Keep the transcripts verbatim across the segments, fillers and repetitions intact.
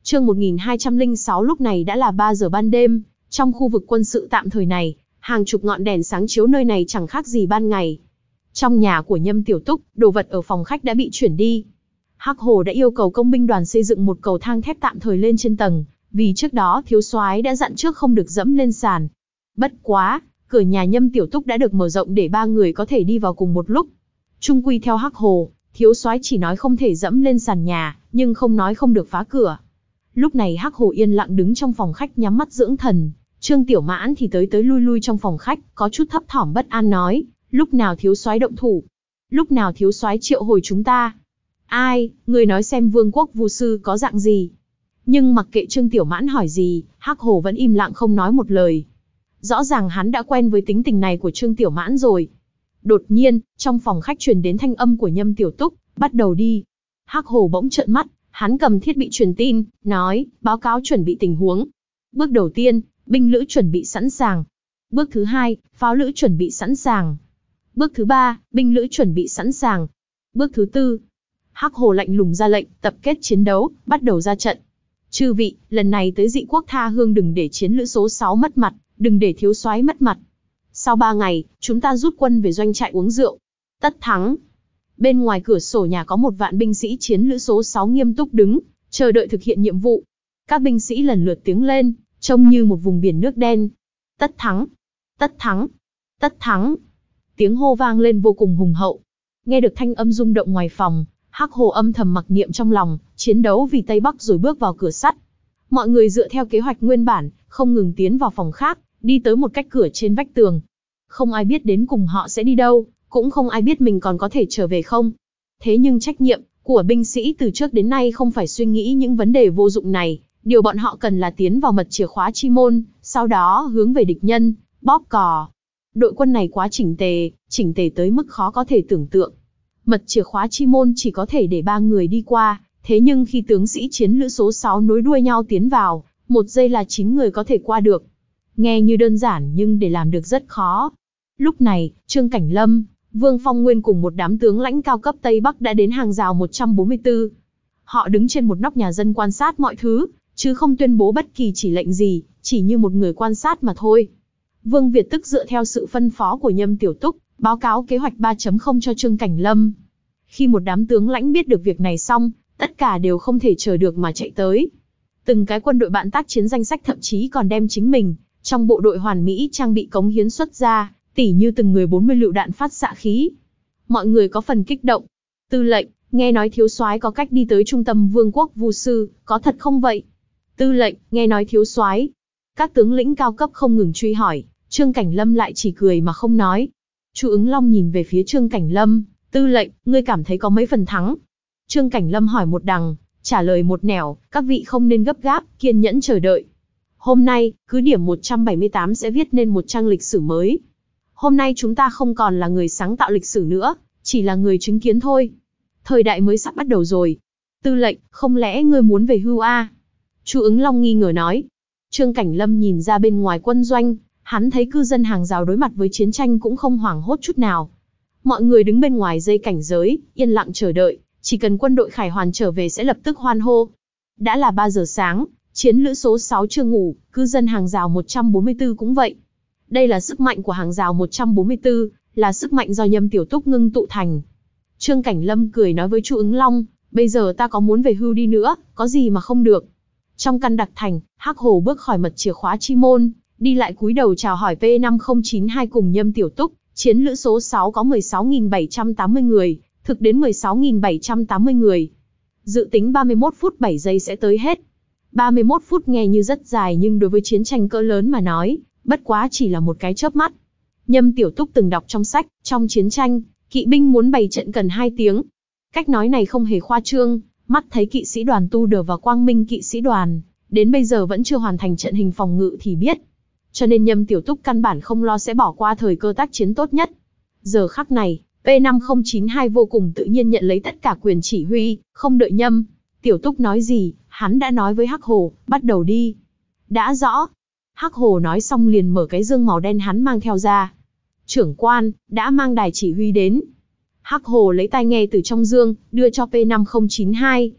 Chương một nghìn hai trăm lẻ sáu. Lúc này đã là ba giờ ban đêm, trong khu vực quân sự tạm thời này, hàng chục ngọn đèn sáng chiếu nơi này chẳng khác gì ban ngày. Trong nhà của Nhâm Tiểu Túc, đồ vật ở phòng khách đã bị chuyển đi. Hắc Hồ đã yêu cầu công binh đoàn xây dựng một cầu thang thép tạm thời lên trên tầng, vì trước đó thiếu soái đã dặn trước không được dẫm lên sàn. Bất quá, cửa nhà Nhâm Tiểu Túc đã được mở rộng để ba người có thể đi vào cùng một lúc. Chung quy theo Hắc Hồ, thiếu soái chỉ nói không thể dẫm lên sàn nhà, nhưng không nói không được phá cửa. Lúc này Hắc Hồ yên lặng đứng trong phòng khách nhắm mắt dưỡng thần. Trương Tiểu Mãn thì tới tới lui lui trong phòng khách, có chút thấp thỏm bất an nói, lúc nào thiếu soái động thủ? Lúc nào thiếu soái triệu hồi chúng ta? Ai, người nói xem vương quốc Vu sư có dạng gì? Nhưng mặc kệ Trương Tiểu Mãn hỏi gì, Hắc Hồ vẫn im lặng không nói một lời. Rõ ràng hắn đã quen với tính tình này của Trương Tiểu Mãn rồi. Đột nhiên, trong phòng khách truyền đến thanh âm của Nhâm Tiểu Túc, bắt đầu đi. Hắc Hồ bỗng trợn mắt, hắn cầm thiết bị truyền tin, nói, báo cáo chuẩn bị tình huống. Bước đầu tiên, binh lữ chuẩn bị sẵn sàng. Bước thứ hai, pháo lữ chuẩn bị sẵn sàng. Bước thứ ba, binh lữ chuẩn bị sẵn sàng. Bước thứ tư, Hắc Hồ lạnh lùng ra lệnh, tập kết chiến đấu, bắt đầu ra trận. Chư vị, lần này tới Dị Quốc tha hương đừng để chiến lữ số sáu mất mặt, đừng để thiếu soái mất mặt. Sau ba ngày, chúng ta rút quân về doanh trại uống rượu. Tất thắng. Bên ngoài cửa sổ nhà có một vạn binh sĩ chiến lữ số sáu nghiêm túc đứng, chờ đợi thực hiện nhiệm vụ. Các binh sĩ lần lượt tiếng lên, trông như một vùng biển nước đen. Tất thắng. Tất thắng. Tất thắng. Tiếng hô vang lên vô cùng hùng hậu. Nghe được thanh âm rung động ngoài phòng, Hắc Hồ âm thầm mặc niệm trong lòng, chiến đấu vì Tây Bắc rồi bước vào cửa sắt. Mọi người dựa theo kế hoạch nguyên bản, không ngừng tiến vào phòng khác, đi tới một cách cửa trên vách tường. Không ai biết đến cùng họ sẽ đi đâu, cũng không ai biết mình còn có thể trở về không. Thế nhưng trách nhiệm của binh sĩ từ trước đến nay không phải suy nghĩ những vấn đề vô dụng này, điều bọn họ cần là tiến vào mật chìa khóa chi môn, sau đó hướng về địch nhân, bóp cò. Đội quân này quá chỉnh tề, chỉnh tề tới mức khó có thể tưởng tượng. Mật chìa khóa chi môn chỉ có thể để ba người đi qua, thế nhưng khi tướng sĩ chiến lữ số sáu nối đuôi nhau tiến vào, một giây là chín người có thể qua được. Nghe như đơn giản nhưng để làm được rất khó. Lúc này, Trương Cảnh Lâm, Vương Phong Nguyên cùng một đám tướng lãnh cao cấp Tây Bắc đã đến hàng rào một trăm bốn mươi tư. Họ đứng trên một nóc nhà dân quan sát mọi thứ, chứ không tuyên bố bất kỳ chỉ lệnh gì, chỉ như một người quan sát mà thôi. Vương Việt tức dựa theo sự phân phó của Nhâm Tiểu Túc, báo cáo kế hoạch ba chấm không cho Trương Cảnh Lâm. Khi một đám tướng lãnh biết được việc này xong, tất cả đều không thể chờ được mà chạy tới. Từng cái quân đội bạn tác chiến danh sách thậm chí còn đem chính mình, trong bộ đội hoàn mỹ trang bị cống hiến xuất ra, tỉ như từng người bốn mươi lựu đạn phát xạ khí. Mọi người có phần kích động. Tư lệnh, nghe nói thiếu soái có cách đi tới trung tâm vương quốc Vu sư, có thật không vậy? Tư lệnh, nghe nói thiếu soái. Các tướng lĩnh cao cấp không ngừng truy hỏi, Trương Cảnh Lâm lại chỉ cười mà không nói. Chu Ứng Long nhìn về phía Trương Cảnh Lâm, tư lệnh, ngươi cảm thấy có mấy phần thắng? Trương Cảnh Lâm hỏi một đằng, trả lời một nẻo, các vị không nên gấp gáp, kiên nhẫn chờ đợi. Hôm nay, cứ điểm một trăm bảy mươi tám sẽ viết nên một trang lịch sử mới. Hôm nay chúng ta không còn là người sáng tạo lịch sử nữa, chỉ là người chứng kiến thôi. Thời đại mới sắp bắt đầu rồi. Tư lệnh, không lẽ ngươi muốn về hưu a? Chu Ứng Long nghi ngờ nói. Trương Cảnh Lâm nhìn ra bên ngoài quân doanh, hắn thấy cư dân hàng rào đối mặt với chiến tranh cũng không hoảng hốt chút nào. Mọi người đứng bên ngoài dây cảnh giới, yên lặng chờ đợi, chỉ cần quân đội Khải Hoàn trở về sẽ lập tức hoan hô. Đã là ba giờ sáng, chiến lữ số sáu chưa ngủ, cư dân hàng rào một trăm bốn mươi tư cũng vậy. Đây là sức mạnh của hàng rào một trăm bốn mươi tư, là sức mạnh do Nhâm Tiểu Túc ngưng tụ thành. Trương Cảnh Lâm cười nói với Chu Ứng Long, bây giờ ta có muốn về hưu đi nữa, có gì mà không được. Trong căn đặc thành, Hắc Hồ bước khỏi mật chìa khóa chi môn, đi lại cúi đầu chào hỏi P năm không chín hai cùng Nhâm Tiểu Túc, chiến lữ số sáu có mười sáu nghìn bảy trăm tám mươi người, thực đến mười sáu nghìn bảy trăm tám mươi người. Dự tính ba mươi mốt phút bảy giây sẽ tới hết. ba mươi mốt phút nghe như rất dài nhưng đối với chiến tranh cỡ lớn mà nói, bất quá chỉ là một cái chớp mắt. Nhâm Tiểu Túc từng đọc trong sách, trong chiến tranh, kỵ binh muốn bày trận cần hai tiếng. Cách nói này không hề khoa trương, mắt thấy kỵ sĩ đoàn Tu Đờ và Quang Minh kỵ sĩ đoàn, đến bây giờ vẫn chưa hoàn thành trận hình phòng ngự thì biết. Cho nên Nhâm Tiểu Túc căn bản không lo sẽ bỏ qua thời cơ tác chiến tốt nhất. Giờ khắc này, P năm không chín hai vô cùng tự nhiên nhận lấy tất cả quyền chỉ huy, không đợi Nhâm Tiểu Túc nói gì, hắn đã nói với Hắc Hồ, bắt đầu đi. Đã rõ. Hắc Hồ nói xong liền mở cái dương màu đen hắn mang theo ra. Trưởng quan, đã mang đài chỉ huy đến. Hắc Hồ lấy tai nghe từ trong dương, đưa cho P năm không chín hai.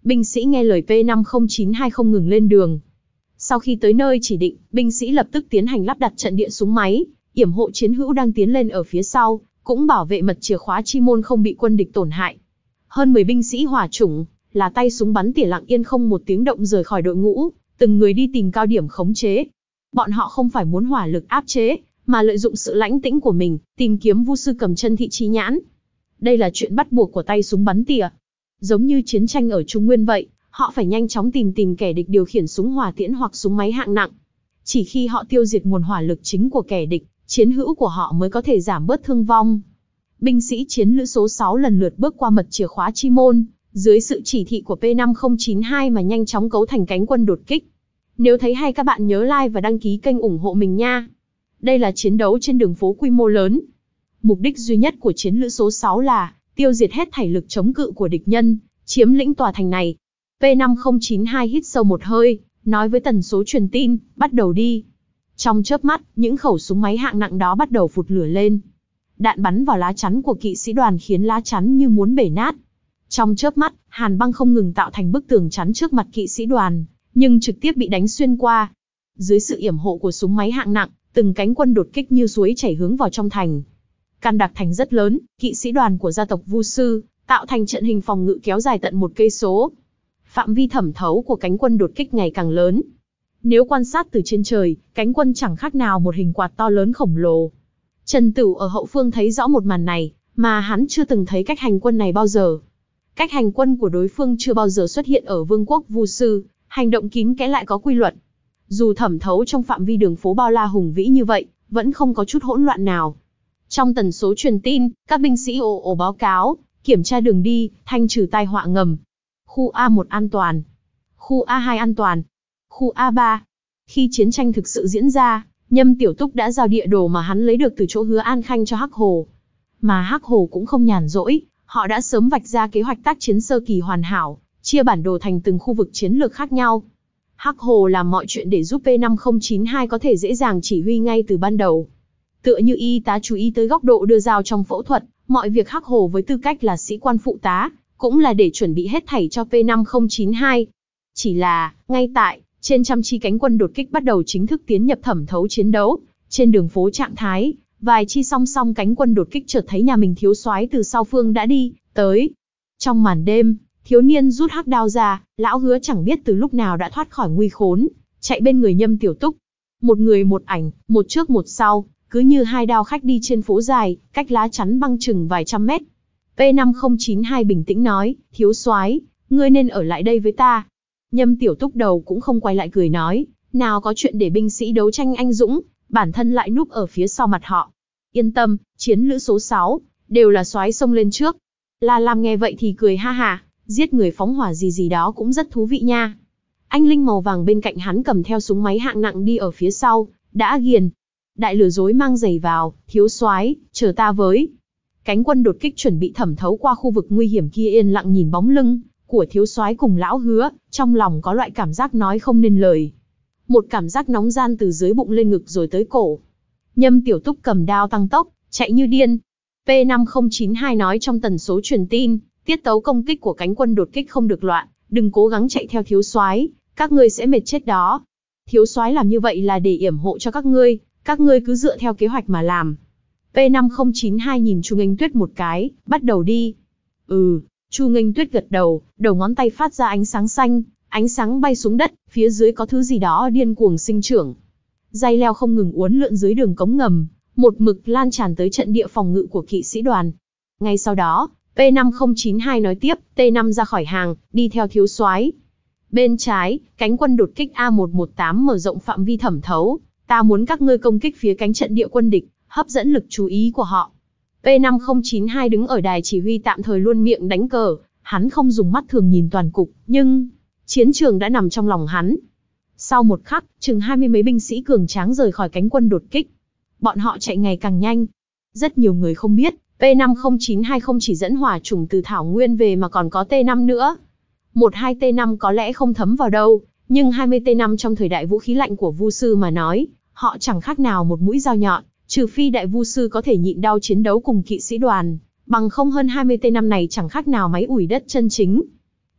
Binh sĩ nghe lời P năm không chín hai không ngừng lên đường. Sau khi tới nơi chỉ định, binh sĩ lập tức tiến hành lắp đặt trận địa súng máy, yểm hộ chiến hữu đang tiến lên ở phía sau, cũng bảo vệ mật chìa khóa chi môn không bị quân địch tổn hại. Hơn mười binh sĩ hỏa chủng, là tay súng bắn tỉa lặng yên không một tiếng động rời khỏi đội ngũ, từng người đi tìm cao điểm khống chế. Bọn họ không phải muốn hỏa lực áp chế, mà lợi dụng sự lãnh tĩnh của mình, tìm kiếm Vu sư cầm chân thị trí nhãn. Đây là chuyện bắt buộc của tay súng bắn tỉa. Giống như chiến tranh ở Trung Nguyên vậy, họ phải nhanh chóng tìm tìm kẻ địch điều khiển súng hỏa tiễn hoặc súng máy hạng nặng. Chỉ khi họ tiêu diệt nguồn hỏa lực chính của kẻ địch, chiến hữu của họ mới có thể giảm bớt thương vong. Binh sĩ chiến lữ số sáu lần lượt bước qua mật chìa khóa chi môn, dưới sự chỉ thị của P năm không chín hai mà nhanh chóng cấu thành cánh quân đột kích. Nếu thấy hay các bạn nhớ like và đăng ký kênh ủng hộ mình nha. Đây là chiến đấu trên đường phố quy mô lớn. Mục đích duy nhất của chiến lữ số sáu là tiêu diệt hết thảy lực chống cự của địch nhân, chiếm lĩnh tòa thành này. P năm không chín hai hít sâu một hơi, nói với tần số truyền tin, bắt đầu đi. Trong chớp mắt, những khẩu súng máy hạng nặng đó bắt đầu phụt lửa lên. Đạn bắn vào lá chắn của kỵ sĩ đoàn khiến lá chắn như muốn bể nát. Trong chớp mắt, hàn băng không ngừng tạo thành bức tường chắn trước mặt kỵ sĩ đoàn, nhưng trực tiếp bị đánh xuyên qua. Dưới sự yểm hộ của súng máy hạng nặng, từng cánh quân đột kích như suối chảy hướng vào trong thành. Căn đặc thành rất lớn, kỵ sĩ đoàn của gia tộc Vu sư tạo thành trận hình phòng ngự kéo dài tận một cây số. Phạm vi thẩm thấu của cánh quân đột kích ngày càng lớn. Nếu quan sát từ trên trời, cánh quân chẳng khác nào một hình quạt to lớn khổng lồ. Trần Tửu ở hậu phương thấy rõ một màn này, mà hắn chưa từng thấy cách hành quân này bao giờ. Cách hành quân của đối phương chưa bao giờ xuất hiện ở vương quốc Vu sư, hành động kín kẽ lại có quy luật. Dù thẩm thấu trong phạm vi đường phố bao la hùng vĩ như vậy, vẫn không có chút hỗn loạn nào. Trong tần số truyền tin, các binh sĩ ồ ồ báo cáo, kiểm tra đường đi, thanh trừ tai họa ngầm. Khu A một an toàn. Khu A hai an toàn. Khu A ba. Khi chiến tranh thực sự diễn ra, Nhâm Tiểu Túc đã giao địa đồ mà hắn lấy được từ chỗ Hứa An Khanh cho Hắc Hồ. Mà Hắc Hồ cũng không nhàn rỗi, họ đã sớm vạch ra kế hoạch tác chiến sơ kỳ hoàn hảo, chia bản đồ thành từng khu vực chiến lược khác nhau. Hắc Hồ làm mọi chuyện để giúp P năm không chín hai có thể dễ dàng chỉ huy ngay từ ban đầu. Tựa như y tá chú ý tới góc độ đưa dao trong phẫu thuật, mọi việc Hắc Hồ với tư cách là sĩ quan phụ tá, cũng là để chuẩn bị hết thảy cho P năm không chín hai. Chỉ là, ngay tại, trên trăm chi cánh quân đột kích bắt đầu chính thức tiến nhập thẩm thấu chiến đấu, trên đường phố trạng thái, vài chi song song cánh quân đột kích chợt thấy nhà mình thiếu soái từ sau phương đã đi, tới. Trong màn đêm, thiếu niên rút hắc đao ra, lão Hứa chẳng biết từ lúc nào đã thoát khỏi nguy khốn, chạy bên người Nhâm Tiểu Túc. Một người một ảnh, một trước một sau, cứ như hai đao khách đi trên phố dài, cách lá chắn băng chừng vài trăm mét. P năm không chín hai bình tĩnh nói, thiếu soái, ngươi nên ở lại đây với ta. Nhâm Tiểu Túc đầu cũng không quay lại cười nói, nào có chuyện để binh sĩ đấu tranh anh dũng, bản thân lại núp ở phía sau mặt họ. Yên tâm, chiến lữ số sáu, đều là soái xông lên trước. La Lam nghe vậy thì cười ha ha, giết người phóng hỏa gì gì đó cũng rất thú vị nha. Anh Linh màu vàng bên cạnh hắn cầm theo súng máy hạng nặng đi ở phía sau, đã ghiền. Đại lừa dối mang giày vào, thiếu soái, chờ ta với. Cánh quân đột kích chuẩn bị thẩm thấu qua khu vực nguy hiểm kia yên lặng nhìn bóng lưng của thiếu soái cùng lão Hứa, trong lòng có loại cảm giác nói không nên lời. Một cảm giác nóng gian từ dưới bụng lên ngực rồi tới cổ. Nhâm Tiểu Túc cầm đao tăng tốc, chạy như điên. P năm không chín hai nói trong tần số truyền tin, tiết tấu công kích của cánh quân đột kích không được loạn, đừng cố gắng chạy theo thiếu soái, các ngươi sẽ mệt chết đó. Thiếu soái làm như vậy là để yểm hộ cho các ngươi, các ngươi cứ dựa theo kế hoạch mà làm. P năm không chín hai nhìn Chu Nghênh Tuyết một cái, bắt đầu đi. Ừ, Chu Nghênh Tuyết gật đầu, đầu ngón tay phát ra ánh sáng xanh, ánh sáng bay xuống đất, phía dưới có thứ gì đó điên cuồng sinh trưởng. Dây leo không ngừng uốn lượn dưới đường cống ngầm, một mực lan tràn tới trận địa phòng ngự của kỵ sĩ đoàn. Ngay sau đó, P năm không chín hai nói tiếp, T năm ra khỏi hàng, đi theo thiếu soái. Bên trái, cánh quân đột kích A một một tám mở rộng phạm vi thẩm thấu, ta muốn các ngươi công kích phía cánh trận địa quân địch, hấp dẫn lực chú ý của họ. P năm không chín hai đứng ở đài chỉ huy tạm thời luôn miệng đánh cờ, hắn không dùng mắt thường nhìn toàn cục, nhưng chiến trường đã nằm trong lòng hắn. Sau một khắc, chừng hai mươi mấy binh sĩ cường tráng rời khỏi cánh quân đột kích. Bọn họ chạy ngày càng nhanh. Rất nhiều người không biết, P năm không chín hai không chỉ dẫn hỏa chủng từ Thảo Nguyên về mà còn có T năm nữa. Một hai T năm có lẽ không thấm vào đâu, nhưng hai mươi T năm trong thời đại vũ khí lạnh của Vu sư mà nói, họ chẳng khác nào một mũi dao nhọn, trừ phi đại Vu sư có thể nhịn đau chiến đấu cùng kỵ sĩ đoàn, bằng không hơn hai mươi T năm này chẳng khác nào máy ủi đất chân chính.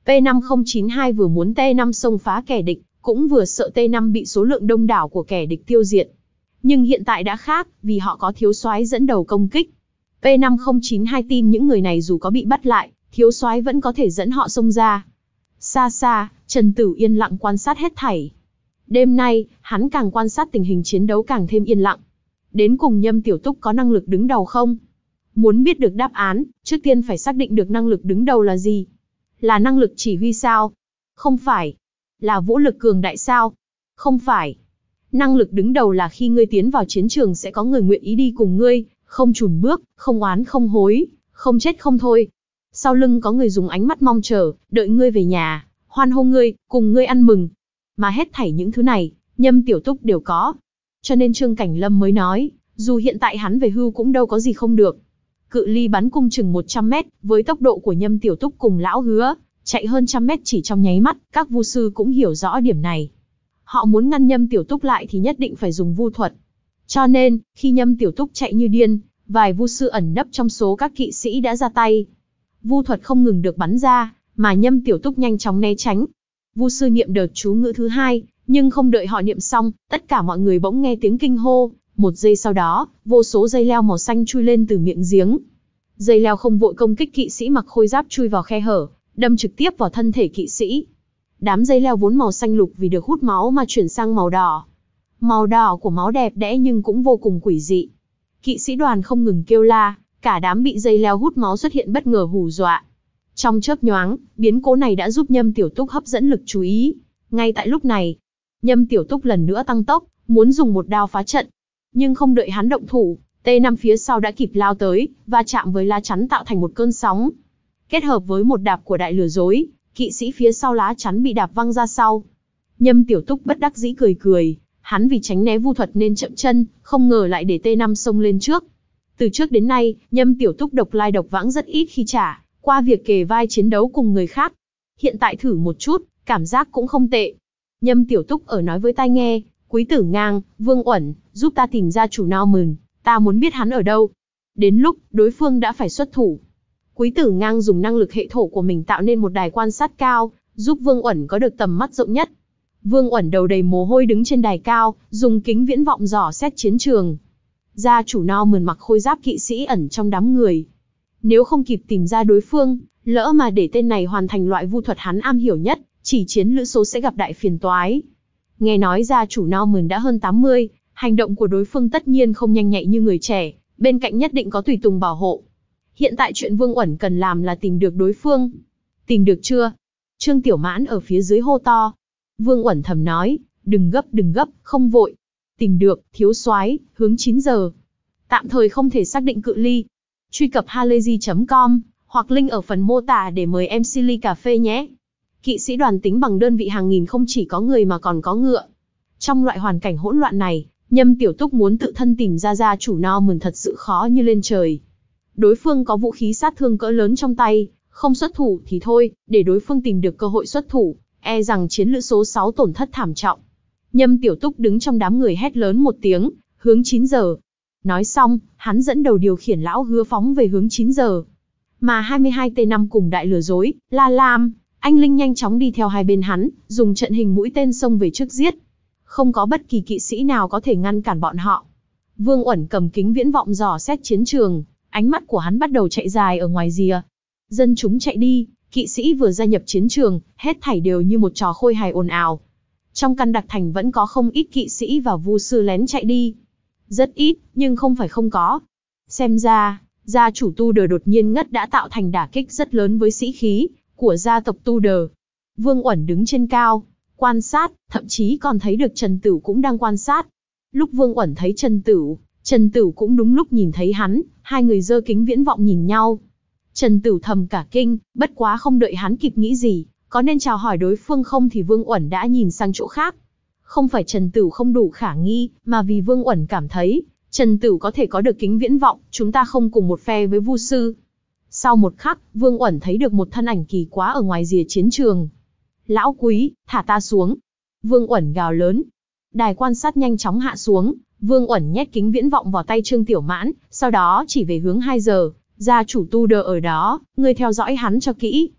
P năm không chín hai vừa muốn T năm xông phá kẻ địch, cũng vừa sợ T năm bị số lượng đông đảo của kẻ địch tiêu diệt. Nhưng hiện tại đã khác, vì họ có thiếu soái dẫn đầu công kích. P năm không chín hai tin những người này dù có bị bắt lại, thiếu soái vẫn có thể dẫn họ xông ra. Xa xa, Trần Tửu yên lặng quan sát hết thảy. Đêm nay, hắn càng quan sát tình hình chiến đấu càng thêm yên lặng. Đến cùng Nhâm Tiểu Túc có năng lực đứng đầu không? Muốn biết được đáp án, trước tiên phải xác định được năng lực đứng đầu là gì. Là năng lực chỉ huy sao? Không phải. Là vũ lực cường đại sao? Không phải. Năng lực đứng đầu là khi ngươi tiến vào chiến trường sẽ có người nguyện ý đi cùng ngươi, không chùn bước, không oán không hối, không chết không thôi. Sau lưng có người dùng ánh mắt mong chờ, đợi ngươi về nhà, hoan hô ngươi, cùng ngươi ăn mừng. Mà hết thảy những thứ này, Nhâm Tiểu Túc đều có. Cho nên Trương Cảnh Lâm mới nói, dù hiện tại hắn về hưu cũng đâu có gì không được. Cự ly bắn cung chừng một trăm mét, với tốc độ của Nhâm Tiểu Túc cùng lão Hứa, chạy hơn trăm mét chỉ trong nháy mắt, các vu sư cũng hiểu rõ điểm này. Họ muốn ngăn Nhâm Tiểu Túc lại thì nhất định phải dùng vu thuật. Cho nên, khi Nhâm Tiểu Túc chạy như điên, vài vu sư ẩn nấp trong số các kỵ sĩ đã ra tay. Vu thuật không ngừng được bắn ra, mà Nhâm Tiểu Túc nhanh chóng né tránh. Vu sư niệm đợt chú ngữ thứ hai, nhưng không đợi họ niệm xong, tất cả mọi người bỗng nghe tiếng kinh hô. Một giây sau đó, vô số dây leo màu xanh chui lên từ miệng giếng. Dây leo không vội công kích kỵ sĩ mặc khôi giáp chui vào khe hở, đâm trực tiếp vào thân thể kỵ sĩ. Đám dây leo vốn màu xanh lục vì được hút máu mà chuyển sang màu đỏ. Màu đỏ của máu đẹp đẽ nhưng cũng vô cùng quỷ dị. Kỵ sĩ đoàn không ngừng kêu la, cả đám bị dây leo hút máu xuất hiện bất ngờ hù dọa. Trong chớp nhoáng, biến cố này đã giúp Nhâm Tiểu Túc hấp dẫn lực chú ý. Ngay tại lúc này, Nhâm Tiểu Túc lần nữa tăng tốc, muốn dùng một đao phá trận. Nhưng không đợi hắn động thủ, T năm phía sau đã kịp lao tới, và chạm với lá chắn tạo thành một cơn sóng. Kết hợp với một đạp của đại lừa dối, kỵ sĩ phía sau lá chắn bị đạp văng ra sau. Nhâm Tiểu Túc bất đắc dĩ cười cười, hắn vì tránh né vu thuật nên chậm chân, không ngờ lại để T năm xông lên trước. Từ trước đến nay, Nhâm Tiểu Túc độc lai độc vãng rất ít khi trả qua việc kề vai chiến đấu cùng người khác. Hiện tại thử một chút, cảm giác cũng không tệ. Nhâm Tiểu Túc ở nói với tai nghe, Quý Tử Ngang, Vương Uẩn, giúp ta tìm ra chủ Norman, ta muốn biết hắn ở đâu. Đến lúc, đối phương đã phải xuất thủ. Quý Tử Ngang dùng năng lực hệ thổ của mình tạo nên một đài quan sát cao, giúp Vương Uẩn có được tầm mắt rộng nhất. Vương Uẩn đầu đầy mồ hôi đứng trên đài cao, dùng kính viễn vọng dò xét chiến trường. Gia chủ Norman mặc khôi giáp kỵ sĩ ẩn trong đám người. Nếu không kịp tìm ra đối phương, lỡ mà để tên này hoàn thành loại vu thuật hắn am hiểu nhất, chỉ chiến lữ số sẽ gặp đại phiền toái. Nghe nói gia chủ Norman đã hơn tám mươi, hành động của đối phương tất nhiên không nhanh nhạy như người trẻ, bên cạnh nhất định có tùy tùng bảo hộ. Hiện tại chuyện Vương Uẩn cần làm là tìm được đối phương. Tìm được chưa? Trương Tiểu Mãn ở phía dưới hô to. Vương Uẩn thầm nói, đừng gấp đừng gấp, không vội. Tìm được, thiếu soái, hướng chín giờ. Tạm thời không thể xác định cự ly. Truy cập halayzi chấm com, hoặc link ở phần mô tả để mời em xê ly cà phê nhé. Kỵ sĩ đoàn tính bằng đơn vị hàng nghìn không chỉ có người mà còn có ngựa. Trong loại hoàn cảnh hỗn loạn này, Nhâm Tiểu Túc muốn tự thân tìm ra gia chủ Norman thật sự khó như lên trời. Đối phương có vũ khí sát thương cỡ lớn trong tay, không xuất thủ thì thôi, để đối phương tìm được cơ hội xuất thủ, e rằng chiến lữ số sáu tổn thất thảm trọng. Nhâm Tiểu Túc đứng trong đám người hét lớn một tiếng, hướng chín giờ. Nói xong, hắn dẫn đầu điều khiển lão Hứa phóng về hướng chín giờ. Mà hai mươi hai T năm cùng đại lừa dối, La Lam, Anh Linh nhanh chóng đi theo hai bên hắn, dùng trận hình mũi tên xông về trước giết. Không có bất kỳ kỵ sĩ nào có thể ngăn cản bọn họ. Vương Uẩn cầm kính viễn vọng dò xét chiến trường, ánh mắt của hắn bắt đầu chạy dài ở ngoài rìa. Dân chúng chạy đi, kỵ sĩ vừa gia nhập chiến trường, hết thảy đều như một trò khôi hài ồn ào. Trong căn đặc thành vẫn có không ít kỵ sĩ và vu sư lén chạy đi. Rất ít, nhưng không phải không có. Xem ra, gia chủ Tudor đột nhiên ngất đã tạo thành đả kích rất lớn với sĩ khí của gia tộc Tudor. Vương Uẩn đứng trên cao, quan sát, thậm chí còn thấy được Trần Tửu cũng đang quan sát. Lúc Vương Uẩn thấy Trần Tửu, Trần Tửu cũng đúng lúc nhìn thấy hắn, hai người giơ kính viễn vọng nhìn nhau. Trần Tửu thầm cả kinh, bất quá không đợi hắn kịp nghĩ gì, có nên chào hỏi đối phương không thì Vương Uẩn đã nhìn sang chỗ khác. Không phải Trần Tửu không đủ khả nghi, mà vì Vương Uẩn cảm thấy, Trần Tửu có thể có được kính viễn vọng, chúng ta không cùng một phe với vu sư. Sau một khắc, Vương Uẩn thấy được một thân ảnh kỳ quá ở ngoài rìa chiến trường. Lão Quý, thả ta xuống. Vương Uẩn gào lớn. Đài quan sát nhanh chóng hạ xuống, Vương Uẩn nhét kính viễn vọng vào tay Trương Tiểu Mãn, sau đó chỉ về hướng hai giờ, gia chủ Tudor ở đó, ngươi theo dõi hắn cho kỹ.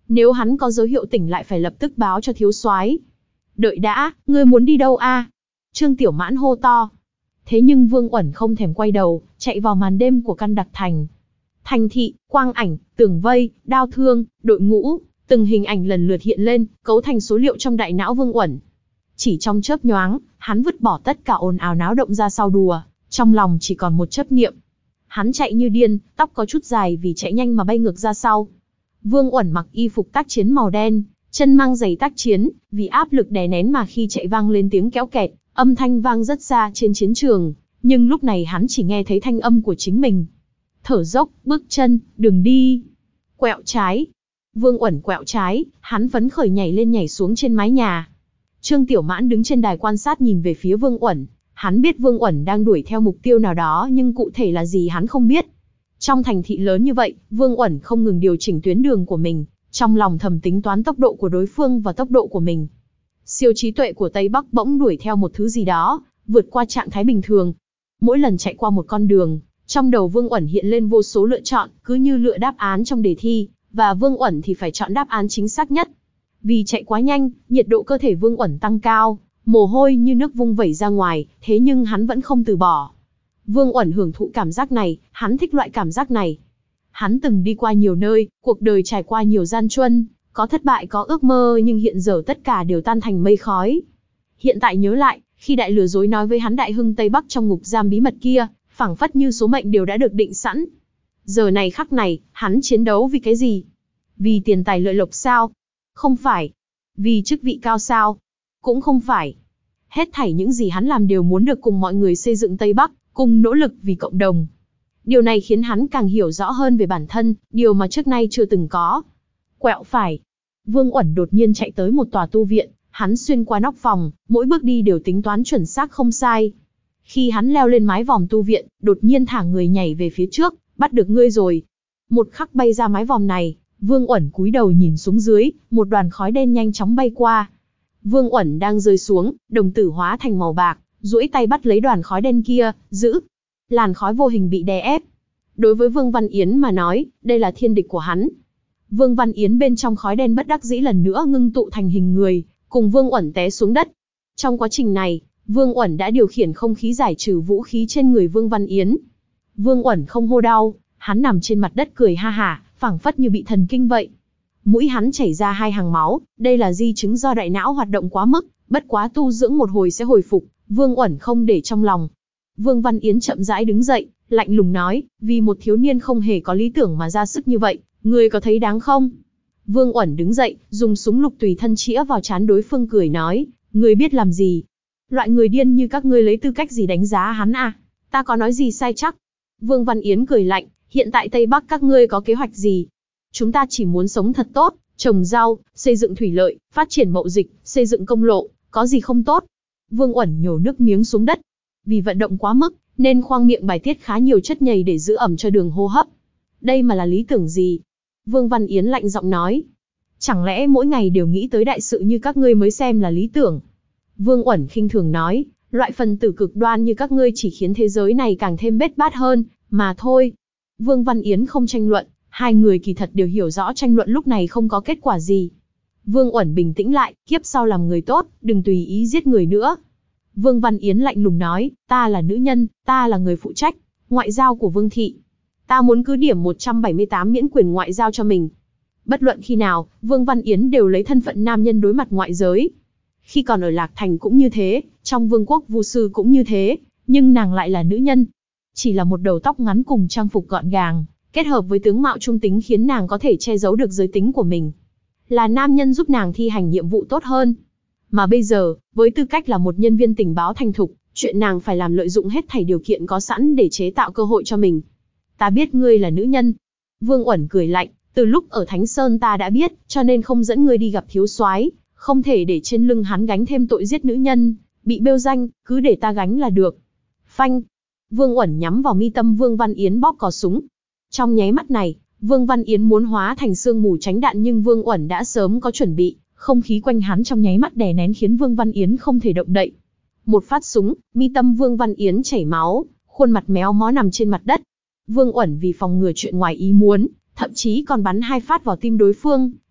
Nếu hắn có dấu hiệu tỉnh lại phải lập tức báo cho thiếu soái. Đợi đã, ngươi muốn đi đâu a? Trương Tiểu Mãn hô to. Thế nhưng Vương Uẩn không thèm quay đầu, chạy vào màn đêm của Căn Đặc Thành. Thành thị, quang ảnh, tường vây, đao thương, đội ngũ, từng hình ảnh lần lượt hiện lên, cấu thành số liệu trong đại não Vương Uẩn. Chỉ trong chớp nhoáng, hắn vứt bỏ tất cả ồn ào náo động ra sau đùa, trong lòng chỉ còn một chấp niệm. Hắn chạy như điên, tóc có chút dài vì chạy nhanh mà bay ngược ra sau. Vương Uẩn mặc y phục tác chiến màu đen, chân mang giày tác chiến, vì áp lực đè nén mà khi chạy vang lên tiếng kéo kẹt, âm thanh vang rất xa trên chiến trường, nhưng lúc này hắn chỉ nghe thấy thanh âm của chính mình. Thở dốc, bước chân, đừng đi. Quẹo trái. Vương Uẩn quẹo trái, hắn phấn khởi nhảy lên nhảy xuống trên mái nhà. Trương Tiểu Mãn đứng trên đài quan sát nhìn về phía Vương Uẩn. Hắn biết Vương Uẩn đang đuổi theo mục tiêu nào đó nhưng cụ thể là gì hắn không biết. Trong thành thị lớn như vậy, Vương Uẩn không ngừng điều chỉnh tuyến đường của mình, trong lòng thầm tính toán tốc độ của đối phương và tốc độ của mình. Siêu trí tuệ của Tây Bắc bỗng đuổi theo một thứ gì đó, vượt qua trạng thái bình thường. Mỗi lần chạy qua một con đường, trong đầu Vương Uẩn hiện lên vô số lựa chọn, cứ như lựa đáp án trong đề thi, và Vương Uẩn thì phải chọn đáp án chính xác nhất. Vì chạy quá nhanh, nhiệt độ cơ thể Vương Uẩn tăng cao, mồ hôi như nước vung vẩy ra ngoài, thế nhưng hắn vẫn không từ bỏ. Vương Uẩn hưởng thụ cảm giác này, hắn thích loại cảm giác này. Hắn từng đi qua nhiều nơi, cuộc đời trải qua nhiều gian truân, có thất bại có ước mơ nhưng hiện giờ tất cả đều tan thành mây khói. Hiện tại nhớ lại, khi đại lừa dối nói với hắn đại hưng Tây Bắc trong ngục giam bí mật kia, phảng phất như số mệnh đều đã được định sẵn. Giờ này khắc này, hắn chiến đấu vì cái gì? Vì tiền tài lợi lộc sao? Không phải. Vì chức vị cao sao? Cũng không phải. Hết thảy những gì hắn làm đều muốn được cùng mọi người xây dựng Tây Bắc, cùng nỗ lực vì cộng đồng. Điều này khiến hắn càng hiểu rõ hơn về bản thân, điều mà trước nay chưa từng có. Quẹo phải. Vương Uẩn đột nhiên chạy tới một tòa tu viện, hắn xuyên qua nóc phòng, mỗi bước đi đều tính toán chuẩn xác không sai. Khi hắn leo lên mái vòm tu viện, đột nhiên thả người nhảy về phía trước, bắt được ngươi rồi. Một khắc bay ra mái vòm này, Vương Uẩn cúi đầu nhìn xuống dưới, một đoàn khói đen nhanh chóng bay qua. Vương Uẩn đang rơi xuống, đồng tử hóa thành màu bạc, duỗi tay bắt lấy đoàn khói đen kia, giữ. Làn khói vô hình bị đè ép. Đối với Vương Văn Yến mà nói, đây là thiên địch của hắn. Vương Văn Yến bên trong khói đen bất đắc dĩ lần nữa ngưng tụ thành hình người, cùng Vương Uẩn té xuống đất. Trong quá trình này, Vương Uẩn đã điều khiển không khí giải trừ vũ khí trên người Vương Văn Yến. Vương Uẩn không hô đau, hắn nằm trên mặt đất cười ha hả, phảng phất như bị thần kinh vậy. Mũi hắn chảy ra hai hàng máu, đây là di chứng do đại não hoạt động quá mức, bất quá tu dưỡng một hồi sẽ hồi phục, Vương Uẩn không để trong lòng. Vương Văn Yến chậm rãi đứng dậy, lạnh lùng nói, vì một thiếu niên không hề có lý tưởng mà ra sức như vậy, ngươi có thấy đáng không? Vương Uẩn đứng dậy, dùng súng lục tùy thân chĩa vào trán đối phương cười nói, ngươi biết làm gì? Loại người điên như các ngươi lấy tư cách gì đánh giá hắn à? Ta có nói gì sai chắc? Vương Văn Yến cười lạnh, hiện tại Tây Bắc các ngươi có kế hoạch gì? Chúng ta chỉ muốn sống thật tốt, trồng rau, xây dựng thủy lợi, phát triển mậu dịch, xây dựng công lộ, có gì không tốt? Vương Uẩn nhổ nước miếng xuống đất. Vì vận động quá mức, nên khoang miệng bài tiết khá nhiều chất nhầy để giữ ẩm cho đường hô hấp. Đây mà là lý tưởng gì? Vương Văn Yến lạnh giọng nói. Chẳng lẽ mỗi ngày đều nghĩ tới đại sự như các ngươi mới xem là lý tưởng? Vương Uẩn khinh thường nói, loại phần tử cực đoan như các ngươi chỉ khiến thế giới này càng thêm bết bát hơn, mà thôi. Vương Văn Yến không tranh luận, hai người kỳ thật đều hiểu rõ tranh luận lúc này không có kết quả gì. Vương Uẩn bình tĩnh lại, kiếp sau làm người tốt, đừng tùy ý giết người nữa. Vương Văn Yến lạnh lùng nói, ta là nữ nhân, ta là người phụ trách, ngoại giao của Vương Thị. Ta muốn cứ điểm một trăm bảy mươi tám miễn quyền ngoại giao cho mình. Bất luận khi nào, Vương Văn Yến đều lấy thân phận nam nhân đối mặt ngoại giới. Khi còn ở Lạc Thành cũng như thế, trong Vương quốc Vu Sư cũng như thế, nhưng nàng lại là nữ nhân. Chỉ là một đầu tóc ngắn cùng trang phục gọn gàng, kết hợp với tướng mạo trung tính khiến nàng có thể che giấu được giới tính của mình. Là nam nhân giúp nàng thi hành nhiệm vụ tốt hơn. Mà bây giờ, với tư cách là một nhân viên tình báo thành thục, chuyện nàng phải làm lợi dụng hết thảy điều kiện có sẵn để chế tạo cơ hội cho mình. Ta biết ngươi là nữ nhân. Vương Uẩn cười lạnh, từ lúc ở Thánh Sơn ta đã biết, cho nên không dẫn ngươi đi gặp thiếu soái, không thể để trên lưng hắn gánh thêm tội giết nữ nhân, bị bêu danh, cứ để ta gánh là được. Phanh. Vương Uẩn nhắm vào mi tâm Vương Văn Yến bóp cò súng. Trong nháy mắt này, Vương Văn Yến muốn hóa thành sương mù tránh đạn nhưng Vương Uẩn đã sớm có chuẩn bị, không khí quanh hắn trong nháy mắt đè nén khiến Vương Văn Yến không thể động đậy. Một phát súng, mi tâm Vương Văn Yến chảy máu, khuôn mặt méo mó nằm trên mặt đất. Vương Uẩn vì phòng ngừa chuyện ngoài ý muốn, thậm chí còn bắn hai phát vào tim đối phương,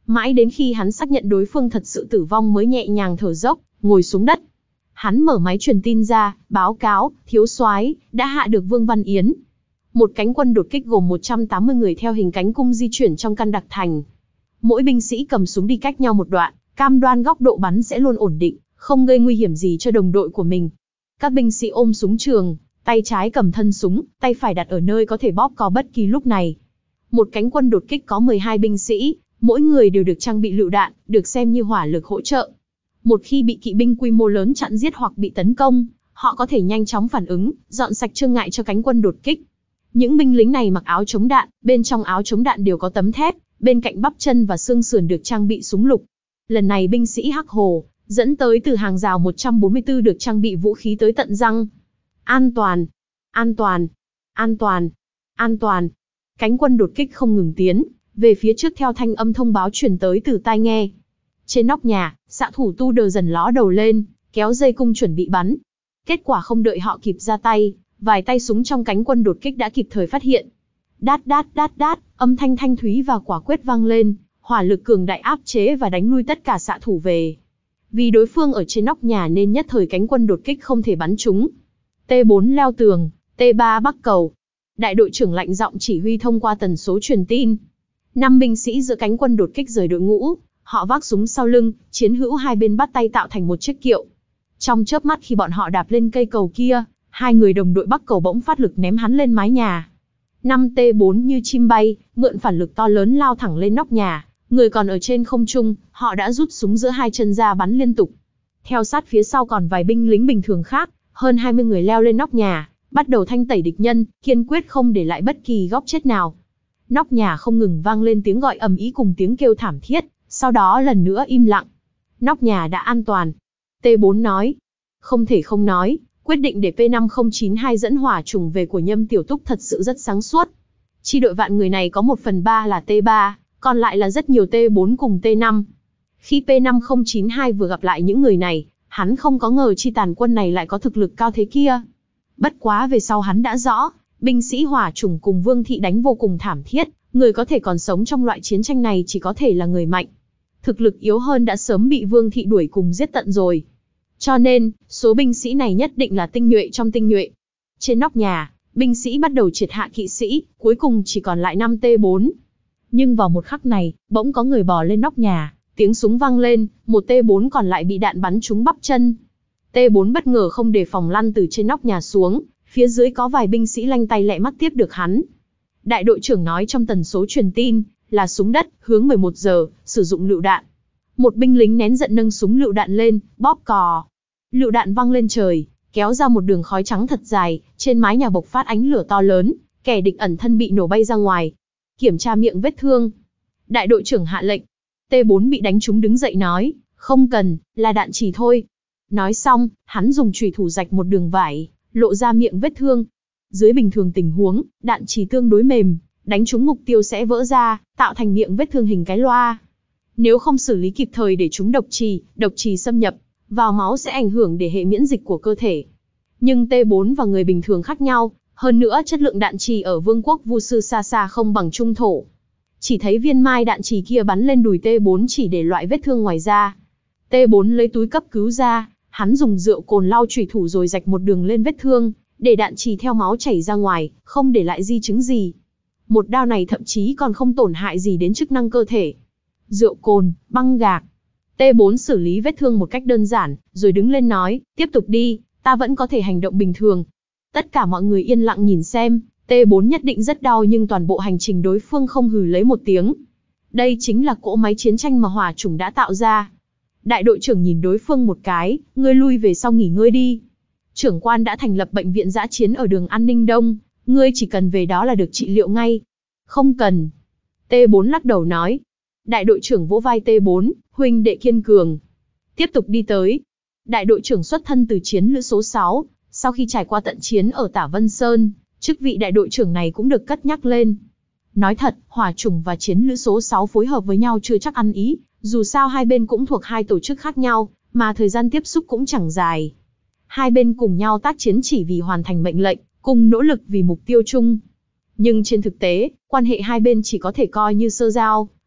Mãi đến khi hắn xác nhận đối phương thật sự tử vong mới nhẹ nhàng thở dốc, ngồi xuống đất. Hắn mở máy truyền tin ra, báo cáo, thiếu soái đã hạ được Vương Văn Yến. Một cánh quân đột kích gồm một trăm tám mươi người theo hình cánh cung di chuyển trong căn đặc thành. Mỗi binh sĩ cầm súng đi cách nhau một đoạn, cam đoan góc độ bắn sẽ luôn ổn định, không gây nguy hiểm gì cho đồng đội của mình. Các binh sĩ ôm súng trường, tay trái cầm thân súng, tay phải đặt ở nơi có thể bóp cò bất kỳ lúc này. Một cánh quân đột kích có mười hai binh sĩ, mỗi người đều được trang bị lựu đạn, được xem như hỏa lực hỗ trợ. Một khi bị kỵ binh quy mô lớn chặn giết hoặc bị tấn công, họ có thể nhanh chóng phản ứng, dọn sạch chướng ngại cho cánh quân đột kích. Những binh lính này mặc áo chống đạn, bên trong áo chống đạn đều có tấm thép, bên cạnh bắp chân và xương sườn được trang bị súng lục. Lần này binh sĩ Hắc Hồ, dẫn tới từ hàng rào một trăm bốn mươi tư được trang bị vũ khí tới tận răng. An toàn, an toàn, an toàn, an toàn. Cánh quân đột kích không ngừng tiến về phía trước theo thanh âm thông báo truyền tới từ tai nghe. Trên nóc nhà, xạ thủ tu đờ dần ló đầu lên, kéo dây cung chuẩn bị bắn. Kết quả không đợi họ kịp ra tay, vài tay súng trong cánh quân đột kích đã kịp thời phát hiện. Đát đát đát đát, âm thanh thanh thúy và quả quyết vang lên, hỏa lực cường đại áp chế và đánh lui tất cả xạ thủ về. Vì đối phương ở trên nóc nhà nên nhất thời cánh quân đột kích không thể bắn chúng. T bốn leo tường, T ba bắc cầu. Đại đội trưởng lạnh giọng chỉ huy thông qua tần số truyền tin. Năm binh sĩ giữa cánh quân đột kích rời đội ngũ, họ vác súng sau lưng, chiến hữu hai bên bắt tay tạo thành một chiếc kiệu. Trong chớp mắt khi bọn họ đạp lên cây cầu kia, hai người đồng đội bắc cầu bỗng phát lực ném hắn lên mái nhà. Năm T bốn như chim bay, mượn phản lực to lớn lao thẳng lên nóc nhà, người còn ở trên không trung, họ đã rút súng giữa hai chân ra bắn liên tục. Theo sát phía sau còn vài binh lính bình thường khác, hơn hai mươi người leo lên nóc nhà, bắt đầu thanh tẩy địch nhân, kiên quyết không để lại bất kỳ góc chết nào. Nóc nhà không ngừng vang lên tiếng gọi ầm ĩ cùng tiếng kêu thảm thiết, sau đó lần nữa im lặng. Nóc nhà đã an toàn. T bốn nói. Không thể không nói, quyết định để P năm không chín hai dẫn hỏa trùng về của Nhâm Tiểu Túc thật sự rất sáng suốt. Chi đội vạn người này có một phần ba là T ba, còn lại là rất nhiều T bốn cùng T năm. Khi P năm không chín hai vừa gặp lại những người này, hắn không có ngờ chi tàn quân này lại có thực lực cao thế kia. Bất quá về sau hắn đã rõ, binh sĩ hỏa trùng cùng Vương Thị đánh vô cùng thảm thiết, người có thể còn sống trong loại chiến tranh này chỉ có thể là người mạnh. Thực lực yếu hơn đã sớm bị Vương Thị đuổi cùng giết tận rồi. Cho nên, số binh sĩ này nhất định là tinh nhuệ trong tinh nhuệ. Trên nóc nhà, binh sĩ bắt đầu triệt hạ kỵ sĩ, cuối cùng chỉ còn lại năm T bốn. Nhưng vào một khắc này, bỗng có người bò lên nóc nhà, tiếng súng vang lên, một T bốn còn lại bị đạn bắn trúng bắp chân. T bốn bất ngờ không đề phòng lăn từ trên nóc nhà xuống, phía dưới có vài binh sĩ lanh tay lẹ mắt tiếp được hắn. Đại đội trưởng nói trong tần số truyền tin, là súng đất, hướng mười một giờ, sử dụng lựu đạn. Một binh lính nén giận nâng súng lựu đạn lên, bóp cò. Lựu đạn văng lên trời, kéo ra một đường khói trắng thật dài, trên mái nhà bộc phát ánh lửa to lớn, kẻ địch ẩn thân bị nổ bay ra ngoài. Kiểm tra miệng vết thương. Đại đội trưởng hạ lệnh. T bốn bị đánh trúng đứng dậy nói, không cần, là đạn chỉ thôi. Nói xong, hắn dùng chùy thủ rạch một đường vải, lộ ra miệng vết thương. Dưới bình thường tình huống, đạn chỉ tương đối mềm, đánh trúng mục tiêu sẽ vỡ ra, tạo thành miệng vết thương hình cái loa. Nếu không xử lý kịp thời để trúng độc trì, độc trì xâm nhập vào máu sẽ ảnh hưởng đến hệ miễn dịch của cơ thể. Nhưng T bốn và người bình thường khác nhau, hơn nữa chất lượng đạn trì ở vương quốc Vu Sư xa xa không bằng trung thổ. Chỉ thấy viên mai đạn trì kia bắn lên đùi T bốn chỉ để loại vết thương ngoài da. T bốn lấy túi cấp cứu ra, hắn dùng rượu cồn lau chùy thủ rồi rạch một đường lên vết thương, để đạn trì theo máu chảy ra ngoài, không để lại di chứng gì. Một đao này thậm chí còn không tổn hại gì đến chức năng cơ thể. Rượu cồn, băng gạc. T bốn xử lý vết thương một cách đơn giản, rồi đứng lên nói, tiếp tục đi, ta vẫn có thể hành động bình thường. Tất cả mọi người yên lặng nhìn xem, T bốn nhất định rất đau nhưng toàn bộ hành trình đối phương không hừ lấy một tiếng. Đây chính là cỗ máy chiến tranh mà hỏa chủng đã tạo ra. Đại đội trưởng nhìn đối phương một cái, ngươi lui về sau nghỉ ngơi đi. Trưởng quan đã thành lập bệnh viện dã chiến ở đường An Ninh Đông, ngươi chỉ cần về đó là được trị liệu ngay. Không cần. T bốn lắc đầu nói. Đại đội trưởng vỗ vai T bốn, huynh đệ kiên cường. Tiếp tục đi tới. Đại đội trưởng xuất thân từ chiến lữ số sáu, sau khi trải qua tận chiến ở Tả Vân Sơn, chức vị đại đội trưởng này cũng được cất nhắc lên. Nói thật, hỏa chủng và chiến lữ số sáu phối hợp với nhau chưa chắc ăn ý, dù sao hai bên cũng thuộc hai tổ chức khác nhau, mà thời gian tiếp xúc cũng chẳng dài. Hai bên cùng nhau tác chiến chỉ vì hoàn thành mệnh lệnh, cùng nỗ lực vì mục tiêu chung. Nhưng trên thực tế, quan hệ hai bên chỉ có thể coi như sơ giao,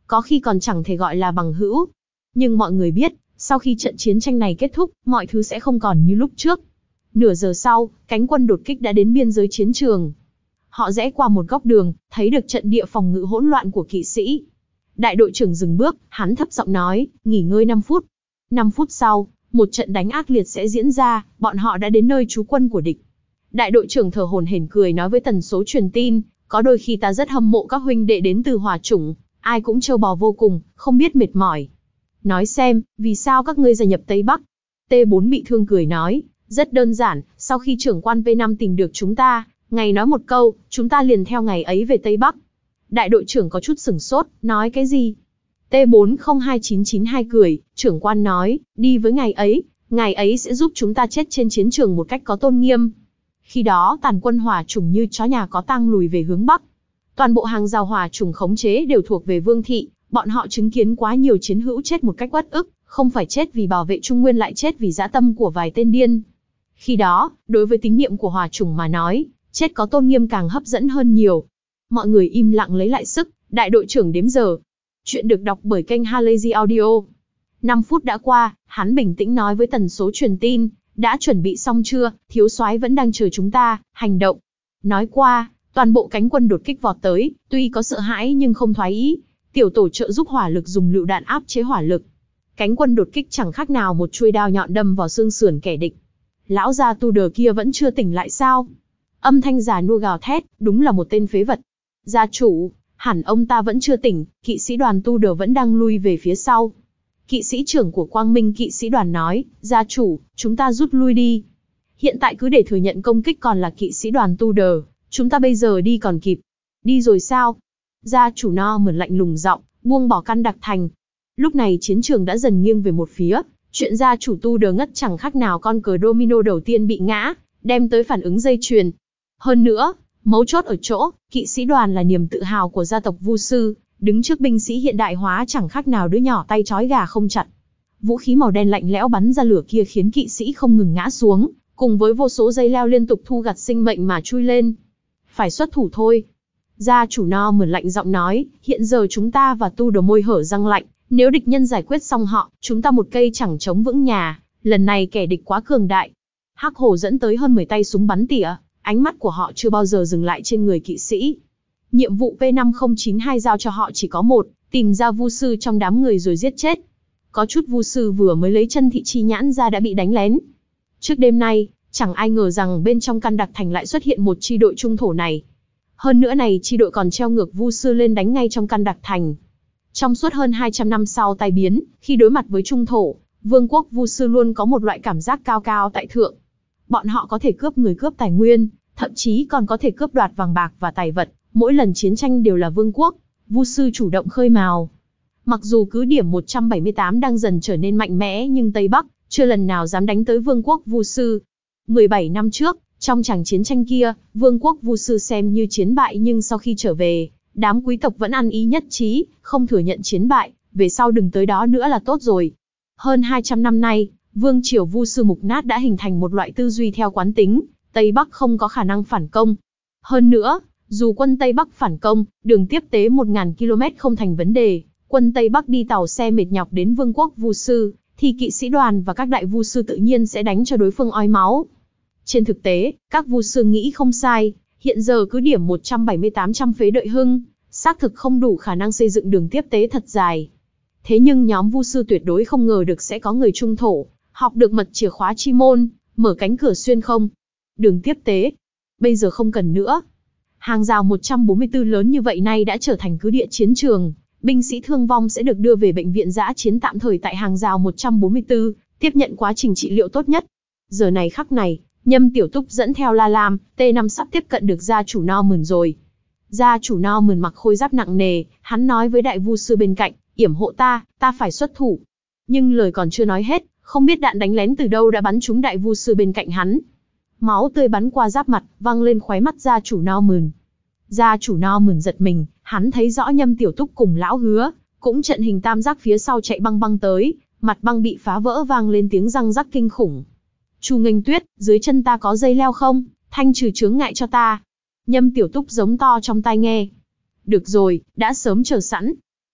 có khi còn chẳng thể gọi là bằng hữu. Nhưng mọi người biết, sau khi trận chiến tranh này kết thúc, mọi thứ sẽ không còn như lúc trước. Nửa giờ sau, cánh quân đột kích đã đến biên giới chiến trường. Họ rẽ qua một góc đường, thấy được trận địa phòng ngự hỗn loạn của kỵ sĩ. Đại đội trưởng dừng bước, hắn thấp giọng nói, nghỉ ngơi năm phút. năm phút sau, một trận đánh ác liệt sẽ diễn ra, bọn họ đã đến nơi trú quân của địch. Đại đội trưởng thở hổn hển cười nói với tần số truyền tin, có đôi khi ta rất hâm mộ các huynh đệ đến từ hỏa chủng, ai cũng trâu bò vô cùng, không biết mệt mỏi. Nói xem, vì sao các ngươi gia nhập Tây Bắc? T bốn bị thương cười nói, rất đơn giản, sau khi trưởng quan V năm tìm được chúng ta, ngày nói một câu, chúng ta liền theo ngày ấy về Tây Bắc. Đại đội trưởng có chút sửng sốt, nói cái gì? T bốn không hai chín chín hai cười, trưởng quan nói, đi với ngày ấy, ngày ấy sẽ giúp chúng ta chết trên chiến trường một cách có tôn nghiêm. Khi đó tàn quân hỏa chủng như chó nhà có tang lùi về hướng Bắc. Toàn bộ hàng rào hỏa chủng khống chế đều thuộc về Vương thị, bọn họ chứng kiến quá nhiều chiến hữu chết một cách uất ức, không phải chết vì bảo vệ Trung Nguyên lại chết vì dã tâm của vài tên điên. Khi đó, đối với tín niệm của hỏa chủng mà nói, chết có tôn nghiêm càng hấp dẫn hơn nhiều. Mọi người im lặng lấy lại sức, đại đội trưởng đếm giờ. Chuyện được đọc bởi kênh Halazy Audio. năm phút đã qua, hắn bình tĩnh nói với tần số truyền tin, đã chuẩn bị xong chưa, thiếu soái vẫn đang chờ chúng ta, hành động. Nói qua, toàn bộ cánh quân đột kích vọt tới, tuy có sợ hãi nhưng không thoái ý. Tiểu tổ trợ giúp hỏa lực dùng lựu đạn áp chế hỏa lực. Cánh quân đột kích chẳng khác nào một chuôi đao nhọn đâm vào xương sườn kẻ địch. Lão già tu đờ kia vẫn chưa tỉnh lại sao? Âm thanh già nua gào thét, đúng là một tên phế vật. Gia chủ, hẳn ông ta vẫn chưa tỉnh, kỵ sĩ đoàn tu đờ vẫn đang lui về phía sau. Kỵ sĩ trưởng của Quang Minh kỵ sĩ đoàn nói, gia chủ, chúng ta rút lui đi. Hiện tại cứ để thừa nhận công kích còn là kỵ sĩ đoàn tu đờ, chúng ta bây giờ đi còn kịp. Đi rồi sao? Gia chủ no mẩn lạnh lùng giọng, buông bỏ căn đặc thành. Lúc này chiến trường đã dần nghiêng về một phía, chuyện gia chủ tu đờ ngất chẳng khác nào con cờ domino đầu tiên bị ngã, đem tới phản ứng dây chuyền. Hơn nữa, mấu chốt ở chỗ, kỵ sĩ đoàn là niềm tự hào của gia tộc Vu Sư, đứng trước binh sĩ hiện đại hóa chẳng khác nào đứa nhỏ tay trói gà không chặt. Vũ khí màu đen lạnh lẽo bắn ra lửa kia khiến kỵ sĩ không ngừng ngã xuống, cùng với vô số dây leo liên tục thu gặt sinh mệnh mà chui lên. Phải xuất thủ thôi. Gia chủ no mẩn lạnh giọng nói, hiện giờ chúng ta và tu đờ môi hở răng lạnh, nếu địch nhân giải quyết xong họ, chúng ta một cây chẳng chống vững nhà, lần này kẻ địch quá cường đại. Hắc Hổ dẫn tới hơn mười tay súng bắn tỉa, ánh mắt của họ chưa bao giờ dừng lại trên người kỵ sĩ. Nhiệm vụ P năm không chín hai giao cho họ chỉ có một, tìm ra Vu sư trong đám người rồi giết chết. Có chút Vu sư vừa mới lấy chân thị chi nhãn ra đã bị đánh lén. Trước đêm nay, chẳng ai ngờ rằng bên trong căn đặc thành lại xuất hiện một chi đội trung thổ này. Hơn nữa này chi đội còn treo ngược Vu sư lên đánh ngay trong căn đặc thành. Trong suốt hơn hai trăm năm sau tai biến, khi đối mặt với trung thổ, vương quốc Vu sư luôn có một loại cảm giác cao cao tại thượng. Bọn họ có thể cướp người cướp tài nguyên, thậm chí còn có thể cướp đoạt vàng bạc và tài vật. Mỗi lần chiến tranh đều là vương quốc, Vu sư chủ động khơi mào. Mặc dù cứ điểm một trăm bảy mươi tám đang dần trở nên mạnh mẽ nhưng Tây Bắc chưa lần nào dám đánh tới vương quốc Vu sư. mười bảy năm trước, trong tràng chiến tranh kia, vương quốc Vu sư xem như chiến bại nhưng sau khi trở về, đám quý tộc vẫn ăn ý nhất trí, không thừa nhận chiến bại, về sau đừng tới đó nữa là tốt rồi. Hơn hai trăm năm nay, vương triều Vu sư mục nát đã hình thành một loại tư duy theo quán tính, Tây Bắc không có khả năng phản công. Hơn nữa, dù quân Tây Bắc phản công, đường tiếp tế một nghìn ki lô mét không thành vấn đề, quân Tây Bắc đi tàu xe mệt nhọc đến vương quốc Vu sư, thì kỵ sĩ đoàn và các đại Vu sư tự nhiên sẽ đánh cho đối phương ói máu. Trên thực tế, các Vu sư nghĩ không sai, hiện giờ cứ điểm một trăm bảy mươi tám trăm phế đợi hưng, xác thực không đủ khả năng xây dựng đường tiếp tế thật dài. Thế nhưng nhóm Vu sư tuyệt đối không ngờ được sẽ có người trung thổ, học được mật chìa khóa chi môn, mở cánh cửa xuyên không. Đường tiếp tế, bây giờ không cần nữa. Hàng rào một trăm bốn mươi tư lớn như vậy nay đã trở thành cứ địa chiến trường, binh sĩ thương vong sẽ được đưa về bệnh viện dã chiến tạm thời tại hàng rào một trăm bốn mươi tư, tiếp nhận quá trình trị liệu tốt nhất. Giờ này khắc này, Nhâm Tiểu Túc dẫn theo La Lam, T năm sắp tiếp cận được gia chủ No Mườn rồi. Gia chủ No Mườn mặc khôi giáp nặng nề, hắn nói với đại Vu sư bên cạnh, yểm hộ ta, ta phải xuất thủ. Nhưng lời còn chưa nói hết, không biết đạn đánh lén từ đâu đã bắn trúng đại Vu sư bên cạnh hắn. Máu tươi bắn qua giáp mặt, văng lên khóe mắt gia chủ No Mườn. Gia chủ No Mườn giật mình, hắn thấy rõ Nhâm Tiểu Túc cùng lão Hứa, cũng trận hình tam giác phía sau chạy băng băng tới, mặt băng bị phá vỡ vang lên tiếng răng rắc kinh khủng. Chu Nghênh Tuyết, dưới chân ta có dây leo không? Thanh trừ chướng ngại cho ta. Nhâm Tiểu Túc giống to trong tai nghe. Được rồi, đã sớm chờ sẵn.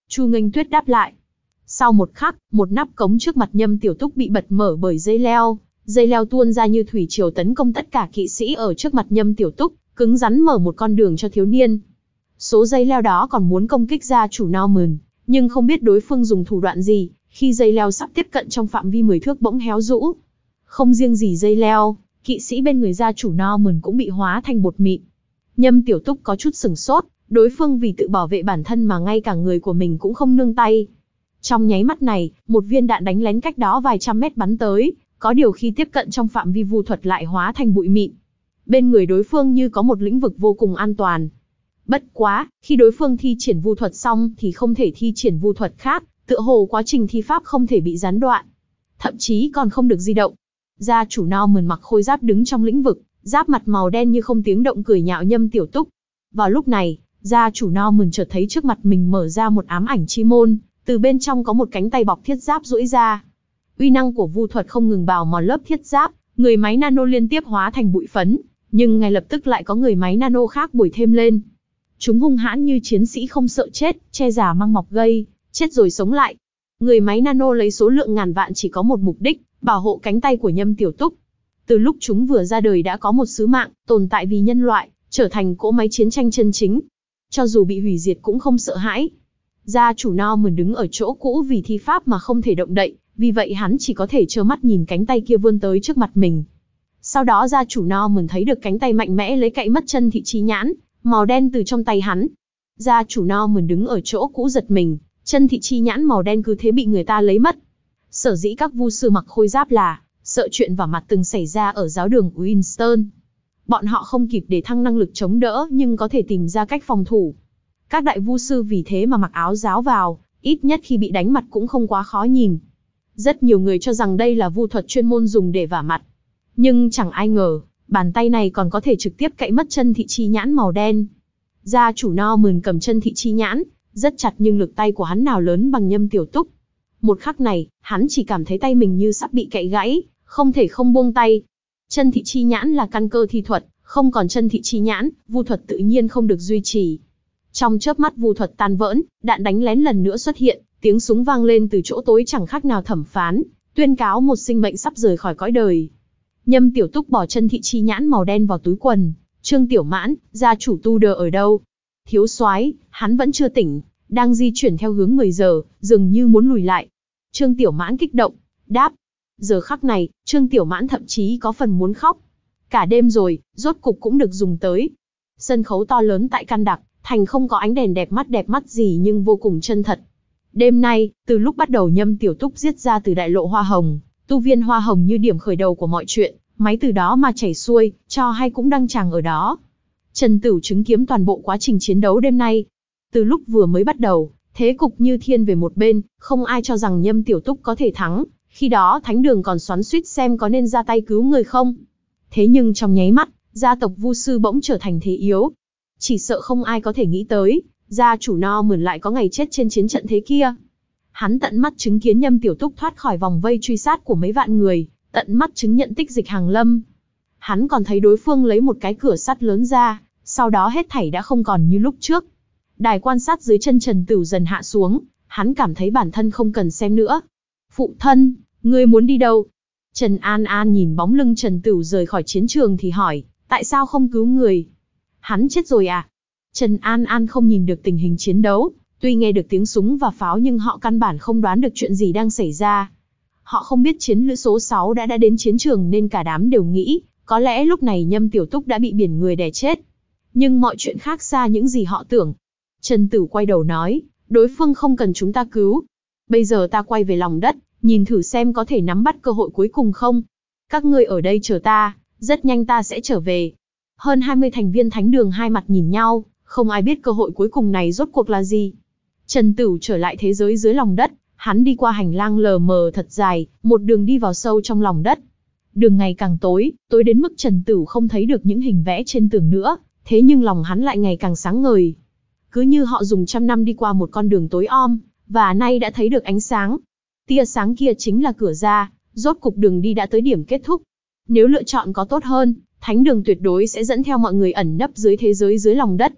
Chu Nghênh Tuyết đáp lại. Sau một khắc, một nắp cống trước mặt Nhâm Tiểu Túc bị bật mở bởi dây leo, dây leo tuôn ra như thủy triều tấn công tất cả kỵ sĩ ở trước mặt Nhâm Tiểu Túc, cứng rắn mở một con đường cho thiếu niên. Số dây leo đó còn muốn công kích gia chủ Norman, nhưng không biết đối phương dùng thủ đoạn gì, khi dây leo sắp tiếp cận trong phạm vi mười thước bỗng héo rũ. Không riêng gì dây leo, kỵ sĩ bên người gia chủ Norman cũng bị hóa thành bột mịn. Nhâm Tiểu Túc có chút sửng sốt, đối phương vì tự bảo vệ bản thân mà ngay cả người của mình cũng không nương tay. Trong nháy mắt này, một viên đạn đánh lén cách đó vài trăm mét bắn tới, có điều khi tiếp cận trong phạm vi vu thuật lại hóa thành bụi mịn. Bên người đối phương như có một lĩnh vực vô cùng an toàn. Bất quá, khi đối phương thi triển vu thuật xong thì không thể thi triển vu thuật khác, tựa hồ quá trình thi pháp không thể bị gián đoạn. Thậm chí còn không được di động. Gia chủ Norman mặc khôi giáp đứng trong lĩnh vực, giáp mặt màu đen như không tiếng động cười nhạo Nhâm Tiểu Túc. Vào lúc này, gia chủ Norman chợt thấy trước mặt mình mở ra một ám ảnh chi môn, từ bên trong có một cánh tay bọc thiết giáp duỗi ra. Uy năng của vu thuật không ngừng bào mòn lớp thiết giáp, người máy nano liên tiếp hóa thành bụi phấn, nhưng ngay lập tức lại có người máy nano khác bồi thêm lên. Chúng hung hãn như chiến sĩ không sợ chết, che già mang mọc gây, chết rồi sống lại. Người máy nano lấy số lượng ngàn vạn chỉ có một mục đích, bảo hộ cánh tay của Nhâm Tiểu Túc. Từ lúc chúng vừa ra đời đã có một sứ mạng, tồn tại vì nhân loại, trở thành cỗ máy chiến tranh chân chính. Cho dù bị hủy diệt cũng không sợ hãi. Gia chủ Norman đứng ở chỗ cũ vì thi pháp mà không thể động đậy, vì vậy hắn chỉ có thể trơ mắt nhìn cánh tay kia vươn tới trước mặt mình. Sau đó gia chủ Norman thấy được cánh tay mạnh mẽ lấy cậy mất chân thị chi nhãn, màu đen từ trong tay hắn. Gia chủ Norman đứng ở chỗ cũ giật mình, chân thị chi nhãn màu đen cứ thế bị người ta lấy mất. Sở dĩ các vu sư mặc khôi giáp là sợ chuyện vả mặt từng xảy ra ở giáo đường Winston. Bọn họ không kịp để thăng năng lực chống đỡ nhưng có thể tìm ra cách phòng thủ. Các đại vu sư vì thế mà mặc áo giáo vào, ít nhất khi bị đánh mặt cũng không quá khó nhìn. Rất nhiều người cho rằng đây là vu thuật chuyên môn dùng để vả mặt. Nhưng chẳng ai ngờ, bàn tay này còn có thể trực tiếp cậy mất chân thị chi nhãn màu đen. Gia chủ Norman cầm chân thị chi nhãn, rất chặt nhưng lực tay của hắn nào lớn bằng Nhâm Tiểu Túc. Một khắc này, hắn chỉ cảm thấy tay mình như sắp bị cậy gãy, không thể không buông tay. Chân thị chi nhãn là căn cơ thi thuật, không còn chân thị chi nhãn, vu thuật tự nhiên không được duy trì. Trong chớp mắt vu thuật tan vỡ, đạn đánh lén lần nữa xuất hiện, tiếng súng vang lên từ chỗ tối chẳng khác nào thẩm phán, tuyên cáo một sinh mệnh sắp rời khỏi cõi đời. Nhâm Tiểu Túc bỏ chân thị chi nhãn màu đen vào túi quần. Trương Tiểu Mãn, gia chủ Tudor ở đâu? Thiếu soái, hắn vẫn chưa tỉnh, đang di chuyển theo hướng mười giờ, dường như muốn lùi lại. Trương Tiểu Mãn kích động, đáp. Giờ khắc này, Trương Tiểu Mãn thậm chí có phần muốn khóc. Cả đêm rồi, rốt cục cũng được dùng tới. Sân khấu to lớn tại Căn Đặc Thành không có ánh đèn đẹp mắt đẹp mắt gì nhưng vô cùng chân thật. Đêm nay, từ lúc bắt đầu Nhâm Tiểu Túc giết ra từ đại lộ Hoa Hồng, tu viên Hoa Hồng như điểm khởi đầu của mọi chuyện, máy từ đó mà chảy xuôi, cho hay cũng đăng tràng ở đó. Trần Tửu chứng kiến toàn bộ quá trình chiến đấu đêm nay. Từ lúc vừa mới bắt đầu, thế cục như thiên về một bên, không ai cho rằng Nhâm Tiểu Túc có thể thắng, khi đó Thánh Đường còn xoắn xuýt xem có nên ra tay cứu người không. Thế nhưng trong nháy mắt, gia tộc Vu Sư bỗng trở thành thế yếu. Chỉ sợ không ai có thể nghĩ tới, gia chủ Norman lại có ngày chết trên chiến trận thế kia. Hắn tận mắt chứng kiến Nhâm Tiểu Túc thoát khỏi vòng vây truy sát của mấy vạn người, tận mắt chứng nhận tích dịch hàng lâm. Hắn còn thấy đối phương lấy một cái cửa sắt lớn ra, sau đó hết thảy đã không còn như lúc trước. Đài quan sát dưới chân Trần Tửu dần hạ xuống, hắn cảm thấy bản thân không cần xem nữa. Phụ thân, ngươi muốn đi đâu? Trần An An nhìn bóng lưng Trần Tửu rời khỏi chiến trường thì hỏi, tại sao không cứu người? Hắn chết rồi à? Trần An An không nhìn được tình hình chiến đấu, tuy nghe được tiếng súng và pháo nhưng họ căn bản không đoán được chuyện gì đang xảy ra. Họ không biết chiến lữ số sáu đã đã đến chiến trường nên cả đám đều nghĩ, có lẽ lúc này Nhâm Tiểu Túc đã bị biển người đè chết. Nhưng mọi chuyện khác xa những gì họ tưởng. Trần Tửu quay đầu nói, đối phương không cần chúng ta cứu. Bây giờ ta quay về lòng đất, nhìn thử xem có thể nắm bắt cơ hội cuối cùng không. Các ngươi ở đây chờ ta, rất nhanh ta sẽ trở về. Hơn hai mươi thành viên Thánh Đường hai mặt nhìn nhau, không ai biết cơ hội cuối cùng này rốt cuộc là gì. Trần Tửu trở lại thế giới dưới lòng đất, hắn đi qua hành lang lờ mờ thật dài, một đường đi vào sâu trong lòng đất. Đường ngày càng tối, tối đến mức Trần Tửu không thấy được những hình vẽ trên tường nữa, thế nhưng lòng hắn lại ngày càng sáng ngời. Cứ như họ dùng trăm năm đi qua một con đường tối om, và nay đã thấy được ánh sáng. Tia sáng kia chính là cửa ra, rốt cục đường đi đã tới điểm kết thúc. Nếu lựa chọn có tốt hơn, Thánh Đường tuyệt đối sẽ dẫn theo mọi người ẩn nấp dưới thế giới dưới lòng đất.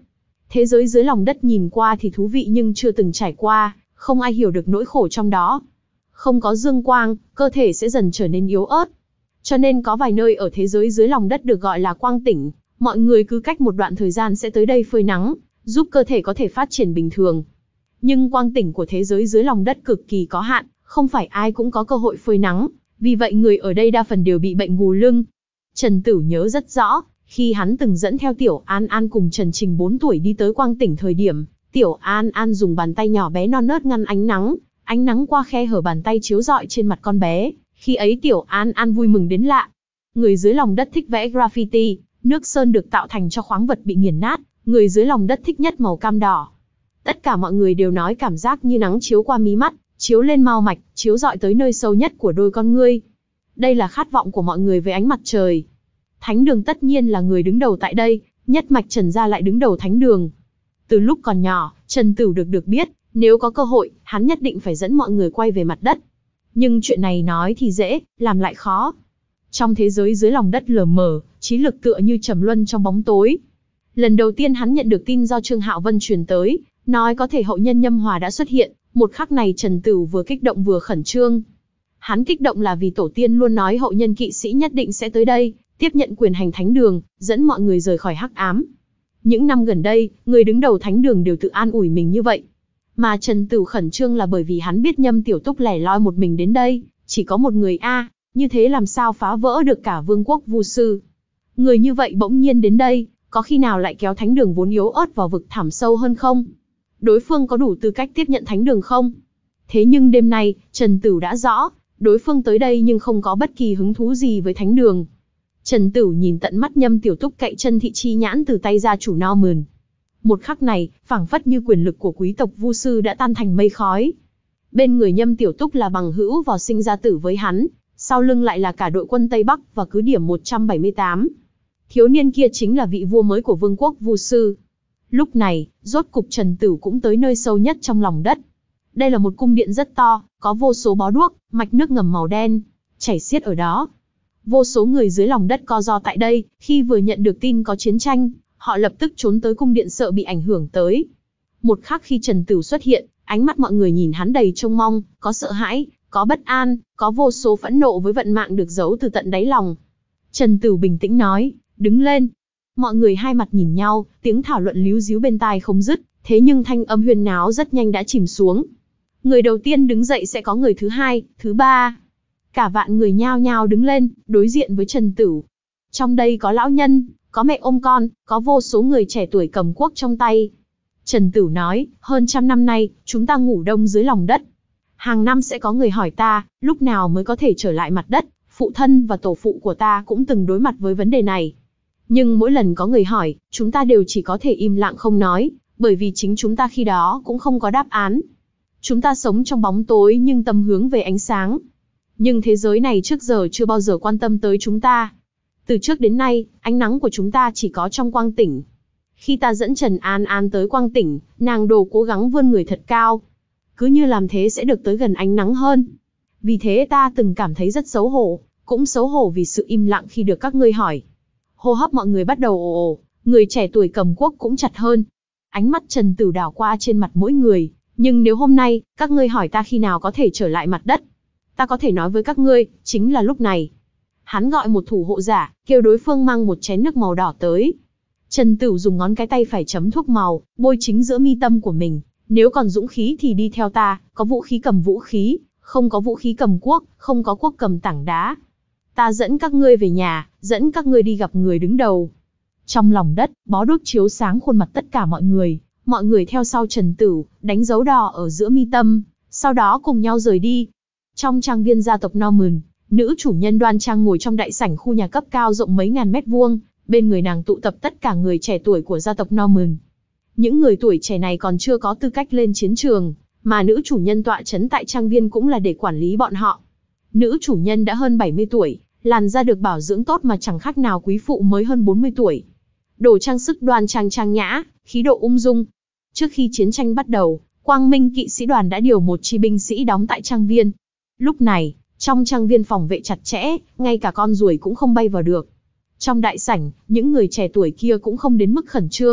Thế giới dưới lòng đất nhìn qua thì thú vị nhưng chưa từng trải qua, không ai hiểu được nỗi khổ trong đó. Không có dương quang, cơ thể sẽ dần trở nên yếu ớt. Cho nên có vài nơi ở thế giới dưới lòng đất được gọi là quang tỉnh, mọi người cứ cách một đoạn thời gian sẽ tới đây phơi nắng, giúp cơ thể có thể phát triển bình thường. Nhưng quang tỉnh của thế giới dưới lòng đất cực kỳ có hạn, không phải ai cũng có cơ hội phơi nắng, vì vậy người ở đây đa phần đều bị bệnh gù lưng. Trần Tửu nhớ rất rõ, khi hắn từng dẫn theo Tiểu An An cùng Trần Trình bốn tuổi đi tới quang tỉnh thời điểm, Tiểu An An dùng bàn tay nhỏ bé non nớt ngăn ánh nắng, ánh nắng qua khe hở bàn tay chiếu rọi trên mặt con bé, khi ấy Tiểu An An vui mừng đến lạ. Người dưới lòng đất thích vẽ graffiti, nước sơn được tạo thành cho khoáng vật bị nghiền nát, người dưới lòng đất thích nhất màu cam đỏ. Tất cả mọi người đều nói cảm giác như nắng chiếu qua mí mắt, chiếu lên mao mạch, chiếu rọi tới nơi sâu nhất của đôi con ngươi. Đây là khát vọng của mọi người với ánh mặt trời. Thánh đường tất nhiên là người đứng đầu tại đây, nhất mạch Trần gia lại đứng đầu thánh đường. Từ lúc còn nhỏ, Trần Tửu được được biết, nếu có cơ hội, hắn nhất định phải dẫn mọi người quay về mặt đất. Nhưng chuyện này nói thì dễ, làm lại khó. Trong thế giới dưới lòng đất lờ mờ, trí lực tựa như trầm luân trong bóng tối. Lần đầu tiên hắn nhận được tin do Trương Hạo Vân truyền tới, nói có thể hậu nhân Nhâm Hòa đã xuất hiện, một khắc này Trần Tửu vừa kích động vừa khẩn trương. Hắn kích động là vì tổ tiên luôn nói hậu nhân kỵ sĩ nhất định sẽ tới đây, tiếp nhận quyền hành thánh đường, dẫn mọi người rời khỏi hắc ám. Những năm gần đây, người đứng đầu thánh đường đều tự an ủi mình như vậy. Mà Trần Tửu khẩn trương là bởi vì hắn biết Nhâm Tiểu Túc lẻ loi một mình đến đây, chỉ có một người a, như thế làm sao phá vỡ được cả vương quốc Vu sư. Người như vậy bỗng nhiên đến đây, có khi nào lại kéo thánh đường vốn yếu ớt vào vực thẳm sâu hơn không? Đối phương có đủ tư cách tiếp nhận thánh đường không? Thế nhưng đêm nay, Trần Tửu đã rõ, đối phương tới đây nhưng không có bất kỳ hứng thú gì với thánh đường. Trần Tửu nhìn tận mắt Nhâm Tiểu Túc cậy chân thị chi nhãn từ tay gia chủ Norman. Một khắc này, phảng phất như quyền lực của quý tộc Vu sư đã tan thành mây khói. Bên người Nhâm Tiểu Túc là bằng hữu vào sinh ra tử với hắn, sau lưng lại là cả đội quân Tây Bắc và cứ điểm một trăm bảy mươi tám. Thiếu niên kia chính là vị vua mới của vương quốc Vu sư. Lúc này, rốt cục Trần Tửu cũng tới nơi sâu nhất trong lòng đất. Đây là một cung điện rất to, có vô số bó đuốc, mạch nước ngầm màu đen, chảy xiết ở đó. Vô số người dưới lòng đất co ro tại đây, khi vừa nhận được tin có chiến tranh, họ lập tức trốn tới cung điện sợ bị ảnh hưởng tới. Một khắc khi Trần Tửu xuất hiện, ánh mắt mọi người nhìn hắn đầy trông mong, có sợ hãi, có bất an, có vô số phẫn nộ với vận mạng được giấu từ tận đáy lòng. Trần Tửu bình tĩnh nói, đứng lên. Mọi người hai mặt nhìn nhau, tiếng thảo luận líu ríu bên tai không dứt, thế nhưng thanh âm huyên náo rất nhanh đã chìm xuống. Người đầu tiên đứng dậy sẽ có người thứ hai, thứ ba. Cả vạn người nhao nhao đứng lên, đối diện với Trần Tửu. Trong đây có lão nhân, có mẹ ôm con, có vô số người trẻ tuổi cầm cuốc trong tay. Trần Tửu nói, hơn trăm năm nay, chúng ta ngủ đông dưới lòng đất. Hàng năm sẽ có người hỏi ta, lúc nào mới có thể trở lại mặt đất, phụ thân và tổ phụ của ta cũng từng đối mặt với vấn đề này. Nhưng mỗi lần có người hỏi, chúng ta đều chỉ có thể im lặng không nói, bởi vì chính chúng ta khi đó cũng không có đáp án. Chúng ta sống trong bóng tối nhưng tâm hướng về ánh sáng. Nhưng thế giới này trước giờ chưa bao giờ quan tâm tới chúng ta. Từ trước đến nay, ánh nắng của chúng ta chỉ có trong quang tỉnh. Khi ta dẫn Trần An An tới quang tỉnh, nàng đồ cố gắng vươn người thật cao. Cứ như làm thế sẽ được tới gần ánh nắng hơn. Vì thế ta từng cảm thấy rất xấu hổ, cũng xấu hổ vì sự im lặng khi được các ngươi hỏi. Hô hấp mọi người bắt đầu ồ ồ, người trẻ tuổi cầm cuốc cũng chặt hơn. Ánh mắt Trần Tửu đảo qua trên mặt mỗi người, nhưng nếu hôm nay, các ngươi hỏi ta khi nào có thể trở lại mặt đất, ta có thể nói với các ngươi, chính là lúc này. Hắn gọi một thủ hộ giả, kêu đối phương mang một chén nước màu đỏ tới. Trần Tửu dùng ngón cái tay phải chấm thuốc màu, bôi chính giữa mi tâm của mình. Nếu còn dũng khí thì đi theo ta, có vũ khí cầm vũ khí, không có vũ khí cầm cuốc, không có cuốc cầm tảng đá. Ta dẫn các ngươi về nhà, dẫn các ngươi đi gặp người đứng đầu. Trong lòng đất, bó đuốc chiếu sáng khuôn mặt tất cả mọi người. Mọi người theo sau Trần Tửu, đánh dấu đỏ ở giữa mi tâm, sau đó cùng nhau rời đi. Trong trang viên gia tộc Norman, nữ chủ nhân đoan trang ngồi trong đại sảnh khu nhà cấp cao rộng mấy ngàn mét vuông, bên người nàng tụ tập tất cả người trẻ tuổi của gia tộc Norman. Những người tuổi trẻ này còn chưa có tư cách lên chiến trường, mà nữ chủ nhân tọa trấn tại trang viên cũng là để quản lý bọn họ. Nữ chủ nhân đã hơn bảy mươi tuổi, làn da được bảo dưỡng tốt mà chẳng khác nào quý phụ mới hơn bốn mươi tuổi. Đồ trang sức đoan trang trang nhã, khí độ ung dung. Trước khi chiến tranh bắt đầu, Quang Minh kỵ sĩ đoàn đã điều một chi binh sĩ đóng tại trang viên. Lúc này, trong trang viên phòng vệ chặt chẽ, ngay cả con ruồi cũng không bay vào được. Trong đại sảnh, những người trẻ tuổi kia cũng không đến mức khẩn trương,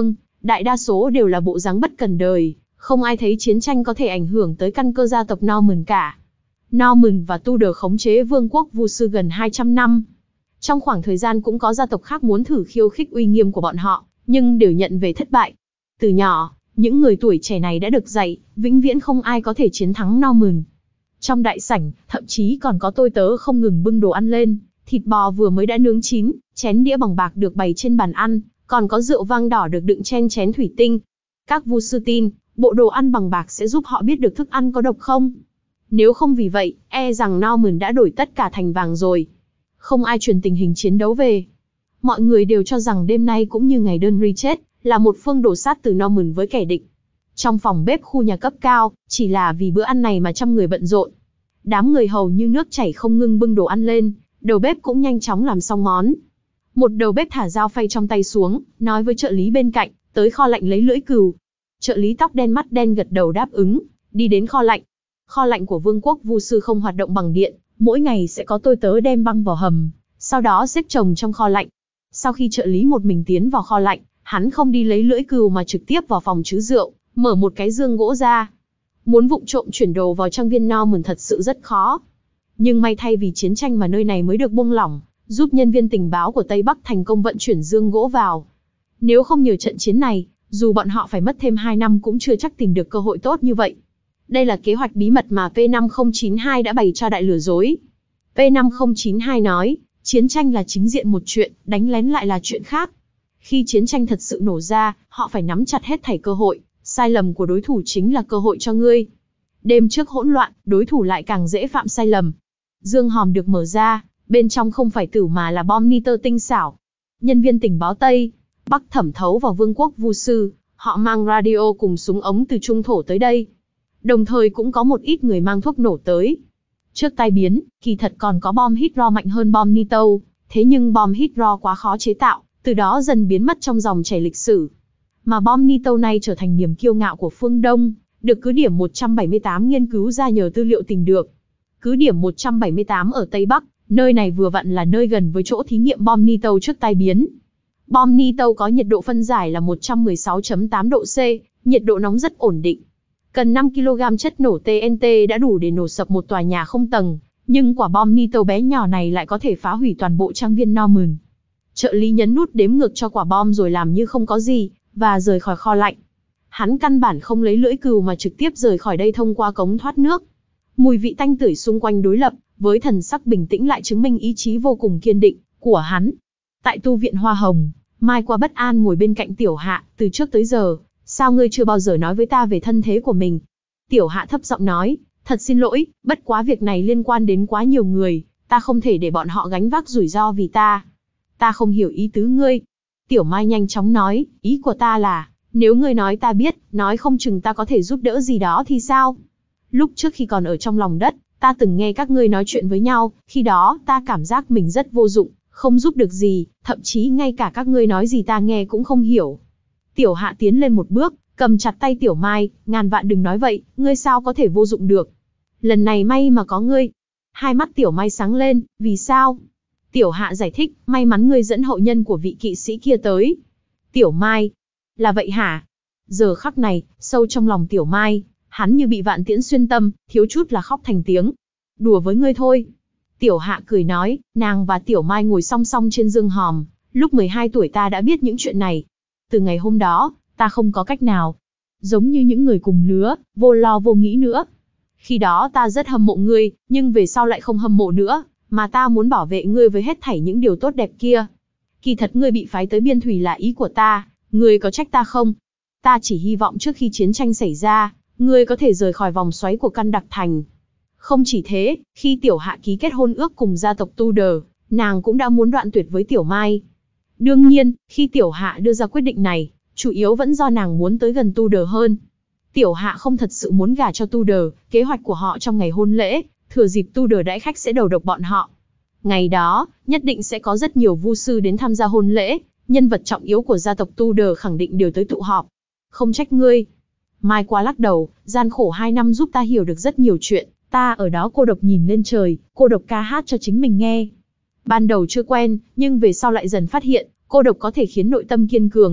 đại đa số đều là bộ dáng bất cần đời, không ai thấy chiến tranh có thể ảnh hưởng tới căn cơ gia tộc Norman cả. Norman và Tudor khống chế vương quốc Vu sư gần hai trăm năm. Trong khoảng thời gian cũng có gia tộc khác muốn thử khiêu khích uy nghiêm của bọn họ, nhưng đều nhận về thất bại. Từ nhỏ, những người tuổi trẻ này đã được dạy, vĩnh viễn không ai có thể chiến thắng Norman. Trong đại sảnh, thậm chí còn có tôi tớ không ngừng bưng đồ ăn lên, thịt bò vừa mới đã nướng chín, chén đĩa bằng bạc được bày trên bàn ăn, còn có rượu vang đỏ được đựng trên chén thủy tinh. Các Vu sư tin, bộ đồ ăn bằng bạc sẽ giúp họ biết được thức ăn có độc không. Nếu không vì vậy, e rằng Norman đã đổi tất cả thành vàng rồi. Không ai truyền tình hình chiến đấu về. Mọi người đều cho rằng đêm nay cũng như ngày Đơn Ri chết, là một phương đổ sát từ Norman với kẻ địch. Trong phòng bếp khu nhà cấp cao, chỉ là vì bữa ăn này mà trăm người bận rộn. Đám người hầu như nước chảy không ngưng bưng đồ ăn lên, đầu bếp cũng nhanh chóng làm xong món. Một đầu bếp thả dao phay trong tay xuống, nói với trợ lý bên cạnh, tới kho lạnh lấy lưỡi cừu. Trợ lý tóc đen mắt đen gật đầu đáp ứng, đi đến kho lạnh. Kho lạnh của vương quốc Vu sư không hoạt động bằng điện, mỗi ngày sẽ có tôi tớ đem băng vào hầm, sau đó xếp chồng trong kho lạnh. Sau khi trợ lý một mình tiến vào kho lạnh, hắn không đi lấy lưỡi cừu mà trực tiếp vào phòng trữ rượu, mở một cái dương gỗ ra. Muốn vụng trộm chuyển đồ vào trang viên Norman thật sự rất khó. Nhưng may thay vì chiến tranh mà nơi này mới được buông lỏng, giúp nhân viên tình báo của Tây Bắc thành công vận chuyển dương gỗ vào. Nếu không nhờ trận chiến này, dù bọn họ phải mất thêm hai năm cũng chưa chắc tìm được cơ hội tốt như vậy. Đây là kế hoạch bí mật mà P năm không chín hai đã bày cho đại lừa dối. P năm không chín hai nói, chiến tranh là chính diện một chuyện, đánh lén lại là chuyện khác. Khi chiến tranh thật sự nổ ra, họ phải nắm chặt hết thảy cơ hội, sai lầm của đối thủ chính là cơ hội cho ngươi. Đêm trước hỗn loạn, đối thủ lại càng dễ phạm sai lầm. Dương hòm được mở ra, bên trong không phải tửu mà là bom nitơ tinh xảo. Nhân viên tình báo Tây Bắc thẩm thấu vào vương quốc Vu sư, họ mang radio cùng súng ống từ trung thổ tới đây. Đồng thời cũng có một ít người mang thuốc nổ tới. Trước tai biến, kỳ thật còn có bom hydro mạnh hơn bom nitơ, thế nhưng bom hydro quá khó chế tạo, từ đó dần biến mất trong dòng chảy lịch sử. Mà bom nitơ này trở thành niềm kiêu ngạo của phương Đông, được cứ điểm một trăm bảy mươi tám nghiên cứu ra nhờ tư liệu tìm được. Cứ điểm một trăm bảy mươi tám ở Tây Bắc, nơi này vừa vặn là nơi gần với chỗ thí nghiệm bom nitơ trước tai biến. Bom nitơ có nhiệt độ phân giải là một trăm mười sáu phẩy tám độ C, nhiệt độ nóng rất ổn định. Cần năm ki lô gam chất nổ T N T đã đủ để nổ sập một tòa nhà không tầng, nhưng quả bom nitơ bé nhỏ này lại có thể phá hủy toàn bộ trang viên Norman. Trợ lý nhấn nút đếm ngược cho quả bom rồi làm như không có gì, và rời khỏi kho lạnh. Hắn căn bản không lấy lưỡi cừu mà trực tiếp rời khỏi đây thông qua cống thoát nước. Mùi vị tanh tưởi xung quanh đối lập, với thần sắc bình tĩnh lại chứng minh ý chí vô cùng kiên định của hắn. Tại tu viện Hoa Hồng, Mai Qua bất an ngồi bên cạnh Tiểu Hạ, từ trước tới giờ, sao ngươi chưa bao giờ nói với ta về thân thế của mình? Tiểu Hạ thấp giọng nói, thật xin lỗi, bất quá việc này liên quan đến quá nhiều người, ta không thể để bọn họ gánh vác rủi ro vì ta. Ta không hiểu ý tứ ngươi. Tiểu Mai nhanh chóng nói, ý của ta là, nếu ngươi nói ta biết, nói không chừng ta có thể giúp đỡ gì đó thì sao? Lúc trước khi còn ở trong lòng đất, ta từng nghe các ngươi nói chuyện với nhau, khi đó ta cảm giác mình rất vô dụng, không giúp được gì, thậm chí ngay cả các ngươi nói gì ta nghe cũng không hiểu. Tiểu Hạ tiến lên một bước, cầm chặt tay Tiểu Mai, ngàn vạn đừng nói vậy, ngươi sao có thể vô dụng được? Lần này may mà có ngươi. Hai mắt Tiểu Mai sáng lên, vì sao? Tiểu Hạ giải thích, may mắn ngươi dẫn hậu nhân của vị kỵ sĩ kia tới. Tiểu Mai, là vậy hả? Giờ khắc này, sâu trong lòng Tiểu Mai, hắn như bị vạn tiễn xuyên tâm, thiếu chút là khóc thành tiếng. Đùa với ngươi thôi. Tiểu Hạ cười nói, nàng và Tiểu Mai ngồi song song trên giường hòm, lúc mười hai tuổi ta đã biết những chuyện này. Từ ngày hôm đó, ta không có cách nào. Giống như những người cùng lứa, vô lo vô nghĩ nữa. Khi đó ta rất hâm mộ ngươi, nhưng về sau lại không hâm mộ nữa, mà ta muốn bảo vệ ngươi với hết thảy những điều tốt đẹp kia. Kỳ thật ngươi bị phái tới Biên Thủy là ý của ta, ngươi có trách ta không? Ta chỉ hy vọng trước khi chiến tranh xảy ra, ngươi có thể rời khỏi vòng xoáy của Căn Đặc Thành. Không chỉ thế, khi Tiểu Hạ ký kết hôn ước cùng gia tộc Tudor, nàng cũng đã muốn đoạn tuyệt với Tiểu Mai. Đương nhiên, khi Tiểu Hạ đưa ra quyết định này, chủ yếu vẫn do nàng muốn tới gần Tudor hơn. Tiểu Hạ không thật sự muốn gả cho Tudor, kế hoạch của họ trong ngày hôn lễ, thừa dịp Tudor đãi khách sẽ đầu độc bọn họ. Ngày đó, nhất định sẽ có rất nhiều vu sư đến tham gia hôn lễ, nhân vật trọng yếu của gia tộc Tudor khẳng định đều tới tụ họp. Không trách ngươi. Mai Qua lắc đầu, gian khổ hai năm giúp ta hiểu được rất nhiều chuyện, ta ở đó cô độc nhìn lên trời, cô độc ca hát cho chính mình nghe. Ban đầu chưa quen, nhưng về sau lại dần phát hiện, cô độc có thể khiến nội tâm kiên cường.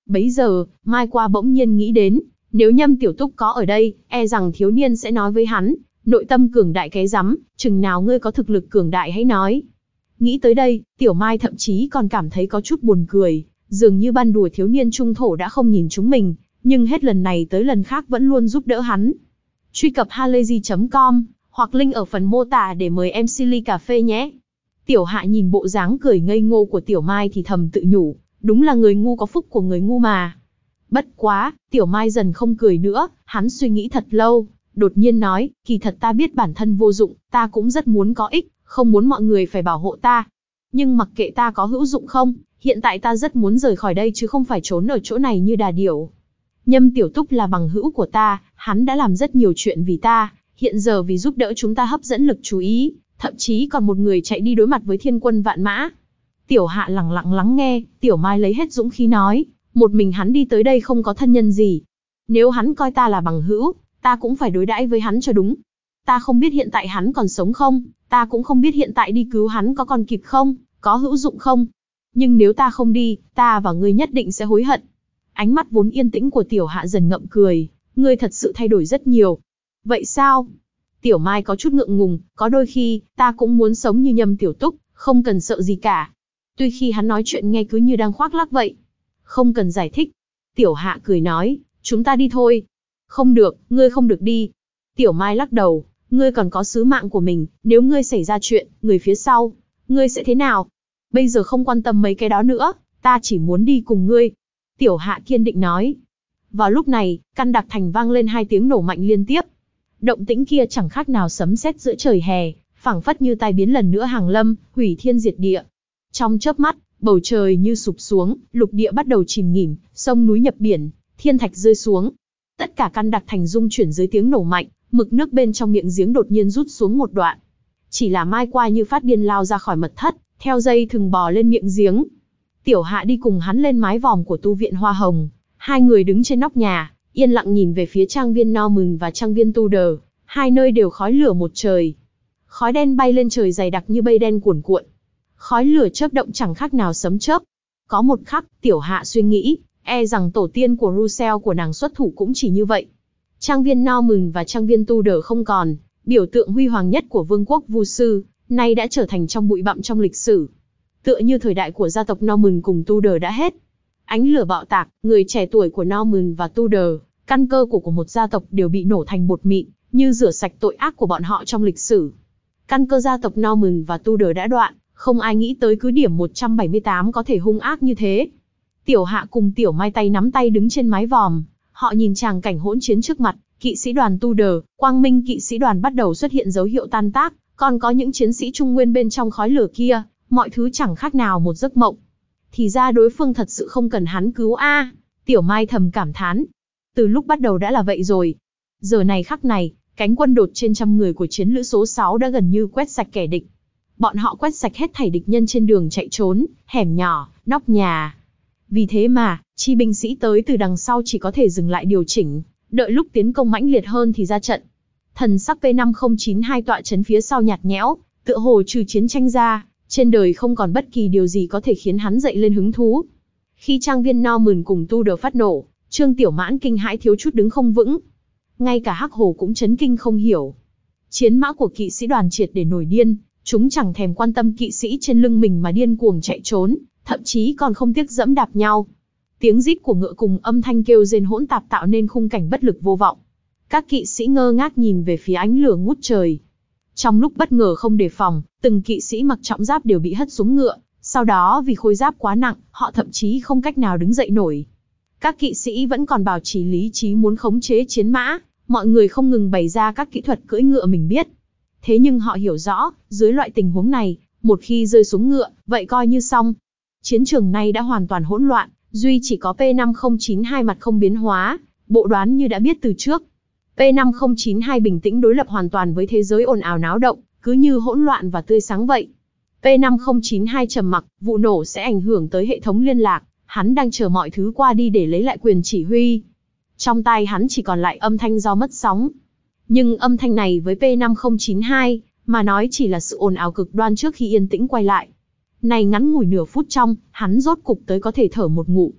Bấy giờ, Mai Qua bỗng nhiên nghĩ đến, nếu Nhâm Tiểu Túc có ở đây, e rằng thiếu niên sẽ nói với hắn, nội tâm cường đại cái rắm, chừng nào ngươi có thực lực cường đại hãy nói. Nghĩ tới đây, Tiểu Mai thậm chí còn cảm thấy có chút buồn cười, dường như ban đùa thiếu niên trung thổ đã không nhìn chúng mình, nhưng hết lần này tới lần khác vẫn luôn giúp đỡ hắn. Truy cập halayzi chấm com, hoặc link ở phần mô tả để mời em xê ly cà phê nhé. Tiểu Hạ nhìn bộ dáng cười ngây ngô của Tiểu Mai thì thầm tự nhủ, đúng là người ngu có phúc của người ngu mà. Bất quá, Tiểu Mai dần không cười nữa, hắn suy nghĩ thật lâu, đột nhiên nói, kỳ thật ta biết bản thân vô dụng, ta cũng rất muốn có ích, không muốn mọi người phải bảo hộ ta. Nhưng mặc kệ ta có hữu dụng không, hiện tại ta rất muốn rời khỏi đây chứ không phải trốn ở chỗ này như đà điểu. Nhâm Tiểu Túc là bằng hữu của ta, hắn đã làm rất nhiều chuyện vì ta, hiện giờ vì giúp đỡ chúng ta hấp dẫn lực chú ý, thậm chí còn một người chạy đi đối mặt với thiên quân vạn mã. Tiểu Hạ lặng lặng lắng nghe, Tiểu Mai lấy hết dũng khí nói, một mình hắn đi tới đây không có thân nhân gì. Nếu hắn coi ta là bằng hữu, ta cũng phải đối đãi với hắn cho đúng. Ta không biết hiện tại hắn còn sống không, ta cũng không biết hiện tại đi cứu hắn có còn kịp không, có hữu dụng không. Nhưng nếu ta không đi, ta và ngươi nhất định sẽ hối hận. Ánh mắt vốn yên tĩnh của Tiểu Hạ dần ngậm cười, ngươi thật sự thay đổi rất nhiều. Vậy sao? Tiểu Mai có chút ngượng ngùng, có đôi khi, ta cũng muốn sống như Nhâm Tiểu Túc, không cần sợ gì cả. Tuy khi hắn nói chuyện nghe cứ như đang khoác lác vậy. Không cần giải thích. Tiểu Hạ cười nói, chúng ta đi thôi. Không được, ngươi không được đi. Tiểu Mai lắc đầu, ngươi còn có sứ mạng của mình, nếu ngươi xảy ra chuyện, người phía sau, ngươi sẽ thế nào? Bây giờ không quan tâm mấy cái đó nữa, ta chỉ muốn đi cùng ngươi. Tiểu Hạ kiên định nói. Vào lúc này, căn đặc thành vang lên hai tiếng nổ mạnh liên tiếp. Động tĩnh kia chẳng khác nào sấm sét giữa trời hè, phảng phất như tai biến lần nữa hàng lâm, hủy thiên diệt địa. Trong chớp mắt, bầu trời như sụp xuống, lục địa bắt đầu chìm nghỉm, sông núi nhập biển, thiên thạch rơi xuống. Tất cả căn đặc thành rung chuyển dưới tiếng nổ mạnh, mực nước bên trong miệng giếng đột nhiên rút xuống một đoạn. Chỉ là Mai Qua như phát điên lao ra khỏi mật thất, theo dây thừng bò lên miệng giếng. Tiểu Hạ đi cùng hắn lên mái vòm của tu viện Hoa Hồng, hai người đứng trên nóc nhà, yên lặng nhìn về phía trang viên Norman và trang viên Tudor, hai nơi đều khói lửa một trời. Khói đen bay lên trời dày đặc như mây đen cuồn cuộn. Khói lửa chớp động chẳng khác nào sấm chớp. Có một khắc, Tiểu Hạ suy nghĩ, e rằng tổ tiên của Russell của nàng xuất thủ cũng chỉ như vậy. Trang viên Norman và trang viên Tudor không còn, biểu tượng huy hoàng nhất của vương quốc Vu sư, nay đã trở thành trong bụi bặm trong lịch sử. Tựa như thời đại của gia tộc Norman cùng Tudor đã hết. Ánh lửa bạo tạc, người trẻ tuổi của Norman và Tudor, căn cơ của của một gia tộc đều bị nổ thành bột mịn, như rửa sạch tội ác của bọn họ trong lịch sử. Căn cơ gia tộc Norman và Tudor đã đoạn, không ai nghĩ tới cứ điểm một trăm bảy mươi tám có thể hung ác như thế. Tiểu Hạ cùng Tiểu Mai tay nắm tay đứng trên mái vòm, họ nhìn tràng cảnh hỗn chiến trước mặt, kỵ sĩ đoàn Tudor, Quang Minh kỵ sĩ đoàn bắt đầu xuất hiện dấu hiệu tan tác, còn có những chiến sĩ Trung Nguyên bên trong khói lửa kia, mọi thứ chẳng khác nào một giấc mộng. Thì ra đối phương thật sự không cần hắn cứu a. À. Tiểu Mai thầm cảm thán. Từ lúc bắt đầu đã là vậy rồi. Giờ này khắc này, cánh quân đột trên trăm người của chiến lữ số sáu đã gần như quét sạch kẻ địch. Bọn họ quét sạch hết thảy địch nhân trên đường chạy trốn, hẻm nhỏ, nóc nhà. Vì thế mà, chi binh sĩ tới từ đằng sau chỉ có thể dừng lại điều chỉnh, đợi lúc tiến công mãnh liệt hơn thì ra trận. Thần sắc P năm không chín hai tọa trấn phía sau nhạt nhẽo, tựa hồ trừ chiến tranh ra, trên đời không còn bất kỳ điều gì có thể khiến hắn dậy lên hứng thú. Khi trang viên Norman cùng Tudor phát nổ, Trương Tiểu Mãn kinh hãi thiếu chút đứng không vững. Ngay cả Hắc Hồ cũng chấn kinh không hiểu. Chiến mã của kỵ sĩ đoàn triệt để nổi điên, chúng chẳng thèm quan tâm kỵ sĩ trên lưng mình mà điên cuồng chạy trốn, thậm chí còn không tiếc dẫm đạp nhau. Tiếng rít của ngựa cùng âm thanh kêu rên hỗn tạp tạo nên khung cảnh bất lực vô vọng. Các kỵ sĩ ngơ ngác nhìn về phía ánh lửa ngút trời. Trong lúc bất ngờ không đề phòng, từng kỵ sĩ mặc trọng giáp đều bị hất xuống ngựa, sau đó vì khôi giáp quá nặng, họ thậm chí không cách nào đứng dậy nổi. Các kỵ sĩ vẫn còn bảo trì lý trí muốn khống chế chiến mã, mọi người không ngừng bày ra các kỹ thuật cưỡi ngựa mình biết. Thế nhưng họ hiểu rõ, dưới loại tình huống này, một khi rơi xuống ngựa, vậy coi như xong. Chiến trường này đã hoàn toàn hỗn loạn, duy chỉ có P năm không chín hai mặt không biến hóa, bộ đoán như đã biết từ trước. P năm không chín hai bình tĩnh đối lập hoàn toàn với thế giới ồn ào náo động, cứ như hỗn loạn và tươi sáng vậy. P năm không chín hai trầm mặc, vụ nổ sẽ ảnh hưởng tới hệ thống liên lạc, hắn đang chờ mọi thứ qua đi để lấy lại quyền chỉ huy. Trong tai hắn chỉ còn lại âm thanh do mất sóng. Nhưng âm thanh này với P năm không chín hai, mà nói chỉ là sự ồn ào cực đoan trước khi yên tĩnh quay lại. Này ngắn ngủi nửa phút trong, hắn rốt cục tới có thể thở một ngụm.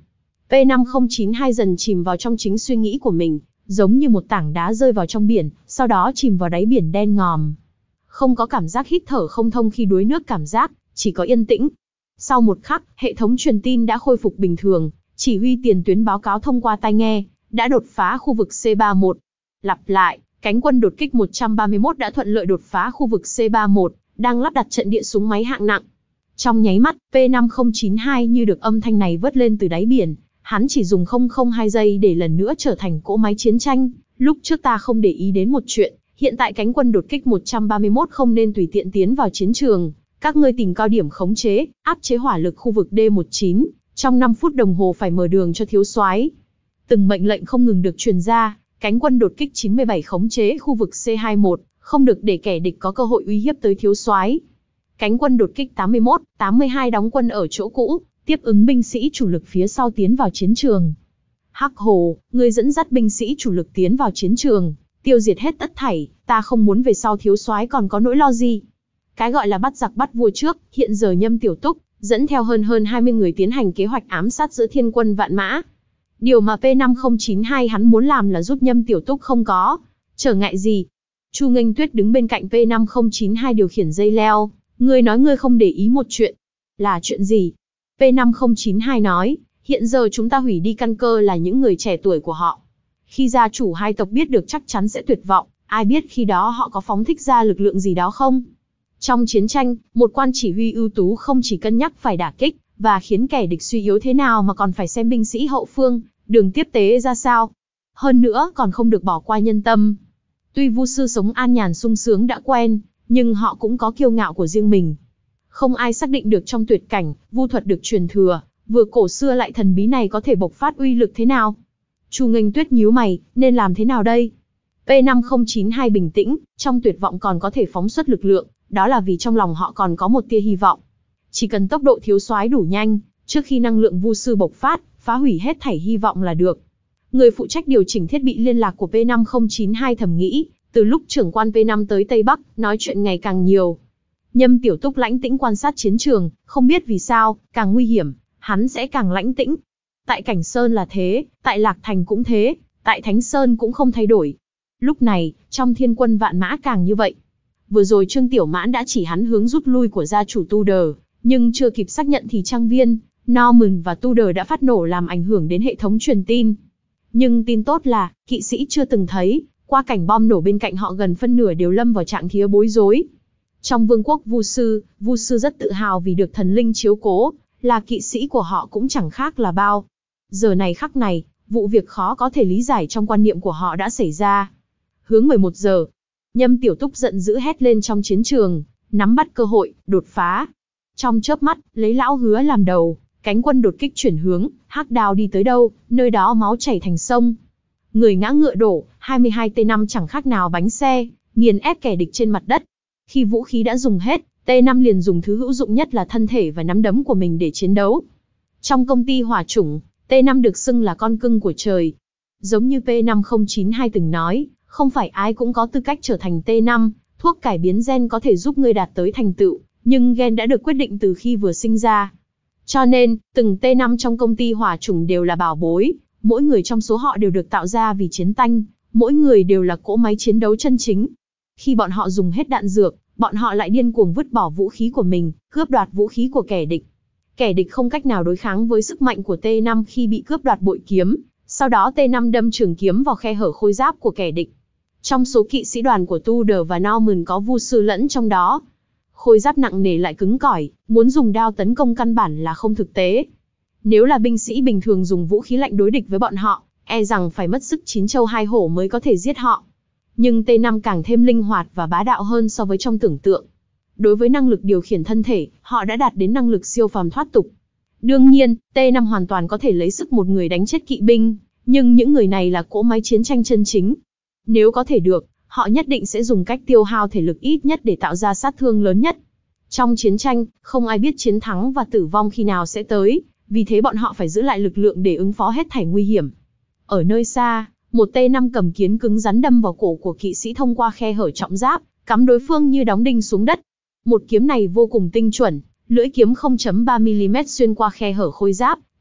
P năm không chín hai dần chìm vào trong chính suy nghĩ của mình, giống như một tảng đá rơi vào trong biển, sau đó chìm vào đáy biển đen ngòm. Không có cảm giác hít thở không thông khi đuối nước cảm giác, chỉ có yên tĩnh. Sau một khắc, hệ thống truyền tin đã khôi phục bình thường, chỉ huy tiền tuyến báo cáo thông qua tai nghe, đã đột phá khu vực C ba mươi mốt. Lặp lại, cánh quân đột kích một trăm ba mươi mốt đã thuận lợi đột phá khu vực C ba mươi mốt, đang lắp đặt trận địa súng máy hạng nặng. Trong nháy mắt, P năm không chín hai như được âm thanh này vớt lên từ đáy biển, hắn chỉ dùng không không hai giây để lần nữa trở thành cỗ máy chiến tranh. Lúc trước ta không để ý đến một chuyện, hiện tại cánh quân đột kích một trăm ba mươi mốt không nên tùy tiện tiến vào chiến trường. Các ngươi tìm cao điểm khống chế, áp chế hỏa lực khu vực D mười chín, trong năm phút đồng hồ phải mở đường cho thiếu soái. Từng mệnh lệnh không ngừng được truyền ra, cánh quân đột kích chín mươi bảy khống chế khu vực C hai mươi mốt, không được để kẻ địch có cơ hội uy hiếp tới thiếu soái. Cánh quân đột kích tám mươi mốt, tám mươi hai đóng quân ở chỗ cũ, tiếp ứng binh sĩ chủ lực phía sau tiến vào chiến trường. Hắc Hồ, ngươi dẫn dắt binh sĩ chủ lực tiến vào chiến trường, tiêu diệt hết tất thảy, ta không muốn về sau thiếu soái còn có nỗi lo gì. Cái gọi là bắt giặc bắt vua trước, hiện giờ Nhâm Tiểu Túc dẫn theo hơn hơn hai mươi người tiến hành kế hoạch ám sát giữa thiên quân vạn mã. Điều mà P năm không chín hai hắn muốn làm là giúp Nhâm Tiểu Túc không có trở ngại gì. Chu Nghênh Tuyết đứng bên cạnh P năm không chín hai điều khiển dây leo. Ngươi nói ngươi không để ý một chuyện. Là chuyện gì? P năm không chín hai nói, hiện giờ chúng ta hủy đi căn cơ là những người trẻ tuổi của họ. Khi gia chủ hai tộc biết được chắc chắn sẽ tuyệt vọng, ai biết khi đó họ có phóng thích ra lực lượng gì đó không? Trong chiến tranh, một quan chỉ huy ưu tú không chỉ cân nhắc phải đả kích, và khiến kẻ địch suy yếu thế nào mà còn phải xem binh sĩ hậu phương, đường tiếp tế ra sao. Hơn nữa còn không được bỏ qua nhân tâm. Tuy Vu sư sống an nhàn sung sướng đã quen, nhưng họ cũng có kiêu ngạo của riêng mình. Không ai xác định được trong tuyệt cảnh, vu thuật được truyền thừa, vừa cổ xưa lại thần bí này có thể bộc phát uy lực thế nào. Chu Nghênh Tuyết nhíu mày, nên làm thế nào đây? P năm không chín hai bình tĩnh, trong tuyệt vọng còn có thể phóng xuất lực lượng, đó là vì trong lòng họ còn có một tia hy vọng. Chỉ cần tốc độ thiếu soái đủ nhanh, trước khi năng lượng vu sư bộc phát, phá hủy hết thảy hy vọng là được. Người phụ trách điều chỉnh thiết bị liên lạc của P năm không chín hai thầm nghĩ, từ lúc trưởng quan P năm tới Tây Bắc, nói chuyện ngày càng nhiều. Nhâm Tiểu Túc lãnh tĩnh quan sát chiến trường, không biết vì sao, càng nguy hiểm, hắn sẽ càng lãnh tĩnh. Tại Cảnh Sơn là thế, tại Lạc Thành cũng thế, tại Thánh Sơn cũng không thay đổi. Lúc này, trong thiên quân vạn mã càng như vậy. Vừa rồi Trương Tiểu Mãn đã chỉ hắn hướng rút lui của gia chủ Tudor, nhưng chưa kịp xác nhận thì Trang Viên, Norman và Tudor đã phát nổ làm ảnh hưởng đến hệ thống truyền tin. Nhưng tin tốt là, kỵ sĩ chưa từng thấy, qua cảnh bom nổ bên cạnh họ gần phân nửa đều lâm vào trạng thiếu bối rối. Trong vương quốc Vu sư, Vu sư rất tự hào vì được thần linh chiếu cố, là kỵ sĩ của họ cũng chẳng khác là bao. Giờ này khắc này, vụ việc khó có thể lý giải trong quan niệm của họ đã xảy ra. Hướng mười một giờ, Nhâm Tiểu Túc giận dữ hét lên trong chiến trường, nắm bắt cơ hội, đột phá. Trong chớp mắt, lấy lão Hứa làm đầu, cánh quân đột kích chuyển hướng, hắc đao đi tới đâu, nơi đó máu chảy thành sông. Người ngã ngựa đổ, hai mươi hai T năm chẳng khác nào bánh xe, nghiền ép kẻ địch trên mặt đất. Khi vũ khí đã dùng hết, T năm liền dùng thứ hữu dụng nhất là thân thể và nắm đấm của mình để chiến đấu. Trong công ty hỏa chủng, T năm được xưng là con cưng của trời. Giống như P năm không chín hai từng nói, không phải ai cũng có tư cách trở thành T năm, thuốc cải biến gen có thể giúp ngươi đạt tới thành tựu, nhưng gen đã được quyết định từ khi vừa sinh ra. Cho nên, từng T năm trong công ty hỏa chủng đều là bảo bối, mỗi người trong số họ đều được tạo ra vì chiến tanh, mỗi người đều là cỗ máy chiến đấu chân chính. Khi bọn họ dùng hết đạn dược, bọn họ lại điên cuồng vứt bỏ vũ khí của mình, cướp đoạt vũ khí của kẻ địch. Kẻ địch không cách nào đối kháng với sức mạnh của T năm khi bị cướp đoạt bội kiếm, sau đó T năm đâm trường kiếm vào khe hở khôi giáp của kẻ địch. Trong số kỵ sĩ đoàn của Tudor và Norman có Vu sư lẫn trong đó. Khôi giáp nặng nề lại cứng cỏi, muốn dùng đao tấn công căn bản là không thực tế. Nếu là binh sĩ bình thường dùng vũ khí lạnh đối địch với bọn họ, e rằng phải mất sức chín châu hai hổ mới có thể giết họ. Nhưng T năm càng thêm linh hoạt và bá đạo hơn so với trong tưởng tượng. Đối với năng lực điều khiển thân thể, họ đã đạt đến năng lực siêu phàm thoát tục. Đương nhiên, T năm hoàn toàn có thể lấy sức một người đánh chết kỵ binh, nhưng những người này là cỗ máy chiến tranh chân chính. Nếu có thể được, họ nhất định sẽ dùng cách tiêu hao thể lực ít nhất để tạo ra sát thương lớn nhất. Trong chiến tranh, không ai biết chiến thắng và tử vong khi nào sẽ tới, vì thế bọn họ phải giữ lại lực lượng để ứng phó hết thảy nguy hiểm. Ở nơi xa, một T năm cầm kiến cứng rắn đâm vào cổ của kỵ sĩ thông qua khe hở trọng giáp, cắm đối phương như đóng đinh xuống đất. Một kiếm này vô cùng tinh chuẩn, lưỡi kiếm không phẩy ba mi li mét xuyên qua khe hở khôi giáp,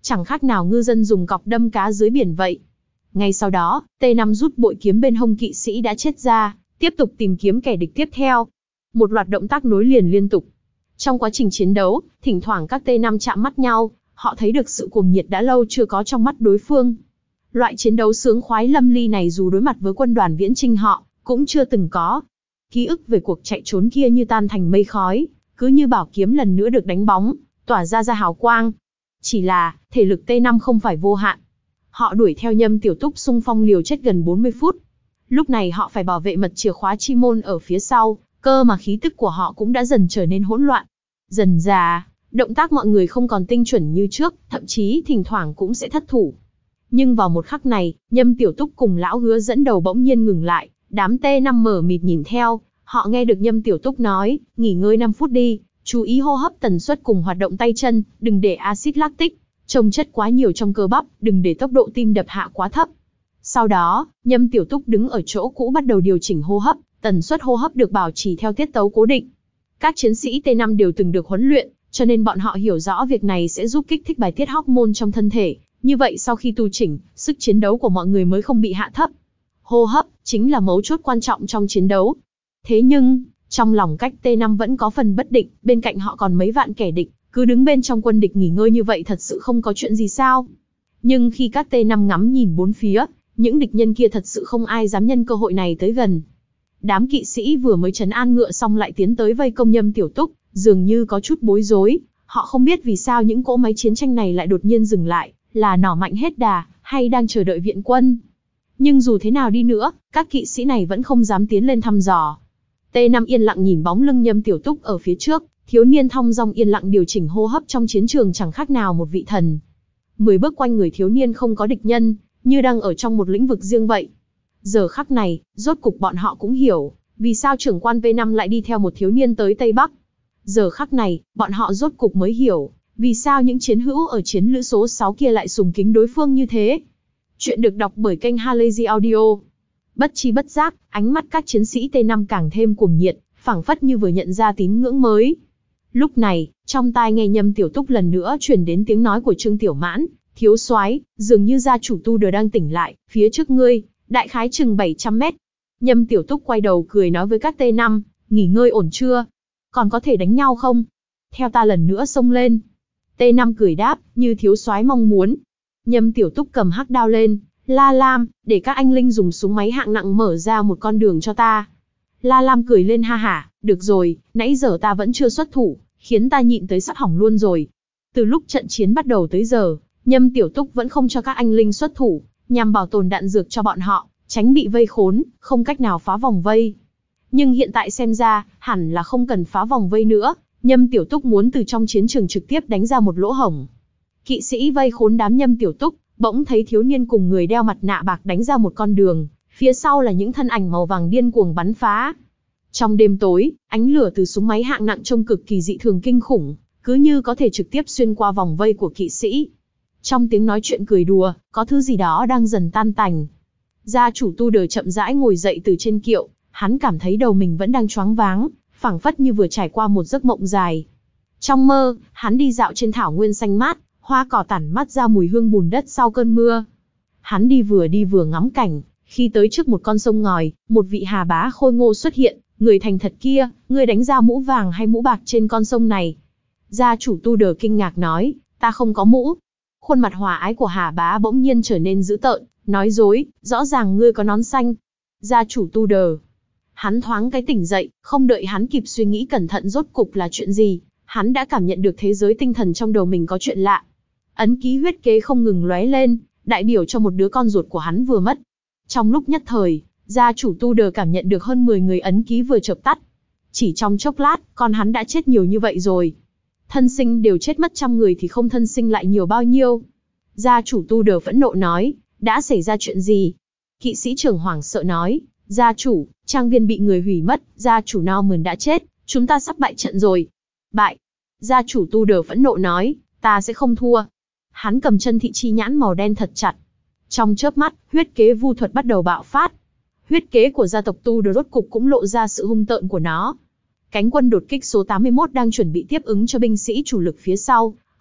chẳng khác nào ngư dân dùng cọc đâm cá dưới biển vậy. Ngay sau đó, T năm rút bội kiếm bên hông kỵ sĩ đã chết ra, tiếp tục tìm kiếm kẻ địch tiếp theo. Một loạt động tác nối liền liên tục. Trong quá trình chiến đấu, thỉnh thoảng các T năm chạm mắt nhau, họ thấy được sự cuồng nhiệt đã lâu chưa có trong mắt đối phương. Loại chiến đấu sướng khoái lâm ly này dù đối mặt với quân đoàn viễn chinh họ, cũng chưa từng có. Ký ức về cuộc chạy trốn kia như tan thành mây khói, cứ như bảo kiếm lần nữa được đánh bóng, tỏa ra ra hào quang. Chỉ là, thể lực T năm không phải vô hạn. Họ đuổi theo Nhâm Tiểu Túc xung phong liều chết gần bốn mươi phút. Lúc này họ phải bảo vệ mật chìa khóa chi môn ở phía sau, cơ mà khí tức của họ cũng đã dần trở nên hỗn loạn. Dần dà, động tác mọi người không còn tinh chuẩn như trước, thậm chí thỉnh thoảng cũng sẽ thất thủ. Nhưng vào một khắc này, Nhâm Tiểu Túc cùng lão Hứa dẫn đầu bỗng nhiên ngừng lại, đám T năm mở mịt nhìn theo, họ nghe được Nhâm Tiểu Túc nói, nghỉ ngơi năm phút đi, chú ý hô hấp tần suất cùng hoạt động tay chân, đừng để axit lactic trông chất quá nhiều trong cơ bắp, đừng để tốc độ tim đập hạ quá thấp. Sau đó, Nhâm Tiểu Túc đứng ở chỗ cũ bắt đầu điều chỉnh hô hấp, tần suất hô hấp được bảo trì theo tiết tấu cố định. Các chiến sĩ T năm đều từng được huấn luyện, cho nên bọn họ hiểu rõ việc này sẽ giúp kích thích bài tiết hormone trong thân thể. Như vậy sau khi tu chỉnh, sức chiến đấu của mọi người mới không bị hạ thấp. Hô hấp chính là mấu chốt quan trọng trong chiến đấu. Thế nhưng, trong lòng cách T năm vẫn có phần bất định, bên cạnh họ còn mấy vạn kẻ địch, cứ đứng bên trong quân địch nghỉ ngơi như vậy thật sự không có chuyện gì sao? Nhưng khi các T năm ngắm nhìn bốn phía, những địch nhân kia thật sự không ai dám nhân cơ hội này tới gần. Đám kỵ sĩ vừa mới trấn an ngựa xong lại tiến tới vây công Nhâm Tiểu Túc, dường như có chút bối rối, họ không biết vì sao những cỗ máy chiến tranh này lại đột nhiên dừng lại, là nỏ mạnh hết đà, hay đang chờ đợi viện quân. Nhưng dù thế nào đi nữa, các kỵ sĩ này vẫn không dám tiến lên thăm dò. T năm yên lặng nhìn bóng lưng Nhâm Tiểu Túc ở phía trước, thiếu niên thong dong yên lặng điều chỉnh hô hấp trong chiến trường chẳng khác nào một vị thần. Mười bước quanh người thiếu niên không có địch nhân, như đang ở trong một lĩnh vực riêng vậy. Giờ khắc này, rốt cục bọn họ cũng hiểu, vì sao trưởng quan V năm lại đi theo một thiếu niên tới Tây Bắc. Giờ khắc này, bọn họ rốt cục mới hiểu, vì sao những chiến hữu ở chiến lữ số sáu kia lại sùng kính đối phương như thế. Chuyện được đọc bởi kênh Halazy Audio. Bất chi bất giác, ánh mắt các chiến sĩ T năm càng thêm cuồng nhiệt, phảng phất như vừa nhận ra tín ngưỡng mới. Lúc này, trong tai nghe Nhâm Tiểu Túc lần nữa truyền đến tiếng nói của Trương Tiểu Mãn, thiếu soái, dường như gia chủ Tu Đờ đang tỉnh lại, phía trước ngươi, đại khái chừng bảy trăm mét. Nhâm Tiểu Túc quay đầu cười nói với các T năm, nghỉ ngơi ổn chưa? Còn có thể đánh nhau không? Theo ta lần nữa xông lên. T năm cười đáp, như thiếu soái mong muốn. Nhâm Tiểu Túc cầm hắc đao lên, La Lam, để các anh linh dùng súng máy hạng nặng mở ra một con đường cho ta. La Lam cười lên ha hả, được rồi, nãy giờ ta vẫn chưa xuất thủ, khiến ta nhịn tới sắp hỏng luôn rồi. Từ lúc trận chiến bắt đầu tới giờ, Nhâm Tiểu Túc vẫn không cho các anh linh xuất thủ, nhằm bảo tồn đạn dược cho bọn họ, tránh bị vây khốn, không cách nào phá vòng vây. Nhưng hiện tại xem ra, hẳn là không cần phá vòng vây nữa, Nhâm Tiểu Túc muốn từ trong chiến trường trực tiếp đánh ra một lỗ hổng. Kỵ sĩ vây khốn đám Nhâm Tiểu Túc, bỗng thấy thiếu niên cùng người đeo mặt nạ bạc đánh ra một con đường, phía sau là những thân ảnh màu vàng điên cuồng bắn phá. Trong đêm tối, ánh lửa từ súng máy hạng nặng trông cực kỳ dị thường kinh khủng, cứ như có thể trực tiếp xuyên qua vòng vây của kỵ sĩ. Trong tiếng nói chuyện cười đùa, có thứ gì đó đang dần tan tành. Gia chủ Tu Đờ chậm rãi ngồi dậy từ trên kiệu, hắn cảm thấy đầu mình vẫn đang choáng váng, phảng phất như vừa trải qua một giấc mộng dài. Trong mơ, hắn đi dạo trên thảo nguyên xanh mát, hoa cỏ tản mát ra mùi hương bùn đất sau cơn mưa. Hắn đi vừa đi vừa ngắm cảnh, khi tới trước một con sông ngòi, một vị hà bá khôi ngô xuất hiện, người thành thật kia, ngươi đánh ra mũ vàng hay mũ bạc trên con sông này? Gia chủ Tu Đờ kinh ngạc nói, ta không có mũ. Khuôn mặt hòa ái của hà bá bỗng nhiên trở nên dữ tợn, nói dối, rõ ràng ngươi có nón xanh. Gia chủ Tu Đờ, hắn thoáng cái tỉnh dậy, không đợi hắn kịp suy nghĩ cẩn thận rốt cục là chuyện gì, hắn đã cảm nhận được thế giới tinh thần trong đầu mình có chuyện lạ. Ấn ký huyết kế không ngừng lóe lên, đại biểu cho một đứa con ruột của hắn vừa mất. Trong lúc nhất thời, gia chủ Tu Đờ cảm nhận được hơn mười người ấn ký vừa chợp tắt. Chỉ trong chốc lát, con hắn đã chết nhiều như vậy rồi. Thân sinh đều chết mất trăm người thì không thân sinh lại nhiều bao nhiêu. Gia chủ Tu Đờ phẫn nộ nói, đã xảy ra chuyện gì? Kỵ sĩ trưởng hoảng sợ nói, gia chủ, trang viên bị người hủy mất, gia chủ Norman đã chết, chúng ta sắp bại trận rồi. Bại. Gia chủ Tu Đờ phẫn nộ nói, ta sẽ không thua. Hắn cầm chân thị chi nhãn màu đen thật chặt. Trong chớp mắt, huyết kế vu thuật bắt đầu bạo phát. Huyết kế của gia tộc Tu Đờ rốt cục cũng lộ ra sự hung tợn của nó. Cánh quân đột kích số tám mươi mốt đang chuẩn bị tiếp ứng cho binh sĩ chủ lực phía sau,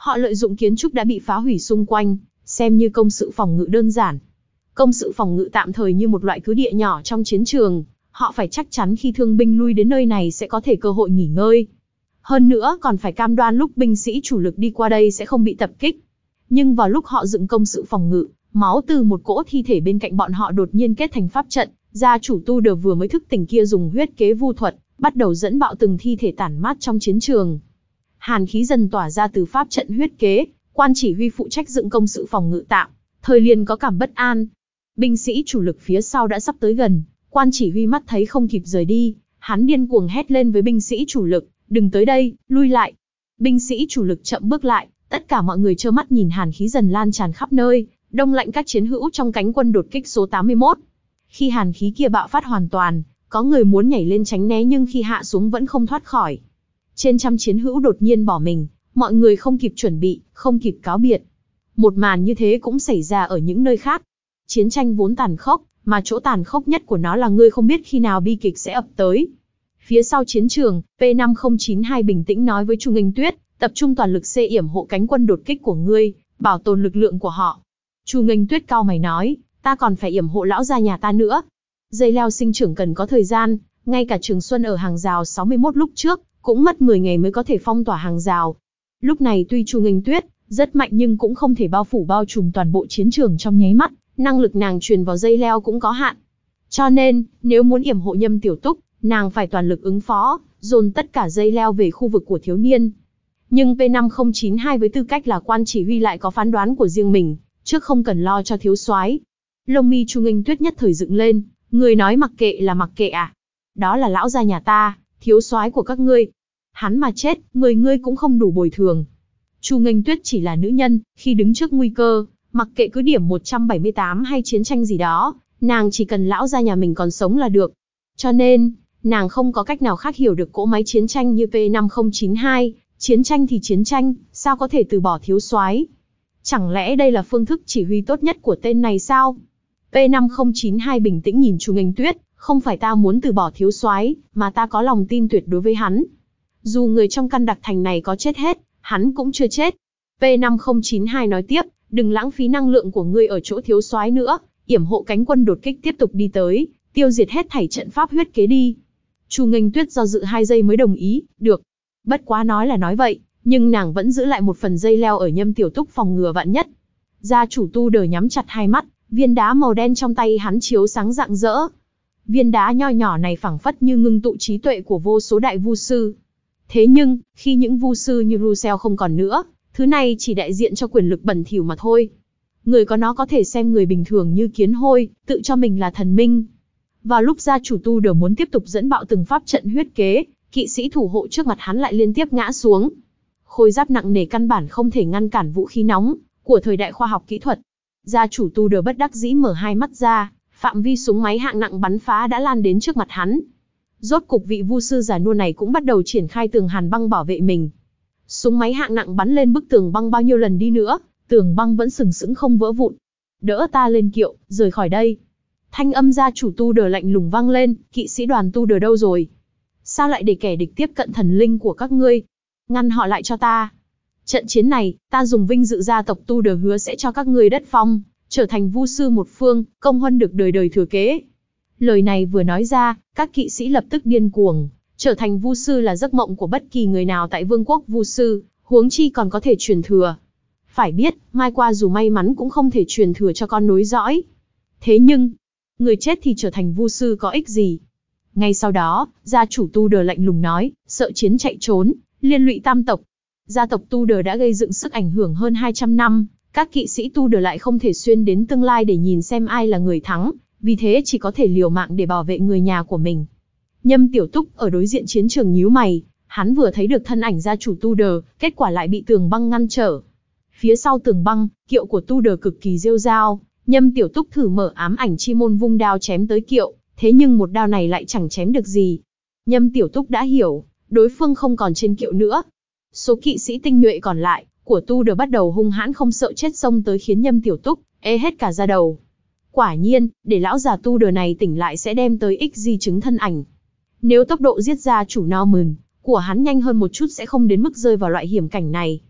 Họ lợi dụng kiến trúc đã bị phá hủy xung quanh, xem như công sự phòng ngự đơn giản. Công sự phòng ngự tạm thời như một loại cứ địa nhỏ trong chiến trường, họ phải chắc chắn khi thương binh lui đến nơi này sẽ có thể cơ hội nghỉ ngơi. Hơn nữa còn phải cam đoan lúc binh sĩ chủ lực đi qua đây sẽ không bị tập kích. Nhưng vào lúc họ dựng công sự phòng ngự, máu từ một cỗ thi thể bên cạnh bọn họ đột nhiên kết thành pháp trận, gia chủ Tudor vừa mới thức tỉnh kia dùng huyết kế vu thuật, bắt đầu dẫn bạo từng thi thể tản mát trong chiến trường. Hàn khí dần tỏa ra từ pháp trận huyết kế, quan chỉ huy phụ trách dựng công sự phòng ngự tạm, thời liền có cảm bất an. Binh sĩ chủ lực phía sau đã sắp tới gần, quan chỉ huy mắt thấy không kịp rời đi, hắn điên cuồng hét lên với binh sĩ chủ lực, đừng tới đây, lui lại. Binh sĩ chủ lực chậm bước lại, tất cả mọi người trơ mắt nhìn hàn khí dần lan tràn khắp nơi, đông lạnh các chiến hữu trong cánh quân đột kích số tám mươi mốt. Khi hàn khí kia bạo phát hoàn toàn, có người muốn nhảy lên tránh né nhưng khi hạ xuống vẫn không thoát khỏi. Trên trăm chiến hữu đột nhiên bỏ mình, mọi người không kịp chuẩn bị, không kịp cáo biệt. Một màn như thế cũng xảy ra ở những nơi khác. Chiến tranh vốn tàn khốc, mà chỗ tàn khốc nhất của nó là ngươi không biết khi nào bi kịch sẽ ập tới. Phía sau chiến trường, P năm không chín hai bình tĩnh nói với Chu Nghênh Tuyết, tập trung toàn lực xê yểm hộ cánh quân đột kích của ngươi, bảo tồn lực lượng của họ. Chu Nghênh Tuyết cau mày nói, ta còn phải yểm hộ lão gia nhà ta nữa. Dây leo sinh trưởng cần có thời gian, ngay cả Trường Xuân ở hàng rào sáu mươi mốt lúc trước, cũng mất mười ngày mới có thể phong tỏa hàng rào. Lúc này tuy Chu Nghênh Tuyết rất mạnh nhưng cũng không thể bao phủ bao trùm toàn bộ chiến trường trong nháy mắt, năng lực nàng truyền vào dây leo cũng có hạn. Cho nên, nếu muốn yểm hộ Nhâm Tiểu Túc, nàng phải toàn lực ứng phó, dồn tất cả dây leo về khu vực của thiếu niên. Nhưng P năm không chín hai với tư cách là quan chỉ huy lại có phán đoán của riêng mình, trước không cần lo cho thiếu soái. Lông mi Chu Nghênh Tuyết nhất thời dựng lên, người nói mặc kệ là mặc kệ à? Đó là lão gia nhà ta, thiếu soái của các ngươi. Hắn mà chết, mười ngươi cũng không đủ bồi thường. Chu Nghênh Tuyết chỉ là nữ nhân, khi đứng trước nguy cơ, mặc kệ cứ điểm một trăm bảy mươi tám hay chiến tranh gì đó, nàng chỉ cần lão gia nhà mình còn sống là được. Cho nên, nàng không có cách nào khác hiểu được cỗ máy chiến tranh như P năm không chín hai, chiến tranh thì chiến tranh, sao có thể từ bỏ thiếu soái? Chẳng lẽ đây là phương thức chỉ huy tốt nhất của tên này sao? P năm không chín hai bình tĩnh nhìn Chu Nghênh Tuyết, không phải ta muốn từ bỏ thiếu soái, mà ta có lòng tin tuyệt đối với hắn. Dù người trong căn đặc thành này có chết hết, hắn cũng chưa chết. P năm không chín hai nói tiếp, đừng lãng phí năng lượng của ngươi ở chỗ thiếu soái nữa, yểm hộ cánh quân đột kích tiếp tục đi tới, tiêu diệt hết thảy trận pháp huyết kế đi. Chu Nghênh Tuyết do dự hai giây mới đồng ý, được. Bất quá nói là nói vậy, nhưng nàng vẫn giữ lại một phần dây leo ở Nhâm Tiểu Túc phòng ngừa vạn nhất. Gia chủ Tudor nhắm chặt hai mắt, viên đá màu đen trong tay hắn chiếu sáng rạng rỡ. Viên đá nho nhỏ này phảng phất như ngưng tụ trí tuệ của vô số đại vu sư. Thế nhưng, khi những vu sư như Russell không còn nữa, thứ này chỉ đại diện cho quyền lực bẩn thỉu mà thôi. Người có nó có thể xem người bình thường như kiến hôi, tự cho mình là thần minh. Vào lúc gia chủ Tudor muốn tiếp tục dẫn bạo từng pháp trận huyết kế, kỵ sĩ thủ hộ trước mặt hắn lại liên tiếp ngã xuống. Khôi giáp nặng nề căn bản không thể ngăn cản vũ khí nóng của thời đại khoa học kỹ thuật. Gia chủ Tudor bất đắc dĩ mở hai mắt ra, phạm vi súng máy hạng nặng bắn phá đã lan đến trước mặt hắn. Rốt cục vị vu sư già nua này cũng bắt đầu triển khai tường hàn băng bảo vệ mình. Súng máy hạng nặng bắn lên bức tường băng bao nhiêu lần đi nữa, tường băng vẫn sừng sững không vỡ vụn. Đỡ ta lên kiệu, rời khỏi đây. Thanh âm gia chủ Tudor lạnh lùng vang lên, kỵ sĩ đoàn Tudor đâu rồi? Sao lại để kẻ địch tiếp cận thần linh của các ngươi? Ngăn họ lại cho ta. Trận chiến này, ta dùng vinh dự gia tộc Tudor hứa sẽ cho các ngươi đất phong, trở thành vu sư một phương, công huân được đời đời thừa kế. Lời này vừa nói ra, các kỵ sĩ lập tức điên cuồng, trở thành vu sư là giấc mộng của bất kỳ người nào tại vương quốc vu sư, huống chi còn có thể truyền thừa. Phải biết, mai qua dù may mắn cũng không thể truyền thừa cho con nối dõi. Thế nhưng, người chết thì trở thành vu sư có ích gì? Ngay sau đó, gia chủ Tudor lạnh lùng nói, sợ chiến chạy trốn, liên lụy tam tộc. Gia tộc Tudor đã gây dựng sức ảnh hưởng hơn hai trăm năm, các kỵ sĩ Tudor lại không thể xuyên đến tương lai để nhìn xem ai là người thắng, vì thế chỉ có thể liều mạng để bảo vệ người nhà của mình. Nhâm Tiểu Túc ở đối diện chiến trường nhíu mày, hắn vừa thấy được thân ảnh gia chủ Tudor, kết quả lại bị tường băng ngăn trở. Phía sau tường băng, kiệu của Tudor cực kỳ rêu rao, Nhâm Tiểu Túc thử mở ám ảnh chi môn vung đao chém tới kiệu, thế nhưng một đao này lại chẳng chém được gì. Nhâm Tiểu Túc đã hiểu, đối phương không còn trên kiệu nữa. Số kỵ sĩ tinh nhuệ còn lại của Tudor bắt đầu hung hãn không sợ chết xông tới khiến Nhâm Tiểu Túc ê hết cả da đầu. Quả nhiên, để lão già Tudor này tỉnh lại sẽ đem tới ích di chứng thân ảnh. Nếu tốc độ giết gia chủ Norman của hắn nhanh hơn một chút sẽ không đến mức rơi vào loại hiểm cảnh này.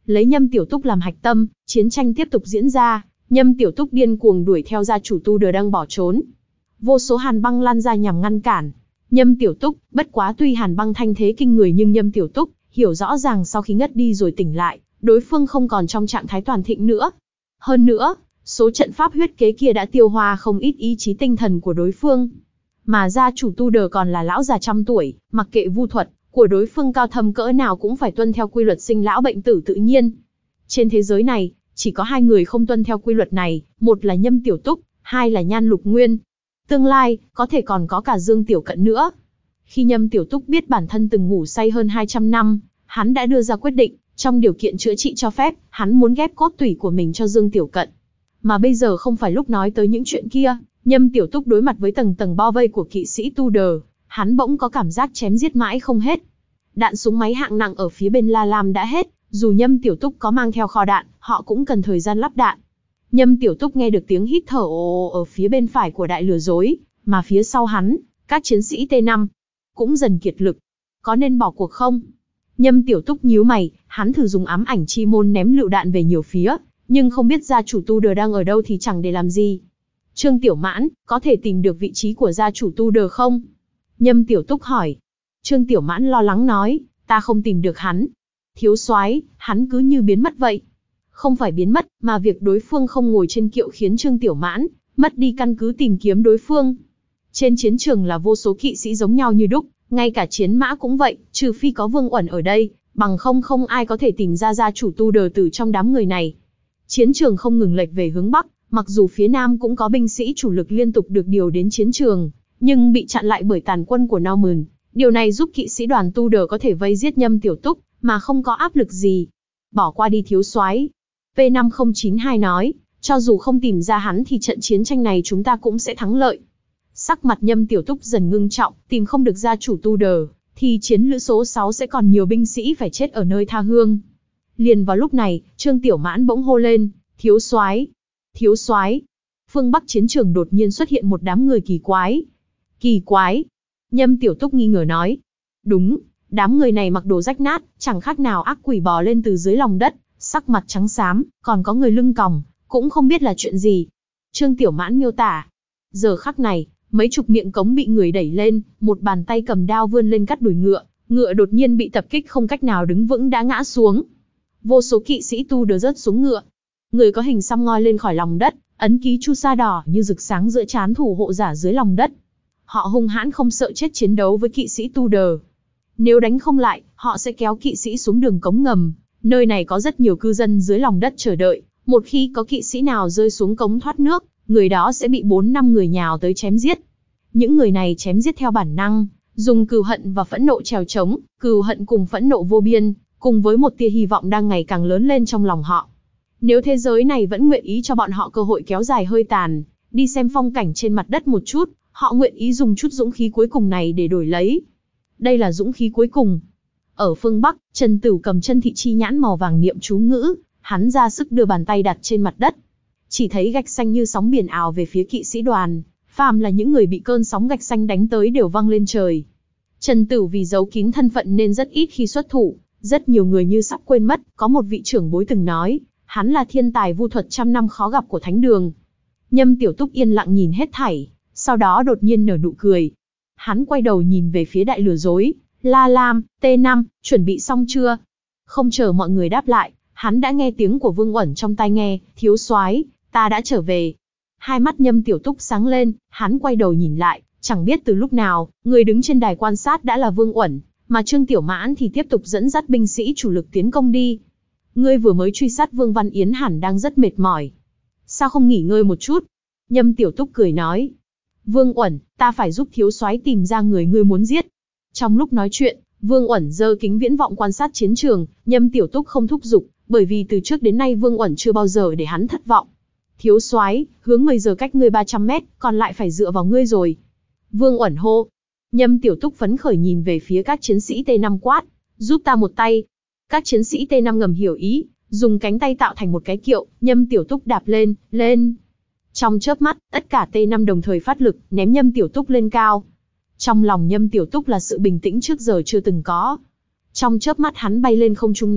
Lấy Nhâm Tiểu Túc làm hạch tâm, chiến tranh tiếp tục diễn ra, Nhâm Tiểu Túc điên cuồng đuổi theo gia chủ Tu Đờ đang bỏ trốn. Vô số hàn băng lan ra nhằm ngăn cản Nhâm Tiểu Túc, bất quá tuy hàn băng thanh thế kinh người nhưng Nhâm Tiểu Túc hiểu rõ ràng sau khi ngất đi rồi tỉnh lại, đối phương không còn trong trạng thái toàn thịnh nữa. Hơn nữa, số trận pháp huyết kế kia đã tiêu hóa không ít ý chí tinh thần của đối phương. Mà gia chủ Tu Đờ còn là lão già trăm tuổi, mặc kệ vu thuật của đối phương cao thâm cỡ nào cũng phải tuân theo quy luật sinh lão bệnh tử tự nhiên. Trên thế giới này, chỉ có hai người không tuân theo quy luật này, một là Nhâm Tiểu Túc, hai là Nhan Lục Nguyên. Tương lai, có thể còn có cả Dương Tiểu Cận nữa. Khi Nhâm Tiểu Túc biết bản thân từng ngủ say hơn hai trăm năm, hắn đã đưa ra quyết định, trong điều kiện chữa trị cho phép, hắn muốn ghép cốt tủy của mình cho Dương Tiểu Cận. Mà bây giờ không phải lúc nói tới những chuyện kia, Nhâm Tiểu Túc đối mặt với tầng tầng bao vây của kỵ sĩ Tu Đờ, hắn bỗng có cảm giác chém giết mãi không hết. Đạn súng máy hạng nặng ở phía bên La Lam đã hết, dù Nhâm Tiểu Túc có mang theo kho đạn, họ cũng cần thời gian lắp đạn. Nhâm Tiểu Túc nghe được tiếng hít thở ồ ồ ở phía bên phải của đại lừa dối, mà phía sau hắn, các chiến sĩ T năm cũng dần kiệt lực. Có nên bỏ cuộc không? Nhâm Tiểu Túc nhíu mày, hắn thử dùng ám ảnh chi môn ném lựu đạn về nhiều phía, nhưng không biết gia chủ Tu Đờ đang ở đâu thì chẳng để làm gì. Trương Tiểu Mãn, có thể tìm được vị trí của gia chủ Tu Đờ không? Nhâm Tiểu Túc hỏi. Trương Tiểu Mãn lo lắng nói, ta không tìm được hắn. Thiếu soái, hắn cứ như biến mất vậy. Không phải biến mất, mà việc đối phương không ngồi trên kiệu khiến Trương Tiểu Mãn mất đi căn cứ tìm kiếm đối phương. Trên chiến trường là vô số kỵ sĩ giống nhau như đúc, ngay cả chiến mã cũng vậy, trừ phi có Vương Uẩn ở đây, bằng không không ai có thể tìm ra gia chủ Tu Đờ từ trong đám người này. Chiến trường không ngừng lệch về hướng Bắc, mặc dù phía Nam cũng có binh sĩ chủ lực liên tục được điều đến chiến trường, nhưng bị chặn lại bởi tàn quân của Norman. Điều này giúp kỵ sĩ đoàn Tu Đờ có thể vây giết Nhâm Tiểu Túc, mà không có áp lực gì. Bỏ qua đi thiếu soái. P năm không chín hai nói, cho dù không tìm ra hắn thì trận chiến tranh này chúng ta cũng sẽ thắng lợi. Sắc mặt Nhâm Tiểu Túc dần ngưng trọng, tìm không được gia chủ Tu Đờ, thì chiến lữ số sáu sẽ còn nhiều binh sĩ phải chết ở nơi tha hương. Liền vào lúc này, Trương Tiểu Mãn bỗng hô lên, thiếu soái, thiếu soái. Phương Bắc chiến trường đột nhiên xuất hiện một đám người kỳ quái. Kỳ quái? Nhâm Tiểu Túc nghi ngờ nói. Đúng, đám người này mặc đồ rách nát, chẳng khác nào ác quỷ bò lên từ dưới lòng đất, sắc mặt trắng xám, còn có người lưng còng, cũng không biết là chuyện gì. Trương Tiểu Mãn miêu tả. Giờ khắc này, mấy chục miệng cống bị người đẩy lên, một bàn tay cầm đao vươn lên cắt đùi ngựa, ngựa đột nhiên bị tập kích không cách nào đứng vững đã ngã xuống. Vô số kỵ sĩ Tu Đờ rớt xuống ngựa. Người có hình xăm ngoi lên khỏi lòng đất, ấn ký chu sa đỏ như rực sáng giữa trán thủ hộ giả dưới lòng đất. Họ hung hãn không sợ chết chiến đấu với kỵ sĩ Tu Đờ. Nếu đánh không lại, họ sẽ kéo kỵ sĩ xuống đường cống ngầm. Nơi này có rất nhiều cư dân dưới lòng đất chờ đợi. Một khi có kỵ sĩ nào rơi xuống cống thoát nước, người đó sẽ bị bốn năm người nhào tới chém giết. Những người này chém giết theo bản năng, dùng cừu hận và phẫn nộ trèo trống, cừu hận cùng phẫn nộ vô biên, cùng với một tia hy vọng đang ngày càng lớn lên trong lòng họ. Nếu thế giới này vẫn nguyện ý cho bọn họ cơ hội kéo dài hơi tàn, đi xem phong cảnh trên mặt đất một chút, họ nguyện ý dùng chút dũng khí cuối cùng này để đổi lấy. Đây là dũng khí cuối cùng. Ở phương Bắc, Trần Tửu cầm chân thị chi nhãn màu vàng niệm chú ngữ, hắn ra sức đưa bàn tay đặt trên mặt đất. Chỉ thấy gạch xanh như sóng biển ào về phía kỵ sĩ đoàn, phàm là những người bị cơn sóng gạch xanh đánh tới đều văng lên trời. Trần Tửu vì giấu kín thân phận nên rất ít khi xuất thủ, rất nhiều người như sắp quên mất, có một vị trưởng bối từng nói, hắn là thiên tài vu thuật trăm năm khó gặp của Thánh Đường. Nhâm Tiểu Túc yên lặng nhìn hết thảy, sau đó đột nhiên nở nụ cười. Hắn quay đầu nhìn về phía đại lừa dối, La Lam, T năm, chuẩn bị xong chưa? Không chờ mọi người đáp lại, hắn đã nghe tiếng của Vương Uẩn trong tai nghe, thiếu soái, ta đã trở về. Hai mắt Nhâm Tiểu Túc sáng lên, hắn quay đầu nhìn lại, chẳng biết từ lúc nào, người đứng trên đài quan sát đã là Vương Uẩn, mà Trương Tiểu Mãn thì tiếp tục dẫn dắt binh sĩ chủ lực tiến công đi. Ngươi vừa mới truy sát Vương Văn Yến hẳn đang rất mệt mỏi. Sao không nghỉ ngơi một chút? Nhâm Tiểu Túc cười nói. Vương Uẩn, ta phải giúp thiếu soái tìm ra người ngươi muốn giết. Trong lúc nói chuyện, Vương Uẩn giơ kính viễn vọng quan sát chiến trường, Nhâm Tiểu Túc không thúc giục, bởi vì từ trước đến nay Vương Uẩn chưa bao giờ để hắn thất vọng. Thiếu soái, hướng mười giờ cách ngươi ba trăm mét, còn lại phải dựa vào ngươi rồi. Vương Uẩn hô. Nhâm Tiểu Túc phấn khởi nhìn về phía các chiến sĩ T năm quát, giúp ta một tay. Các chiến sĩ T năm ngầm hiểu ý, dùng cánh tay tạo thành một cái kiệu, Nhâm Tiểu Túc đạp lên, lên. Trong chớp mắt, tất cả T năm đồng thời phát lực, ném Nhâm Tiểu Túc lên cao. Trong lòng Nhâm Tiểu Túc là sự bình tĩnh trước giờ chưa từng có. Trong chớp mắt hắn bay lên không trung này,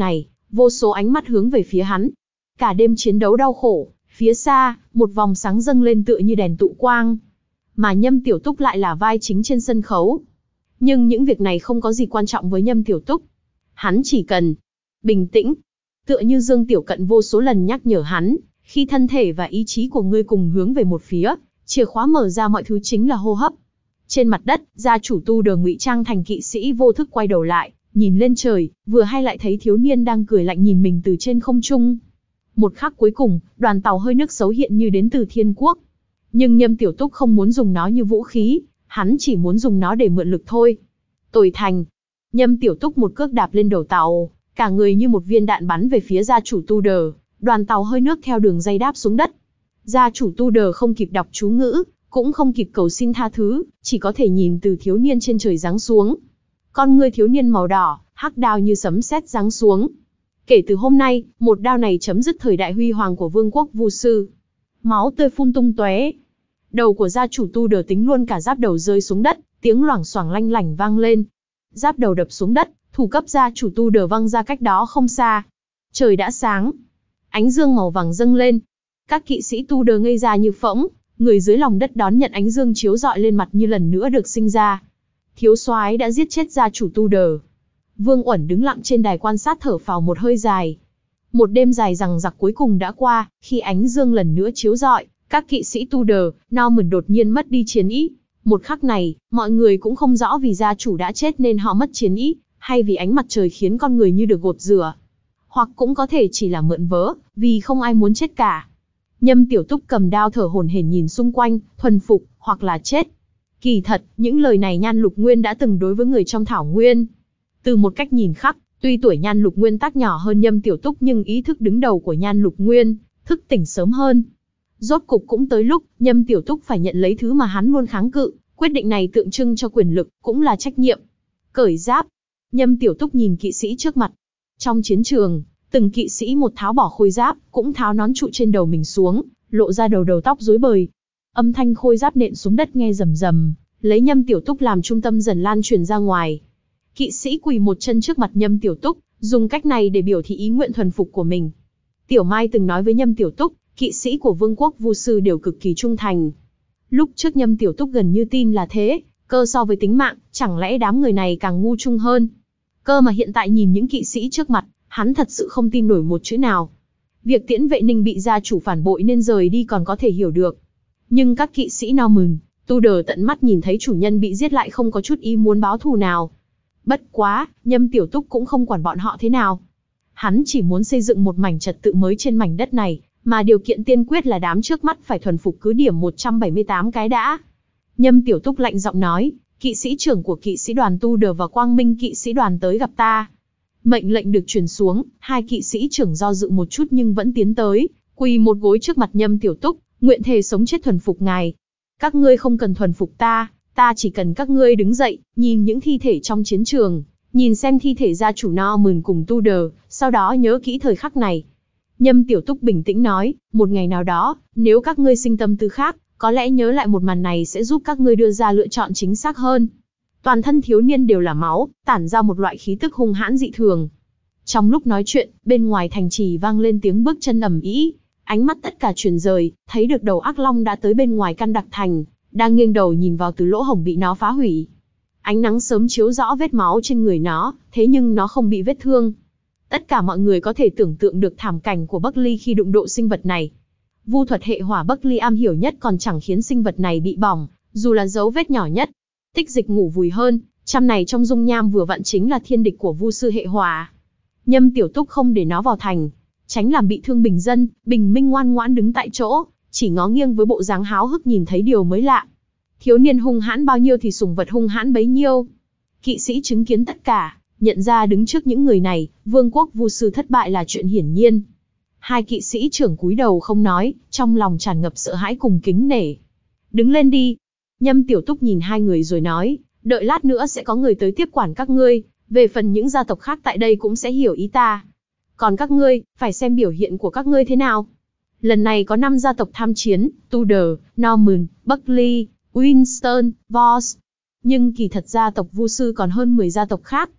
vô số ánh mắt hướng về phía hắn. Cả đêm chiến đấu đau khổ, phía xa, một vòng sáng dâng lên tựa như đèn tụ quang. Mà Nhâm Tiểu Túc lại là vai chính trên sân khấu. Nhưng những việc này không có gì quan trọng với Nhâm Tiểu Túc. Hắn chỉ cần bình tĩnh. Tựa như Dương Tiểu Cận vô số lần nhắc nhở hắn, khi thân thể và ý chí của ngươi cùng hướng về một phía, chìa khóa mở ra mọi thứ chính là hô hấp. Trên mặt đất, gia chủ Tu Đờ ngụy trang thành kỵ sĩ vô thức quay đầu lại, nhìn lên trời, vừa hay lại thấy thiếu niên đang cười lạnh nhìn mình từ trên không trung. Một khắc cuối cùng, đoàn tàu hơi nước xấu hiện như đến từ thiên quốc. Nhưng Nhâm Tiểu Túc không muốn dùng nó như vũ khí, hắn chỉ muốn dùng nó để mượn lực thôi. Tồi thành. Nhâm Tiểu Túc một cước đạp lên đầu tàu, cả người như một viên đạn bắn về phía gia chủ Tu Đờ, đoàn tàu hơi nước theo đường dây đáp xuống đất. Gia chủ Tu Đờ không kịp đọc chú ngữ, cũng không kịp cầu xin tha thứ, chỉ có thể nhìn từ thiếu niên trên trời giáng xuống. Con ngươi thiếu niên màu đỏ, hắc đao như sấm sét giáng xuống. Kể từ hôm nay, một đao này chấm dứt thời đại huy hoàng của vương quốc Vu sư. Máu tươi phun tung tóe. Đầu của gia chủ Tu Đờ tính luôn cả giáp đầu rơi xuống đất, tiếng loảng xoảng lanh lảnh vang lên. Giáp đầu đập xuống đất, thủ cấp gia chủ Tu Đờ văng ra cách đó không xa. Trời đã sáng, ánh dương màu vàng dâng lên. Các kỵ sĩ Tu Đờ ngây ra như phỗng, người dưới lòng đất đón nhận ánh dương chiếu rọi lên mặt như lần nữa được sinh ra. Thiếu soái đã giết chết gia chủ Tu Đờ. Vương Uẩn đứng lặng trên đài quan sát thở phào một hơi dài. Một đêm dài dằng dặc cuối cùng đã qua, khi ánh dương lần nữa chiếu rọi, các kỵ sĩ Tu Đờ, Norman đột nhiên mất đi chiến ý. Một khắc này, mọi người cũng không rõ vì gia chủ đã chết nên họ mất chiến ý, hay vì ánh mặt trời khiến con người như được gột rửa. Hoặc cũng có thể chỉ là mượn vớ, vì không ai muốn chết cả. Nhâm Tiểu Túc cầm đao thở hổn hển nhìn xung quanh, thuần phục, hoặc là chết. Kỳ thật, những lời này Nhan Lục Nguyên đã từng đối với người trong Thảo Nguyên. Từ một cách nhìn khác, tuy tuổi Nhan Lục Nguyên tác nhỏ hơn Nhâm Tiểu Túc nhưng ý thức đứng đầu của Nhan Lục Nguyên, thức tỉnh sớm hơn. Rốt cục cũng tới lúc, Nhâm Tiểu Túc phải nhận lấy thứ mà hắn luôn kháng cự, quyết định này tượng trưng cho quyền lực, cũng là trách nhiệm. Cởi giáp. Nhâm Tiểu Túc nhìn kỵ sĩ trước mặt. Trong chiến trường, từng kỵ sĩ một tháo bỏ khôi giáp, cũng tháo nón trụ trên đầu mình xuống, lộ ra đầu đầu tóc rối bời. Âm thanh khôi giáp nện xuống đất nghe rầm rầm, lấy Nhâm Tiểu Túc làm trung tâm dần lan truyền ra ngoài. Kỵ sĩ quỳ một chân trước mặt Nhâm Tiểu Túc, dùng cách này để biểu thị ý nguyện thuần phục của mình. Tiểu Mai từng nói với Nhâm Tiểu Túc, kỵ sĩ của vương quốc Vu sư đều cực kỳ trung thành. Lúc trước Nhâm Tiểu Túc gần như tin là thế, cơ so với tính mạng, chẳng lẽ đám người này càng ngu trung hơn. Cơ mà hiện tại nhìn những kỵ sĩ trước mặt, hắn thật sự không tin nổi một chữ nào. Việc Tiễn Vệ Ninh bị gia chủ phản bội nên rời đi còn có thể hiểu được. Nhưng các kỵ sĩ Norman, Tu Đờ tận mắt nhìn thấy chủ nhân bị giết lại không có chút ý muốn báo thù nào. Bất quá, Nhâm Tiểu Túc cũng không quản bọn họ thế nào. Hắn chỉ muốn xây dựng một mảnh trật tự mới trên mảnh đất này, mà điều kiện tiên quyết là đám trước mắt phải thuần phục cứ điểm một trăm bảy mươi tám cái đã. Nhâm Tiểu Túc lạnh giọng nói, kỵ sĩ trưởng của kỵ sĩ đoàn Tu Đờ và Quang Minh kỵ sĩ đoàn tới gặp ta. Mệnh lệnh được truyền xuống, hai kỵ sĩ trưởng do dự một chút nhưng vẫn tiến tới, quỳ một gối trước mặt Nhâm Tiểu Túc, nguyện thề sống chết thuần phục ngài. Các ngươi không cần thuần phục ta, ta chỉ cần các ngươi đứng dậy, nhìn những thi thể trong chiến trường, nhìn xem thi thể gia chủ Norman cùng Tu Đờ, sau đó nhớ kỹ thời khắc này. Nhâm Tiểu Túc bình tĩnh nói, một ngày nào đó, nếu các ngươi sinh tâm tư khác, có lẽ nhớ lại một màn này sẽ giúp các ngươi đưa ra lựa chọn chính xác hơn. Toàn thân thiếu niên đều là máu, tản ra một loại khí tức hung hãn dị thường. Trong lúc nói chuyện, bên ngoài thành trì vang lên tiếng bước chân ầm ĩ, ánh mắt tất cả chuyển rời, thấy được đầu ác long đã tới bên ngoài căn đặc thành, đang nghiêng đầu nhìn vào từ lỗ hổng bị nó phá hủy. Ánh nắng sớm chiếu rõ vết máu trên người nó, thế nhưng nó không bị vết thương. Tất cả mọi người có thể tưởng tượng được thảm cảnh của Buckley khi đụng độ sinh vật này. Vu thuật hệ hỏa Buckley am hiểu nhất còn chẳng khiến sinh vật này bị bỏng, dù là dấu vết nhỏ nhất. Tích dịch ngủ vùi hơn, trăm này trong dung nham vừa vặn chính là thiên địch của Vu sư hệ hỏa. Nhâm Tiểu Túc không để nó vào thành, tránh làm bị thương bình dân, bình minh ngoan ngoãn đứng tại chỗ, chỉ ngó nghiêng với bộ dáng háo hức nhìn thấy điều mới lạ. Thiếu niên hung hãn bao nhiêu thì sủng vật hung hãn bấy nhiêu. Kỵ sĩ chứng kiến tất cả, nhận ra đứng trước những người này, vương quốc Vu sư thất bại là chuyện hiển nhiên. Hai kỵ sĩ trưởng cúi đầu không nói, trong lòng tràn ngập sợ hãi cùng kính nể. Đứng lên đi. Nhâm Tiểu Túc nhìn hai người rồi nói, đợi lát nữa sẽ có người tới tiếp quản các ngươi, về phần những gia tộc khác tại đây cũng sẽ hiểu ý ta. Còn các ngươi, phải xem biểu hiện của các ngươi thế nào. Lần này có năm gia tộc tham chiến, Tu Đờ, Norman, Buckley, Winston, Voss. Nhưng kỳ thật gia tộc Vu sư còn hơn mười gia tộc khác.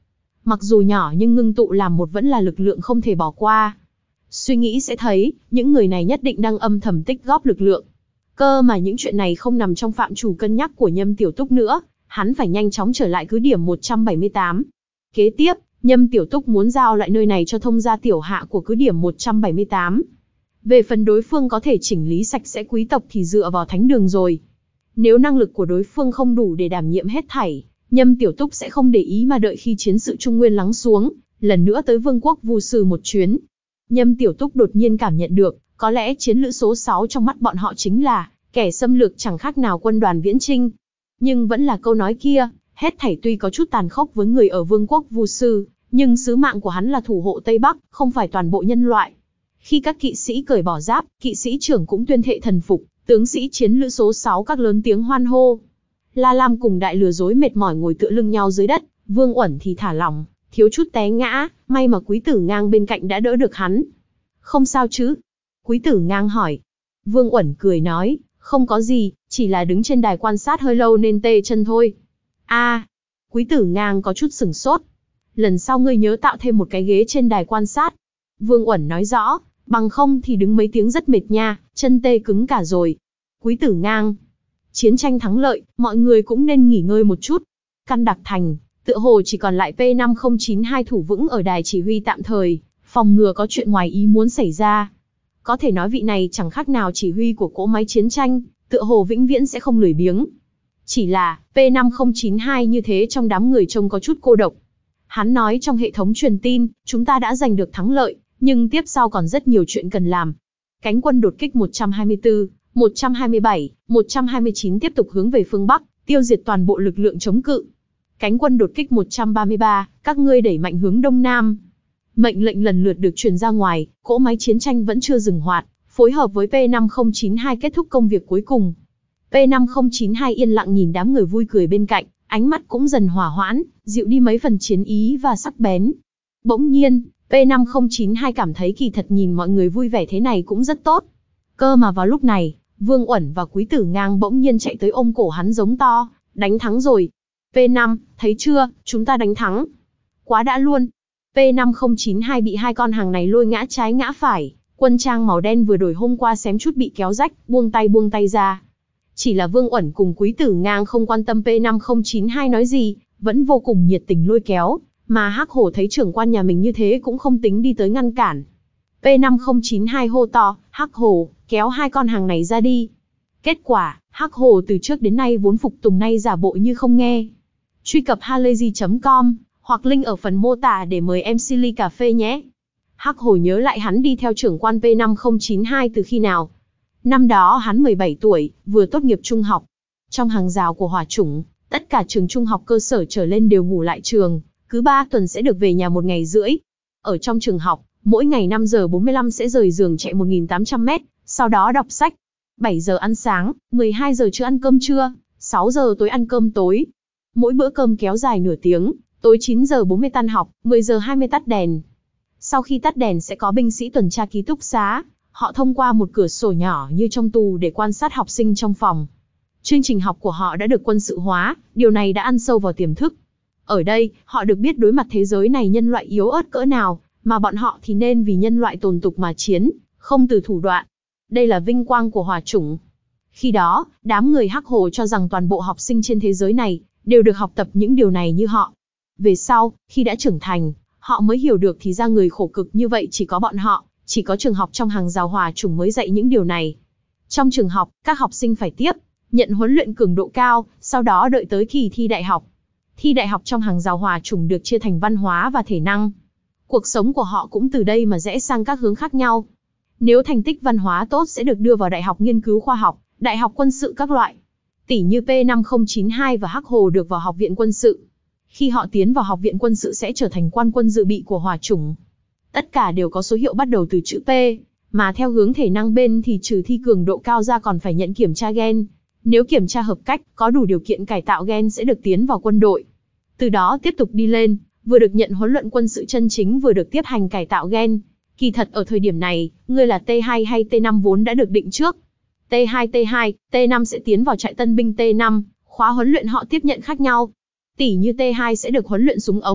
mặc dù nhỏ nhưng ngưng tụ làm một vẫn là lực lượng không thể bỏ qua. Suy nghĩ sẽ thấy, những người này nhất định đang âm thầm tích góp lực lượng. Cơ mà những chuyện này không nằm trong phạm trù cân nhắc của Nhâm Tiểu Túc nữa, hắn phải nhanh chóng trở lại cứ điểm một trăm bảy mươi tám. Kế tiếp, Nhâm Tiểu Túc muốn giao lại nơi này cho thông gia tiểu hạ của cứ điểm một trăm bảy mươi tám. Về phần đối phương có thể chỉnh lý sạch sẽ quý tộc thì dựa vào thánh đường rồi. Nếu năng lực của đối phương không đủ để đảm nhiệm hết thảy, Nhâm Tiểu Túc sẽ không để ý mà đợi khi chiến sự Trung Nguyên lắng xuống, lần nữa tới Vương quốc Vu Sư một chuyến. Nhâm Tiểu Túc đột nhiên cảm nhận được, có lẽ chiến lữ số sáu trong mắt bọn họ chính là kẻ xâm lược chẳng khác nào quân đoàn viễn chinh. Nhưng vẫn là câu nói kia, hết thảy tuy có chút tàn khốc với người ở Vương quốc Vu Sư, nhưng sứ mạng của hắn là thủ hộ Tây Bắc, không phải toàn bộ nhân loại. Khi các kỵ sĩ cởi bỏ giáp, kỵ sĩ trưởng cũng tuyên thệ thần phục, tướng sĩ chiến lữ số sáu các lớn tiếng hoan hô. La Lam cùng đại lừa dối mệt mỏi ngồi tựa lưng nhau dưới đất, Vương Uẩn thì thả lỏng, thiếu chút té ngã, may mà Quý Tử Ngang bên cạnh đã đỡ được hắn. Không sao chứ? Quý Tử Ngang hỏi. Vương Uẩn cười nói, không có gì, chỉ là đứng trên đài quan sát hơi lâu nên tê chân thôi. A, à, Quý Tử Ngang có chút sửng sốt. Lần sau ngươi nhớ tạo thêm một cái ghế trên đài quan sát. Vương Uẩn nói rõ, bằng không thì đứng mấy tiếng rất mệt nha, chân tê cứng cả rồi. Quý Tử Ngang. Chiến tranh thắng lợi, mọi người cũng nên nghỉ ngơi một chút. Căn Đặc Thành, tựa hồ chỉ còn lại P năm không chín hai thủ vững ở đài chỉ huy tạm thời, phòng ngừa có chuyện ngoài ý muốn xảy ra. Có thể nói vị này chẳng khác nào chỉ huy của cỗ máy chiến tranh, tựa hồ vĩnh viễn sẽ không lười biếng. Chỉ là, P năm không chín hai như thế trong đám người trông có chút cô độc. Hắn nói trong hệ thống truyền tin, chúng ta đã giành được thắng lợi, nhưng tiếp sau còn rất nhiều chuyện cần làm. Cánh quân đột kích một trăm hai mươi tư, một trăm hai mươi bảy, một trăm hai mươi chín tiếp tục hướng về phương Bắc, tiêu diệt toàn bộ lực lượng chống cự. Cánh quân đột kích một trăm ba mươi ba, các ngươi đẩy mạnh hướng Đông Nam. Mệnh lệnh lần lượt được truyền ra ngoài, cỗ máy chiến tranh vẫn chưa dừng hoạt, phối hợp với P năm không chín hai kết thúc công việc cuối cùng. P năm không chín hai yên lặng nhìn đám người vui cười bên cạnh, ánh mắt cũng dần hòa hoãn, dịu đi mấy phần chiến ý và sắc bén. Bỗng nhiên, P năm không chín hai cảm thấy kỳ thật nhìn mọi người vui vẻ thế này cũng rất tốt. Cơ mà vào lúc này, Vương Uẩn và Quý Tử Ngang bỗng nhiên chạy tới ôm cổ hắn giống to, đánh thắng rồi. P năm, thấy chưa, chúng ta đánh thắng. Quá đã luôn. P năm không chín hai bị hai con hàng này lôi ngã trái ngã phải, quân trang màu đen vừa đổi hôm qua xém chút bị kéo rách, buông tay buông tay ra. Chỉ là Vương Uẩn cùng Quý Tử Ngang không quan tâm P năm không chín hai nói gì, vẫn vô cùng nhiệt tình lôi kéo, mà Hắc Hổ thấy trưởng quan nhà mình như thế cũng không tính đi tới ngăn cản. P năm không chín hai hô to, Hắc Hổ, kéo hai con hàng này ra đi. Kết quả, Hắc Hổ từ trước đến nay vốn phục tùng nay giả bộ như không nghe. Truy cập halayzi chấm com, hoặc link ở phần mô tả để mời em xê ly cà phê nhé. Hắc Hổ nhớ lại hắn đi theo trưởng quan P năm không chín hai từ khi nào. Năm đó hắn mười bảy tuổi, vừa tốt nghiệp trung học. Trong hàng rào của hỏa chủng, tất cả trường trung học cơ sở trở lên đều ngủ lại trường, cứ ba tuần sẽ được về nhà một ngày rưỡi. Ở trong trường học, mỗi ngày năm giờ bốn mươi lăm sẽ rời giường chạy một nghìn tám trăm mét, sau đó đọc sách. bảy giờ ăn sáng, mười hai giờ trưa ăn cơm trưa, sáu giờ tối ăn cơm tối. Mỗi bữa cơm kéo dài nửa tiếng, tối chín giờ bốn mươi tan học, mười giờ hai mươi tắt đèn. Sau khi tắt đèn sẽ có binh sĩ tuần tra ký túc xá, họ thông qua một cửa sổ nhỏ như trong tù để quan sát học sinh trong phòng. Chương trình học của họ đã được quân sự hóa, điều này đã ăn sâu vào tiềm thức. Ở đây, họ được biết đối mặt thế giới này nhân loại yếu ớt cỡ nào, mà bọn họ thì nên vì nhân loại tồn tục mà chiến, không từ thủ đoạn. Đây là vinh quang của hỏa chủng. Khi đó, đám người Hắc Hổ cho rằng toàn bộ học sinh trên thế giới này đều được học tập những điều này như họ. Về sau, khi đã trưởng thành, họ mới hiểu được thì ra người khổ cực như vậy chỉ có bọn họ, chỉ có trường học trong hàng rào hỏa chủng mới dạy những điều này. Trong trường học, các học sinh phải tiếp nhận huấn luyện cường độ cao, sau đó đợi tới kỳ thi đại học. Thi đại học trong hàng rào hỏa chủng được chia thành văn hóa và thể năng. Cuộc sống của họ cũng từ đây mà rẽ sang các hướng khác nhau. Nếu thành tích văn hóa tốt sẽ được đưa vào đại học nghiên cứu khoa học, đại học quân sự các loại. Tỷ như P năm không chín hai và Hắc Hổ được vào học viện quân sự. Khi họ tiến vào học viện quân sự sẽ trở thành quan quân dự bị của hỏa chủng. Tất cả đều có số hiệu bắt đầu từ chữ P, mà theo hướng thể năng bên thì trừ thi cường độ cao ra còn phải nhận kiểm tra gen. Nếu kiểm tra hợp cách, có đủ điều kiện cải tạo gen sẽ được tiến vào quân đội. Từ đó tiếp tục đi lên, vừa được nhận huấn luyện quân sự chân chính vừa được tiếp hành cải tạo gen. Kỳ thật ở thời điểm này, ngươi là T hai hay T năm vốn đã được định trước. T hai T hai, T năm sẽ tiến vào trại tân binh T năm, khóa huấn luyện họ tiếp nhận khác nhau. Tỷ như T hai sẽ được huấn luyện súng ống,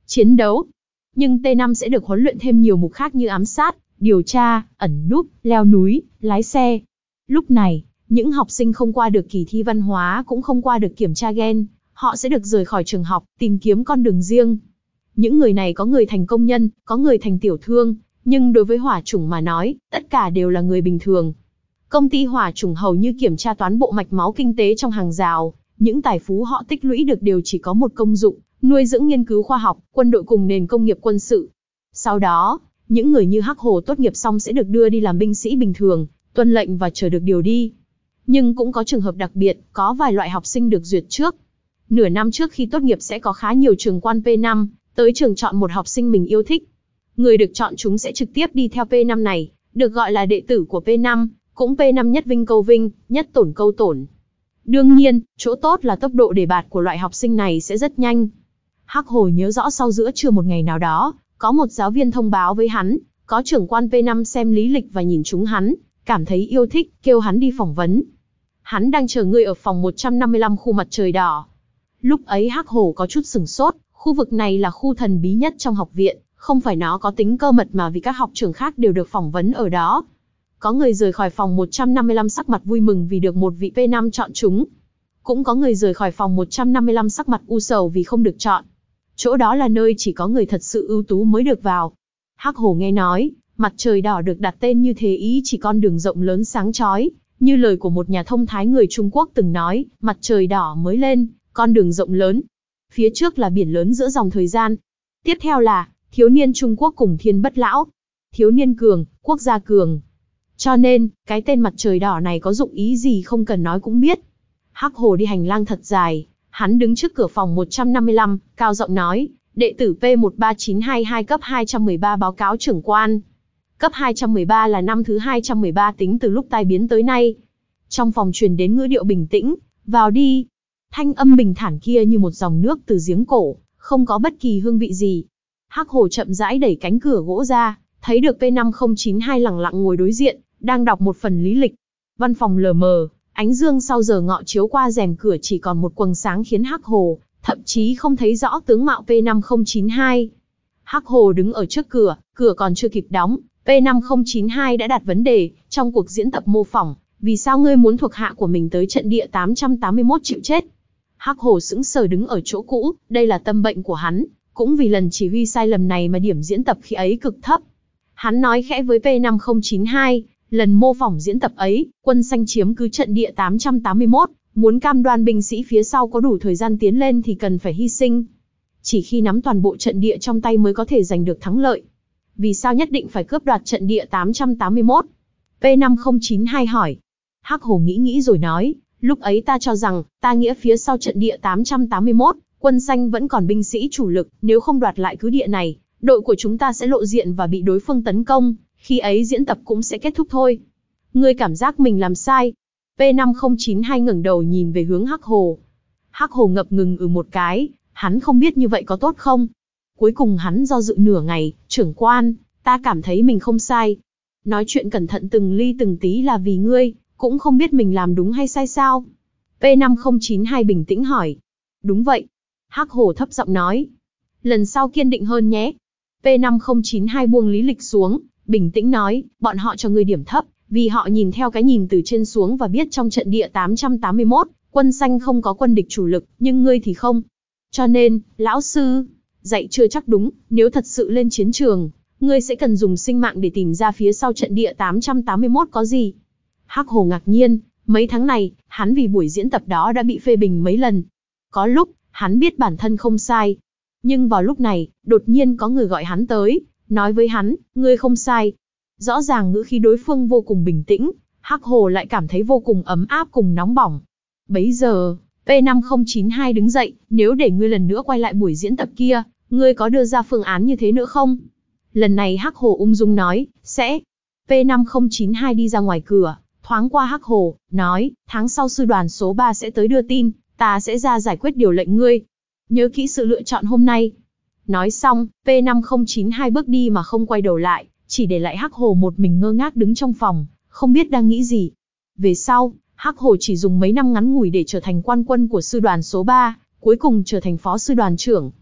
chiến đấu. Nhưng T năm sẽ được huấn luyện thêm nhiều mục khác như ám sát, điều tra, ẩn núp, leo núi, lái xe. Lúc này, những học sinh không qua được kỳ thi văn hóa cũng không qua được kiểm tra gen, họ sẽ được rời khỏi trường học, tìm kiếm con đường riêng. Những người này có người thành công nhân, có người thành tiểu thương, nhưng đối với hỏa chủng mà nói, tất cả đều là người bình thường. Công ty hỏa chủng hầu như kiểm tra toàn bộ mạch máu kinh tế trong hàng rào, những tài phú họ tích lũy được đều chỉ có một công dụng, nuôi dưỡng nghiên cứu khoa học, quân đội cùng nền công nghiệp quân sự. Sau đó, những người như Hắc Hồ tốt nghiệp xong sẽ được đưa đi làm binh sĩ bình thường, tuân lệnh và chờ được điều đi. Nhưng cũng có trường hợp đặc biệt, có vài loại học sinh được duyệt trước. Nửa năm trước khi tốt nghiệp sẽ có khá nhiều trường quan P năm, tới trường chọn một học sinh mình yêu thích. Người được chọn chúng sẽ trực tiếp đi theo P năm này, được gọi là đệ tử của P năm, cũng P năm nhất vinh câu vinh, nhất tổn câu tổn. Đương nhiên, chỗ tốt là tốc độ đề bạt của loại học sinh này sẽ rất nhanh. Hắc Hồ nhớ rõ sau giữa trưa một ngày nào đó, có một giáo viên thông báo với hắn, có trưởng quan P năm xem lý lịch và nhìn trúng hắn, cảm thấy yêu thích, kêu hắn đi phỏng vấn. Hắn đang chờ ngươi ở phòng một trăm năm mươi lăm khu mặt trời đỏ. Lúc ấy Hắc Hồ có chút sửng sốt, khu vực này là khu thần bí nhất trong học viện, không phải nó có tính cơ mật mà vì các học trưởng khác đều được phỏng vấn ở đó. Có người rời khỏi phòng một trăm năm mươi lăm sắc mặt vui mừng vì được một vị P năm chọn chúng. Cũng có người rời khỏi phòng một trăm năm mươi lăm sắc mặt u sầu vì không được chọn. Chỗ đó là nơi chỉ có người thật sự ưu tú mới được vào. Hắc Hồ nghe nói, mặt trời đỏ được đặt tên như thế ý chỉ con đường rộng lớn sáng chói, như lời của một nhà thông thái người Trung Quốc từng nói, mặt trời đỏ mới lên, con đường rộng lớn. Phía trước là biển lớn giữa dòng thời gian. Tiếp theo là, thiếu niên Trung Quốc cùng thiên bất lão. Thiếu niên cường, quốc gia cường. Cho nên, cái tên mặt trời đỏ này có dụng ý gì không cần nói cũng biết. Hắc Hồ đi hành lang thật dài, hắn đứng trước cửa phòng một trăm năm mươi lăm, cao giọng nói, đệ tử P một ba chín hai hai cấp hai trăm mười ba báo cáo trưởng quan. Cấp hai trăm mười ba là năm thứ hai trăm mười ba tính từ lúc tai biến tới nay. Trong phòng truyền đến ngữ điệu bình tĩnh, vào đi. Thanh âm bình thản kia như một dòng nước từ giếng cổ, không có bất kỳ hương vị gì. Hắc Hồ chậm rãi đẩy cánh cửa gỗ ra, thấy được P năm không chín hai lẳng lặng ngồi đối diện, đang đọc một phần lý lịch. Văn phòng lờ mờ, ánh dương sau giờ ngọ chiếu qua rèm cửa chỉ còn một quầng sáng khiến Hắc Hồ thậm chí không thấy rõ tướng mạo P năm không chín hai. Hắc Hồ đứng ở trước cửa, cửa còn chưa kịp đóng, P năm không chín hai đã đặt vấn đề, trong cuộc diễn tập mô phỏng, vì sao ngươi muốn thuộc hạ của mình tới trận địa tám trăm tám mươi mốt chịu chết? Hắc Hồ sững sờ đứng ở chỗ cũ, đây là tâm bệnh của hắn, cũng vì lần chỉ huy sai lầm này mà điểm diễn tập khi ấy cực thấp. Hắn nói khẽ với P năm không chín hai, lần mô phỏng diễn tập ấy, quân xanh chiếm cứ trận địa tám trăm tám mươi mốt, muốn cam đoan binh sĩ phía sau có đủ thời gian tiến lên thì cần phải hy sinh. Chỉ khi nắm toàn bộ trận địa trong tay mới có thể giành được thắng lợi. Vì sao nhất định phải cướp đoạt trận địa tám trăm tám mươi mốt? P năm không chín hai hỏi. Hắc Hồ nghĩ nghĩ rồi nói, lúc ấy ta cho rằng, ta nghĩa phía sau trận địa tám trăm tám mươi mốt, quân xanh vẫn còn binh sĩ chủ lực, nếu không đoạt lại cứ địa này, đội của chúng ta sẽ lộ diện và bị đối phương tấn công, khi ấy diễn tập cũng sẽ kết thúc thôi. Ngươi cảm giác mình làm sai. P năm không chín hai ngẩng đầu nhìn về hướng Hắc Hồ. Hắc Hồ ngập ngừng ừ một cái, hắn không biết như vậy có tốt không. Cuối cùng hắn do dự nửa ngày, trưởng quan, ta cảm thấy mình không sai. Nói chuyện cẩn thận từng ly từng tí là vì ngươi, cũng không biết mình làm đúng hay sai sao. P năm không chín hai bình tĩnh hỏi. Đúng vậy. Hắc Hồ thấp giọng nói. Lần sau kiên định hơn nhé. P năm không chín hai buông lý lịch xuống, bình tĩnh nói, bọn họ cho ngươi điểm thấp, vì họ nhìn theo cái nhìn từ trên xuống và biết trong trận địa tám trăm tám mươi mốt, quân xanh không có quân địch chủ lực, nhưng ngươi thì không. Cho nên, lão sư, dạy chưa chắc đúng, nếu thật sự lên chiến trường, ngươi sẽ cần dùng sinh mạng để tìm ra phía sau trận địa tám trăm tám mươi mốt có gì. Hắc Hồ ngạc nhiên, mấy tháng này, hắn vì buổi diễn tập đó đã bị phê bình mấy lần. Có lúc, hắn biết bản thân không sai. Nhưng vào lúc này, đột nhiên có người gọi hắn tới, nói với hắn, ngươi không sai. Rõ ràng ngữ khí đối phương vô cùng bình tĩnh, Hắc Hồ lại cảm thấy vô cùng ấm áp cùng nóng bỏng. Bấy giờ, P năm không chín hai đứng dậy, nếu để ngươi lần nữa quay lại buổi diễn tập kia, ngươi có đưa ra phương án như thế nữa không? Lần này Hắc Hồ ung dung nói, sẽ. P năm không chín hai đi ra ngoài cửa, thoáng qua Hắc Hồ, nói, tháng sau sư đoàn số ba sẽ tới đưa tin, ta sẽ ra giải quyết điều lệnh ngươi. Nhớ kỹ sự lựa chọn hôm nay. Nói xong, P năm không chín hai bước đi mà không quay đầu lại, chỉ để lại Hắc Hồ một mình ngơ ngác đứng trong phòng, không biết đang nghĩ gì. Về sau, Hắc Hồ chỉ dùng mấy năm ngắn ngủi để trở thành quan quân của sư đoàn số ba, cuối cùng trở thành phó sư đoàn trưởng.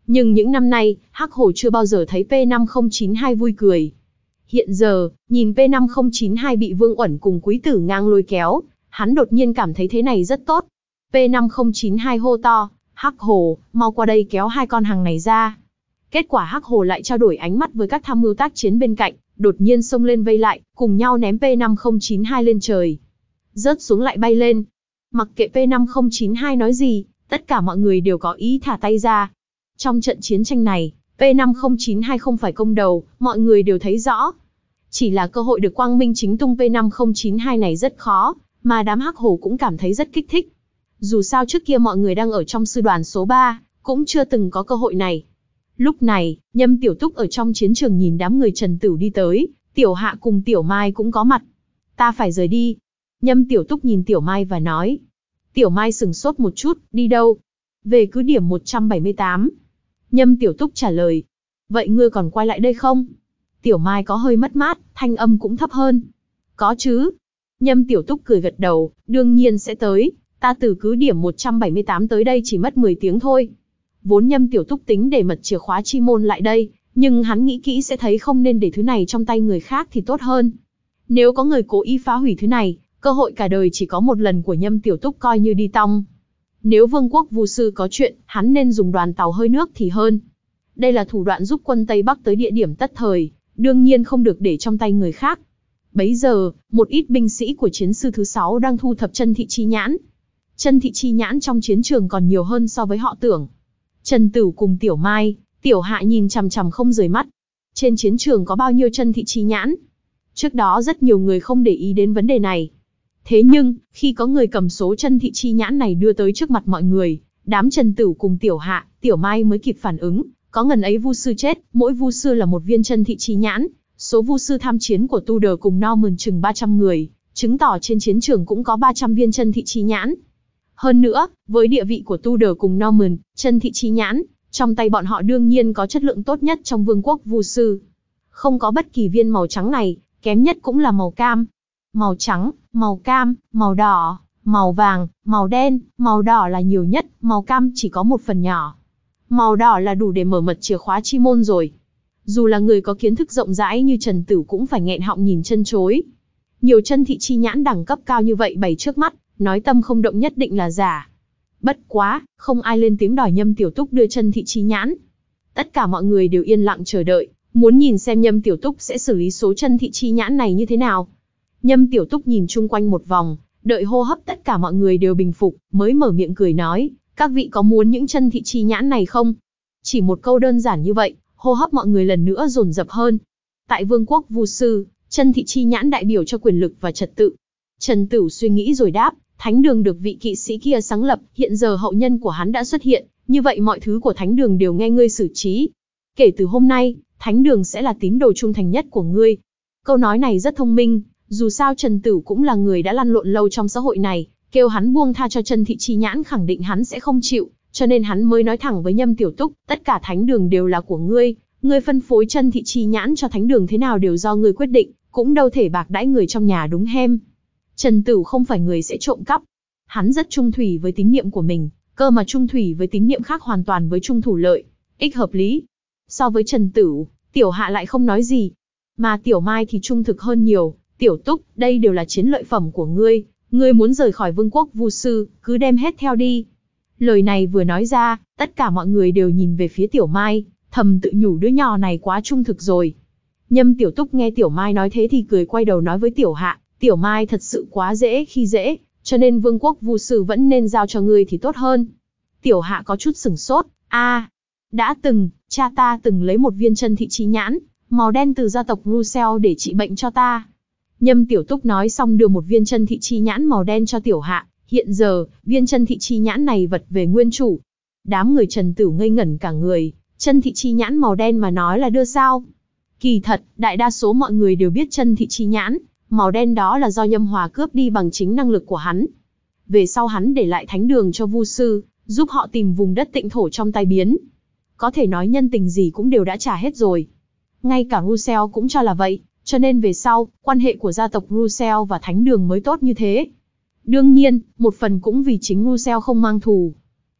Nhưng những năm nay, Hắc Hổ chưa bao giờ thấy P năm không chín hai vui cười. Hiện giờ, nhìn P năm không chín hai bị Vương Uẩn cùng Quý Tử Ngang lôi kéo, hắn đột nhiên cảm thấy thế này rất tốt. P năm không chín hai hô to, Hắc Hổ, mau qua đây kéo hai con hàng này ra. Kết quả Hắc Hổ lại trao đổi ánh mắt với các tham mưu tác chiến bên cạnh, đột nhiên xông lên vây lại, cùng nhau ném P năm không chín hai lên trời. Rớt xuống lại bay lên. Mặc kệ P năm không chín hai nói gì, tất cả mọi người đều có ý thả tay ra. Trong trận chiến tranh này, P năm không chín hai không phải công đầu, mọi người đều thấy rõ. Chỉ là cơ hội được quang minh chính tung P năm không chín hai này rất khó, mà đám Hắc Hổ cũng cảm thấy rất kích thích. Dù sao trước kia mọi người đang ở trong sư đoàn số ba, cũng chưa từng có cơ hội này. Lúc này, Nhâm Tiểu Túc ở trong chiến trường nhìn đám người Trần Tửu đi tới, Tiểu Hạ cùng Tiểu Mai cũng có mặt. Ta phải rời đi. Nhâm Tiểu Túc nhìn Tiểu Mai và nói. Tiểu Mai sừng sốt một chút, đi đâu? Về cứ điểm một trăm bảy mươi tám. Nhâm Tiểu Túc trả lời. Vậy ngươi còn quay lại đây không? Tiểu Mai có hơi mất mát, thanh âm cũng thấp hơn. Có chứ. Nhâm Tiểu Túc cười gật đầu, đương nhiên sẽ tới. Ta từ cứ điểm một trăm bảy mươi tám tới đây chỉ mất mười tiếng thôi. Vốn Nhâm Tiểu Túc tính để mật chìa khóa chi môn lại đây, nhưng hắn nghĩ kỹ sẽ thấy không nên để thứ này trong tay người khác thì tốt hơn. Nếu có người cố ý phá hủy thứ này, cơ hội cả đời chỉ có một lần của Nhâm Tiểu Túc coi như đi tong. Nếu Vương quốc Vu sư có chuyện, hắn nên dùng đoàn tàu hơi nước thì hơn. Đây là thủ đoạn giúp quân Tây Bắc tới địa điểm tất thời, đương nhiên không được để trong tay người khác. Bấy giờ, một ít binh sĩ của chiến sư thứ sáu đang thu thập chân thị chi nhãn. Chân thị chi nhãn trong chiến trường còn nhiều hơn so với họ tưởng. Trần Tửu cùng Tiểu Mai, Tiểu Hạ nhìn chằm chằm không rời mắt. Trên chiến trường có bao nhiêu chân thị chi nhãn? Trước đó rất nhiều người không để ý đến vấn đề này. Thế nhưng, khi có người cầm số chân thị chi nhãn này đưa tới trước mặt mọi người, đám Trần Tửu cùng Tiểu Hạ, Tiểu Mai mới kịp phản ứng. Có ngần ấy vu sư chết, mỗi vu sư là một viên chân thị chi nhãn. Số vu sư tham chiến của Tudor cùng Norman chừng ba trăm người, chứng tỏ trên chiến trường cũng có ba trăm viên chân thị chi nhãn. Hơn nữa, với địa vị của Tudor cùng Norman, chân thị chi nhãn, trong tay bọn họ đương nhiên có chất lượng tốt nhất trong vương quốc vu sư. Không có bất kỳ viên màu trắng này, kém nhất cũng là màu cam. Màu trắng, màu cam, màu đỏ, màu vàng, màu đen, màu đỏ là nhiều nhất, màu cam chỉ có một phần nhỏ. Màu đỏ là đủ để mở mật chìa khóa chi môn rồi. Dù là người có kiến thức rộng rãi như Trần Tửu cũng phải nghẹn họng nhìn chân chối. Nhiều chân thị chi nhãn đẳng cấp cao như vậy bày trước mắt, nói tâm không động nhất định là giả. Bất quá, không ai lên tiếng đòi Nhâm Tiểu Túc đưa chân thị chi nhãn. Tất cả mọi người đều yên lặng chờ đợi, muốn nhìn xem Nhâm Tiểu Túc sẽ xử lý số chân thị chi nhãn này như thế nào. Nhâm Tiểu Túc nhìn chung quanh một vòng, đợi hô hấp tất cả mọi người đều bình phục, mới mở miệng cười nói, các vị có muốn những chân thị chi nhãn này không? Chỉ một câu đơn giản như vậy, hô hấp mọi người lần nữa dồn dập hơn. Tại vương quốc Vu sư, chân thị chi nhãn đại biểu cho quyền lực và trật tự. Trần Tửu suy nghĩ rồi đáp, Thánh đường được vị kỵ sĩ kia sáng lập, hiện giờ hậu nhân của hắn đã xuất hiện, như vậy mọi thứ của Thánh đường đều nghe ngươi xử trí. Kể từ hôm nay, Thánh đường sẽ là tín đồ trung thành nhất của ngươi. Câu nói này rất thông minh, dù sao Trần Tửu cũng là người đã lăn lộn lâu trong xã hội này, kêu hắn buông tha cho chân thị chi nhãn khẳng định hắn sẽ không chịu, cho nên hắn mới nói thẳng với Nhâm Tiểu Túc, tất cả Thánh đường đều là của ngươi, ngươi phân phối chân thị chi nhãn cho Thánh đường thế nào đều do ngươi quyết định, cũng đâu thể bạc đãi người trong nhà đúng hem. Trần Tửu không phải người sẽ trộm cắp. Hắn rất trung thủy với tín niệm của mình, cơ mà trung thủy với tín niệm khác hoàn toàn với trung thủ lợi, ích hợp lý. So với Trần Tửu, Tiểu Hạ lại không nói gì. Mà Tiểu Mai thì trung thực hơn nhiều, Tiểu Túc, đây đều là chiến lợi phẩm của ngươi, ngươi muốn rời khỏi vương quốc Vu sư, cứ đem hết theo đi. Lời này vừa nói ra, tất cả mọi người đều nhìn về phía Tiểu Mai, thầm tự nhủ đứa nhỏ này quá trung thực rồi. Nhâm Tiểu Túc nghe Tiểu Mai nói thế thì cười quay đầu nói với Tiểu Hạ, Tiểu Mai thật sự quá dễ khi dễ, cho nên vương quốc Vu sư vẫn nên giao cho ngươi thì tốt hơn. Tiểu Hạ có chút sửng sốt, a, à, đã từng, cha ta từng lấy một viên chân thị chi nhãn, màu đen từ gia tộc Russell để trị bệnh cho ta. Nhâm Tiểu Túc nói xong đưa một viên chân thị chi nhãn màu đen cho Tiểu Hạ, hiện giờ, viên chân thị chi nhãn này vật về nguyên chủ. Đám người Trần Tửu ngây ngẩn cả người, chân thị chi nhãn màu đen mà nói là đưa sao? Kỳ thật, đại đa số mọi người đều biết chân thị chi nhãn, màu đen đó là do Nhâm Hòa cướp đi bằng chính năng lực của hắn. Về sau hắn để lại thánh đường cho Vu sư, giúp họ tìm vùng đất tịnh thổ trong tai biến. Có thể nói nhân tình gì cũng đều đã trả hết rồi. Ngay cả Russell cũng cho là vậy, cho nên về sau, quan hệ của gia tộc Russell và thánh đường mới tốt như thế. Đương nhiên, một phần cũng vì chính Russell không mang thù.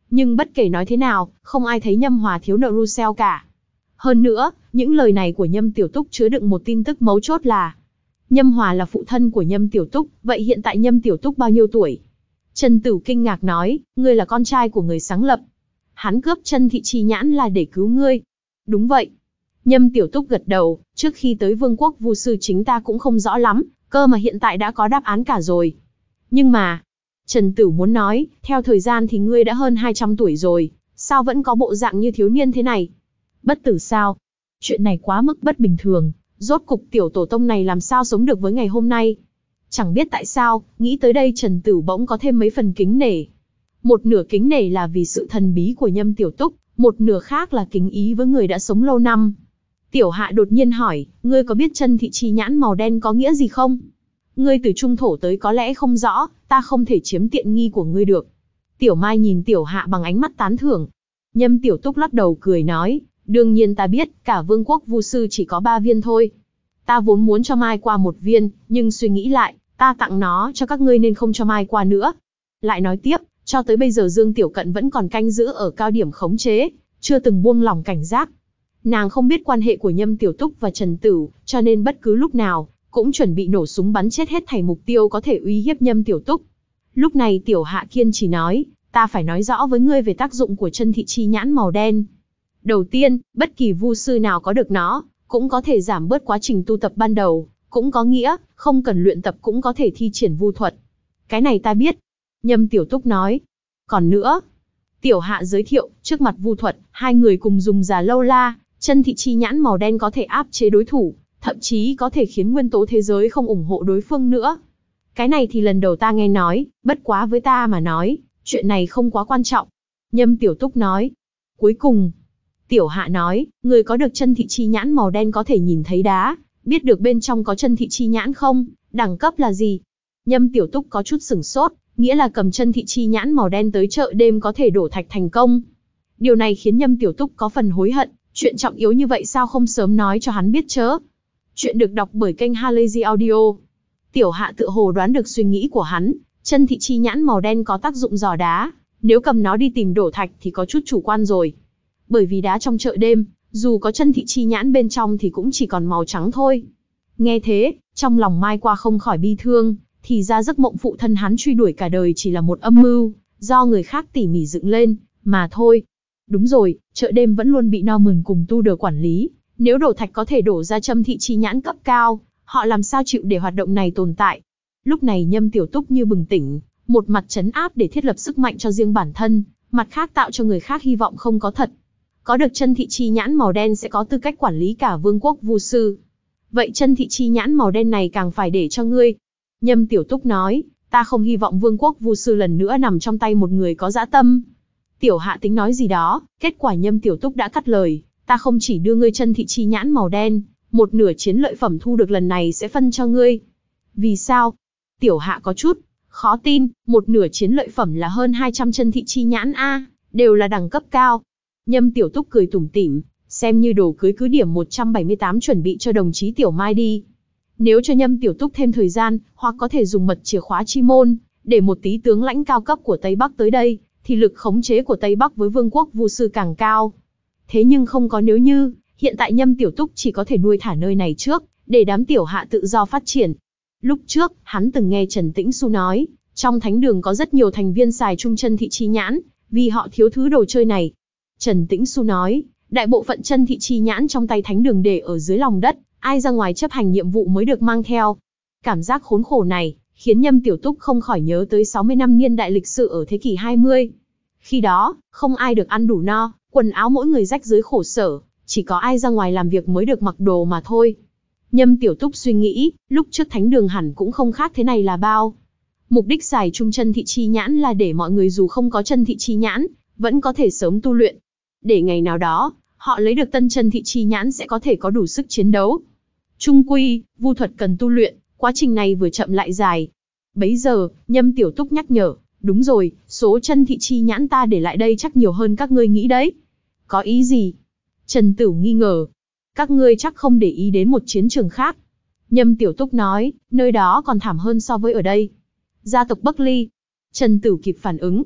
Nhưng bất kể nói thế nào, không ai thấy Nhâm Hòa thiếu nợ Russell cả. Hơn nữa, những lời này của Nhâm Tiểu Túc chứa đựng một tin tức mấu chốt là Nhâm Hòa là phụ thân của Nhâm Tiểu Túc, vậy hiện tại Nhâm Tiểu Túc bao nhiêu tuổi? Trần Tửu kinh ngạc nói, ngươi là con trai của người sáng lập. Hắn cướp Chân Thị Chi Nhãn là để cứu ngươi. Đúng vậy. Nhâm Tiểu Túc gật đầu, trước khi tới Vương quốc Vu sư chính ta cũng không rõ lắm, cơ mà hiện tại đã có đáp án cả rồi. Nhưng mà, Trần Tửu muốn nói, theo thời gian thì ngươi đã hơn hai trăm tuổi rồi, sao vẫn có bộ dạng như thiếu niên thế này? Bất tử sao? Chuyện này quá mức bất bình thường, rốt cục tiểu tổ tông này làm sao sống được với ngày hôm nay? Chẳng biết tại sao, nghĩ tới đây Trần Tửu bỗng có thêm mấy phần kính nể. Một nửa kính nể là vì sự thần bí của Nhâm Tiểu Túc, một nửa khác là kính ý với người đã sống lâu năm. Tiểu Hạ đột nhiên hỏi, ngươi có biết Chân Thị Chi Nhãn màu đen có nghĩa gì không? Ngươi từ Trung Thổ tới có lẽ không rõ, ta không thể chiếm tiện nghi của ngươi được. Tiểu Mai nhìn Tiểu Hạ bằng ánh mắt tán thưởng. Nhâm Tiểu Túc lắc đầu cười nói, đương nhiên ta biết, cả Vương quốc Vu sư chỉ có ba viên thôi. Ta vốn muốn cho Mai qua một viên, nhưng suy nghĩ lại, ta tặng nó cho các ngươi nên không cho Mai qua nữa. Lại nói tiếp, cho tới bây giờ Dương Tiểu Cận vẫn còn canh giữ ở cao điểm khống chế, chưa từng buông lỏng cảnh giác. Nàng không biết quan hệ của Nhâm Tiểu Túc và Trần Tửu, cho nên bất cứ lúc nào, cũng chuẩn bị nổ súng bắn chết hết thảy mục tiêu có thể uy hiếp Nhâm Tiểu Túc. Lúc này Tiểu Hạ kiên chỉ nói, ta phải nói rõ với ngươi về tác dụng của Chân Thị Chi Nhãn màu đen. Đầu tiên, bất kỳ vu sư nào có được nó, cũng có thể giảm bớt quá trình tu tập ban đầu, cũng có nghĩa, không cần luyện tập cũng có thể thi triển vu thuật. Cái này ta biết. Nhâm Tiểu Túc nói. Còn nữa, Tiểu Hạ giới thiệu, trước mặt vu thuật, hai người cùng dùng già lâu la, Chân Thị Chi Nhãn màu đen có thể áp chế đối thủ, thậm chí có thể khiến nguyên tố thế giới không ủng hộ đối phương nữa. Cái này thì lần đầu ta nghe nói, bất quá với ta mà nói, chuyện này không quá quan trọng. Nhâm Tiểu Túc nói. Cuối cùng, Tiểu Hạ nói, người có được Chân Thị Chi Nhãn màu đen có thể nhìn thấy đá, biết được bên trong có Chân Thị Chi Nhãn không, đẳng cấp là gì? Nhâm Tiểu Túc có chút sửng sốt, nghĩa là cầm Chân Thị Chi Nhãn màu đen tới chợ đêm có thể đổ thạch thành công. Điều này khiến Nhâm Tiểu Túc có phần hối hận, chuyện trọng yếu như vậy sao không sớm nói cho hắn biết chớ. Chuyện được đọc bởi kênh Halazy Audio. Tiểu Hạ tựa hồ đoán được suy nghĩ của hắn, Chân Thị Chi Nhãn màu đen có tác dụng dò đá, nếu cầm nó đi tìm đổ thạch thì có chút chủ quan rồi. Bởi vì đá trong chợ đêm, dù có Chân Thị Chi Nhãn bên trong thì cũng chỉ còn màu trắng thôi. Nghe thế, trong lòng Mai Qua không khỏi bi thương, thì ra giấc mộng phụ thân hắn truy đuổi cả đời chỉ là một âm mưu, do người khác tỉ mỉ dựng lên, mà thôi. Đúng rồi, chợ đêm vẫn luôn bị Norman cùng Tu Đờ quản lý, nếu đổ thạch có thể đổ ra Chân Thị Chi Nhãn cấp cao, họ làm sao chịu để hoạt động này tồn tại. Lúc này Nhâm Tiểu Túc như bừng tỉnh, một mặt trấn áp để thiết lập sức mạnh cho riêng bản thân, mặt khác tạo cho người khác hy vọng không có thật. Có được Chân Thị Chi Nhãn màu đen sẽ có tư cách quản lý cả Vương quốc Vu sư. Vậy Chân Thị Chi Nhãn màu đen này càng phải để cho ngươi. Nhâm Tiểu Túc nói, ta không hy vọng Vương quốc Vu sư lần nữa nằm trong tay một người có dã tâm. Tiểu Hạ tính nói gì đó, kết quả Nhâm Tiểu Túc đã cắt lời, ta không chỉ đưa ngươi Chân Thị Chi Nhãn màu đen, một nửa chiến lợi phẩm thu được lần này sẽ phân cho ngươi. Vì sao? Tiểu Hạ có chút khó tin, một nửa chiến lợi phẩm là hơn hai trăm Chân Thị Chi Nhãn a, đều là đẳng cấp cao. Nhâm Tiểu Túc cười tủm tỉm, xem như đồ cưới cứ điểm một trăm bảy mươi tám chuẩn bị cho đồng chí Tiểu Mai đi. Nếu cho Nhâm Tiểu Túc thêm thời gian, hoặc có thể dùng mật chìa khóa chi môn, để một tí tướng lãnh cao cấp của Tây Bắc tới đây, thì lực khống chế của Tây Bắc với Vương quốc Vu sư càng cao. Thế nhưng không có nếu như, hiện tại Nhâm Tiểu Túc chỉ có thể nuôi thả nơi này trước, để đám Tiểu Hạ tự do phát triển. Lúc trước, hắn từng nghe Trần Tĩnh Xu nói, trong thánh đường có rất nhiều thành viên xài chung Chân Thị Chi Nhãn, vì họ thiếu thứ đồ chơi này. Trần Tĩnh Xu nói, đại bộ phận Chân Thị Chi Nhãn trong tay thánh đường để ở dưới lòng đất, ai ra ngoài chấp hành nhiệm vụ mới được mang theo. Cảm giác khốn khổ này, khiến Nhâm Tiểu Túc không khỏi nhớ tới sáu mươi năm niên đại lịch sử ở thế kỷ hai mươi. Khi đó, không ai được ăn đủ no, quần áo mỗi người rách rưới khổ sở, chỉ có ai ra ngoài làm việc mới được mặc đồ mà thôi. Nhâm Tiểu Túc suy nghĩ, lúc trước thánh đường hẳn cũng không khác thế này là bao. Mục đích xài chung Chân Thị Chi Nhãn là để mọi người dù không có Chân Thị Chi Nhãn, vẫn có thể sớm tu luyện. Để ngày nào đó, họ lấy được tân Chân Thị Chi Nhãn sẽ có thể có đủ sức chiến đấu. Chung quy, vu thuật cần tu luyện, quá trình này vừa chậm lại dài. Bấy giờ, Nhâm Tiểu Túc nhắc nhở, đúng rồi, số Chân Thị Chi Nhãn ta để lại đây chắc nhiều hơn các ngươi nghĩ đấy. Có ý gì? Trần Tửu nghi ngờ. Các ngươi chắc không để ý đến một chiến trường khác. Nhâm Tiểu Túc nói, nơi đó còn thảm hơn so với ở đây. Gia tộc Bắc Ly. Trần Tửu kịp phản ứng.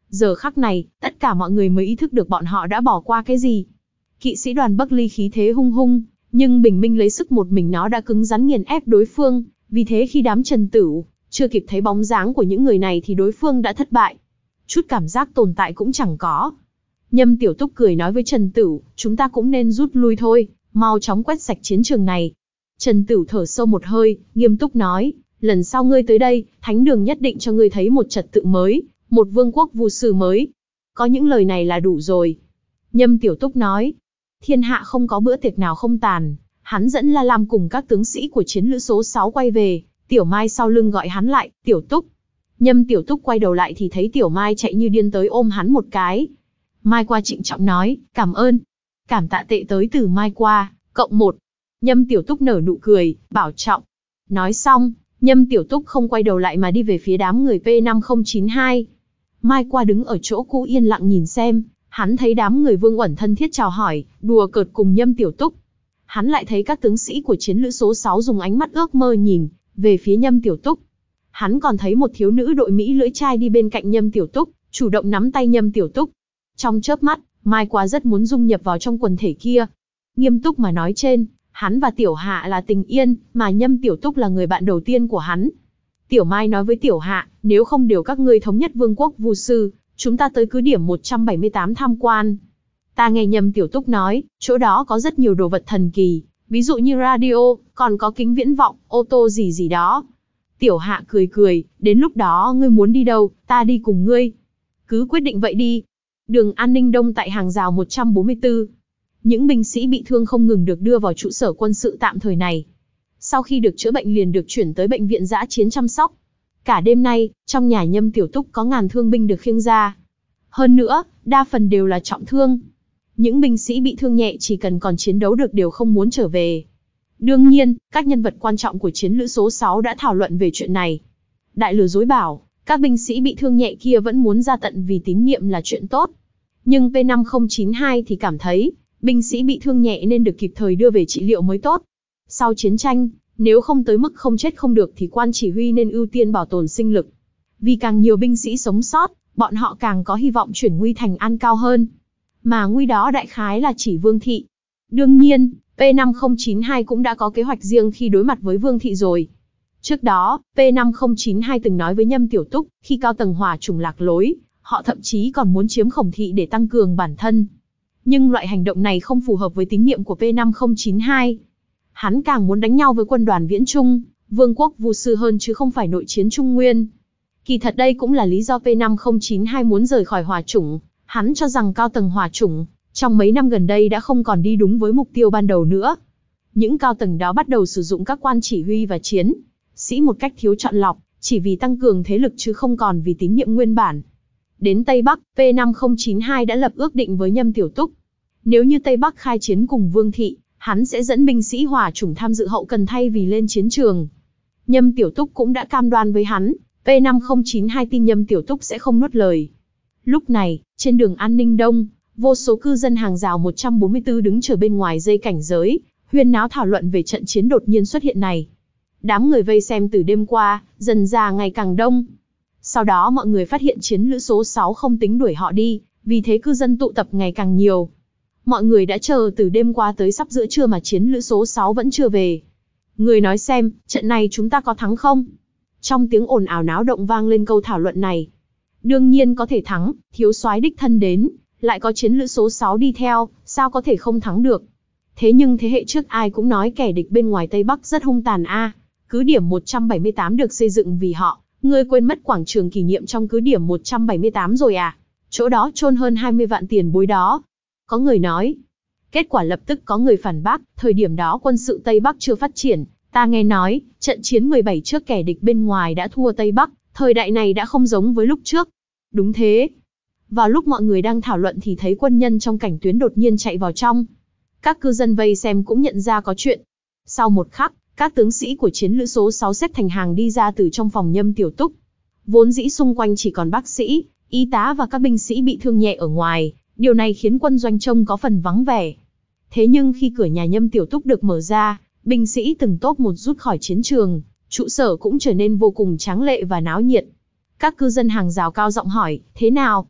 Giờ khắc này, tất cả mọi người mới ý thức được bọn họ đã bỏ qua cái gì. Kỵ sĩ đoàn Buckley khí thế hung hung, nhưng bình minh lấy sức một mình nó đã cứng rắn nghiền ép đối phương, vì thế khi đám Trần Tửu chưa kịp thấy bóng dáng của những người này thì đối phương đã thất bại. Chút cảm giác tồn tại cũng chẳng có. Nhâm Tiểu Túc cười nói với Trần Tửu, chúng ta cũng nên rút lui thôi, mau chóng quét sạch chiến trường này. Trần Tửu thở sâu một hơi, nghiêm túc nói, lần sau ngươi tới đây, Thánh Đường nhất định cho ngươi thấy một trật tự mới, một vương quốc vu sư mới. Có những lời này là đủ rồi. Nhâm Tiểu Túc nói, thiên hạ không có bữa tiệc nào không tàn. Hắn dẫn La Lam cùng các tướng sĩ của chiến lữ số sáu quay về, Tiểu Mai sau lưng gọi hắn lại, Tiểu Túc. Nhâm Tiểu Túc quay đầu lại thì thấy Tiểu Mai chạy như điên tới ôm hắn một cái. Mai Qua trịnh trọng nói, cảm ơn. Cảm tạ tệ tới từ Mai Qua, cộng một. Nhâm Tiểu Túc nở nụ cười, bảo trọng. Nói xong, Nhâm Tiểu Túc không quay đầu lại mà đi về phía đám người P năm không chín hai. Mai Qua đứng ở chỗ cũ yên lặng nhìn xem, hắn thấy đám người Vương Uẩn thân thiết chào hỏi, đùa cợt cùng Nhâm Tiểu Túc. Hắn lại thấy các tướng sĩ của chiến lữ số sáu dùng ánh mắt ước mơ nhìn về phía Nhâm Tiểu Túc. Hắn còn thấy một thiếu nữ đội Mỹ lưỡi trai đi bên cạnh Nhâm Tiểu Túc, chủ động nắm tay Nhâm Tiểu Túc. Trong chớp mắt, Mai Qua rất muốn dung nhập vào trong quần thể kia. Nghiêm túc mà nói trên, hắn và Tiểu Hạ là tình yên, mà Nhâm Tiểu Túc là người bạn đầu tiên của hắn. Tiểu Mai nói với Tiểu Hạ, nếu không điều các ngươi thống nhất vương quốc vu sư, chúng ta tới cứ điểm một trăm bảy mươi tám tham quan. Ta nghe Nhâm Tiểu Túc nói, chỗ đó có rất nhiều đồ vật thần kỳ, ví dụ như radio, còn có kính viễn vọng, ô tô gì gì đó. Tiểu Hạ cười cười, đến lúc đó ngươi muốn đi đâu, ta đi cùng ngươi. Cứ quyết định vậy đi. Đường An ninh Đông tại hàng rào một trăm bốn mươi tư. Những binh sĩ bị thương không ngừng được đưa vào trụ sở quân sự tạm thời này. Sau khi được chữa bệnh liền được chuyển tới bệnh viện dã chiến chăm sóc. Cả đêm nay, trong nhà Nhâm Tiểu Túc có ngàn thương binh được khiêng ra. Hơn nữa, đa phần đều là trọng thương. Những binh sĩ bị thương nhẹ chỉ cần còn chiến đấu được đều không muốn trở về. Đương nhiên, các nhân vật quan trọng của chiến lữ số sáu đã thảo luận về chuyện này. Đại lừa dối bảo, các binh sĩ bị thương nhẹ kia vẫn muốn ra tận vì tín nhiệm là chuyện tốt. Nhưng P năm không chín hai thì cảm thấy, binh sĩ bị thương nhẹ nên được kịp thời đưa về trị liệu mới tốt. Sau chiến tranh, nếu không tới mức không chết không được thì quan chỉ huy nên ưu tiên bảo tồn sinh lực. Vì càng nhiều binh sĩ sống sót, bọn họ càng có hy vọng chuyển nguy thành an cao hơn. Mà nguy đó đại khái là chỉ Vương Thị. Đương nhiên, P năm không chín hai cũng đã có kế hoạch riêng khi đối mặt với Vương Thị rồi. Trước đó, P năm không chín hai từng nói với Nhâm Tiểu Túc, khi cao tầng hỏa chủng lạc lối, họ thậm chí còn muốn chiếm Khổng Thị để tăng cường bản thân. Nhưng loại hành động này không phù hợp với tín nhiệm của P năm không chín hai. Hắn càng muốn đánh nhau với quân đoàn Viễn Trung, Vương quốc vu sư hơn chứ không phải nội chiến Trung Nguyên. Kỳ thật đây cũng là lý do P năm không chín hai muốn rời khỏi hỏa chủng. Hắn cho rằng cao tầng hỏa chủng, trong mấy năm gần đây đã không còn đi đúng với mục tiêu ban đầu nữa. Những cao tầng đó bắt đầu sử dụng các quan chỉ huy và chiến sĩ một cách thiếu chọn lọc, chỉ vì tăng cường thế lực chứ không còn vì tín nhiệm nguyên bản. Đến Tây Bắc, P năm không chín hai đã lập ước định với Nhâm Tiểu Túc. Nếu như Tây Bắc khai chiến cùng Vương Thị, hắn sẽ dẫn binh sĩ hỏa chủng tham dự hậu cần thay vì lên chiến trường. Nhâm Tiểu Túc cũng đã cam đoan với hắn, P năm không chín hai tin Nhâm Tiểu Túc sẽ không nuốt lời. Lúc này, trên đường An ninh Đông, vô số cư dân hàng rào một trăm bốn mươi tư đứng chờ bên ngoài dây cảnh giới, huyên náo thảo luận về trận chiến đột nhiên xuất hiện này. Đám người vây xem từ đêm qua, dần ra ngày càng đông. Sau đó mọi người phát hiện chiến lữ số sáu không tính đuổi họ đi, vì thế cư dân tụ tập ngày càng nhiều. Mọi người đã chờ từ đêm qua tới sắp giữa trưa mà chiến lữ số sáu vẫn chưa về. Người nói xem, trận này chúng ta có thắng không? Trong tiếng ồn ào náo động vang lên câu thảo luận này. Đương nhiên có thể thắng, thiếu soái đích thân đến, lại có chiến lữ số sáu đi theo, sao có thể không thắng được? Thế nhưng thế hệ trước ai cũng nói kẻ địch bên ngoài Tây Bắc rất hung tàn a. Cứ điểm một trăm bảy mươi tám được xây dựng vì họ, ngươi quên mất quảng trường kỷ niệm trong cứ điểm một trăm bảy mươi tám rồi à? Chỗ đó chôn hơn hai mươi vạn tiền bối đó. Có người nói. Kết quả lập tức có người phản bác, thời điểm đó quân sự Tây Bắc chưa phát triển, ta nghe nói, trận chiến mười bảy trước kẻ địch bên ngoài đã thua Tây Bắc, thời đại này đã không giống với lúc trước. Đúng thế. Vào lúc mọi người đang thảo luận thì thấy quân nhân trong cảnh tuyến đột nhiên chạy vào trong. Các cư dân vây xem cũng nhận ra có chuyện. Sau một khắc, các tướng sĩ của chiến lữ số sáu xếp thành hàng đi ra từ trong phòng Nhâm Tiểu Túc. Vốn dĩ xung quanh chỉ còn bác sĩ, y tá và các binh sĩ bị thương nhẹ ở ngoài, điều này khiến quân doanh trông có phần vắng vẻ. Thế nhưng khi cửa nhà Nhâm Tiểu Túc được mở ra, binh sĩ từng tốp một rút khỏi chiến trường, trụ sở cũng trở nên vô cùng tráng lệ và náo nhiệt. Các cư dân hàng rào cao giọng hỏi, thế nào,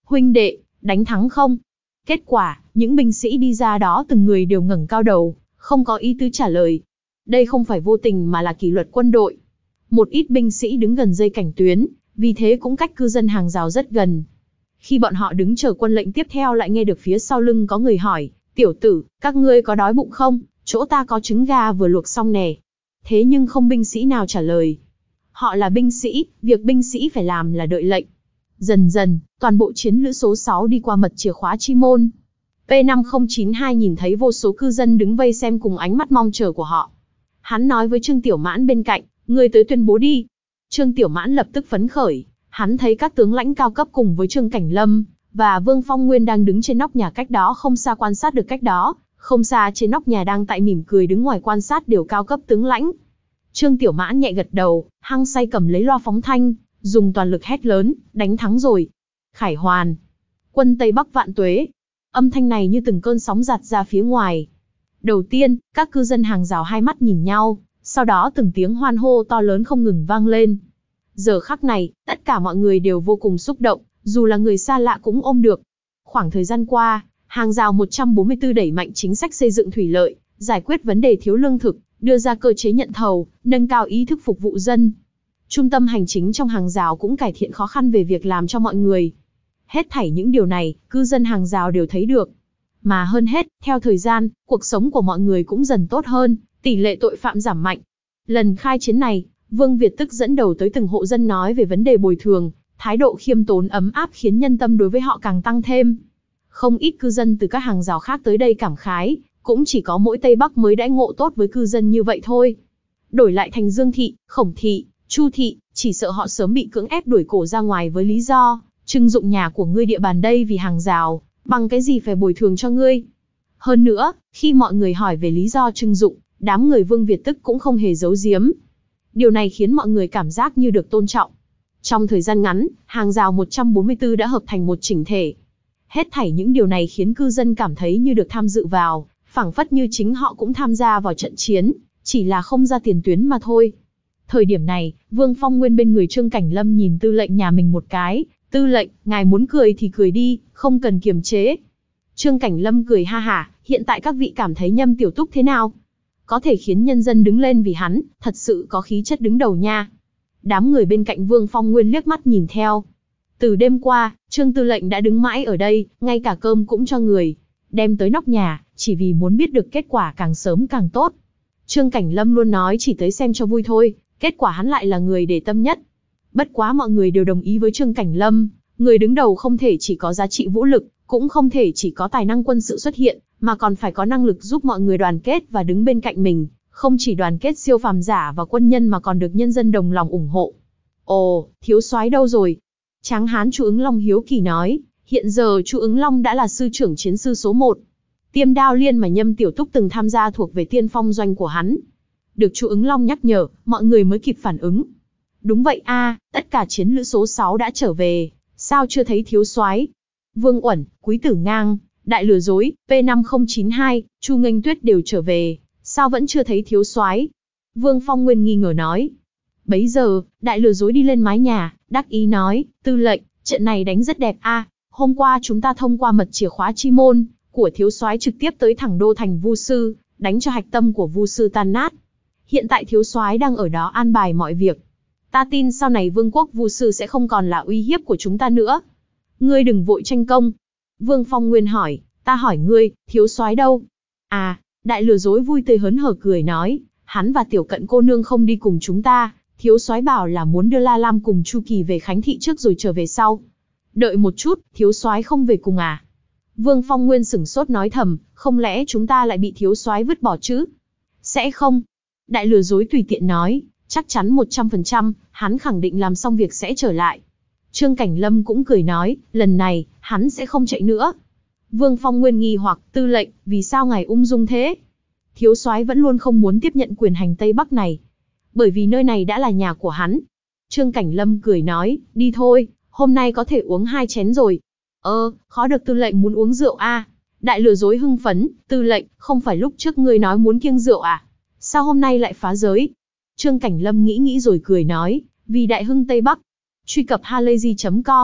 huynh đệ, đánh thắng không? Kết quả, những binh sĩ đi ra đó từng người đều ngẩng cao đầu, không có ý tứ trả lời. Đây không phải vô tình mà là kỷ luật quân đội. Một ít binh sĩ đứng gần dây cảnh tuyến, vì thế cũng cách cư dân hàng rào rất gần. Khi bọn họ đứng chờ quân lệnh tiếp theo lại nghe được phía sau lưng có người hỏi, tiểu tử, các ngươi có đói bụng không? Chỗ ta có trứng gà vừa luộc xong nè. Thế nhưng không binh sĩ nào trả lời. Họ là binh sĩ, việc binh sĩ phải làm là đợi lệnh. Dần dần, toàn bộ chiến lữ số sáu đi qua mật chìa khóa chi môn. P năm không chín hai nhìn thấy vô số cư dân đứng vây xem cùng ánh mắt mong chờ của họ. Hắn nói với Trương Tiểu Mãn bên cạnh, ngươi tới tuyên bố đi. Trương Tiểu Mãn lập tức phấn khởi, hắn thấy các tướng lãnh cao cấp cùng với Trương Cảnh Lâm và Vương Phong Nguyên đang đứng trên nóc nhà cách đó không xa quan sát được cách đó, không xa trên nóc nhà đang tại mỉm cười đứng ngoài quan sát đều cao cấp tướng lãnh. Trương Tiểu Mãn nhẹ gật đầu, hăng say cầm lấy loa phóng thanh, dùng toàn lực hét lớn, đánh thắng rồi. Khải hoàn. Quân Tây Bắc vạn tuế. Âm thanh này như từng cơn sóng giạt ra phía ngoài. Đầu tiên, các cư dân hàng rào hai mắt nhìn nhau, sau đó từng tiếng hoan hô to lớn không ngừng vang lên. Giờ khắc này, tất cả mọi người đều vô cùng xúc động, dù là người xa lạ cũng ôm được. Khoảng thời gian qua, hàng rào một trăm bốn mươi tư đẩy mạnh chính sách xây dựng thủy lợi, giải quyết vấn đề thiếu lương thực, đưa ra cơ chế nhận thầu, nâng cao ý thức phục vụ dân. Trung tâm hành chính trong hàng rào cũng cải thiện khó khăn về việc làm cho mọi người. Hết thảy những điều này, cư dân hàng rào đều thấy được. Mà hơn hết, theo thời gian, cuộc sống của mọi người cũng dần tốt hơn, tỷ lệ tội phạm giảm mạnh. Lần khai chiến này, Vương Việt Tức dẫn đầu tới từng hộ dân nói về vấn đề bồi thường, thái độ khiêm tốn ấm áp khiến nhân tâm đối với họ càng tăng thêm. Không ít cư dân từ các hàng rào khác tới đây cảm khái, cũng chỉ có mỗi Tây Bắc mới đãi ngộ tốt với cư dân như vậy thôi. Đổi lại thành Dương Thị, Khổng Thị, Chu Thị, chỉ sợ họ sớm bị cưỡng ép đuổi cổ ra ngoài với lý do, trưng dụng nhà của ngươi địa bàn đây vì hàng rào, bằng cái gì phải bồi thường cho ngươi. Hơn nữa, khi mọi người hỏi về lý do trưng dụng, đám người Vương Việt Tức cũng không hề giấu giếm. Điều này khiến mọi người cảm giác như được tôn trọng. Trong thời gian ngắn, hàng rào một trăm bốn mươi tư đã hợp thành một chỉnh thể. Hết thảy những điều này khiến cư dân cảm thấy như được tham dự vào, phảng phất như chính họ cũng tham gia vào trận chiến, chỉ là không ra tiền tuyến mà thôi. Thời điểm này, Vương Phong Nguyên bên người Trương Cảnh Lâm nhìn tư lệnh nhà mình một cái, tư lệnh, ngài muốn cười thì cười đi, không cần kiềm chế. Trương Cảnh Lâm cười ha hả, hiện tại các vị cảm thấy Nhâm Tiểu Túc thế nào? Có thể khiến nhân dân đứng lên vì hắn, thật sự có khí chất đứng đầu nha. Đám người bên cạnh Vương Phong Nguyên liếc mắt nhìn theo. Từ đêm qua, Trương Tư lệnh đã đứng mãi ở đây, ngay cả cơm cũng cho người đem tới nóc nhà, chỉ vì muốn biết được kết quả càng sớm càng tốt. Trương Cảnh Lâm luôn nói chỉ tới xem cho vui thôi, kết quả hắn lại là người để tâm nhất. Bất quá mọi người đều đồng ý với Trương Cảnh Lâm, người đứng đầu không thể chỉ có giá trị vũ lực, cũng không thể chỉ có tài năng quân sự xuất hiện, mà còn phải có năng lực giúp mọi người đoàn kết và đứng bên cạnh mình, không chỉ đoàn kết siêu phàm giả và quân nhân mà còn được nhân dân đồng lòng ủng hộ. Ồ, thiếu soái đâu rồi? Tráng hán Chu Ứng Long hiếu kỳ nói, hiện giờ Chu Ứng Long đã là sư trưởng chiến sư số một. Tiêm đao liên mà Nhâm Tiểu Túc từng tham gia thuộc về tiên phong doanh của hắn. Được Chu Ứng Long nhắc nhở, mọi người mới kịp phản ứng. Đúng vậy a, tất cả chiến lữ số sáu đã trở về, sao chưa thấy thiếu soái? Vương Uẩn, Quý Tử Ngang, Đại Lừa Dối, P năm không chín hai, Chu Nghênh Tuyết đều trở về, sao vẫn chưa thấy thiếu soái? Vương Phong Nguyên nghi ngờ nói. Bấy giờ, Đại Lừa Dối đi lên mái nhà, đắc ý nói, tư lệnh, trận này đánh rất đẹp a. Hôm qua chúng ta thông qua mật chìa khóa chi môn của thiếu soái trực tiếp tới thẳng đô thành Vu Sư, đánh cho hạch tâm của Vu Sư tan nát. Hiện tại thiếu soái đang ở đó an bài mọi việc. Ta tin sau này vương quốc Vu Sư sẽ không còn là uy hiếp của chúng ta nữa. Ngươi đừng vội tranh công. Vương Phong Nguyên hỏi, ta hỏi ngươi, thiếu soái đâu? À, Đại Lừa Dối vui tươi hớn hở cười nói, hắn và Tiểu Cận cô nương không đi cùng chúng ta, thiếu soái bảo là muốn đưa La Lam cùng Chu Kỳ về Khánh Thị trước rồi trở về sau. Đợi một chút, thiếu soái không về cùng à? Vương Phong Nguyên sửng sốt nói thầm, không lẽ chúng ta lại bị thiếu soái vứt bỏ chứ? Sẽ không. Đại Lừa Dối tùy tiện nói, chắc chắn một trăm phần trăm, hắn khẳng định làm xong việc sẽ trở lại. Trương Cảnh Lâm cũng cười nói, lần này, hắn sẽ không chạy nữa. Vương Phong Nguyên nghi hoặc, tư lệnh, vì sao ngài ung dung thế? Thiếu soái vẫn luôn không muốn tiếp nhận quyền hành Tây Bắc này. Bởi vì nơi này đã là nhà của hắn. Trương Cảnh Lâm cười nói, đi thôi, hôm nay có thể uống hai chén rồi. Ơ, khó được tư lệnh muốn uống rượu a. Đại Lừa Dối hưng phấn, tư lệnh, không phải lúc trước ngươi nói muốn kiêng rượu à? Sao hôm nay lại phá giới? Trương Cảnh Lâm nghĩ nghĩ rồi cười nói, vì đại hưng Tây Bắc. Truy cập halayzi chấm com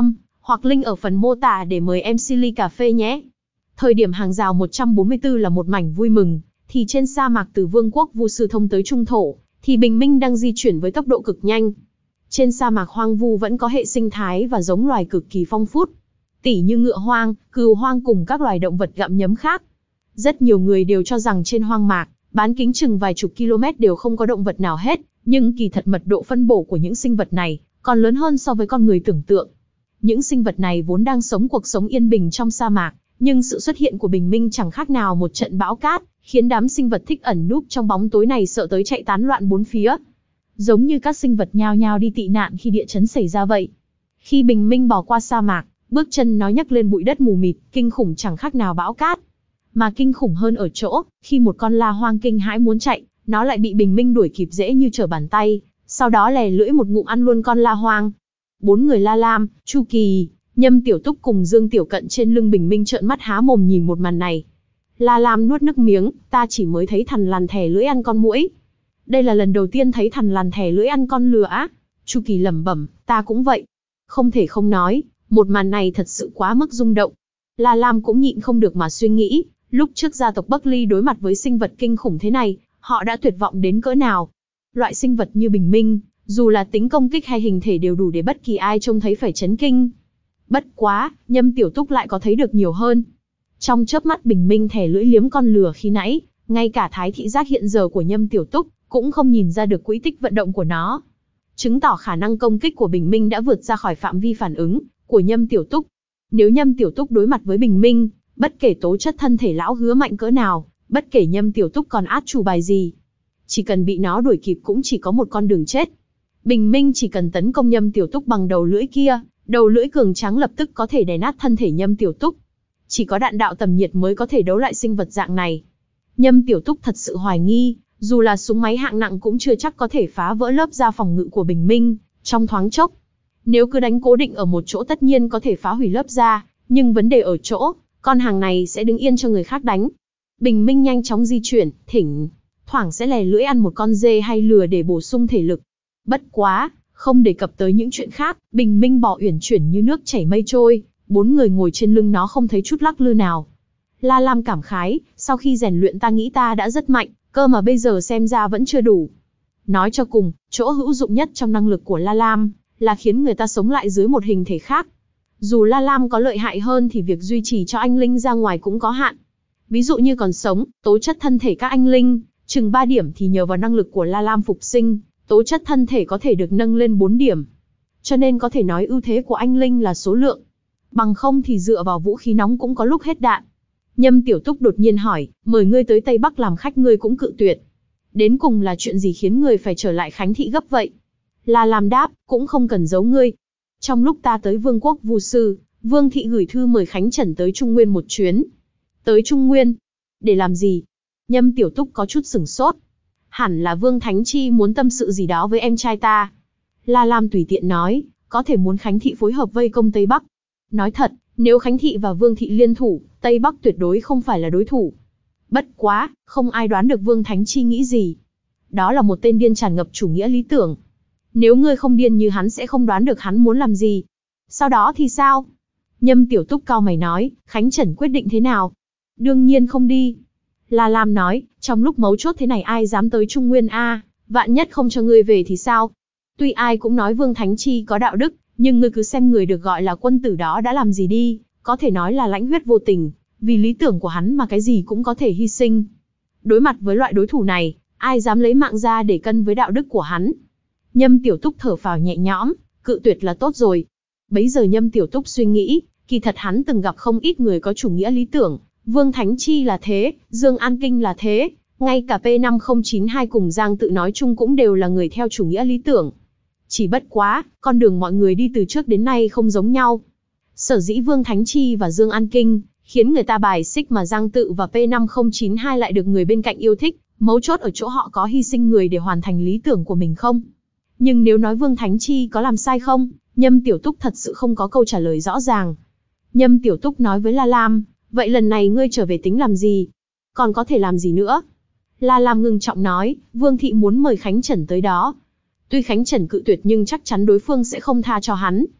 hoặc link ở phần mô tả để mời em xê ly cà phê nhé. Thời điểm hàng rào một trăm bốn mươi tư là một mảnh vui mừng, thì trên sa mạc từ vương quốc Vu Sư thông tới Trung Thổ, thì bình minh đang di chuyển với tốc độ cực nhanh. Trên sa mạc hoang vu vẫn có hệ sinh thái và giống loài cực kỳ phong phú, tỉ như ngựa hoang, cừu hoang cùng các loài động vật gặm nhấm khác. Rất nhiều người đều cho rằng trên hoang mạc, bán kính chừng vài chục km đều không có động vật nào hết, nhưng kỳ thật mật độ phân bổ của những sinh vật này còn lớn hơn so với con người tưởng tượng. Những sinh vật này vốn đang sống cuộc sống yên bình trong sa mạc, nhưng sự xuất hiện của bình minh chẳng khác nào một trận bão cát, khiến đám sinh vật thích ẩn núp trong bóng tối này sợ tới chạy tán loạn bốn phía. Giống như các sinh vật nhao nhao đi tị nạn khi địa chấn xảy ra vậy. Khi bình minh bỏ qua sa mạc, bước chân nó nhấc lên bụi đất mù mịt, kinh khủng chẳng khác nào bão cát. Mà kinh khủng hơn ở chỗ, khi một con la hoang kinh hãi muốn chạy, nó lại bị bình minh đuổi kịp dễ như trở bàn tay, sau đó lè lưỡi một ngụm ăn luôn con la hoang. Bốn người La Lam, Chu Kỳ, Nhâm Tiểu Túc cùng Dương Tiểu Cận trên lưng bình minh trợn mắt há mồm nhìn một màn này. La Lam nuốt nước miếng, ta chỉ mới thấy thằn lằn thè lưỡi ăn con muỗi. Đây là lần đầu tiên thấy thằn lằn thè lưỡi ăn con lừa á. Chu Kỳ lẩm bẩm, ta cũng vậy. Không thể không nói, một màn này thật sự quá mức rung động. La Lam cũng nhịn không được mà suy nghĩ, lúc trước gia tộc Bắc Ly đối mặt với sinh vật kinh khủng thế này, họ đã tuyệt vọng đến cỡ nào. Loại sinh vật như bình minh, dù là tính công kích hay hình thể đều đủ để bất kỳ ai trông thấy phải chấn kinh. Bất quá, Nhâm Tiểu Túc lại có thấy được nhiều hơn. Trong chớp mắt bình minh thè lưỡi liếm con lừa khi nãy, ngay cả thái thị giác hiện giờ của Nhâm Tiểu Túc cũng không nhìn ra được quỹ tích vận động của nó, chứng tỏ khả năng công kích của bình minh đã vượt ra khỏi phạm vi phản ứng của Nhâm Tiểu Túc. Nếu Nhâm Tiểu Túc đối mặt với bình minh, bất kể tố chất thân thể lão hứa mạnh cỡ nào, bất kể Nhâm Tiểu Túc còn át chủ bài gì, chỉ cần bị nó đuổi kịp cũng chỉ có một con đường chết. Bình minh chỉ cần tấn công Nhâm Tiểu Túc bằng đầu lưỡi kia, đầu lưỡi cường tráng lập tức có thể đè nát thân thể Nhâm Tiểu Túc. Chỉ có đạn đạo tầm nhiệt mới có thể đấu lại sinh vật dạng này. Nhâm Tiểu Túc thật sự hoài nghi, dù là súng máy hạng nặng cũng chưa chắc có thể phá vỡ lớp da phòng ngự của bình minh trong thoáng chốc. Nếu cứ đánh cố định ở một chỗ tất nhiên có thể phá hủy lớp da, nhưng vấn đề ở chỗ, con hàng này sẽ đứng yên cho người khác đánh. Bình minh nhanh chóng di chuyển, thỉnh thoảng sẽ lè lưỡi ăn một con dê hay lừa để bổ sung thể lực. Bất quá, không đề cập tới những chuyện khác, bình minh bò uyển chuyển như nước chảy mây trôi, bốn người ngồi trên lưng nó không thấy chút lắc lư nào. La Lam cảm khái, sau khi rèn luyện ta nghĩ ta đã rất mạnh, cơ mà bây giờ xem ra vẫn chưa đủ. Nói cho cùng, chỗ hữu dụng nhất trong năng lực của La Lam là khiến người ta sống lại dưới một hình thể khác. Dù La Lam có lợi hại hơn thì việc duy trì cho anh linh ra ngoài cũng có hạn. Ví dụ như còn sống, tố chất thân thể các anh linh chừng ba điểm thì nhờ vào năng lực của La Lam phục sinh, tố chất thân thể có thể được nâng lên bốn điểm. Cho nên có thể nói ưu thế của anh linh là số lượng. Bằng không thì dựa vào vũ khí nóng cũng có lúc hết đạn. Nhâm Tiểu Túc đột nhiên hỏi, mời ngươi tới Tây Bắc làm khách ngươi cũng cự tuyệt. Đến cùng là chuyện gì khiến ngươi phải trở lại Khánh Thị gấp vậy? La Lam đáp, cũng không cần giấu ngươi. Trong lúc ta tới Vương quốc Vu Sư, Vương Thị gửi thư mời Khánh Trần tới Trung Nguyên một chuyến. Tới Trung Nguyên? Để làm gì? Nhâm Tiểu Túc có chút sửng sốt. Hẳn là Vương Thánh Chi muốn tâm sự gì đó với em trai ta. La Lam tùy tiện nói, có thể muốn Khánh Thị phối hợp vây công Tây Bắc. Nói thật, nếu Khánh Thị và Vương Thị liên thủ, Tây Bắc tuyệt đối không phải là đối thủ. Bất quá, không ai đoán được Vương Thánh Chi nghĩ gì. Đó là một tên điên tràn ngập chủ nghĩa lý tưởng. Nếu ngươi không điên như hắn sẽ không đoán được hắn muốn làm gì. Sau đó thì sao? Nhâm Tiểu Túc cau mày nói, Khánh Trần quyết định thế nào? Đương nhiên không đi. La Lam nói, trong lúc mấu chốt thế này ai dám tới Trung Nguyên a? Vạn nhất không cho ngươi về thì sao? Tuy ai cũng nói Vương Thánh Chi có đạo đức, nhưng ngươi cứ xem người được gọi là quân tử đó đã làm gì đi, có thể nói là lãnh huyết vô tình, vì lý tưởng của hắn mà cái gì cũng có thể hy sinh. Đối mặt với loại đối thủ này, ai dám lấy mạng ra để cân với đạo đức của hắn? Nhâm Tiểu Túc thở phào nhẹ nhõm, cự tuyệt là tốt rồi. Bấy giờ Nhâm Tiểu Túc suy nghĩ, kỳ thật hắn từng gặp không ít người có chủ nghĩa lý tưởng, Vương Thánh Chi là thế, Dương An Kinh là thế, ngay cả P năm không chín hai cùng Giang Tự nói chung cũng đều là người theo chủ nghĩa lý tưởng. Chỉ bất quá, con đường mọi người đi từ trước đến nay không giống nhau. Sở dĩ Vương Thánh Chi và Dương An Kinh khiến người ta bài xích mà Giang Tự và P năm không chín hai lại được người bên cạnh yêu thích, mấu chốt ở chỗ họ có hy sinh người để hoàn thành lý tưởng của mình không? Nhưng nếu nói Vương Thánh Chi có làm sai không, Nhâm Tiểu Túc thật sự không có câu trả lời rõ ràng. Nhâm Tiểu Túc nói với La Lam, vậy lần này ngươi trở về tính làm gì? Còn có thể làm gì nữa? La Lam ngưng trọng nói, Vương Thị muốn mời Khánh Trần tới đó. Tuy Khánh Trần cự tuyệt nhưng chắc chắn đối phương sẽ không tha cho hắn.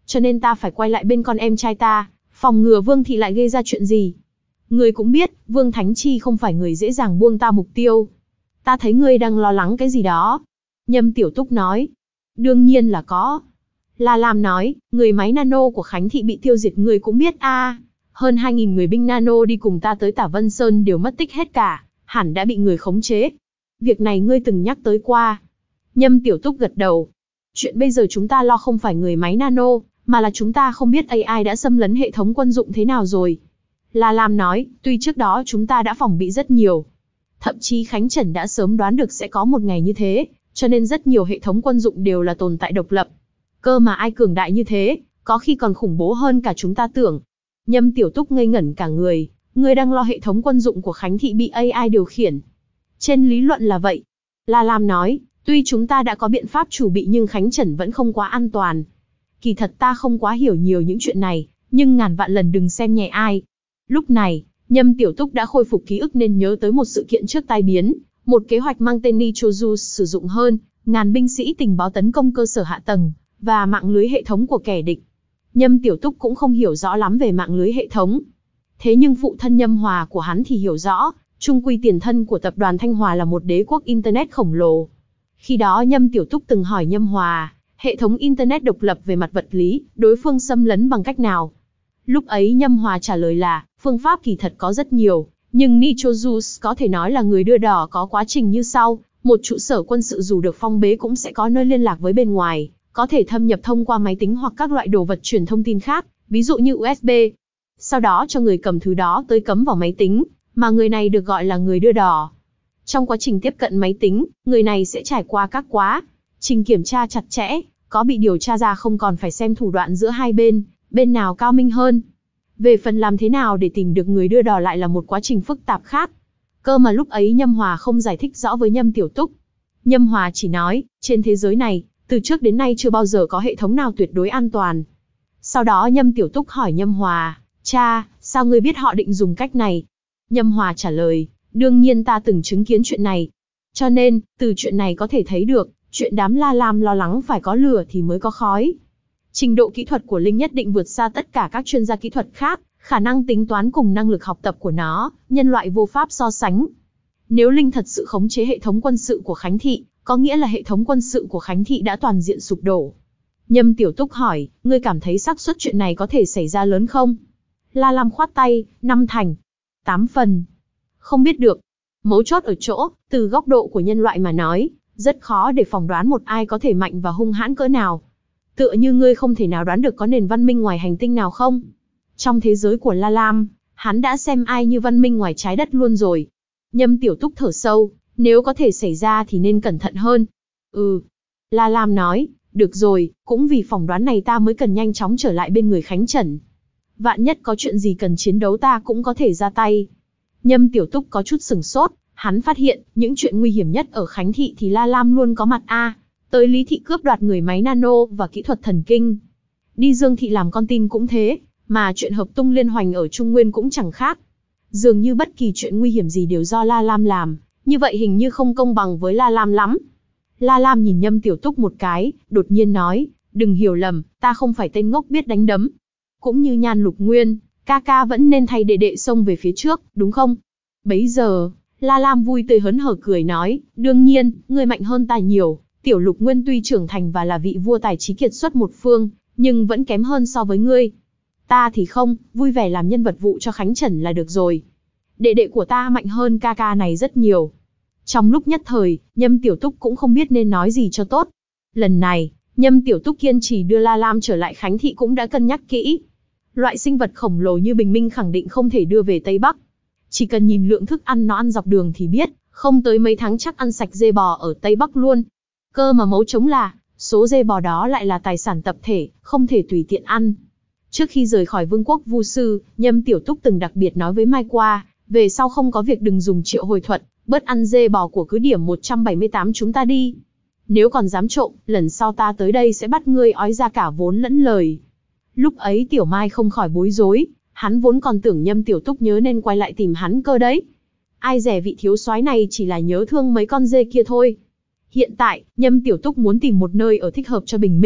cho nên ta phải quay lại bên con em trai ta, phòng ngừa Vương Thị lại gây ra chuyện gì. Ngươi cũng biết, Vương Thánh Chi không phải người dễ dàng buông ta mục tiêu. Ta thấy ngươi đang lo lắng cái gì đó. Nhâm Tiểu Túc nói. Đương nhiên là có. La Lam nói, người máy nano của Khánh Thị bị tiêu diệt ngươi cũng biết a. À. Hơn hai nghìn người binh nano đi cùng ta tới Tả Vân Sơn đều mất tích hết cả, hẳn đã bị người khống chế. Việc này ngươi từng nhắc tới qua. Nhâm Tiểu Túc gật đầu. Chuyện bây giờ chúng ta lo không phải người máy nano, mà là chúng ta không biết a i đã xâm lấn hệ thống quân dụng thế nào rồi. La Lam nói, tuy trước đó chúng ta đã phòng bị rất nhiều. Thậm chí Khánh Trần đã sớm đoán được sẽ có một ngày như thế, cho nên rất nhiều hệ thống quân dụng đều là tồn tại độc lập. Cơ mà ai cường đại như thế, có khi còn khủng bố hơn cả chúng ta tưởng. Nhâm Tiểu Túc ngây ngẩn cả người, ngươi đang lo hệ thống quân dụng của Khánh Thị bị a i điều khiển. Trên lý luận là vậy. La Lam nói, tuy chúng ta đã có biện pháp chủ bị nhưng Khánh Trần vẫn không quá an toàn. Kỳ thật ta không quá hiểu nhiều những chuyện này, nhưng ngàn vạn lần đừng xem nhẹ ai. Lúc này, Nhâm Tiểu Túc đã khôi phục ký ức nên nhớ tới một sự kiện trước tai biến, một kế hoạch mang tên Nitroju sử dụng hơn ngàn binh sĩ tình báo tấn công cơ sở hạ tầng và mạng lưới hệ thống của kẻ địch. Nhâm Tiểu Túc cũng không hiểu rõ lắm về mạng lưới hệ thống. Thế nhưng phụ thân Nhâm Hòa của hắn thì hiểu rõ, chung quy tiền thân của tập đoàn Thanh Hòa là một đế quốc Internet khổng lồ. Khi đó Nhâm Tiểu Túc từng hỏi Nhâm Hòa, hệ thống Internet độc lập về mặt vật lý, đối phương xâm lấn bằng cách nào? Lúc ấy Nhâm Hòa trả lời là, phương pháp kỳ thật có rất nhiều, nhưng Nitroju có thể nói là người đưa đỏ có quá trình như sau, một trụ sở quân sự dù được phong bế cũng sẽ có nơi liên lạc với bên ngoài, có thể thâm nhập thông qua máy tính hoặc các loại đồ vật truyền thông tin khác, ví dụ như u ét bê. Sau đó cho người cầm thứ đó tới cắm vào máy tính, mà người này được gọi là người đưa đỏ. Trong quá trình tiếp cận máy tính, người này sẽ trải qua các quá trình kiểm tra chặt chẽ, có bị điều tra ra không còn phải xem thủ đoạn giữa hai bên, bên nào cao minh hơn. Về phần làm thế nào để tìm được người đưa đò lại là một quá trình phức tạp khác. Cơ mà lúc ấy Nhâm Hòa không giải thích rõ với Nhâm Tiểu Túc. Nhâm Hòa chỉ nói, trên thế giới này, từ trước đến nay chưa bao giờ có hệ thống nào tuyệt đối an toàn. Sau đó Nhâm Tiểu Túc hỏi Nhâm Hòa, cha, sao ngươi biết họ định dùng cách này? Nhâm Hòa trả lời, đương nhiên ta từng chứng kiến chuyện này. Cho nên, từ chuyện này có thể thấy được, chuyện đám La Lam lo lắng phải có lửa thì mới có khói. Trình độ kỹ thuật của Linh nhất định vượt xa tất cả các chuyên gia kỹ thuật khác, khả năng tính toán cùng năng lực học tập của nó, nhân loại vô pháp so sánh. Nếu Linh thật sự khống chế hệ thống quân sự của Khánh Thị, có nghĩa là hệ thống quân sự của Khánh Thị đã toàn diện sụp đổ. Nhâm Tiểu Túc hỏi, ngươi cảm thấy xác suất chuyện này có thể xảy ra lớn không? La Lam khoát tay, năm thành, tám phần. Không biết được. Mấu chốt ở chỗ, từ góc độ của nhân loại mà nói, rất khó để phỏng đoán một ai có thể mạnh và hung hãn cỡ nào. Tựa như ngươi không thể nào đoán được có nền văn minh ngoài hành tinh nào không? Trong thế giới của La Lam, hắn đã xem ai như văn minh ngoài trái đất luôn rồi. Nhâm Tiểu Túc thở sâu, nếu có thể xảy ra thì nên cẩn thận hơn. Ừ. La Lam nói, được rồi, cũng vì phỏng đoán này ta mới cần nhanh chóng trở lại bên người Khánh Trần. Vạn nhất có chuyện gì cần chiến đấu ta cũng có thể ra tay. Nhâm Tiểu Túc có chút sừng sốt, hắn phát hiện, những chuyện nguy hiểm nhất ở Khánh Thị thì La Lam luôn có mặt a. Tới Lý Thị cướp đoạt người máy nano và kỹ thuật thần kinh. Đi Dương Thị làm con tin cũng thế, mà chuyện hợp tung liên hoành ở Trung Nguyên cũng chẳng khác. Dường như bất kỳ chuyện nguy hiểm gì đều do La Lam làm, như vậy hình như không công bằng với La Lam lắm. La Lam nhìn Nhâm Tiểu Túc một cái, đột nhiên nói, đừng hiểu lầm, ta không phải tên ngốc biết đánh đấm. Cũng như Nhan Lục Nguyên, ca ca vẫn nên thay đệ đệ xông về phía trước, đúng không? Bấy giờ, La Lam vui tươi hớn hở cười nói, đương nhiên, ngươi mạnh hơn ta nhiều. Tiểu Lục Nguyên tuy trưởng thành và là vị vua tài trí kiệt xuất một phương, nhưng vẫn kém hơn so với ngươi. Ta thì không, vui vẻ làm nhân vật vụ cho Khánh Trần là được rồi. Đệ đệ của ta mạnh hơn ca ca này rất nhiều. Trong lúc nhất thời, Nhâm Tiểu Túc cũng không biết nên nói gì cho tốt. Lần này, Nhâm Tiểu Túc kiên trì đưa La Lam trở lại Khánh Thị cũng đã cân nhắc kỹ. Loại sinh vật khổng lồ như bình minh khẳng định không thể đưa về Tây Bắc. Chỉ cần nhìn lượng thức ăn nó ăn dọc đường thì biết, không tới mấy tháng chắc ăn sạch dê bò ở Tây Bắc luôn. Cơ mà mấu chốt là, số dê bò đó lại là tài sản tập thể, không thể tùy tiện ăn. Trước khi rời khỏi vương quốc Vu Sư, Nhâm Tiểu Túc từng đặc biệt nói với Mai Qua, về sau không có việc đừng dùng triệu hồi thuật, bớt ăn dê bò của cứ điểm một trăm bảy mươi tám chúng ta đi. Nếu còn dám trộm, lần sau ta tới đây sẽ bắt ngươi ói ra cả vốn lẫn lời. Lúc ấy Tiểu Mai không khỏi bối rối, hắn vốn còn tưởng Nhâm Tiểu Túc nhớ nên quay lại tìm hắn cơ đấy. Ai dè vị thiếu soái này chỉ là nhớ thương mấy con dê kia thôi. Hiện tại, Nhâm Tiểu Túc muốn tìm một nơi ở thích hợp cho bình minh,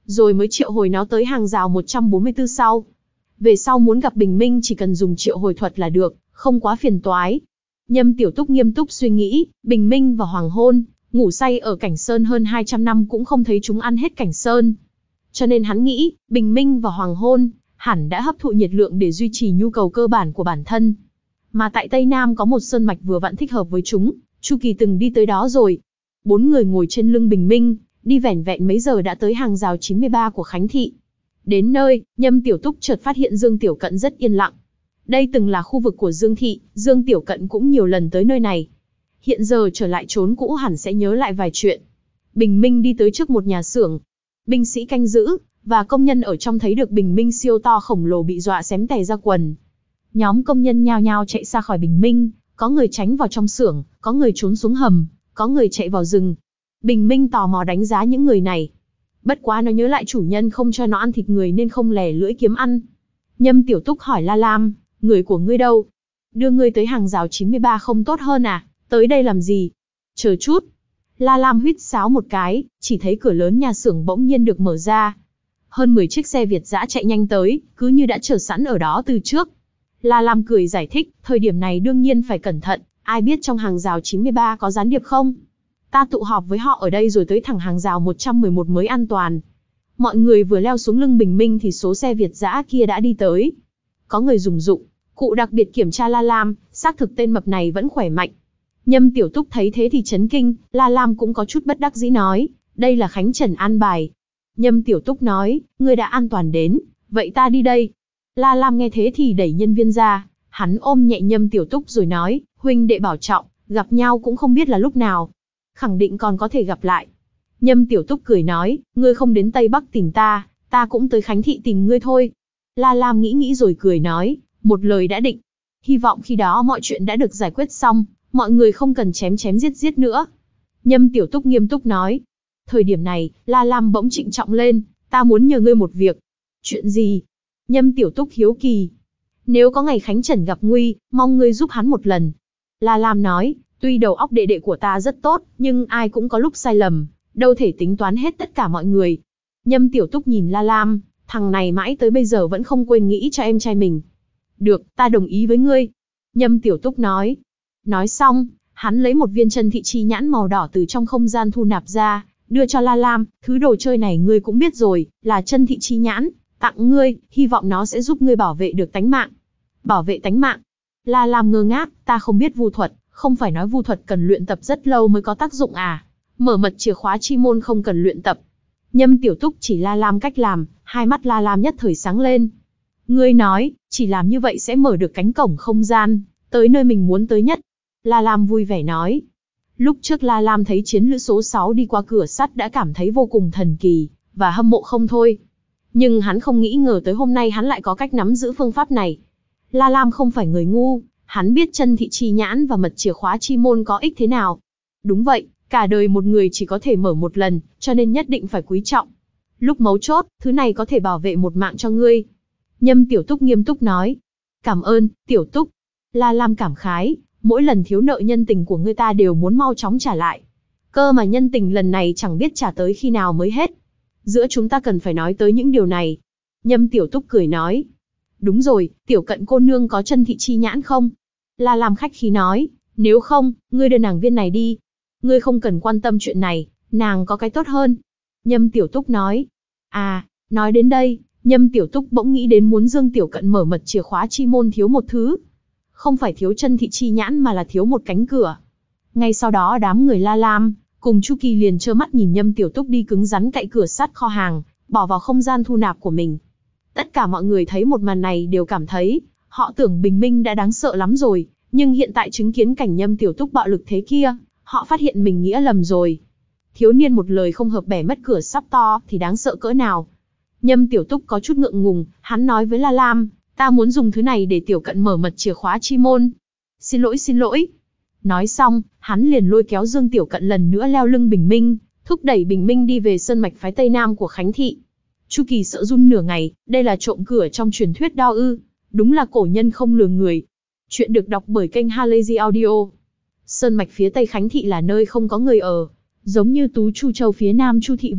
rồi mới triệu hồi nó tới hàng rào một trăm bốn mươi tư sau. Về sau muốn gặp Bình Minh chỉ cần dùng triệu hồi thuật là được, không quá phiền toái. Nhâm Tiểu Túc nghiêm túc suy nghĩ, Bình Minh và Hoàng Hôn, ngủ say ở Cảnh Sơn hơn hai trăm năm cũng không thấy chúng ăn hết Cảnh Sơn. Cho nên hắn nghĩ, Bình Minh và Hoàng Hôn, hẳn đã hấp thụ nhiệt lượng để duy trì nhu cầu cơ bản của bản thân. Mà tại Tây Nam có một sơn mạch vừa vặn thích hợp với chúng, Chu Kỳ từng đi tới đó rồi. Bốn người ngồi trên lưng Bình Minh, đi vẻn vẹn mấy giờ đã tới hàng rào chín mươi ba của Khánh Thị. Đến nơi, Nhâm Tiểu Túc chợt phát hiện Dương Tiểu Cận rất yên lặng. Đây từng là khu vực của Dương Thị, Dương Tiểu Cận cũng nhiều lần tới nơi này. Hiện giờ trở lại trốn cũ hẳn sẽ nhớ lại vài chuyện. Bình Minh đi tới trước một nhà xưởng. Binh sĩ canh giữ, và công nhân ở trong thấy được Bình Minh siêu to khổng lồ bị dọa xém tè ra quần. Nhóm công nhân nhao nhao chạy ra khỏi Bình Minh, có người tránh vào trong xưởng, có người trốn xuống hầm, có người chạy vào rừng. Bình Minh tò mò đánh giá những người này. Bất quá nó nhớ lại chủ nhân không cho nó ăn thịt người nên không lè lưỡi kiếm ăn. Nhâm Tiểu Túc hỏi La Lam, người của ngươi đâu? Đưa ngươi tới hàng rào chín mươi ba không tốt hơn à? Tới đây làm gì? Chờ chút. La Lam huýt sáo một cái, chỉ thấy cửa lớn nhà xưởng bỗng nhiên được mở ra. Hơn mười chiếc xe Việt dã chạy nhanh tới, cứ như đã chờ sẵn ở đó từ trước. La Lam cười giải thích, thời điểm này đương nhiên phải cẩn thận, ai biết trong hàng rào chín mươi ba có gián điệp không? Ta tụ họp với họ ở đây rồi tới thẳng hàng rào một trăm mười một mới an toàn. Mọi người vừa leo xuống lưng Bình Minh thì số xe Việt dã kia đã đi tới. Có người dùng dụng cụ đặc biệt kiểm tra La Lam, xác thực tên mập này vẫn khỏe mạnh. Nhâm Tiểu Túc thấy thế thì chấn kinh, La Lam cũng có chút bất đắc dĩ nói, đây là Khánh Trần an bài. Nhâm Tiểu Túc nói, ngươi đã an toàn đến, vậy ta đi đây. La Lam nghe thế thì đẩy nhân viên ra, hắn ôm nhẹ Nhâm Tiểu Túc rồi nói, huynh đệ bảo trọng, gặp nhau cũng không biết là lúc nào. Khẳng định còn có thể gặp lại. Nhâm Tiểu Túc cười nói, ngươi không đến Tây Bắc tìm ta, ta cũng tới Khánh Thị tìm ngươi thôi. La Lam nghĩ nghĩ rồi cười nói, một lời đã định. Hy vọng khi đó mọi chuyện đã được giải quyết xong, mọi người không cần chém chém giết giết nữa. Nhâm Tiểu Túc nghiêm túc nói. Thời điểm này, La Lam bỗng trịnh trọng lên, ta muốn nhờ ngươi một việc. Chuyện gì? Nhâm Tiểu Túc hiếu kỳ. Nếu có ngày Khánh Trần gặp nguy, mong ngươi giúp hắn một lần. La Lam nói, tuy đầu óc đệ đệ của ta rất tốt, nhưng ai cũng có lúc sai lầm, đâu thể tính toán hết tất cả mọi người. Nhâm Tiểu Túc nhìn La Lam, thằng này mãi tới bây giờ vẫn không quên nghĩ cho em trai mình. Được, ta đồng ý với ngươi. Nhâm Tiểu Túc nói. Nói xong, hắn lấy một viên chân thị chi nhãn màu đỏ từ trong không gian thu nạp ra, đưa cho La Lam, thứ đồ chơi này ngươi cũng biết rồi, là chân thị chi nhãn, tặng ngươi, hy vọng nó sẽ giúp ngươi bảo vệ được tánh mạng. Bảo vệ tánh mạng? La Lam ngơ ngác, ta không biết vu thuật, không phải nói vu thuật cần luyện tập rất lâu mới có tác dụng à? Mở mật chìa khóa chi môn không cần luyện tập. Nhâm Tiểu Túc chỉ La Lam cách làm, hai mắt La Lam nhất thời sáng lên. Ngươi nói, chỉ làm như vậy sẽ mở được cánh cổng không gian, tới nơi mình muốn tới nhất. La Lam vui vẻ nói. Lúc trước La Lam thấy chiến lữ số sáu đi qua cửa sắt đã cảm thấy vô cùng thần kỳ, và hâm mộ không thôi. Nhưng hắn không nghĩ ngờ tới hôm nay hắn lại có cách nắm giữ phương pháp này. La Lam không phải người ngu, hắn biết chân thị chi nhãn và mật chìa khóa chi môn có ích thế nào. Đúng vậy, cả đời một người chỉ có thể mở một lần, cho nên nhất định phải quý trọng. Lúc mấu chốt, thứ này có thể bảo vệ một mạng cho ngươi. Nhâm Tiểu Túc nghiêm túc nói. Cảm ơn, Tiểu Túc. La Lam cảm khái, mỗi lần thiếu nợ nhân tình của người ta đều muốn mau chóng trả lại. Cơ mà nhân tình lần này chẳng biết trả tới khi nào mới hết. Giữa chúng ta cần phải nói tới những điều này. Nhâm Tiểu Túc cười nói. Đúng rồi, Tiểu Cận cô nương có chân thị chi nhãn không? La Lam khách khí nói, nếu không, ngươi đưa nàng viên này đi. Ngươi không cần quan tâm chuyện này, nàng có cái tốt hơn. Nhâm Tiểu Túc nói. À, nói đến đây, Nhâm Tiểu Túc bỗng nghĩ đến muốn Dương Tiểu Cận mở mật chìa khóa chi môn thiếu một thứ. Không phải thiếu chân thị chi nhãn mà là thiếu một cánh cửa. Ngay sau đó đám người La Lam, cùng Chu Kỳ liền trơ mắt nhìn Nhâm Tiểu Túc đi cứng rắn cậy cửa sắt kho hàng, bỏ vào không gian thu nạp của mình. Tất cả mọi người thấy một màn này đều cảm thấy, họ tưởng Bình Minh đã đáng sợ lắm rồi, nhưng hiện tại chứng kiến cảnh Nhâm Tiểu Túc bạo lực thế kia, họ phát hiện mình nghĩa lầm rồi. Thiếu niên một lời không hợp bẻ mất cửa sắt to thì đáng sợ cỡ nào. Nhâm Tiểu Túc có chút ngượng ngùng, hắn nói với La Lam, ta muốn dùng thứ này để Tiểu Cận mở mật chìa khóa chi môn. Xin lỗi xin lỗi. Nói xong, hắn liền lôi kéo Dương Tiểu Cận lần nữa leo lưng Bình Minh, thúc đẩy Bình Minh đi về sơn mạch phái Tây Nam của Khánh Thị. Chu Kỳ sợ run nửa ngày, đây là trộm cửa trong truyền thuyết đo ư. Đúng là cổ nhân không lừa người. Chuyện được đọc bởi kênh Halazy Audio. Sơn mạch phía Tây Khánh Thị là nơi không có người ở. Giống như Tú Chu Châu phía Nam Chu Thị vậy,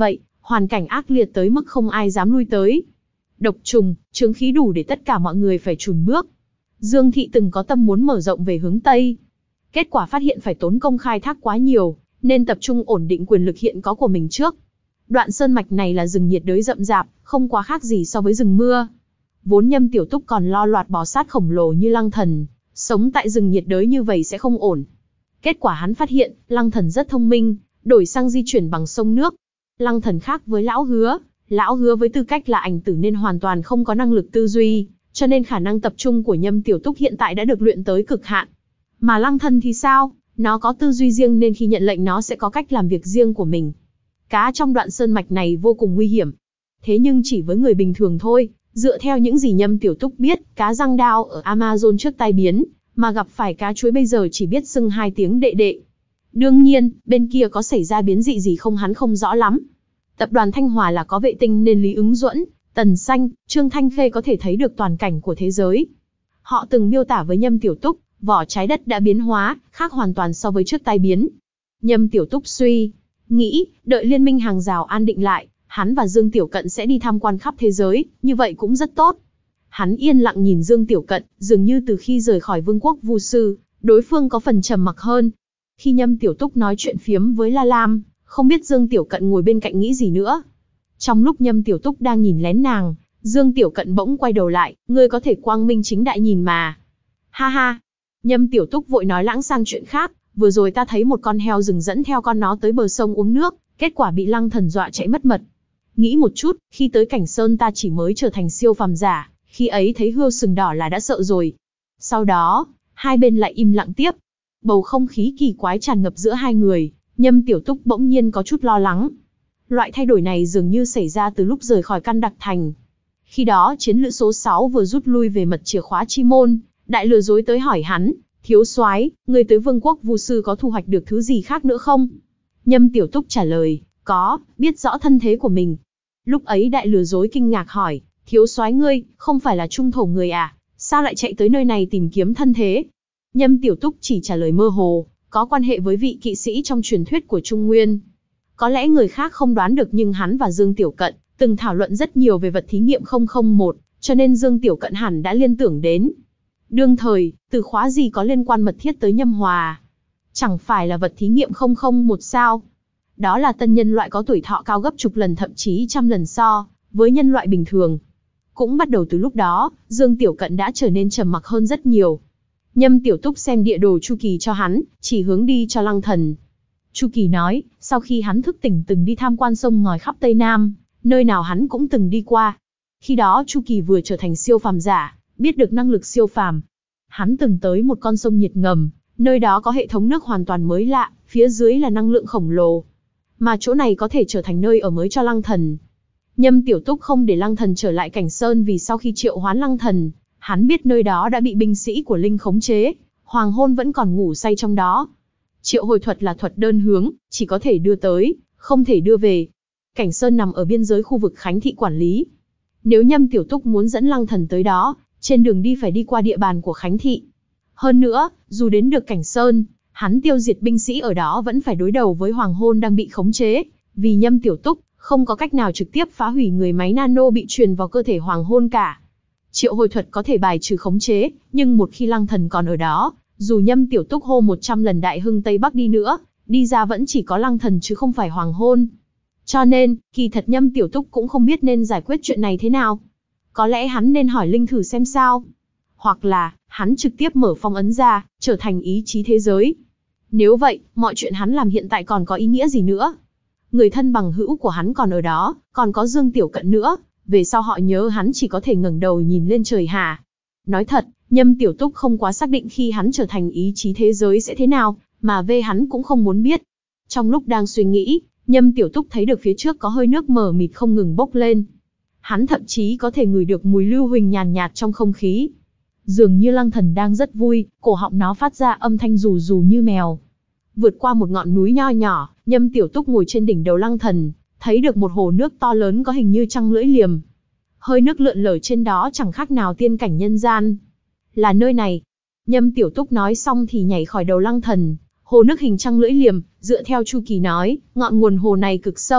hoàn cảnh ác liệt tới mức không ai dám lui tới. Độc trùng, chướng khí đủ để tất cả mọi người phải chùn bước. Dương Thị từng có tâm muốn mở rộng về hướng Tây. Kết quả phát hiện phải tốn công khai thác quá nhiều, nên tập trung ổn định quyền lực hiện có của mình trước. Đoạn sơn mạch này là rừng nhiệt đới rậm rạp, không quá khác gì so với rừng mưa. Vốn Nhâm Tiểu Túc còn lo loạt bò sát khổng lồ như Lăng Thần, sống tại rừng nhiệt đới như vậy sẽ không ổn. Kết quả hắn phát hiện, Lăng Thần rất thông minh, đổi sang di chuyển bằng sông nước. Lăng Thần khác với Lão Hứa, Lão Hứa với tư cách là ảnh tử nên hoàn toàn không có năng lực tư duy, cho nên khả năng tập trung của Nhâm Tiểu Túc hiện tại đã được luyện tới cực hạn. Mà Lăng Thần thì sao? Nó có tư duy riêng nên khi nhận lệnh nó sẽ có cách làm việc riêng của mình. Cá trong đoạn sơn mạch này vô cùng nguy hiểm. Thế nhưng chỉ với người bình thường thôi, dựa theo những gì Nhâm Tiểu Túc biết, cá răng đao ở Amazon trước tai biến, mà gặp phải cá chuối bây giờ chỉ biết xưng hai tiếng đệ đệ. Đương nhiên, bên kia có xảy ra biến dị gì không hắn không rõ lắm. Tập đoàn Thanh Hòa là có vệ tinh nên Lý Ứng Duẫn, Tần Xanh, Trương Thanh Khê có thể thấy được toàn cảnh của thế giới. Họ từng miêu tả với Nhâm Tiểu Túc, vỏ trái đất đã biến hóa, khác hoàn toàn so với trước tai biến. Nhâm Tiểu Túc suy nghĩ, đợi liên minh hàng rào an định lại, hắn và Dương Tiểu Cận sẽ đi tham quan khắp thế giới, như vậy cũng rất tốt. Hắn yên lặng nhìn Dương Tiểu Cận, dường như từ khi rời khỏi vương quốc Vu Sư, đối phương có phần trầm mặc hơn. Khi Nhâm Tiểu Túc nói chuyện phiếm với La Lam, không biết Dương Tiểu Cận ngồi bên cạnh nghĩ gì nữa. Trong lúc Nhâm Tiểu Túc đang nhìn lén nàng, Dương Tiểu Cận bỗng quay đầu lại, ngươi có thể quang minh chính đại nhìn mà. Ha ha. Nhâm Tiểu Túc vội nói lãng sang chuyện khác, vừa rồi ta thấy một con heo rừng dẫn theo con nó tới bờ sông uống nước, kết quả bị Lăng Thần dọa chạy mất mật. Nghĩ một chút, khi tới Cảnh Sơn ta chỉ mới trở thành siêu phàm giả, khi ấy thấy hươu sừng đỏ là đã sợ rồi. Sau đó, hai bên lại im lặng tiếp. Bầu không khí kỳ quái tràn ngập giữa hai người, Nhâm Tiểu Túc bỗng nhiên có chút lo lắng. Loại thay đổi này dường như xảy ra từ lúc rời khỏi Căn Đặc Thành. Khi đó chiến lữ số sáu vừa rút lui về mật chìa khóa chi môn, đại lừa dối tới hỏi hắn, thiếu soái, người tới vương quốc Vu Sư có thu hoạch được thứ gì khác nữa không? Nhâm Tiểu Túc trả lời, có, biết rõ thân thế của mình. Lúc ấy đại lừa dối kinh ngạc hỏi, thiếu soái ngươi, không phải là trung thổ người à, sao lại chạy tới nơi này tìm kiếm thân thế? Nhâm Tiểu Túc chỉ trả lời mơ hồ, có quan hệ với vị kỵ sĩ trong truyền thuyết của Trung Nguyên. Có lẽ người khác không đoán được nhưng hắn và Dương Tiểu Cận từng thảo luận rất nhiều về vật thí nghiệm không không một, cho nên Dương Tiểu Cận hẳn đã liên tưởng đến. Đương thời, từ khóa gì có liên quan mật thiết tới Nhâm Hòa? Chẳng phải là vật thí nghiệm không không một sao? Đó là tân nhân loại có tuổi thọ cao gấp chục lần thậm chí trăm lần so với nhân loại bình thường. Cũng bắt đầu từ lúc đó, Dương Tiểu Cận đã trở nên trầm mặc hơn rất nhiều. Nhâm Tiểu Túc xem địa đồ Chu Kỳ cho hắn, chỉ hướng đi cho Lăng Thần. Chu Kỳ nói, sau khi hắn thức tỉnh từng đi tham quan sông ngòi khắp Tây Nam, nơi nào hắn cũng từng đi qua. Khi đó Chu Kỳ vừa trở thành siêu phàm giả, biết được năng lực siêu phàm. Hắn từng tới một con sông nhiệt ngầm, nơi đó có hệ thống nước hoàn toàn mới lạ, phía dưới là năng lượng khổng lồ. Mà chỗ này có thể trở thành nơi ở mới cho Lăng Thần. Nhâm Tiểu Túc không để Lăng Thần trở lại Cảnh Sơn vì sau khi triệu hoán Lăng Thần, hắn biết nơi đó đã bị binh sĩ của Linh khống chế, Hoàng Hôn vẫn còn ngủ say trong đó. Triệu hồi thuật là thuật đơn hướng, chỉ có thể đưa tới, không thể đưa về. Cảnh Sơn nằm ở biên giới khu vực Khánh Thị quản lý. Nếu Nhâm Tiểu Túc muốn dẫn Lăng Thần tới đó, trên đường đi phải đi qua địa bàn của Khánh Thị. Hơn nữa, dù đến được Cảnh Sơn, hắn tiêu diệt binh sĩ ở đó vẫn phải đối đầu với Hoàng Hôn đang bị khống chế, vì Nhâm Tiểu Túc không có cách nào trực tiếp phá hủy người máy nano bị truyền vào cơ thể Hoàng Hôn cả. Triệu hồi thuật có thể bài trừ khống chế, nhưng một khi Lăng Thần còn ở đó, dù Nhâm Tiểu Túc hô một trăm lần đại hưng Tây Bắc đi nữa, đi ra vẫn chỉ có Lăng Thần chứ không phải Hoàng Hôn. Cho nên, kỳ thật Nhâm Tiểu Túc cũng không biết nên giải quyết chuyện này thế nào. Có lẽ hắn nên hỏi Linh thử xem sao. Hoặc là, hắn trực tiếp mở phong ấn ra, trở thành ý chí thế giới. Nếu vậy, mọi chuyện hắn làm hiện tại còn có ý nghĩa gì nữa? Người thân bằng hữu của hắn còn ở đó, còn có Dương Tiểu Cận nữa, về sau họ nhớ hắn chỉ có thể ngẩng đầu nhìn lên trời hả? Nói thật, Nhâm Tiểu Túc không quá xác định khi hắn trở thành ý chí thế giới sẽ thế nào, mà về hắn cũng không muốn biết. Trong lúc đang suy nghĩ, Nhâm Tiểu Túc thấy được phía trước có hơi nước mờ mịt không ngừng bốc lên. Hắn thậm chí có thể ngửi được mùi lưu huỳnh nhàn nhạt trong không khí. Dường như Lăng Thần đang rất vui, cổ họng nó phát ra âm thanh rù rù như mèo. Vượt qua một ngọn núi nho nhỏ, Nhâm Tiểu Túc ngồi trên đỉnh đầu Lăng Thần, thấy được một hồ nước to lớn có hình như trăng lưỡi liềm. Hơi nước lượn lờ trên đó chẳng khác nào tiên cảnh nhân gian. Là nơi này. Nhâm Tiểu Túc nói xong thì nhảy khỏi đầu Lăng Thần. Hồ nước hình trăng lưỡi liềm, dựa theo Chu Kỳ nói, ngọn nguồn hồ này cực sâu,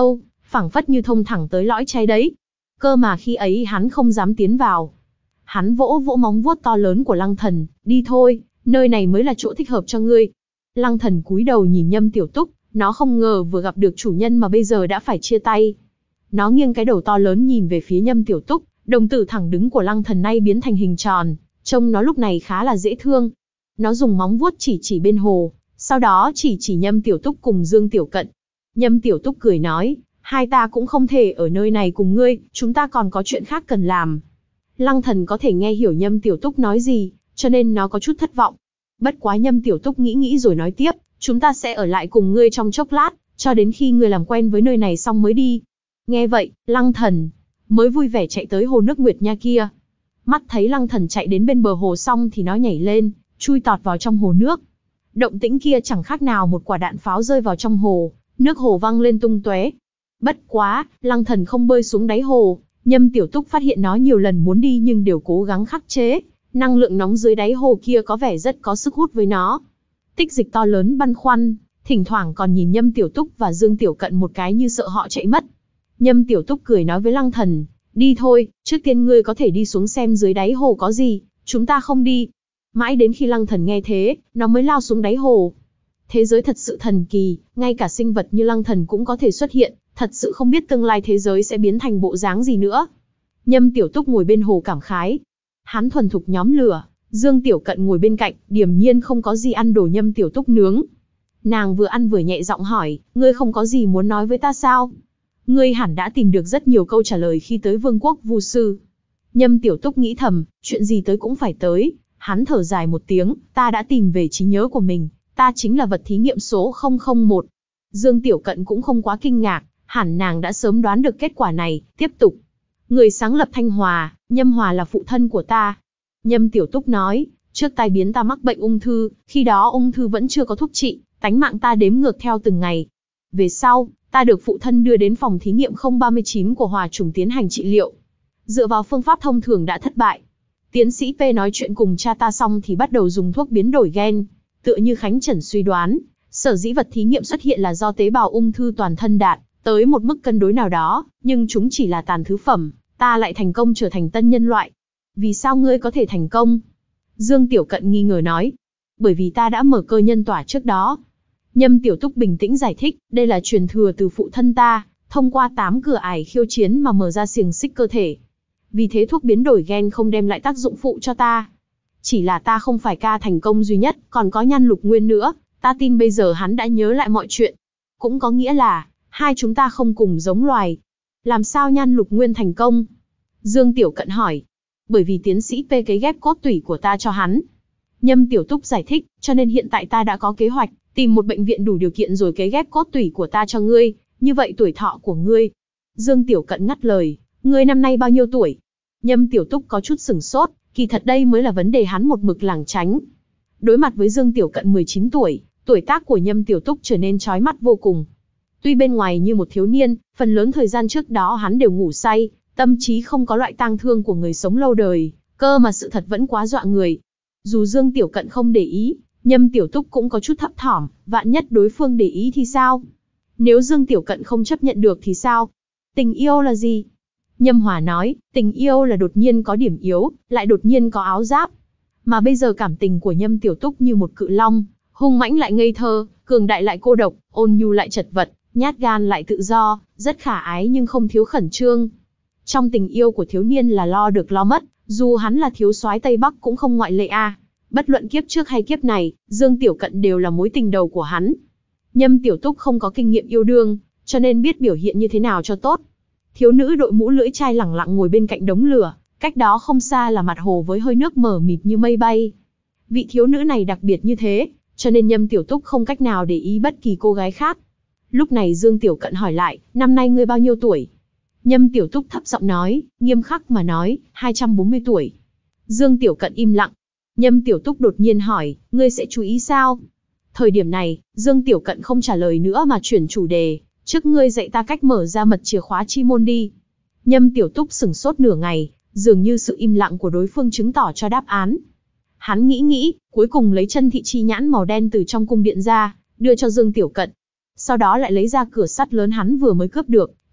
phảng phất như thông thẳng tới lõi cháy đấy. Cơ mà khi ấy hắn không dám tiến vào. Hắn vỗ vỗ móng vuốt to lớn của Lăng Thần, đi thôi, nơi này mới là chỗ thích hợp cho ngươi. Lăng Thần cúi đầu nhìn Nhâm Tiểu Túc, nó không ngờ vừa gặp được chủ nhân mà bây giờ đã phải chia tay. Nó nghiêng cái đầu to lớn nhìn về phía Nhâm Tiểu Túc, đồng tử thẳng đứng của Lăng Thần nay biến thành hình tròn, trông nó lúc này khá là dễ thương. Nó dùng móng vuốt chỉ chỉ bên hồ, sau đó chỉ chỉ Nhâm Tiểu Túc cùng Dương Tiểu Cận. Nhâm Tiểu Túc cười nói, hai ta cũng không thể ở nơi này cùng ngươi, chúng ta còn có chuyện khác cần làm. Lăng Thần có thể nghe hiểu Nhâm Tiểu Túc nói gì, cho nên nó có chút thất vọng. Bất quá Nhâm Tiểu Túc nghĩ nghĩ rồi nói tiếp, chúng ta sẽ ở lại cùng ngươi trong chốc lát, cho đến khi ngươi làm quen với nơi này xong mới đi. Nghe vậy, Lăng Thần mới vui vẻ chạy tới hồ nước Nguyệt Nha kia. Mắt thấy Lăng Thần chạy đến bên bờ hồ xong thì nó nhảy lên, chui tọt vào trong hồ nước. Động tĩnh kia chẳng khác nào một quả đạn pháo rơi vào trong hồ, nước hồ văng lên tung tóe. Bất quá, Lăng Thần không bơi xuống đáy hồ, Nhâm Tiểu Túc phát hiện nó nhiều lần muốn đi nhưng đều cố gắng khắc chế, năng lượng nóng dưới đáy hồ kia có vẻ rất có sức hút với nó. Tích Dịch to lớn băn khoăn, thỉnh thoảng còn nhìn Nhâm Tiểu Túc và Dương Tiểu Cận một cái như sợ họ chạy mất. Nhâm Tiểu Túc cười nói với Lăng Thần, đi thôi, trước tiên ngươi có thể đi xuống xem dưới đáy hồ có gì, chúng ta không đi. Mãi đến khi Lăng Thần nghe thế, nó mới lao xuống đáy hồ. Thế giới thật sự thần kỳ, ngay cả sinh vật như Lăng Thần cũng có thể xuất hiện, thật sự không biết tương lai thế giới sẽ biến thành bộ dáng gì nữa. Nhâm Tiểu Túc ngồi bên hồ cảm khái. Hắn thuần thục nhóm lửa, Dương Tiểu Cận ngồi bên cạnh, điềm nhiên không có gì ăn đồ Nhâm Tiểu Túc nướng. Nàng vừa ăn vừa nhẹ giọng hỏi, ngươi không có gì muốn nói với ta sao? Ngươi hẳn đã tìm được rất nhiều câu trả lời khi tới Vương quốc Vu Sư. Nhâm Tiểu Túc nghĩ thầm, chuyện gì tới cũng phải tới. Hắn thở dài một tiếng, ta đã tìm về trí nhớ của mình, ta chính là vật thí nghiệm số không không một. Dương Tiểu Cận cũng không quá kinh ngạc, hẳn nàng đã sớm đoán được kết quả này, tiếp tục. Người sáng lập Thanh Hòa, Nhâm Hòa là phụ thân của ta. Nhâm Tiểu Túc nói, trước tai biến ta mắc bệnh ung thư, khi đó ung thư vẫn chưa có thuốc trị, tánh mạng ta đếm ngược theo từng ngày. Về sau, ta được phụ thân đưa đến phòng thí nghiệm không ba chín của Hòa Trùng tiến hành trị liệu. Dựa vào phương pháp thông thường đã thất bại. Tiến sĩ P nói chuyện cùng cha ta xong thì bắt đầu dùng thuốc biến đổi gen. Tựa như Khánh Trần suy đoán, sở dĩ vật thí nghiệm xuất hiện là do tế bào ung thư toàn thân đạt tới một mức cân đối nào đó, nhưng chúng chỉ là tàn thứ phẩm, ta lại thành công trở thành tân nhân loại. Vì sao ngươi có thể thành công? Dương Tiểu Cận nghi ngờ nói. Bởi vì ta đã mở cơ nhân tỏa trước đó. Nhâm Tiểu Túc bình tĩnh giải thích, đây là truyền thừa từ phụ thân ta, thông qua tám cửa ải khiêu chiến mà mở ra xiềng xích cơ thể. Vì thế thuốc biến đổi gen không đem lại tác dụng phụ cho ta. Chỉ là ta không phải ca thành công duy nhất, còn có Nhan Lục Nguyên nữa, ta tin bây giờ hắn đã nhớ lại mọi chuyện. Cũng có nghĩa là, hai chúng ta không cùng giống loài. Làm sao Nhan Lục Nguyên thành công? Dương Tiểu Cận hỏi. Bởi vì tiến sĩ P cấy ghép cốt tủy của ta cho hắn. Nhâm Tiểu Túc giải thích, cho nên hiện tại ta đã có kế hoạch, tìm một bệnh viện đủ điều kiện rồi cấy ghép cốt tủy của ta cho ngươi, như vậy tuổi thọ của ngươi. Dương Tiểu Cận ngắt lời, ngươi năm nay bao nhiêu tuổi? Nhâm Tiểu Túc có chút sửng sốt, kỳ thật đây mới là vấn đề hắn một mực lảng tránh. Đối mặt với Dương Tiểu Cận mười chín tuổi, tuổi tác của Nhâm Tiểu Túc trở nên chói mắt vô cùng. Tuy bên ngoài như một thiếu niên, phần lớn thời gian trước đó hắn đều ngủ say, tâm trí không có loại tang thương của người sống lâu đời, cơ mà sự thật vẫn quá dọa người. Dù Dương Tiểu Cận không để ý, Nhâm Tiểu Túc cũng có chút thấp thỏm, vạn nhất đối phương để ý thì sao? Nếu Dương Tiểu Cận không chấp nhận được thì sao? Tình yêu là gì? Nhâm Hòa nói, tình yêu là đột nhiên có điểm yếu, lại đột nhiên có áo giáp. Mà bây giờ cảm tình của Nhâm Tiểu Túc như một cự long, hung mãnh lại ngây thơ, cường đại lại cô độc, ôn nhu lại chật vật, nhát gan lại tự do, rất khả ái nhưng không thiếu khẩn trương. Trong tình yêu của thiếu niên là lo được lo mất, dù hắn là thiếu soái Tây Bắc cũng không ngoại lệ a. À. Bất luận kiếp trước hay kiếp này, Dương Tiểu Cận đều là mối tình đầu của hắn. Nhâm Tiểu Túc không có kinh nghiệm yêu đương, cho nên biết biểu hiện như thế nào cho tốt. Thiếu nữ đội mũ lưỡi chai lẳng lặng ngồi bên cạnh đống lửa, cách đó không xa là mặt hồ với hơi nước mờ mịt như mây bay. Vị thiếu nữ này đặc biệt như thế, cho nên Nhâm Tiểu Túc không cách nào để ý bất kỳ cô gái khác. Lúc này Dương Tiểu Cận hỏi lại, năm nay ngươi bao nhiêu tuổi? Nhâm Tiểu Túc thấp giọng nói, nghiêm khắc mà nói, hai trăm bốn mươi tuổi. Dương Tiểu Cận im lặng. Nhâm Tiểu Túc đột nhiên hỏi, ngươi sẽ chú ý sao? Thời điểm này, Dương Tiểu Cận không trả lời nữa mà chuyển chủ đề, trước ngươi dạy ta cách mở ra mật chìa khóa chi môn đi. Nhâm Tiểu Túc sửng sốt nửa ngày, dường như sự im lặng của đối phương chứng tỏ cho đáp án. Hắn nghĩ nghĩ, cuối cùng lấy chân thị chi nhãn màu đen từ trong cung điện ra, đưa cho Dương Tiểu Cận. Sau đó lại lấy ra cửa sắt lớn hắn vừa mới cướp được,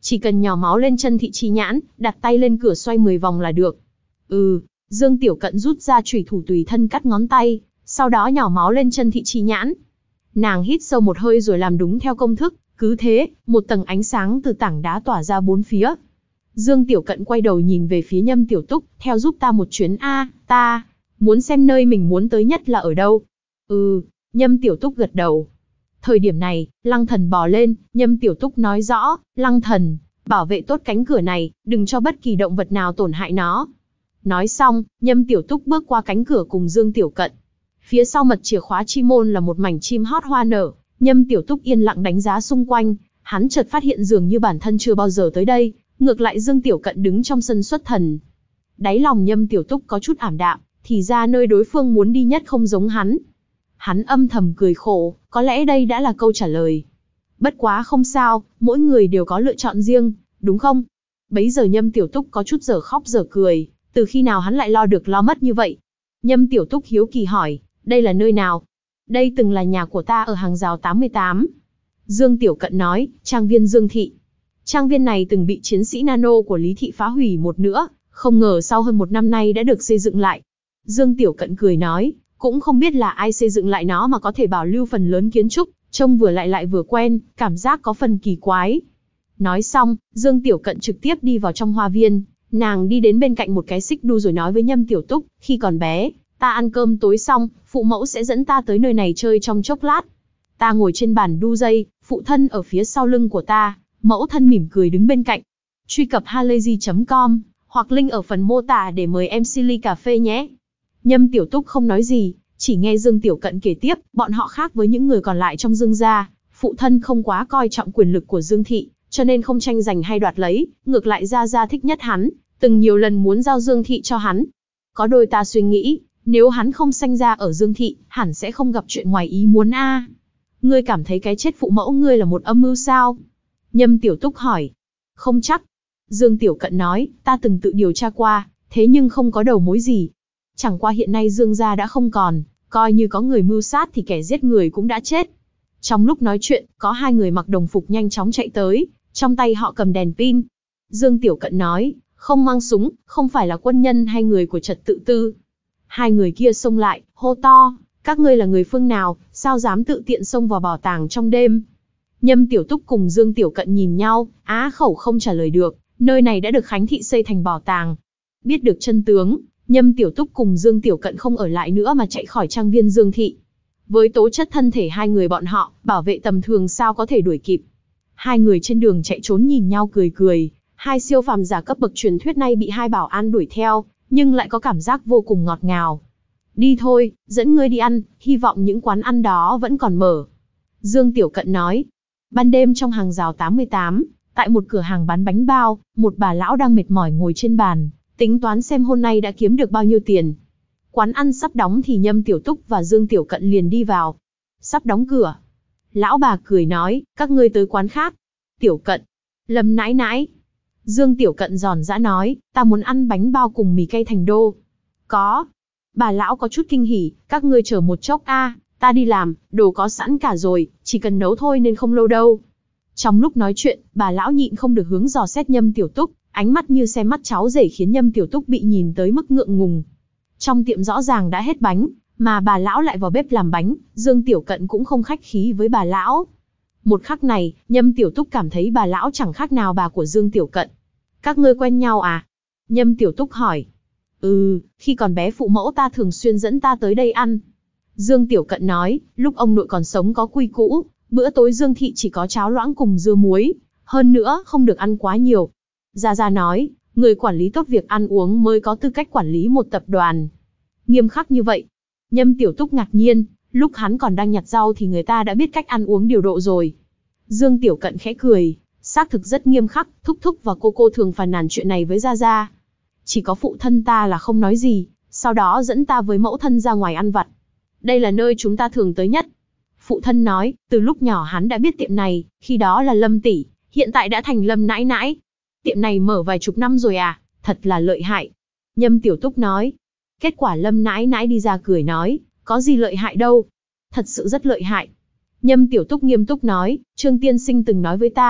Chỉ cần nhỏ máu lên chân thị chi nhãn, đặt tay lên cửa xoay mười vòng là được. Ừ, Dương Tiểu Cận rút ra chùy thủ tùy thân cắt ngón tay, sau đó nhỏ máu lên chân thị chi nhãn. Nàng hít sâu một hơi rồi làm đúng theo công thức, cứ thế, một tầng ánh sáng từ tảng đá tỏa ra bốn phía. Dương Tiểu Cận quay đầu nhìn về phía Nhâm Tiểu Túc, theo giúp ta một chuyến a, ta muốn xem nơi mình muốn tới nhất là ở đâu. Ừ, Nhâm Tiểu Túc gật đầu. Thời điểm này, Lăng Thần bò lên, Nhâm Tiểu Túc nói rõ, Lăng Thần, bảo vệ tốt cánh cửa này, đừng cho bất kỳ động vật nào tổn hại nó. Nói xong, Nhâm Tiểu Túc bước qua cánh cửa cùng Dương Tiểu Cận. Phía sau mật chìa khóa chi môn là một mảnh chim hót hoa nở, Nhâm Tiểu Túc yên lặng đánh giá xung quanh, hắn chợt phát hiện dường như bản thân chưa bao giờ tới đây, ngược lại Dương Tiểu Cận đứng trong sân xuất thần. Đáy lòng Nhâm Tiểu Túc có chút ảm đạm, thì ra nơi đối phương muốn đi nhất không giống hắn. Hắn âm thầm cười khổ, có lẽ đây đã là câu trả lời. Bất quá không sao, mỗi người đều có lựa chọn riêng, đúng không? Bấy giờ Nhâm Tiểu Túc có chút dở khóc dở cười, từ khi nào hắn lại lo được lo mất như vậy? Nhâm Tiểu Túc hiếu kỳ hỏi, đây là nơi nào? Đây từng là nhà của ta ở hàng rào tám mươi tám. Dương Tiểu Cận nói, trang viên Dương Thị. Trang viên này từng bị chiến sĩ nano của Lý Thị phá hủy một nữa, không ngờ sau hơn một năm nay đã được xây dựng lại. Dương Tiểu Cận cười nói, cũng không biết là ai xây dựng lại nó mà có thể bảo lưu phần lớn kiến trúc, trông vừa lại lại vừa quen, cảm giác có phần kỳ quái. Nói xong, Dương Tiểu Cận trực tiếp đi vào trong hoa viên, nàng đi đến bên cạnh một cái xích đu rồi nói với Nhâm Tiểu Túc, khi còn bé, ta ăn cơm tối xong, phụ mẫu sẽ dẫn ta tới nơi này chơi trong chốc lát. Ta ngồi trên bàn đu dây, phụ thân ở phía sau lưng của ta, mẫu thân mỉm cười đứng bên cạnh. Truy cập halayzi chấm com, hoặc link ở phần mô tả để mời em xê ly cà phê nhé. Nhâm Tiểu Túc không nói gì, chỉ nghe Dương Tiểu Cận kể tiếp, bọn họ khác với những người còn lại trong Dương gia, phụ thân không quá coi trọng quyền lực của Dương Thị, cho nên không tranh giành hay đoạt lấy, ngược lại gia gia thích nhất hắn, từng nhiều lần muốn giao Dương Thị cho hắn. Có đôi ta suy nghĩ, nếu hắn không sanh ra ở Dương Thị, hẳn sẽ không gặp chuyện ngoài ý muốn a. Ngươi cảm thấy cái chết phụ mẫu ngươi là một âm mưu sao? Nhâm Tiểu Túc hỏi. Không chắc. Dương Tiểu Cận nói, ta từng tự điều tra qua, thế nhưng không có đầu mối gì. Chẳng qua hiện nay Dương gia đã không còn, coi như có người mưu sát thì kẻ giết người cũng đã chết. Trong lúc nói chuyện, có hai người mặc đồng phục nhanh chóng chạy tới, trong tay họ cầm đèn pin. Dương Tiểu Cận nói, không mang súng, không phải là quân nhân hay người của trật tự tư. Hai người kia xông lại, hô to, các ngươi là người phương nào, sao dám tự tiện xông vào bảo tàng trong đêm? Nhâm Tiểu Túc cùng Dương Tiểu Cận nhìn nhau, á khẩu không trả lời được, nơi này đã được Khánh Thị xây thành bảo tàng. Biết được chân tướng, Nhâm Tiểu Túc cùng Dương Tiểu Cận không ở lại nữa mà chạy khỏi trang viên Dương Thị. Với tố chất thân thể hai người bọn họ, bảo vệ tầm thường sao có thể đuổi kịp. Hai người trên đường chạy trốn nhìn nhau cười cười, hai siêu phàm giả cấp bậc truyền thuyết này bị hai bảo an đuổi theo, nhưng lại có cảm giác vô cùng ngọt ngào. Đi thôi, dẫn ngươi đi ăn, hy vọng những quán ăn đó vẫn còn mở. Dương Tiểu Cận nói. Ban đêm trong hàng rào tám mươi tám, tại một cửa hàng bán bánh bao, một bà lão đang mệt mỏi ngồi trên bàn, tính toán xem hôm nay đã kiếm được bao nhiêu tiền. Quán ăn sắp đóng thì Nhâm Tiểu Túc và Dương Tiểu Cận liền đi vào. Sắp đóng cửa. Lão bà cười nói, các ngươi tới quán khác. Tiểu Cận. Lâm nãi nãi. Dương Tiểu Cận giòn giã nói, ta muốn ăn bánh bao cùng mì cay thành đô. Có. Bà lão có chút kinh hỉ, các ngươi chờ một chốc a, ta đi làm, đồ có sẵn cả rồi, chỉ cần nấu thôi nên không lâu đâu. Trong lúc nói chuyện, bà lão nhịn không được hướng dò xét Nhâm Tiểu Túc, ánh mắt như xem mắt cháu rể khiến Nhâm Tiểu Túc bị nhìn tới mức ngượng ngùng. Trong tiệm rõ ràng đã hết bánh, mà bà lão lại vào bếp làm bánh, Dương Tiểu Cận cũng không khách khí với bà lão. Một khắc này, Nhâm Tiểu Túc cảm thấy bà lão chẳng khác nào bà của Dương Tiểu Cận. Các ngươi quen nhau à? Nhâm Tiểu Túc hỏi. Ừ, khi còn bé phụ mẫu ta thường xuyên dẫn ta tới đây ăn. Dương Tiểu Cận nói, lúc ông nội còn sống có quy cũ, bữa tối Dương Thị chỉ có cháo loãng cùng dưa muối, hơn nữa không được ăn quá nhiều. Gia Gia nói, người quản lý tốt việc ăn uống mới có tư cách quản lý một tập đoàn. Nghiêm khắc như vậy. Nhâm Tiểu Túc ngạc nhiên, lúc hắn còn đang nhặt rau thì người ta đã biết cách ăn uống điều độ rồi. Dương Tiểu Cận khẽ cười, xác thực rất nghiêm khắc, thúc thúc và cô cô thường phàn nàn chuyện này với Gia Gia. Chỉ có phụ thân ta là không nói gì, sau đó dẫn ta với mẫu thân ra ngoài ăn vặt. Đây là nơi chúng ta thường tới nhất. Phụ thân nói, từ lúc nhỏ hắn đã biết tiệm này, khi đó là Lâm tỷ, hiện tại đã thành Lâm nãi nãi. Tiệm này mở vài chục năm rồi à, thật là lợi hại. Nhâm Tiểu Túc nói. Kết quả Lâm nãi nãi đi ra cười nói, có gì lợi hại đâu. Thật sự rất lợi hại. Nhâm Tiểu Túc nghiêm túc nói, Trương tiên sinh từng nói với ta,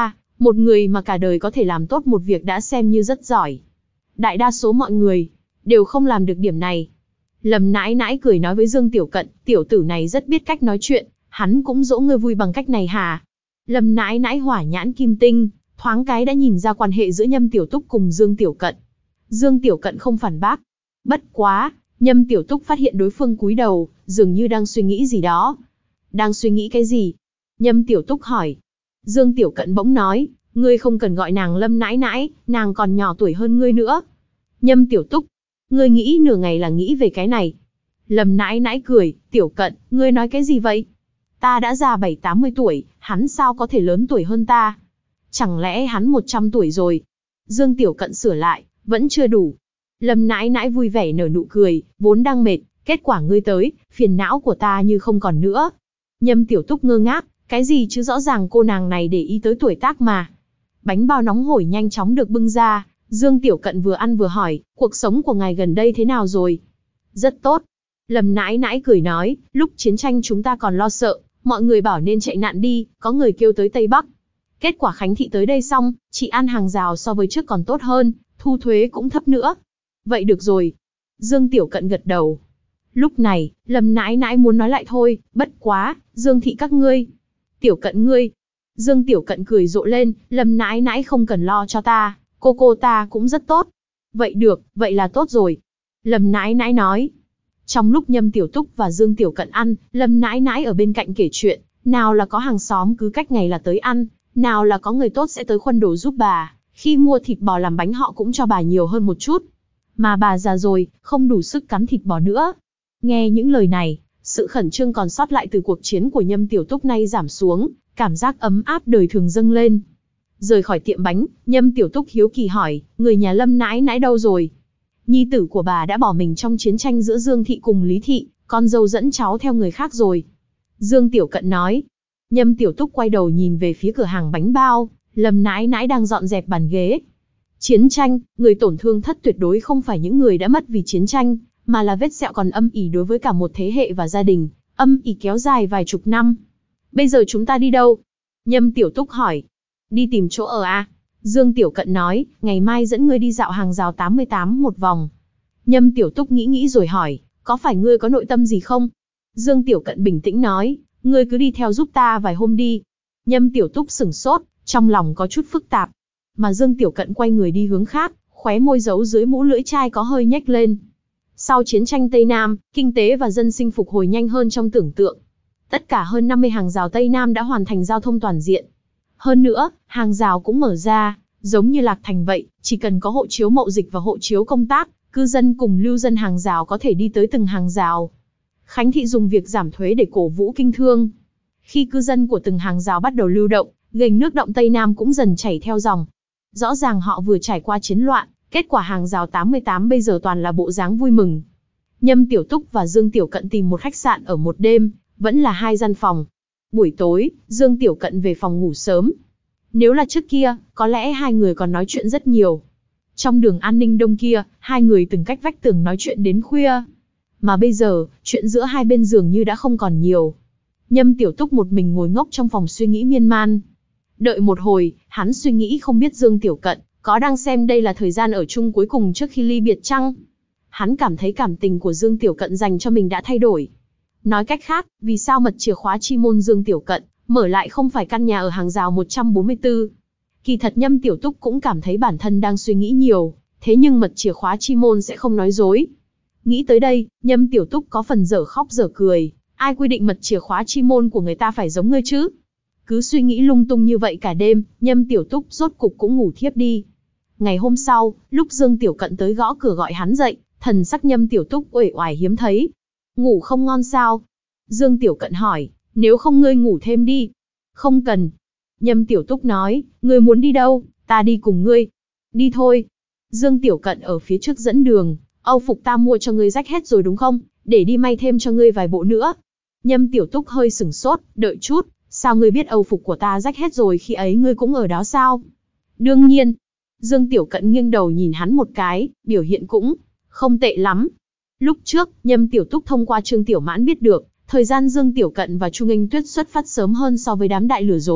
Một người mà cả đời có thể làm tốt một việc đã xem như rất giỏi. Đại đa số mọi người đều không làm được điểm này. Lâm nãi nãi cười nói với Dương Tiểu Cận, tiểu tử này rất biết cách nói chuyện, hắn cũng dỗ ngươi vui bằng cách này hả? Lâm nãi nãi hỏa nhãn kim tinh, thoáng cái đã nhìn ra quan hệ giữa Nhâm Tiểu Túc cùng Dương Tiểu Cận. Dương Tiểu Cận không phản bác. Bất quá, Nhâm Tiểu Túc phát hiện đối phương cúi đầu, dường như đang suy nghĩ gì đó. Đang suy nghĩ cái gì? Nhâm Tiểu Túc hỏi. Dương Tiểu Cận bỗng nói, ngươi không cần gọi nàng Lâm nãi nãi, nàng còn nhỏ tuổi hơn ngươi nữa. Nhâm Tiểu Túc, ngươi nghĩ nửa ngày là nghĩ về cái này. Lâm nãi nãi cười, Tiểu Cận, ngươi nói cái gì vậy? Ta đã già bảy tám mươi tuổi, hắn sao có thể lớn tuổi hơn ta? Chẳng lẽ hắn một trăm tuổi rồi? Dương Tiểu Cận sửa lại, vẫn chưa đủ. Lâm nãi nãi vui vẻ nở nụ cười, vốn đang mệt, kết quả ngươi tới, phiền não của ta như không còn nữa. Nhâm Tiểu Túc ngơ ngác, cái gì chứ, rõ ràng cô nàng này để ý tới tuổi tác mà. Bánh bao nóng hổi nhanh chóng được bưng ra, Dương Tiểu Cận vừa ăn vừa hỏi, cuộc sống của ngài gần đây thế nào rồi? Rất tốt. Lâm nãi nãi cười nói, lúc chiến tranh chúng ta còn lo sợ, mọi người bảo nên chạy nạn đi, có người kêu tới Tây Bắc. Kết quả Khánh Thị tới đây xong, chị ăn hàng rào so với trước còn tốt hơn, thu thuế cũng thấp nữa. Vậy được rồi. Dương Tiểu Cận gật đầu. Lúc này, Lâm nãi nãi muốn nói lại thôi, bất quá, Dương thị các ngươi. Tiểu Cận ngươi. Dương Tiểu Cận cười rộ lên, Lâm nãi nãi không cần lo cho ta, cô cô ta cũng rất tốt. Vậy được, vậy là tốt rồi. Lâm nãi nãi nói. Trong lúc Nhâm Tiểu Túc và Dương Tiểu Cận ăn, Lâm nãi nãi ở bên cạnh kể chuyện, nào là có hàng xóm cứ cách ngày là tới ăn, nào là có người tốt sẽ tới khuân đồ giúp bà, khi mua thịt bò làm bánh họ cũng cho bà nhiều hơn một chút. Mà bà già rồi, không đủ sức cắn thịt bò nữa. Nghe những lời này, sự khẩn trương còn sót lại từ cuộc chiến của Nhâm Tiểu Túc nay giảm xuống, cảm giác ấm áp đời thường dâng lên. Rời khỏi tiệm bánh, Nhâm Tiểu Túc hiếu kỳ hỏi, người nhà Lâm nãi nãi đâu rồi? Nhi tử của bà đã bỏ mình trong chiến tranh giữa Dương thị cùng Lý thị, con dâu dẫn cháu theo người khác rồi. Dương Tiểu Cận nói. Nhâm Tiểu Túc quay đầu nhìn về phía cửa hàng bánh bao, Lâm nãi nãi đang dọn dẹp bàn ghế. Chiến tranh, người tổn thương thất tuyệt đối không phải những người đã mất vì chiến tranh, mà là vết sẹo còn âm ỉ đối với cả một thế hệ và gia đình, âm ỉ kéo dài vài chục năm. Bây giờ chúng ta đi đâu? Nhâm Tiểu Túc hỏi. Đi tìm chỗ ở à? Dương Tiểu Cận nói, ngày mai dẫn ngươi đi dạo hàng rào tám mươi tám một vòng. Nhâm Tiểu Túc nghĩ nghĩ rồi hỏi, có phải ngươi có nội tâm gì không? Dương Tiểu Cận bình tĩnh nói, ngươi cứ đi theo giúp ta vài hôm đi. Nhâm Tiểu Túc sửng sốt, trong lòng có chút phức tạp. Mà Dương Tiểu Cận quay người đi hướng khác, khóe môi giấu dưới mũ lưỡi chai có hơi nhếch lên. Sau chiến tranh Tây Nam, kinh tế và dân sinh phục hồi nhanh hơn trong tưởng tượng. Tất cả hơn năm mươi hàng rào Tây Nam đã hoàn thành giao thông toàn diện. Hơn nữa, hàng rào cũng mở ra, giống như Lạc Thành vậy, chỉ cần có hộ chiếu mậu dịch và hộ chiếu công tác, cư dân cùng lưu dân hàng rào có thể đi tới từng hàng rào. Khánh Thị dùng việc giảm thuế để cổ vũ kinh thương. Khi cư dân của từng hàng rào bắt đầu lưu động, gành nước động Tây Nam cũng dần chảy theo dòng. Rõ ràng họ vừa trải qua chiến loạn, kết quả hàng rào tám mươi tám bây giờ toàn là bộ dáng vui mừng. Nhâm Tiểu Túc và Dương Tiểu Cận tìm một khách sạn ở một đêm, vẫn là hai gian phòng. Buổi tối, Dương Tiểu Cận về phòng ngủ sớm. Nếu là trước kia, có lẽ hai người còn nói chuyện rất nhiều. Trong đường An Ninh Đông kia, hai người từng cách vách tường nói chuyện đến khuya. Mà bây giờ, chuyện giữa hai bên giường như đã không còn nhiều. Nhâm Tiểu Túc một mình ngồi ngốc trong phòng suy nghĩ miên man. Đợi một hồi, hắn suy nghĩ không biết Dương Tiểu Cận có đang xem đây là thời gian ở chung cuối cùng trước khi ly biệt chăng? Hắn cảm thấy cảm tình của Dương Tiểu Cận dành cho mình đã thay đổi. Nói cách khác, vì sao mật chìa khóa chi môn Dương Tiểu Cận mở lại không phải căn nhà ở hàng rào một trăm bốn mươi tư? Kỳ thật Nhâm Tiểu Túc cũng cảm thấy bản thân đang suy nghĩ nhiều, thế nhưng mật chìa khóa chi môn sẽ không nói dối. Nghĩ tới đây, Nhâm Tiểu Túc có phần dở khóc dở cười, ai quy định mật chìa khóa chi môn của người ta phải giống ngươi chứ? Cứ suy nghĩ lung tung như vậy cả đêm, Nhâm Tiểu Túc rốt cục cũng ngủ thiếp đi. Ngày hôm sau, lúc Dương Tiểu Cận tới gõ cửa gọi hắn dậy, thần sắc Nhâm Tiểu Túc uể oải hiếm thấy. Ngủ không ngon sao? Dương Tiểu Cận hỏi, nếu không ngươi ngủ thêm đi. Không cần. Nhâm Tiểu Túc nói, ngươi muốn đi đâu, ta đi cùng ngươi. Đi thôi. Dương Tiểu Cận ở phía trước dẫn đường, Âu phục ta mua cho ngươi rách hết rồi đúng không, để đi may thêm cho ngươi vài bộ nữa. Nhâm Tiểu Túc hơi sửng sốt, đợi chút, sao ngươi biết Âu phục của ta rách hết rồi, khi ấy ngươi cũng ở đó sao? Đương nhiên. Dương Tiểu Cận nghiêng đầu nhìn hắn một cái, biểu hiện cũng không tệ lắm. Lúc trước, Nhâm Tiểu Túc thông qua Trương Tiểu Mãn biết được, thời gian Dương Tiểu Cận và Chu Nghênh Tuyết xuất phát sớm hơn so với đám đại lừa dối,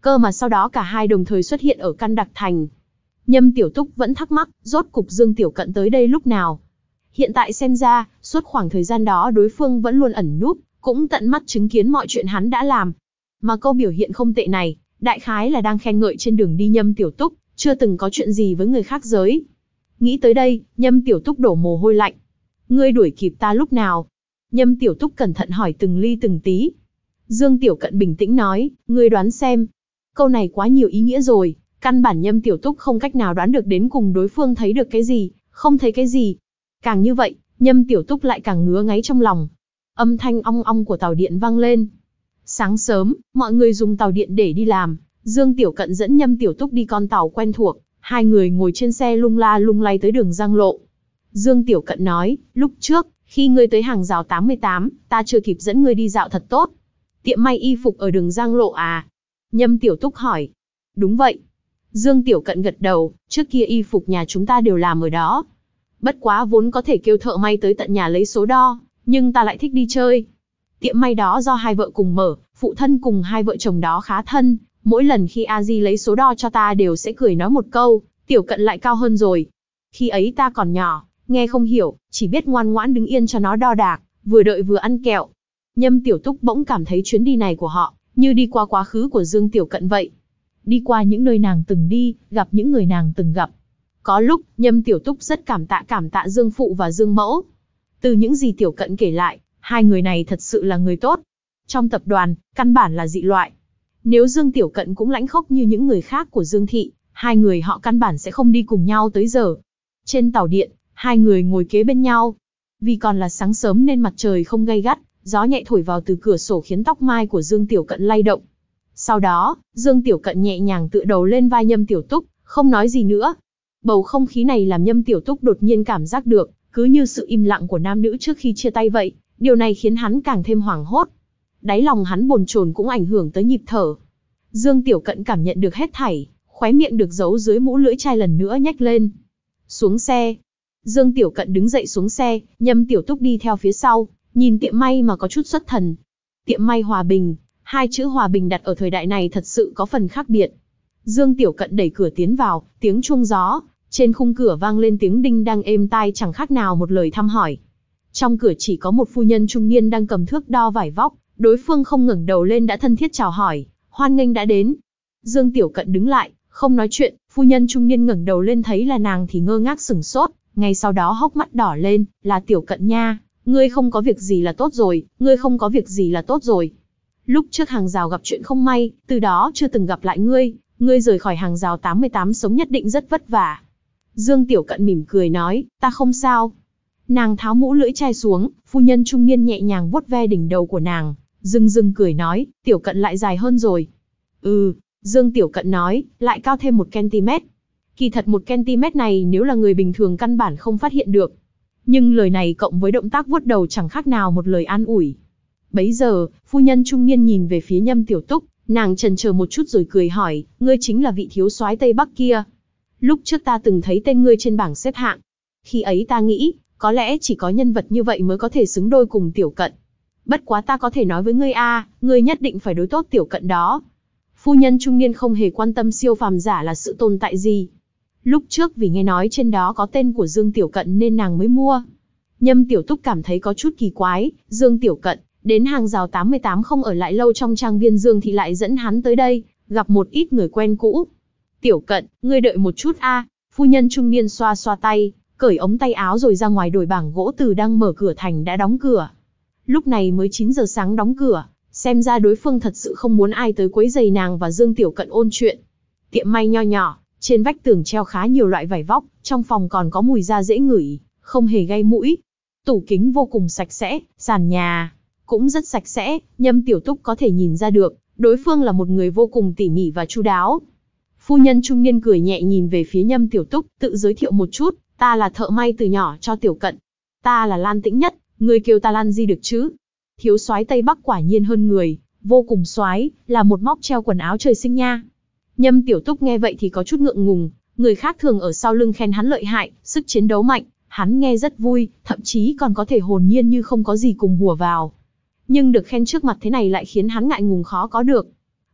Cơ mà sau đó cả hai đồng thời xuất hiện ở căn đặc thành. Nhâm Tiểu Túc vẫn thắc mắc, rốt cục Dương Tiểu Cận tới đây lúc nào. Hiện tại xem ra, suốt khoảng thời gian đó đối phương vẫn luôn ẩn núp, cũng tận mắt chứng kiến mọi chuyện hắn đã làm. Mà câu biểu hiện không tệ này, đại khái là đang khen ngợi trên đường đi Nhâm Tiểu Túc, chưa từng có chuyện gì với người khác giới. Nghĩ tới đây, Nhâm Tiểu Túc đổ mồ hôi lạnh. Ngươi đuổi kịp ta lúc nào? Nhâm Tiểu Túc cẩn thận hỏi từng ly từng tí. Dương Tiểu Cận bình tĩnh nói, ngươi đoán xem. Câu này quá nhiều ý nghĩa rồi, căn bản Nhâm Tiểu Túc không cách nào đoán được đến cùng đối phương thấy được cái gì, không thấy cái gì. Càng như vậy, Nhâm Tiểu Túc lại càng ngứa ngáy trong lòng. Âm thanh ong ong của tàu điện vang lên. Sáng sớm, mọi người dùng tàu điện để đi làm. Dương Tiểu Cận dẫn Nhâm Tiểu Túc đi con tàu quen thuộc, hai người ngồi trên xe lung la lung lay tới đường Giang Lộ. Dương Tiểu Cận nói, lúc trước, khi ngươi tới hàng rào tám mươi tám, ta chưa kịp dẫn ngươi đi dạo thật tốt. Tiệm may y phục ở đường Giang Lộ à? Nhâm Tiểu Túc hỏi. Đúng vậy. Dương Tiểu Cận gật đầu, trước kia y phục nhà chúng ta đều làm ở đó. Bất quá vốn có thể kêu thợ may tới tận nhà lấy số đo, nhưng ta lại thích đi chơi. Tiệm may đó do hai vợ cùng mở, phụ thân cùng hai vợ chồng đó khá thân. Mỗi lần khi A Di lấy số đo cho ta đều sẽ cười nói một câu, Tiểu Cận lại cao hơn rồi. Khi ấy ta còn nhỏ, nghe không hiểu, chỉ biết ngoan ngoãn đứng yên cho nó đo đạc, vừa đợi vừa ăn kẹo. Nhâm Tiểu Túc bỗng cảm thấy chuyến đi này của họ, như đi qua quá khứ của Dương Tiểu Cận vậy. Đi qua những nơi nàng từng đi, gặp những người nàng từng gặp. Có lúc, Nhâm Tiểu Túc rất cảm tạ cảm tạ Dương Phụ và Dương Mẫu. Từ những gì Tiểu Cận kể lại, hai người này thật sự là người tốt. Trong tập đoàn, căn bản là dị loại. Nếu Dương Tiểu Cận cũng lãnh khốc như những người khác của Dương Thị, hai người họ căn bản sẽ không đi cùng nhau tới giờ. Trên tàu điện, hai người ngồi kế bên nhau. Vì còn là sáng sớm nên mặt trời không gay gắt, gió nhẹ thổi vào từ cửa sổ khiến tóc mai của Dương Tiểu Cận lay động. Sau đó, Dương Tiểu Cận nhẹ nhàng tựa đầu lên vai Nhâm Tiểu Túc, không nói gì nữa. Bầu không khí này làm Nhâm Tiểu Túc đột nhiên cảm giác được, cứ như sự im lặng của nam nữ trước khi chia tay vậy, điều này khiến hắn càng thêm hoảng hốt. Đáy lòng hắn bồn chồn cũng ảnh hưởng tới nhịp thở. Dương Tiểu Cận cảm nhận được hết thảy, khóe miệng được giấu dưới mũ lưỡi chai lần nữa nhếch lên. Xuống xe. Dương Tiểu Cận đứng dậy xuống xe, Nhâm Tiểu Túc đi theo phía sau, nhìn tiệm may mà có chút xuất thần. Tiệm may Hòa Bình, hai chữ Hòa Bình đặt ở thời đại này thật sự có phần khác biệt. Dương Tiểu Cận đẩy cửa tiến vào, tiếng chuông gió, trên khung cửa vang lên tiếng đinh đang êm tai chẳng khác nào một lời thăm hỏi. Trong cửa chỉ có một phu nhân trung niên đang cầm thước đo vải vóc, đối phương không ngẩng đầu lên đã thân thiết chào hỏi, hoan nghênh đã đến. Dương Tiểu Cận đứng lại, không nói chuyện, phu nhân trung niên ngẩng đầu lên thấy là nàng thì ngơ ngác sửng sốt, ngay sau đó hốc mắt đỏ lên, là Tiểu Cận nha, ngươi không có việc gì là tốt rồi, ngươi không có việc gì là tốt rồi. Lúc trước hàng rào gặp chuyện không may, từ đó chưa từng gặp lại ngươi, ngươi rời khỏi hàng rào tám mươi tám sống nhất định rất vất vả. Dương Tiểu Cận mỉm cười nói, ta không sao. Nàng tháo mũ lưỡi chai xuống, phu nhân trung niên nhẹ nhàng vuốt ve đỉnh đầu của nàng, dưng dưng cười nói, Tiểu Cận lại dài hơn rồi. Ừ, Dương Tiểu Cận nói, lại cao thêm một cm. Kỳ thật một cm này nếu là người bình thường căn bản không phát hiện được. Nhưng lời này cộng với động tác vuốt đầu chẳng khác nào một lời an ủi. Bấy giờ, phu nhân trung niên nhìn về phía Nhâm Tiểu Túc, nàng chần chờ một chút rồi cười hỏi, ngươi chính là vị thiếu soái Tây Bắc kia. Lúc trước ta từng thấy tên ngươi trên bảng xếp hạng. Khi ấy ta nghĩ, có lẽ chỉ có nhân vật như vậy mới có thể xứng đôi cùng Tiểu Cận. Bất quá ta có thể nói với ngươi a, ngươi nhất định phải đối tốt Tiểu Cận đó. Phu nhân trung niên không hề quan tâm siêu phàm giả là sự tồn tại gì. Lúc trước vì nghe nói trên đó có tên của Dương Tiểu Cận nên nàng mới mua. Nhâm Tiểu Túc cảm thấy có chút kỳ quái, Dương Tiểu Cận, đến hàng rào tám mươi tám không ở lại lâu trong trang viên Dương thì lại dẫn hắn tới đây, gặp một ít người quen cũ. Tiểu Cận, ngươi đợi một chút a. Phu nhân trung niên xoa xoa tay, cởi ống tay áo rồi ra ngoài đổi bảng gỗ từ đang mở cửa thành đã đóng cửa. Lúc này mới chín giờ sáng đóng cửa, xem ra đối phương thật sự không muốn ai tới quấy rầy nàng và Dương Tiểu Cận ôn chuyện. Tiệm may nho nhỏ, trên vách tường treo khá nhiều loại vải vóc, trong phòng còn có mùi da dễ ngửi, không hề gây mũi. Tủ kính vô cùng sạch sẽ, sàn nhà cũng rất sạch sẽ, Nhâm Tiểu Túc có thể nhìn ra được, đối phương là một người vô cùng tỉ mỉ và chu đáo. Phu nhân trung niên cười nhẹ nhìn về phía Nhâm Tiểu Túc, tự giới thiệu một chút, ta là thợ may từ nhỏ cho Tiểu Cận. Ta là Lan Tĩnh Nhất, người kêu ta Lan gì được chứ? Thiếu soái Tây Bắc quả nhiên hơn người, vô cùng soái, là một móc treo quần áo trời sinh nha. Nhâm Tiểu Túc nghe vậy thì có chút ngượng ngùng, người khác thường ở sau lưng khen hắn lợi hại, sức chiến đấu mạnh, hắn nghe rất vui, thậm chí còn có thể hồn nhiên như không có gì cùng hùa vào. Nhưng được khen trước mặt thế này lại khiến hắn ngại ngùng khó có được.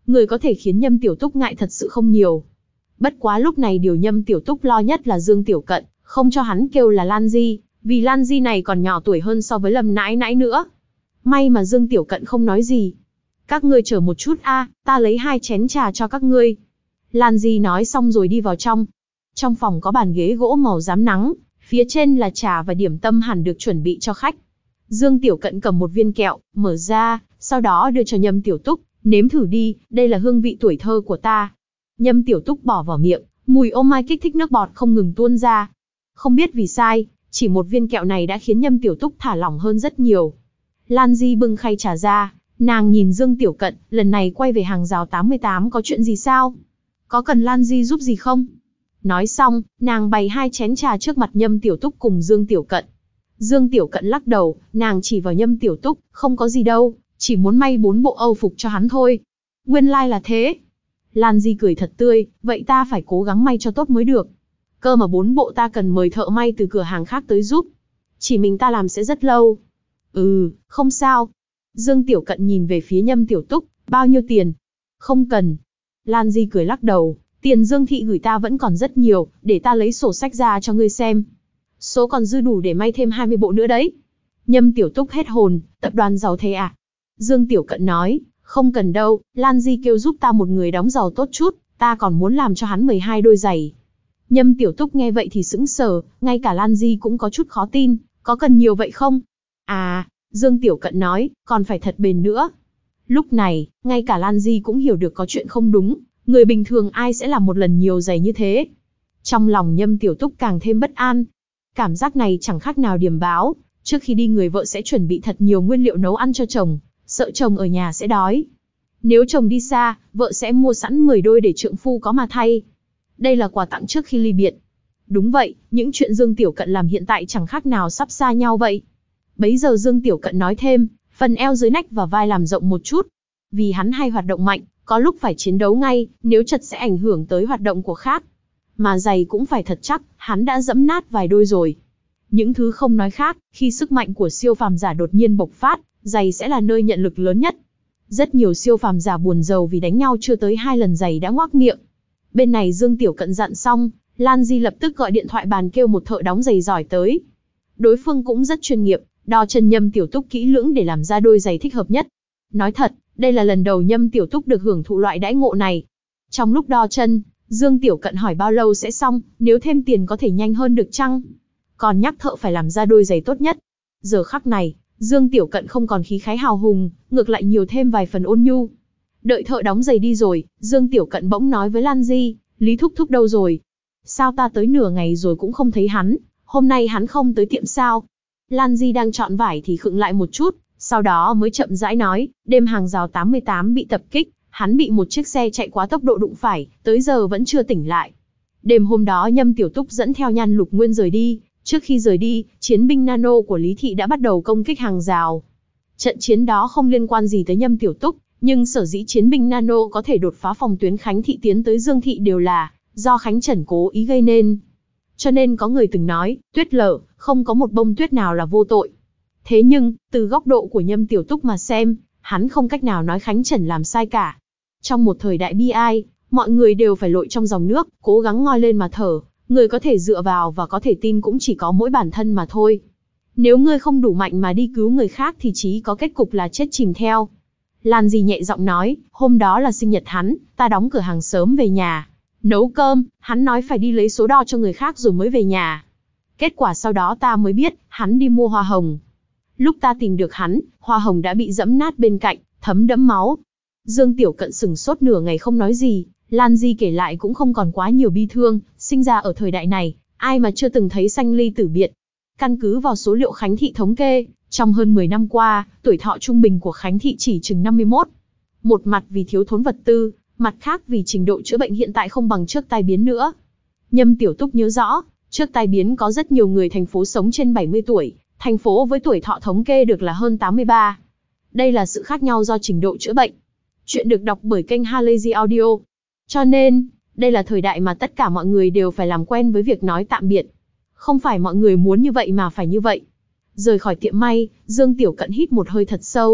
Người có thể khiến Nhâm Tiểu Túc ngại thật sự không nhiều. Bất quá lúc này điều Nhâm Tiểu Túc lo nhất là Dương Tiểu Cận, không cho hắn kêu là Lan Di, vì Lan Di này còn nhỏ tuổi hơn so với Lâm nãi nãi nữa. May mà Dương Tiểu Cận không nói gì. Các ngươi chờ một chút a, ta lấy hai chén trà cho các ngươi. Lan Di nói xong rồi đi vào trong. Trong phòng có bàn ghế gỗ màu rám nắng, phía trên là trà và điểm tâm hẳn được chuẩn bị cho khách. Dương Tiểu Cận cầm một viên kẹo, mở ra, sau đó đưa cho Nhâm Tiểu Túc, nếm thử đi, đây là hương vị tuổi thơ của ta. Nhâm Tiểu Túc bỏ vào miệng, mùi ô mai kích thích nước bọt không ngừng tuôn ra. Không biết vì sai, chỉ một viên kẹo này đã khiến Nhâm Tiểu Túc thả lỏng hơn rất nhiều. Lan Di bưng khay trà ra, nàng nhìn Dương Tiểu Cận, lần này quay về hàng rào tám mươi tám có chuyện gì sao? Có cần Lan Di giúp gì không? Nói xong, nàng bày hai chén trà trước mặt Nhâm Tiểu Túc cùng Dương Tiểu Cận. Dương Tiểu Cận lắc đầu, nàng chỉ vào Nhâm Tiểu Túc, không có gì đâu, chỉ muốn may bốn bộ âu phục cho hắn thôi. Nguyên lai là thế. Lan Di cười thật tươi, vậy ta phải cố gắng may cho tốt mới được. Cơ mà bốn bộ ta cần mời thợ may từ cửa hàng khác tới giúp. Chỉ mình ta làm sẽ rất lâu. Ừ, không sao. Dương Tiểu Cận nhìn về phía Nhâm Tiểu Túc, bao nhiêu tiền? Không cần. Lan Di cười lắc đầu, tiền Dương thị gửi ta vẫn còn rất nhiều, để ta lấy sổ sách ra cho ngươi xem. Số còn dư đủ để may thêm hai mươi bộ nữa đấy. Nhâm Tiểu Túc hết hồn, tập đoàn giàu thế à? Dương Tiểu Cận nói, không cần đâu, Lan Di kêu giúp ta một người đóng giàu tốt chút, ta còn muốn làm cho hắn mười hai đôi giày. Nhâm Tiểu Túc nghe vậy thì sững sờ, ngay cả Lan Di cũng có chút khó tin, có cần nhiều vậy không? À, Dương Tiểu Cận nói, còn phải thật bền nữa. Lúc này, ngay cả Lan Di cũng hiểu được có chuyện không đúng, người bình thường ai sẽ làm một lần nhiều giày như thế. Trong lòng Nhâm Tiểu Túc càng thêm bất an. Cảm giác này chẳng khác nào điềm báo, trước khi đi người vợ sẽ chuẩn bị thật nhiều nguyên liệu nấu ăn cho chồng, sợ chồng ở nhà sẽ đói. Nếu chồng đi xa, vợ sẽ mua sẵn mười đôi để trượng phu có mà thay. Đây là quà tặng trước khi ly biệt. Đúng vậy, những chuyện Dương Tiểu Cận làm hiện tại chẳng khác nào sắp xa nhau vậy. Bấy giờ Dương Tiểu Cận nói thêm, phần eo dưới nách và vai làm rộng một chút. Vì hắn hay hoạt động mạnh, có lúc phải chiến đấu ngay, nếu chật sẽ ảnh hưởng tới hoạt động của khác. Mà giày cũng phải thật chắc, hắn đã dẫm nát vài đôi rồi. Những thứ không nói khác, khi sức mạnh của siêu phàm giả đột nhiên bộc phát, giày sẽ là nơi nhận lực lớn nhất. Rất nhiều siêu phàm giả buồn rầu vì đánh nhau chưa tới hai lần giày đã ngoác miệng. Bên này Dương Tiểu Cận dặn xong, Lan Di lập tức gọi điện thoại bàn kêu một thợ đóng giày giỏi tới. Đối phương cũng rất chuyên nghiệp, đo chân Nhâm Tiểu Túc kỹ lưỡng để làm ra đôi giày thích hợp nhất. Nói thật, đây là lần đầu Nhâm Tiểu Túc được hưởng thụ loại đãi ngộ này. Trong lúc đo chân, Dương Tiểu Cận hỏi bao lâu sẽ xong, nếu thêm tiền có thể nhanh hơn được chăng? Còn nhắc thợ phải làm ra đôi giày tốt nhất. Giờ khắc này, Dương Tiểu Cận không còn khí khái hào hùng, ngược lại nhiều thêm vài phần ôn nhu. Đợi thợ đóng giày đi rồi, Dương Tiểu Cận bỗng nói với Lan Di, Lý Thúc Thúc đâu rồi? Sao ta tới nửa ngày rồi cũng không thấy hắn, hôm nay hắn không tới tiệm sao? Lan Di đang chọn vải thì khựng lại một chút, sau đó mới chậm rãi nói, đêm hàng rào tám mươi tám bị tập kích, hắn bị một chiếc xe chạy quá tốc độ đụng phải, tới giờ vẫn chưa tỉnh lại. Đêm hôm đó Nhâm Tiểu Túc dẫn theo Nhan Lục Nguyên rời đi, trước khi rời đi, chiến binh nano của Lý Thị đã bắt đầu công kích hàng rào. Trận chiến đó không liên quan gì tới Nhâm Tiểu Túc, nhưng sở dĩ chiến binh nano có thể đột phá phòng tuyến Khánh Thị tiến tới Dương Thị đều là do Khánh Trần cố ý gây nên. Cho nên có người từng nói, tuyết lở, không có một bông tuyết nào là vô tội. Thế nhưng, từ góc độ của Nhâm Tiểu Túc mà xem, hắn không cách nào nói Khánh Trần làm sai cả. Trong một thời đại bi ai, mọi người đều phải lội trong dòng nước, cố gắng ngoi lên mà thở, người có thể dựa vào và có thể tin cũng chỉ có mỗi bản thân mà thôi. Nếu ngươi không đủ mạnh mà đi cứu người khác thì chỉ có kết cục là chết chìm theo. Lan Di nhẹ giọng nói, hôm đó là sinh nhật hắn, ta đóng cửa hàng sớm về nhà. Nấu cơm, hắn nói phải đi lấy số đo cho người khác rồi mới về nhà. Kết quả sau đó ta mới biết, hắn đi mua hoa hồng. Lúc ta tìm được hắn, hoa hồng đã bị dẫm nát bên cạnh, thấm đẫm máu. Dương Tiểu Cận sừng sốt nửa ngày không nói gì, Lan Di kể lại cũng không còn quá nhiều bi thương, sinh ra ở thời đại này, ai mà chưa từng thấy sanh ly tử biệt. Căn cứ vào số liệu Khánh Thị thống kê, trong hơn mười năm qua, tuổi thọ trung bình của Khánh Thị chỉ chừng năm mươi mốt. Một mặt vì thiếu thốn vật tư, mặt khác vì trình độ chữa bệnh hiện tại không bằng trước tai biến nữa. Nhâm Tiểu Túc nhớ rõ, trước tai biến có rất nhiều người thành phố sống trên bảy mươi tuổi, thành phố với tuổi thọ thống kê được là hơn tám mươi ba. Đây là sự khác nhau do trình độ chữa bệnh. Chuyện được đọc bởi kênh Halazy Audio. Cho nên, đây là thời đại mà tất cả mọi người đều phải làm quen với việc nói tạm biệt. Không phải mọi người muốn như vậy mà phải như vậy. Rời khỏi tiệm may, Dương Tiểu Cận hít một hơi thật sâu,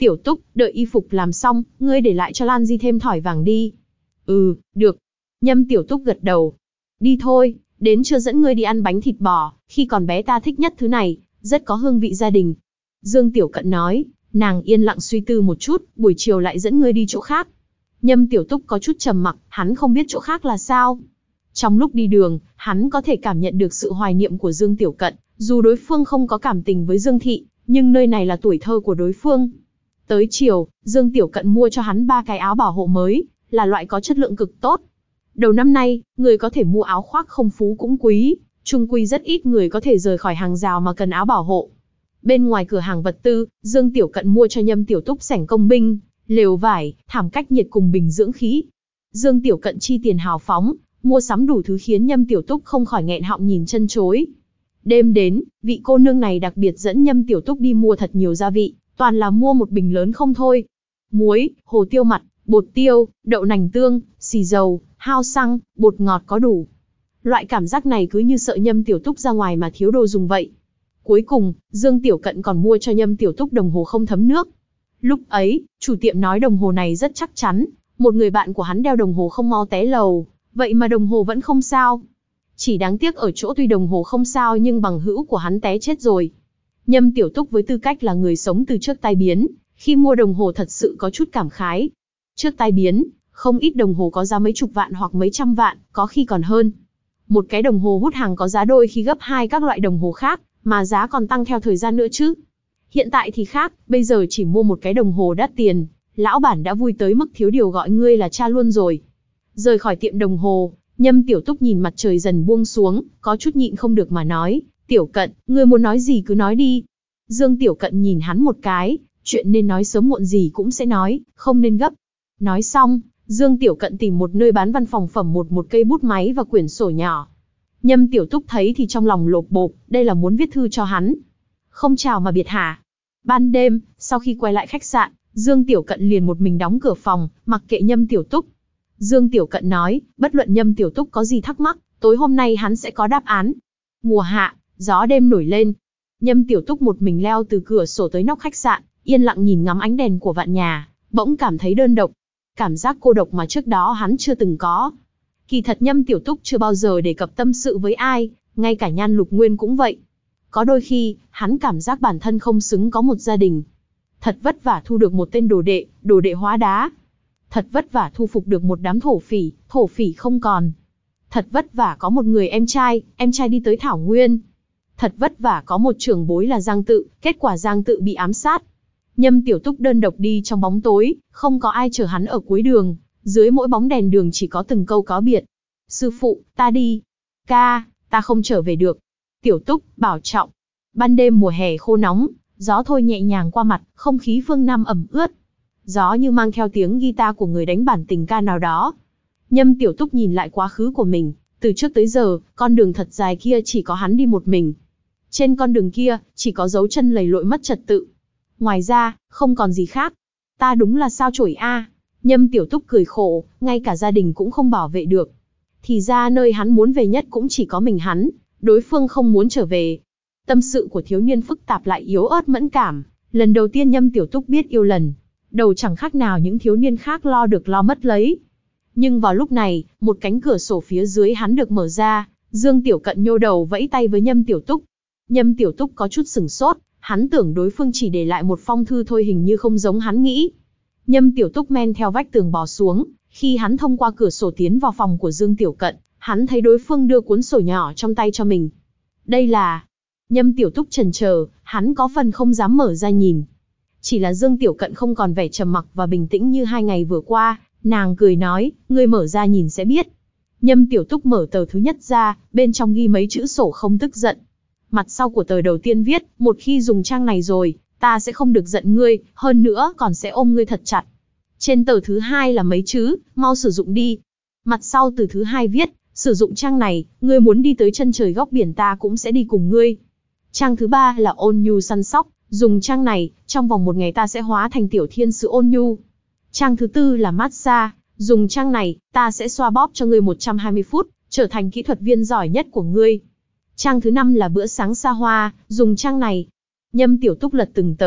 Tiểu Túc, đợi y phục làm xong, ngươi để lại cho Lan Di thêm thỏi vàng đi. Ừ, được. Nhâm Tiểu Túc gật đầu. Đi thôi, đến trưa dẫn ngươi đi ăn bánh thịt bò, khi còn bé ta thích nhất thứ này, rất có hương vị gia đình. Dương Tiểu Cận nói, nàng yên lặng suy tư một chút, buổi chiều lại dẫn ngươi đi chỗ khác. Nhâm Tiểu Túc có chút trầm mặc, hắn không biết chỗ khác là sao. Trong lúc đi đường, hắn có thể cảm nhận được sự hoài niệm của Dương Tiểu Cận, dù đối phương không có cảm tình với Dương Thị, nhưng nơi này là tuổi thơ của đối phương. Tới chiều, Dương Tiểu Cận mua cho hắn ba cái áo bảo hộ mới, là loại có chất lượng cực tốt. Đầu năm nay, người có thể mua áo khoác không phú cũng quý, chung quy rất ít người có thể rời khỏi hàng rào mà cần áo bảo hộ. Bên ngoài cửa hàng vật tư, Dương Tiểu Cận mua cho Nhâm Tiểu Túc sảnh công binh, lều vải, thảm cách nhiệt cùng bình dưỡng khí. Dương Tiểu Cận chi tiền hào phóng, mua sắm đủ thứ khiến Nhâm Tiểu Túc không khỏi nghẹn họng nhìn chân chối. Đêm đến, vị cô nương này đặc biệt dẫn Nhâm Tiểu Túc đi mua thật nhiều gia vị, toàn là mua một bình lớn không thôi. Muối, hồ tiêu mặt, bột tiêu, đậu nành tương, xì dầu, hao xăng, bột ngọt có đủ. Loại cảm giác này cứ như sợ Nhâm Tiểu Túc ra ngoài mà thiếu đồ dùng vậy. Cuối cùng, Dương Tiểu Cận còn mua cho Nhâm Tiểu Túc đồng hồ không thấm nước. Lúc ấy, chủ tiệm nói đồng hồ này rất chắc chắn, một người bạn của hắn đeo đồng hồ không mau té lầu, vậy mà đồng hồ vẫn không sao. Chỉ đáng tiếc ở chỗ tuy đồng hồ không sao nhưng bằng hữu của hắn té chết rồi. Nhâm Tiểu Túc với tư cách là người sống từ trước tai biến, khi mua đồng hồ thật sự có chút cảm khái. Trước tai biến, không ít đồng hồ có giá mấy chục vạn hoặc mấy trăm vạn, có khi còn hơn. Một cái đồng hồ hút hàng có giá đôi khi gấp hai các loại đồng hồ khác, mà giá còn tăng theo thời gian nữa chứ. Hiện tại thì khác, bây giờ chỉ mua một cái đồng hồ đắt tiền, lão bản đã vui tới mức thiếu điều gọi ngươi là cha luôn rồi. Rời khỏi tiệm đồng hồ, Nhâm Tiểu Túc nhìn mặt trời dần buông xuống, có chút nhịn không được mà nói, Tiểu Cận, ngươi muốn nói gì cứ nói đi. Dương Tiểu Cận nhìn hắn một cái, chuyện nên nói sớm muộn gì cũng sẽ nói, không nên gấp. Nói xong, Dương Tiểu Cận tìm một nơi bán văn phòng phẩm một một cây bút máy và quyển sổ nhỏ. Nhâm Tiểu Túc thấy thì trong lòng lộp bộp, đây là muốn viết thư cho hắn. Không chào mà biệt hả. Ban đêm, sau khi quay lại khách sạn, Dương Tiểu Cận liền một mình đóng cửa phòng, mặc kệ Nhâm Tiểu Túc. Dương Tiểu Cận nói, bất luận Nhâm Tiểu Túc có gì thắc mắc, tối hôm nay hắn sẽ có đáp án. Mùa hạ, gió đêm nổi lên. Nhâm Tiểu Túc một mình leo từ cửa sổ tới nóc khách sạn, yên lặng nhìn ngắm ánh đèn của vạn nhà, bỗng cảm thấy đơn độc. Cảm giác cô độc mà trước đó hắn chưa từng có. Kỳ thật Nhâm Tiểu Túc chưa bao giờ đề cập tâm sự với ai, ngay cả Nhan Lục Nguyên cũng vậy. Có đôi khi, hắn cảm giác bản thân không xứng có một gia đình. Thật vất vả thu được một tên đồ đệ, đồ đệ hóa đá. Thật vất vả thu phục được một đám thổ phỉ, thổ phỉ không còn. Thật vất vả có một người em trai, em trai đi tới Thảo Nguyên. Thật vất vả có một trưởng bối là Giang Tự, kết quả Giang Tự bị ám sát. Nhâm Tiểu Túc đơn độc đi trong bóng tối, không có ai chờ hắn ở cuối đường, dưới mỗi bóng đèn đường chỉ có từng câu cáo biệt. Sư phụ, ta đi. Ca, ta không trở về được. Tiểu Túc, bảo trọng. Ban đêm mùa hè khô nóng, gió thôi nhẹ nhàng qua mặt, không khí phương Nam ẩm ướt. Gió như mang theo tiếng guitar của người đánh bản tình ca nào đó. Nhâm Tiểu Túc nhìn lại quá khứ của mình, từ trước tới giờ, con đường thật dài kia chỉ có hắn đi một mình. Trên con đường kia, chỉ có dấu chân lầy lội mất trật tự. Ngoài ra, không còn gì khác. Ta đúng là sao chổi a. Nhâm Tiểu Túc cười khổ, ngay cả gia đình cũng không bảo vệ được. Thì ra nơi hắn muốn về nhất cũng chỉ có mình hắn, đối phương không muốn trở về. Tâm sự của thiếu niên phức tạp lại yếu ớt mẫn cảm. Lần đầu tiên Nhâm Tiểu Túc biết yêu lần. Đầu chẳng khác nào những thiếu niên khác lo được lo mất lấy. Nhưng vào lúc này, một cánh cửa sổ phía dưới hắn được mở ra, Dương Tiểu Cận nhô đầu vẫy tay với Nhâm Tiểu Túc. Nhâm Tiểu Túc có chút sửng sốt, hắn tưởng đối phương chỉ để lại một phong thư thôi, hình như không giống hắn nghĩ. Nhâm Tiểu Túc men theo vách tường bò xuống, khi hắn thông qua cửa sổ tiến vào phòng của Dương Tiểu Cận, hắn thấy đối phương đưa cuốn sổ nhỏ trong tay cho mình. Đây là... Nhâm Tiểu Túc chần chờ, hắn có phần không dám mở ra nhìn. Chỉ là Dương Tiểu Cận không còn vẻ trầm mặc và bình tĩnh như hai ngày vừa qua, nàng cười nói, ngươi mở ra nhìn sẽ biết. Nhâm Tiểu Túc mở tờ thứ nhất ra, bên trong ghi mấy chữ sổ không tức giận. Mặt sau của tờ đầu tiên viết, một khi dùng trang này rồi, ta sẽ không được giận ngươi, hơn nữa còn sẽ ôm ngươi thật chặt. Trên tờ thứ hai là mấy chữ, mau sử dụng đi. Mặt sau từ thứ hai viết, sử dụng trang này, ngươi muốn đi tới chân trời góc biển ta cũng sẽ đi cùng ngươi. Trang thứ ba là ôn nhu săn sóc, dùng trang này, trong vòng một ngày ta sẽ hóa thành tiểu thiên sứ ôn nhu. Trang thứ tư là massage, dùng trang này, ta sẽ xoa bóp cho ngươi một trăm hai mươi phút, trở thành kỹ thuật viên giỏi nhất của ngươi. Trang thứ năm là bữa sáng xa hoa, dùng trang này. Nhâm Tiểu Túc lật từng tờ,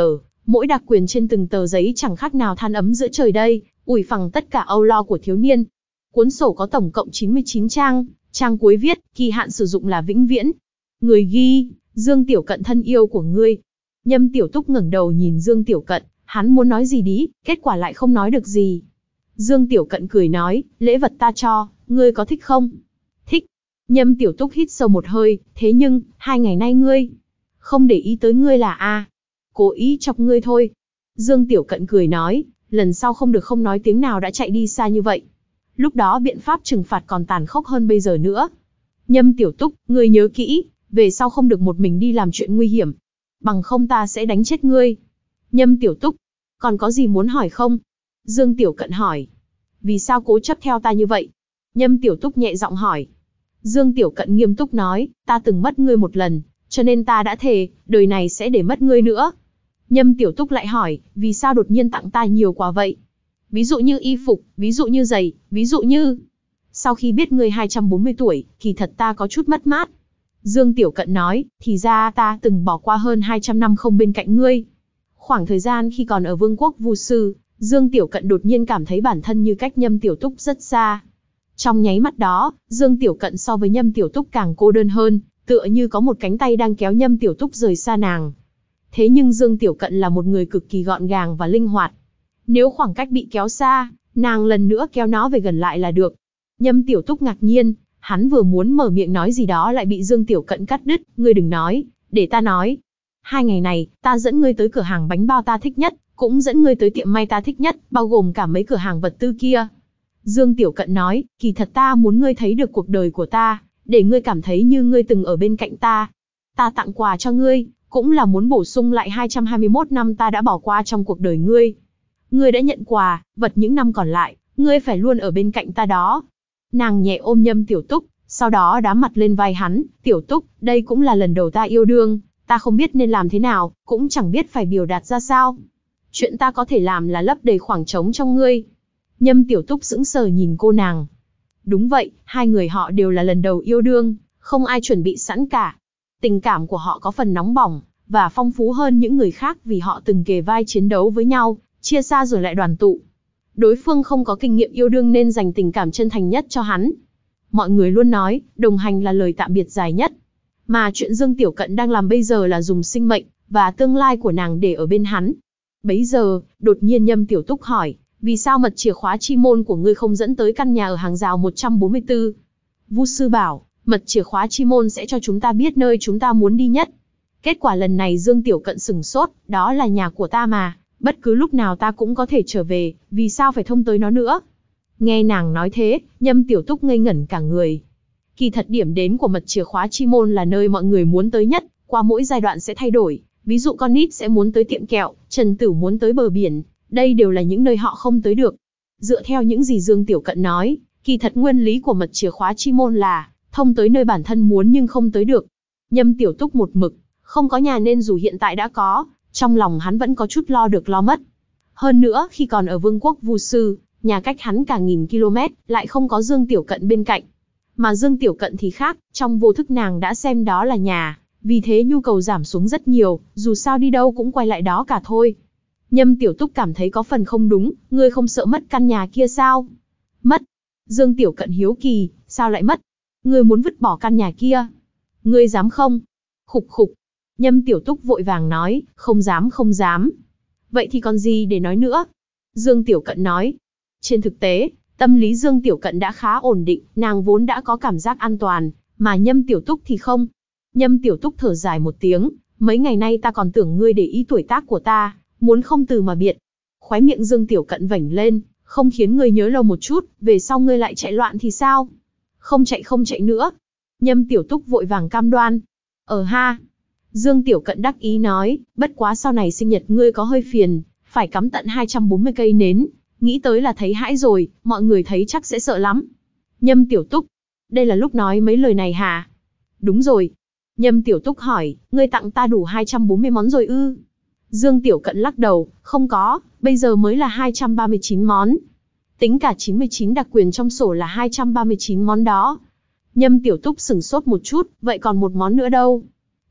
Mỗi đặc quyền trên từng tờ giấy chẳng khác nào than ấm giữa trời đây, ủi phẳng tất cả âu lo của thiếu niên. Cuốn sổ có tổng cộng chín mươi chín trang, trang cuối viết, kỳ hạn sử dụng là vĩnh viễn. Người ghi, Dương Tiểu Cận thân yêu của ngươi. Nhâm Tiểu Túc ngẩng đầu nhìn Dương Tiểu Cận, hắn muốn nói gì đi, kết quả lại không nói được gì. Dương Tiểu Cận cười nói, lễ vật ta cho, ngươi có thích không? Thích. Nhâm Tiểu Túc hít sâu một hơi, thế nhưng, hai ngày nay ngươi không để ý tới ngươi là a, cố ý chọc ngươi thôi. Dương Tiểu Cận cười nói, lần sau không được không nói tiếng nào đã chạy đi xa như vậy. Lúc đó biện pháp trừng phạt còn tàn khốc hơn bây giờ nữa. Nhâm Tiểu Túc, ngươi nhớ kỹ, về sau không được một mình đi làm chuyện nguy hiểm. Bằng không ta sẽ đánh chết ngươi. Nhâm Tiểu Túc, còn có gì muốn hỏi không? Dương Tiểu Cận hỏi. Vì sao cố chấp theo ta như vậy? Nhâm Tiểu Túc nhẹ giọng hỏi. Dương Tiểu Cận nghiêm túc nói, ta từng mất ngươi một lần, cho nên ta đã thề, đời này sẽ để mất ngươi nữa. Nhâm Tiểu Túc lại hỏi, vì sao đột nhiên tặng ta nhiều quá vậy? Ví dụ như y phục, ví dụ như giày, ví dụ như... Sau khi biết ngươi hai trăm bốn mươi tuổi, kỳ thật ta có chút mất mát. Dương Tiểu Cận nói, thì ra ta từng bỏ qua hơn hai trăm năm không bên cạnh ngươi. Khoảng thời gian khi còn ở Vương quốc Vu Sư, Dương Tiểu Cận đột nhiên cảm thấy bản thân như cách Nhâm Tiểu Túc rất xa. Trong nháy mắt đó, Dương Tiểu Cận so với Nhâm Tiểu Túc càng cô đơn hơn, tựa như có một cánh tay đang kéo Nhâm Tiểu Túc rời xa nàng. Thế nhưng Dương Tiểu Cận là một người cực kỳ gọn gàng và linh hoạt. Nếu khoảng cách bị kéo xa, nàng lần nữa kéo nó về gần lại là được. Nhâm Tiểu Túc ngạc nhiên, hắn vừa muốn mở miệng nói gì đó lại bị Dương Tiểu Cận cắt đứt, ngươi đừng nói, để ta nói. Hai ngày này, ta dẫn ngươi tới cửa hàng bánh bao ta thích nhất, cũng dẫn ngươi tới tiệm may ta thích nhất, bao gồm cả mấy cửa hàng vật tư kia. Dương Tiểu Cận nói, kỳ thật ta muốn ngươi thấy được cuộc đời của ta, để ngươi cảm thấy như ngươi từng ở bên cạnh ta. Ta tặng quà cho ngươi, cũng là muốn bổ sung lại hai trăm hai mươi mốt năm ta đã bỏ qua trong cuộc đời ngươi. Ngươi đã nhận quà, vật những năm còn lại, ngươi phải luôn ở bên cạnh ta đó. Nàng nhẹ ôm Nhâm Tiểu Túc, sau đó đá mặt lên vai hắn, Tiểu Túc, đây cũng là lần đầu ta yêu đương, ta không biết nên làm thế nào, cũng chẳng biết phải biểu đạt ra sao. Chuyện ta có thể làm là lấp đầy khoảng trống trong ngươi. Nhâm Tiểu Túc sững sờ nhìn cô nàng. Đúng vậy, hai người họ đều là lần đầu yêu đương, không ai chuẩn bị sẵn cả. Tình cảm của họ có phần nóng bỏng, và phong phú hơn những người khác vì họ từng kề vai chiến đấu với nhau, chia xa rồi lại đoàn tụ. Đối phương không có kinh nghiệm yêu đương nên dành tình cảm chân thành nhất cho hắn. Mọi người luôn nói, đồng hành là lời tạm biệt dài nhất. Mà chuyện Dương Tiểu Cận đang làm bây giờ là dùng sinh mệnh, và tương lai của nàng để ở bên hắn. Bấy giờ, đột nhiên Nhâm Tiểu Túc hỏi, vì sao mật chìa khóa chi môn của ngươi không dẫn tới căn nhà ở hàng rào một trăm bốn mươi tư? Vu sư bảo, mật chìa khóa chi môn sẽ cho chúng ta biết nơi chúng ta muốn đi nhất. Kết quả lần này Dương Tiểu Cận sừng sốt, đó là nhà của ta mà, bất cứ lúc nào ta cũng có thể trở về, vì sao phải thông tới nó nữa? Nghe nàng nói thế, Nhâm Tiểu Túc ngây ngẩn cả người. Kỳ thật điểm đến của mật chìa khóa chi môn là nơi mọi người muốn tới nhất, qua mỗi giai đoạn sẽ thay đổi. Ví dụ con nít sẽ muốn tới tiệm kẹo, Trần Tử muốn tới bờ biển, đây đều là những nơi họ không tới được. Dựa theo những gì Dương Tiểu Cận nói, kỳ thật nguyên lý của mật chìa khóa chi môn là thông tới nơi bản thân muốn nhưng không tới được. Nhâm Tiểu Túc một mực không có nhà nên dù hiện tại đã có, trong lòng hắn vẫn có chút lo được lo mất. Hơn nữa, khi còn ở Vương quốc Vu Sư, nhà cách hắn cả nghìn km, lại không có Dương Tiểu Cận bên cạnh. Mà Dương Tiểu Cận thì khác, trong vô thức nàng đã xem đó là nhà, vì thế nhu cầu giảm xuống rất nhiều, dù sao đi đâu cũng quay lại đó cả thôi. Nhâm Tiểu Túc cảm thấy có phần không đúng, ngươi không sợ mất căn nhà kia sao? Mất? Dương Tiểu Cận hiếu kỳ, sao lại mất? Ngươi muốn vứt bỏ căn nhà kia? Ngươi dám không? Khục khục. Nhâm Tiểu Túc vội vàng nói, không dám không dám. Vậy thì còn gì để nói nữa? Dương Tiểu Cận nói. Trên thực tế, tâm lý Dương Tiểu Cận đã khá ổn định, nàng vốn đã có cảm giác an toàn, mà Nhâm Tiểu Túc thì không. Nhâm Tiểu Túc thở dài một tiếng, mấy ngày nay ta còn tưởng ngươi để ý tuổi tác của ta, muốn không từ mà biệt. Khóe miệng Dương Tiểu Cận vểnh lên, không khiến ngươi nhớ lâu một chút, về sau ngươi lại chạy loạn thì sao? Không chạy không chạy nữa. Nhâm Tiểu Túc vội vàng cam đoan. Ờ ha. Dương Tiểu Cận đắc ý nói, bất quá sau này sinh nhật ngươi có hơi phiền, phải cắm tận hai trăm bốn mươi cây nến, nghĩ tới là thấy hãi rồi, mọi người thấy chắc sẽ sợ lắm. Nhâm Tiểu Túc, đây là lúc nói mấy lời này hả? Đúng rồi. Nhâm Tiểu Túc hỏi, ngươi tặng ta đủ hai trăm bốn mươi món rồi ư? Dương Tiểu Cận lắc đầu, không có, bây giờ mới là hai trăm ba mươi chín món. Tính cả chín mươi chín đặc quyền trong sổ là hai trăm ba mươi chín món đó. Nhâm Tiểu Túc sửng sốt một chút, vậy còn một món nữa đâu?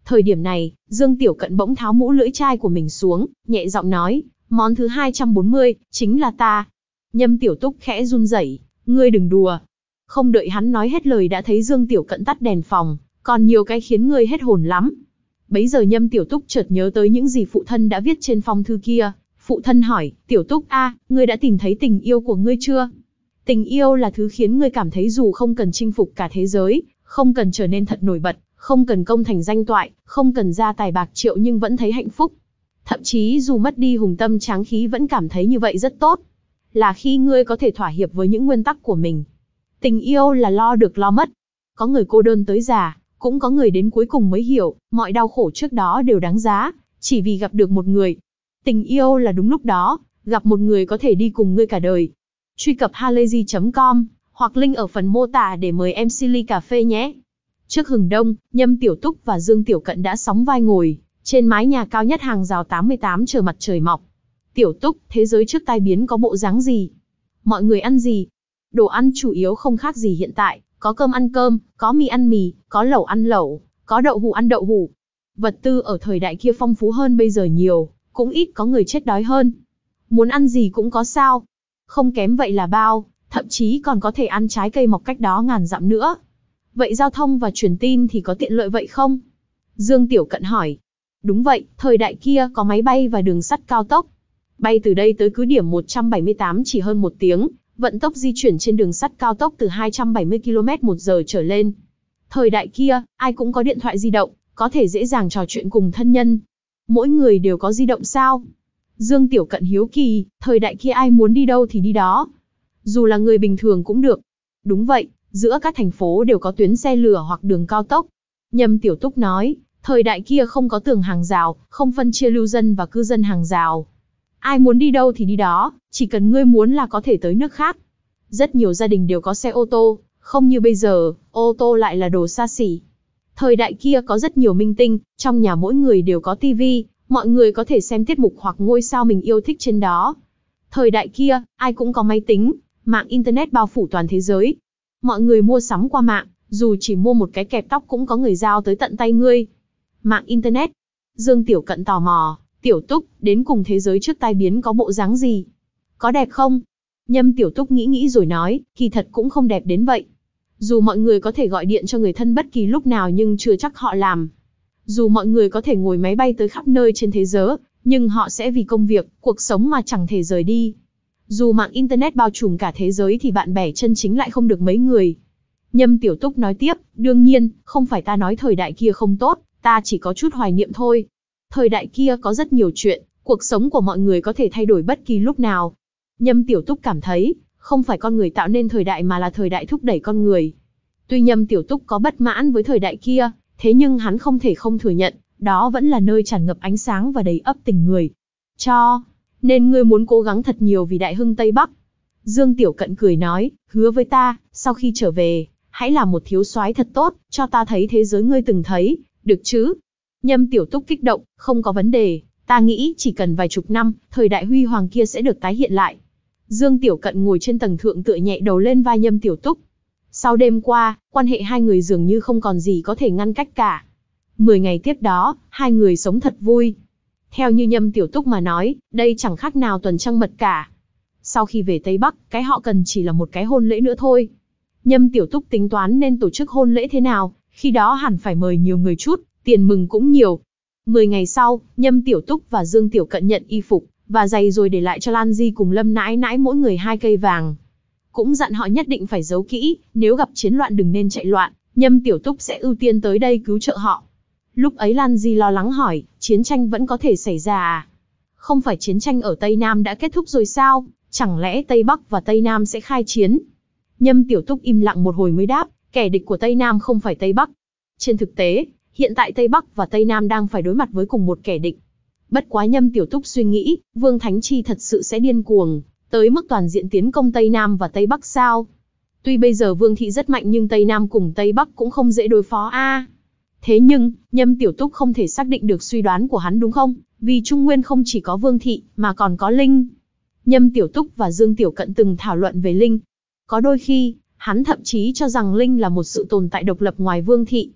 Thời điểm này, Dương Tiểu Cận bỗng tháo mũ lưỡi chai của mình xuống, nhẹ giọng nói, món thứ hai trăm bốn mươi, chính là ta. Nhâm Tiểu Túc khẽ run rẩy, ngươi đừng đùa. Không đợi hắn nói hết lời đã thấy Dương Tiểu Cận tắt đèn phòng, còn nhiều cái khiến ngươi hết hồn lắm. Bấy giờ Nhâm Tiểu Túc chợt nhớ tới những gì phụ thân đã viết trên phong thư kia. Phụ thân hỏi, Tiểu Túc a, ngươi đã tìm thấy tình yêu của ngươi chưa? Tình yêu là thứ khiến ngươi cảm thấy dù không cần chinh phục cả thế giới, không cần trở nên thật nổi bật, không cần công thành danh toại, không cần gia tài bạc triệu nhưng vẫn thấy hạnh phúc. Thậm chí dù mất đi hùng tâm tráng khí vẫn cảm thấy như vậy rất tốt. Là khi ngươi có thể thỏa hiệp với những nguyên tắc của mình. Tình yêu là lo được lo mất. Có người cô đơn tới già, cũng có người đến cuối cùng mới hiểu, mọi đau khổ trước đó đều đáng giá, chỉ vì gặp được một người. Tình yêu là đúng lúc đó, gặp một người có thể đi cùng ngươi cả đời. Truy cập halayzi chấm com, hoặc link ở phần mô tả để mời em xê ly cà phê nhé. Trước hừng đông, Nhâm Tiểu Túc và Dương Tiểu Cận đã sóng vai ngồi trên mái nhà cao nhất hàng rào tám mươi tám chờ mặt trời mọc. Tiểu Túc, thế giới trước tai biến có bộ dáng gì? Mọi người ăn gì? Đồ ăn chủ yếu không khác gì hiện tại, có cơm ăn cơm, có mì ăn mì, có lẩu ăn lẩu, có đậu hũ ăn đậu hũ. Vật tư ở thời đại kia phong phú hơn bây giờ nhiều, cũng ít có người chết đói hơn. Muốn ăn gì cũng có sao. Không kém vậy là bao, thậm chí còn có thể ăn trái cây mọc cách đó ngàn dặm nữa. Vậy giao thông và truyền tin thì có tiện lợi vậy không? Dương Tiểu Cận hỏi. Đúng vậy, thời đại kia có máy bay và đường sắt cao tốc. Bay từ đây tới cứ điểm một trăm bảy mươi tám chỉ hơn một tiếng, vận tốc di chuyển trên đường sắt cao tốc từ hai trăm bảy mươi ki lô mét một giờ trở lên. Thời đại kia, ai cũng có điện thoại di động, có thể dễ dàng trò chuyện cùng thân nhân. Mỗi người đều có di động sao? Dương Tiểu Cận hiếu kỳ, thời đại kia ai muốn đi đâu thì đi đó. Dù là người bình thường cũng được. Đúng vậy, giữa các thành phố đều có tuyến xe lửa hoặc đường cao tốc. Nhâm Tiểu Túc nói, thời đại kia không có tường hàng rào, không phân chia lưu dân và cư dân hàng rào. Ai muốn đi đâu thì đi đó, chỉ cần ngươi muốn là có thể tới nước khác. Rất nhiều gia đình đều có xe ô tô, không như bây giờ, ô tô lại là đồ xa xỉ. Thời đại kia có rất nhiều minh tinh, trong nhà mỗi người đều có tivi, mọi người có thể xem tiết mục hoặc ngôi sao mình yêu thích trên đó. Thời đại kia, ai cũng có máy tính, mạng internet bao phủ toàn thế giới. Mọi người mua sắm qua mạng, dù chỉ mua một cái kẹp tóc cũng có người giao tới tận tay ngươi. Mạng internet. Dương Tiểu Cận tò mò, Tiểu Túc, đến cùng thế giới trước tai biến có bộ dáng gì? Có đẹp không? Nhâm Tiểu Túc nghĩ nghĩ rồi nói, kỳ thật cũng không đẹp đến vậy. Dù mọi người có thể gọi điện cho người thân bất kỳ lúc nào nhưng chưa chắc họ làm. Dù mọi người có thể ngồi máy bay tới khắp nơi trên thế giới, nhưng họ sẽ vì công việc, cuộc sống mà chẳng thể rời đi. Dù mạng internet bao trùm cả thế giới thì bạn bè chân chính lại không được mấy người. Nhâm Tiểu Túc nói tiếp, đương nhiên, không phải ta nói thời đại kia không tốt, ta chỉ có chút hoài niệm thôi. Thời đại kia có rất nhiều chuyện, cuộc sống của mọi người có thể thay đổi bất kỳ lúc nào. Nhâm Tiểu Túc cảm thấy, không phải con người tạo nên thời đại mà là thời đại thúc đẩy con người. Tuy Nhâm Tiểu Túc có bất mãn với thời đại kia, thế nhưng hắn không thể không thừa nhận, đó vẫn là nơi tràn ngập ánh sáng và đầy ắp tình người. Cho nên ngươi muốn cố gắng thật nhiều vì đại hưng Tây Bắc. Dương Tiểu Cận cười nói, hứa với ta, sau khi trở về, hãy làm một thiếu soái thật tốt, cho ta thấy thế giới ngươi từng thấy, được chứ? Nhâm Tiểu Túc kích động, không có vấn đề, ta nghĩ chỉ cần vài chục năm, thời đại huy hoàng kia sẽ được tái hiện lại. Dương Tiểu Cận ngồi trên tầng thượng tựa nhẹ đầu lên vai Nhâm Tiểu Túc. Sau đêm qua, quan hệ hai người dường như không còn gì có thể ngăn cách cả. Mười ngày tiếp đó, hai người sống thật vui. Theo như Nhâm Tiểu Túc mà nói, đây chẳng khác nào tuần trăng mật cả. Sau khi về Tây Bắc, cái họ cần chỉ là một cái hôn lễ nữa thôi. Nhâm Tiểu Túc tính toán nên tổ chức hôn lễ thế nào, khi đó hẳn phải mời nhiều người chút, tiền mừng cũng nhiều. Mười ngày sau, Nhâm Tiểu Túc và Dương Tiểu Cận nhận y phục và giày rồi để lại cho Lan Di cùng Lâm Nãi Nãi mỗi người hai cây vàng. Cũng dặn họ nhất định phải giấu kỹ, nếu gặp chiến loạn đừng nên chạy loạn, Nhâm Tiểu Túc sẽ ưu tiên tới đây cứu trợ họ. Lúc ấy Lan Di lo lắng hỏi, chiến tranh vẫn có thể xảy ra à? Không phải chiến tranh ở Tây Nam đã kết thúc rồi sao? Chẳng lẽ Tây Bắc và Tây Nam sẽ khai chiến? Nhâm Tiểu Túc im lặng một hồi mới đáp, kẻ địch của Tây Nam không phải Tây Bắc. Trên thực tế, hiện tại Tây Bắc và Tây Nam đang phải đối mặt với cùng một kẻ địch. Bất quá Nhâm Tiểu Túc suy nghĩ, Vương Thánh Chi thật sự sẽ điên cuồng, tới mức toàn diện tiến công Tây Nam và Tây Bắc sao? Tuy bây giờ Vương Thị rất mạnh nhưng Tây Nam cùng Tây Bắc cũng không dễ đối phó a. À. Thế nhưng, Nhâm Tiểu Túc không thể xác định được suy đoán của hắn đúng không? Vì Trung Nguyên không chỉ có Vương Thị, mà còn có Linh. Nhâm Tiểu Túc và Dương Tiểu Cận từng thảo luận về Linh. Có đôi khi, hắn thậm chí cho rằng Linh là một sự tồn tại độc lập ngoài Vương Thị.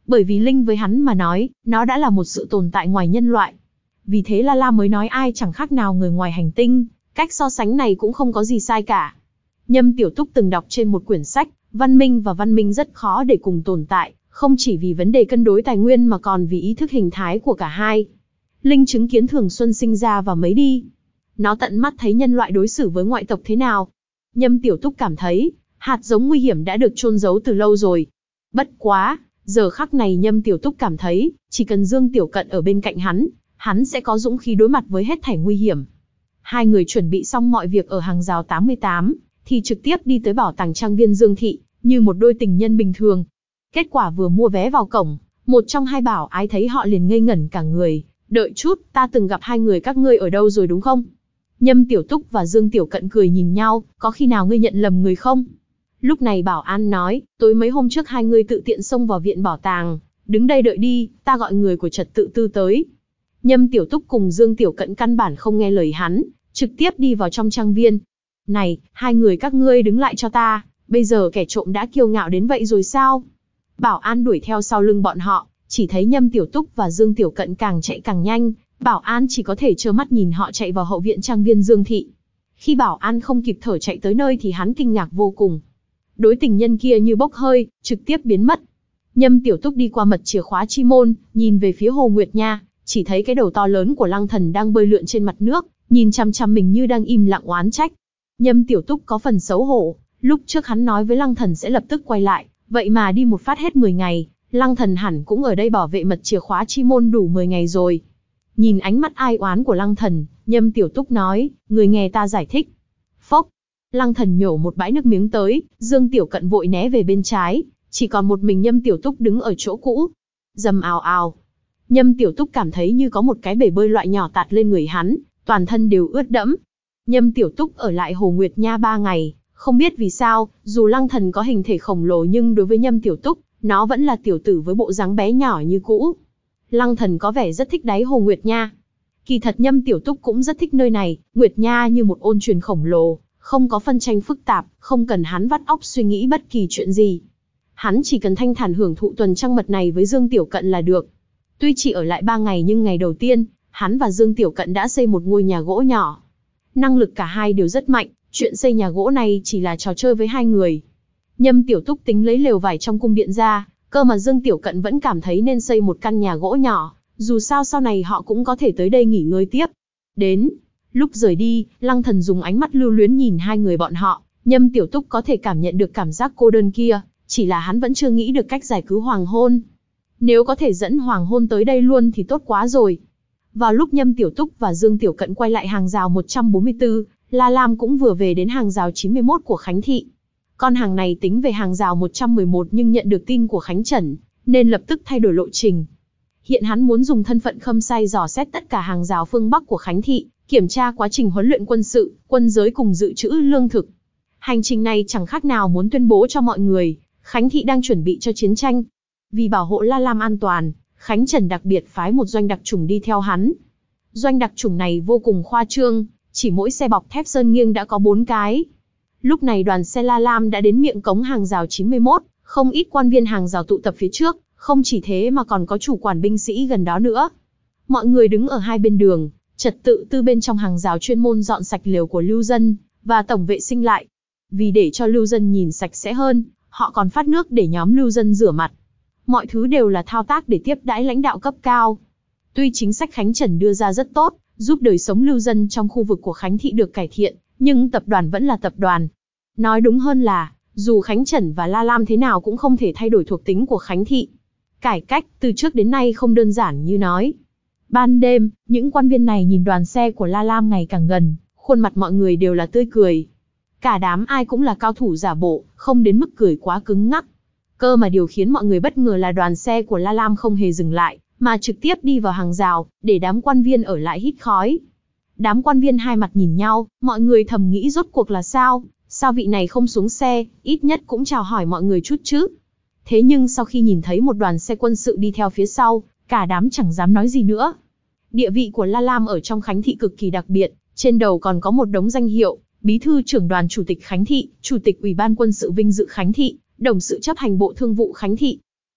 Bởi vì linh với hắn mà nói, nó đã là một sự tồn tại ngoài nhân loại. Vì thế La La mới nói ai chẳng khác nào người ngoài hành tinh, cách so sánh này cũng không có gì sai cả. Nhâm Tiểu Túc từng đọc trên một quyển sách, văn minh và văn minh rất khó để cùng tồn tại, không chỉ vì vấn đề cân đối tài nguyên mà còn vì ý thức hình thái của cả hai. Linh chứng kiến Thường Xuân sinh ra và mấy đi. Nó tận mắt thấy nhân loại đối xử với ngoại tộc thế nào. Nhâm Tiểu Túc cảm thấy, hạt giống nguy hiểm đã được chôn giấu từ lâu rồi. Bất quá, giờ khắc này Nhâm Tiểu Túc cảm thấy, chỉ cần Dương Tiểu Cận ở bên cạnh hắn, hắn sẽ có dũng khí đối mặt với hết thảy nguy hiểm. Hai người chuẩn bị xong mọi việc ở hàng rào tám mươi tám, thì trực tiếp đi tới bảo tàng trang viên Dương Thị, như một đôi tình nhân bình thường. Kết quả vừa mua vé vào cổng, một trong hai bảo ái thấy họ liền ngây ngẩn cả người. Đợi chút, ta từng gặp hai người các ngươi ở đâu rồi đúng không? Nhâm Tiểu Túc và Dương Tiểu Cận cười nhìn nhau, có khi nào ngươi nhận lầm người không? Lúc này bảo an nói, tối mấy hôm trước hai người tự tiện xông vào viện bảo tàng, đứng đây đợi đi, ta gọi người của trật tự tư tới. Nhâm Tiểu Túc cùng Dương Tiểu Cận căn bản không nghe lời hắn, trực tiếp đi vào trong trang viên. Này, hai người các ngươi đứng lại cho ta, bây giờ kẻ trộm đã kiêu ngạo đến vậy rồi sao? Bảo an đuổi theo sau lưng bọn họ, chỉ thấy Nhâm Tiểu Túc và Dương Tiểu Cận càng chạy càng nhanh, bảo an chỉ có thể trơ mắt nhìn họ chạy vào hậu viện trang viên Dương Thị. Khi bảo an không kịp thở chạy tới nơi thì hắn kinh ngạc vô cùng. Đối tình nhân kia như bốc hơi, trực tiếp biến mất. Nhâm Tiểu Túc đi qua mật chìa khóa chi môn, nhìn về phía Hồ Nguyệt Nha, chỉ thấy cái đầu to lớn của Lăng Thần đang bơi lượn trên mặt nước, nhìn chằm chằm mình như đang im lặng oán trách. Nhâm Tiểu Túc có phần xấu hổ, lúc trước hắn nói với Lăng Thần sẽ lập tức quay lại, vậy mà đi một phát hết mười ngày, Lăng Thần hẳn cũng ở đây bảo vệ mật chìa khóa chi môn đủ mười ngày rồi. Nhìn ánh mắt ai oán của Lăng Thần, Nhâm Tiểu Túc nói, người nghe ta giải thích. Phốc, Lăng Thần nhổ một bãi nước miếng tới, Dương Tiểu Cận vội né về bên trái, chỉ còn một mình Nhâm Tiểu Túc đứng ở chỗ cũ. Rầm ào ào. Nhâm Tiểu Túc cảm thấy như có một cái bể bơi loại nhỏ tạt lên người hắn, toàn thân đều ướt đẫm. Nhâm Tiểu Túc ở lại Hồ Nguyệt Nha ba ngày, không biết vì sao, dù Lăng Thần có hình thể khổng lồ nhưng đối với Nhâm Tiểu Túc, nó vẫn là tiểu tử với bộ dáng bé nhỏ như cũ. Lăng Thần có vẻ rất thích đáy Hồ Nguyệt Nha. Kỳ thật Nhâm Tiểu Túc cũng rất thích nơi này, Nguyệt Nha như một ôn chuyền khổng lồ, không có phân tranh phức tạp, không cần hắn vắt óc suy nghĩ bất kỳ chuyện gì. Hắn chỉ cần thanh thản hưởng thụ tuần trăng mật này với Dương Tiểu Cận là được. Tuy chỉ ở lại ba ngày nhưng ngày đầu tiên, hắn và Dương Tiểu Cận đã xây một ngôi nhà gỗ nhỏ. Năng lực cả hai đều rất mạnh, chuyện xây nhà gỗ này chỉ là trò chơi với hai người. Nhâm Tiểu Túc tính lấy lều vải trong cung điện ra, cơ mà Dương Tiểu Cận vẫn cảm thấy nên xây một căn nhà gỗ nhỏ, dù sao sau này họ cũng có thể tới đây nghỉ ngơi tiếp. Đến lúc rời đi, Lăng Thần dùng ánh mắt lưu luyến nhìn hai người bọn họ, Nhâm Tiểu Túc có thể cảm nhận được cảm giác cô đơn kia, chỉ là hắn vẫn chưa nghĩ được cách giải cứu Hoàng Hôn. Nếu có thể dẫn Hoàng Hôn tới đây luôn thì tốt quá rồi. Vào lúc Nhâm Tiểu Túc và Dương Tiểu Cận quay lại hàng rào một trăm bốn mươi tư, La Lam cũng vừa về đến hàng rào chín mươi mốt của Khánh Thị. Con hàng này tính về hàng rào một trăm mười một nhưng nhận được tin của Khánh Trần, nên lập tức thay đổi lộ trình. Hiện hắn muốn dùng thân phận khâm sai dò xét tất cả hàng rào phương Bắc của Khánh Thị, kiểm tra quá trình huấn luyện quân sự, quân giới cùng dự trữ lương thực. Hành trình này chẳng khác nào muốn tuyên bố cho mọi người, Khánh Thị đang chuẩn bị cho chiến tranh. Vì bảo hộ La Lam an toàn, Khánh Trần đặc biệt phái một doanh đặc chủng đi theo hắn. Doanh đặc chủng này vô cùng khoa trương, chỉ mỗi xe bọc thép sơn nghiêng đã có bốn cái. Lúc này đoàn xe La Lam đã đến miệng cống hàng rào chín mươi mốt, không ít quan viên hàng rào tụ tập phía trước, không chỉ thế mà còn có chủ quản binh sĩ gần đó nữa. Mọi người đứng ở hai bên đường, trật tự tư bên trong hàng rào chuyên môn dọn sạch lều của lưu dân, và tổng vệ sinh lại. Vì để cho lưu dân nhìn sạch sẽ hơn, họ còn phát nước để nhóm lưu dân rửa mặt. Mọi thứ đều là thao tác để tiếp đãi lãnh đạo cấp cao. Tuy chính sách Khánh Trần đưa ra rất tốt, giúp đời sống lưu dân trong khu vực của Khánh Thị được cải thiện, nhưng tập đoàn vẫn là tập đoàn. Nói đúng hơn là, dù Khánh Trần và La Lam thế nào cũng không thể thay đổi thuộc tính của Khánh Thị. Cải cách từ trước đến nay không đơn giản như nói. Ban đêm, những quan viên này nhìn đoàn xe của La Lam ngày càng gần, khuôn mặt mọi người đều là tươi cười. Cả đám ai cũng là cao thủ giả bộ, không đến mức cười quá cứng ngắc. Cơ mà điều khiến mọi người bất ngờ là đoàn xe của La Lam không hề dừng lại, mà trực tiếp đi vào hàng rào, để đám quan viên ở lại hít khói. Đám quan viên hai mặt nhìn nhau, mọi người thầm nghĩ rốt cuộc là sao, sao vị này không xuống xe, ít nhất cũng chào hỏi mọi người chút chứ. Thế nhưng sau khi nhìn thấy một đoàn xe quân sự đi theo phía sau, cả đám chẳng dám nói gì nữa. Địa vị của La Lam ở trong Khánh Thị cực kỳ đặc biệt, trên đầu còn có một đống danh hiệu, bí thư trưởng đoàn chủ tịch Khánh Thị, chủ tịch ủy ban quân sự vinh dự Khánh Thị, đồng sự chấp hành bộ thương vụ Khánh Thị.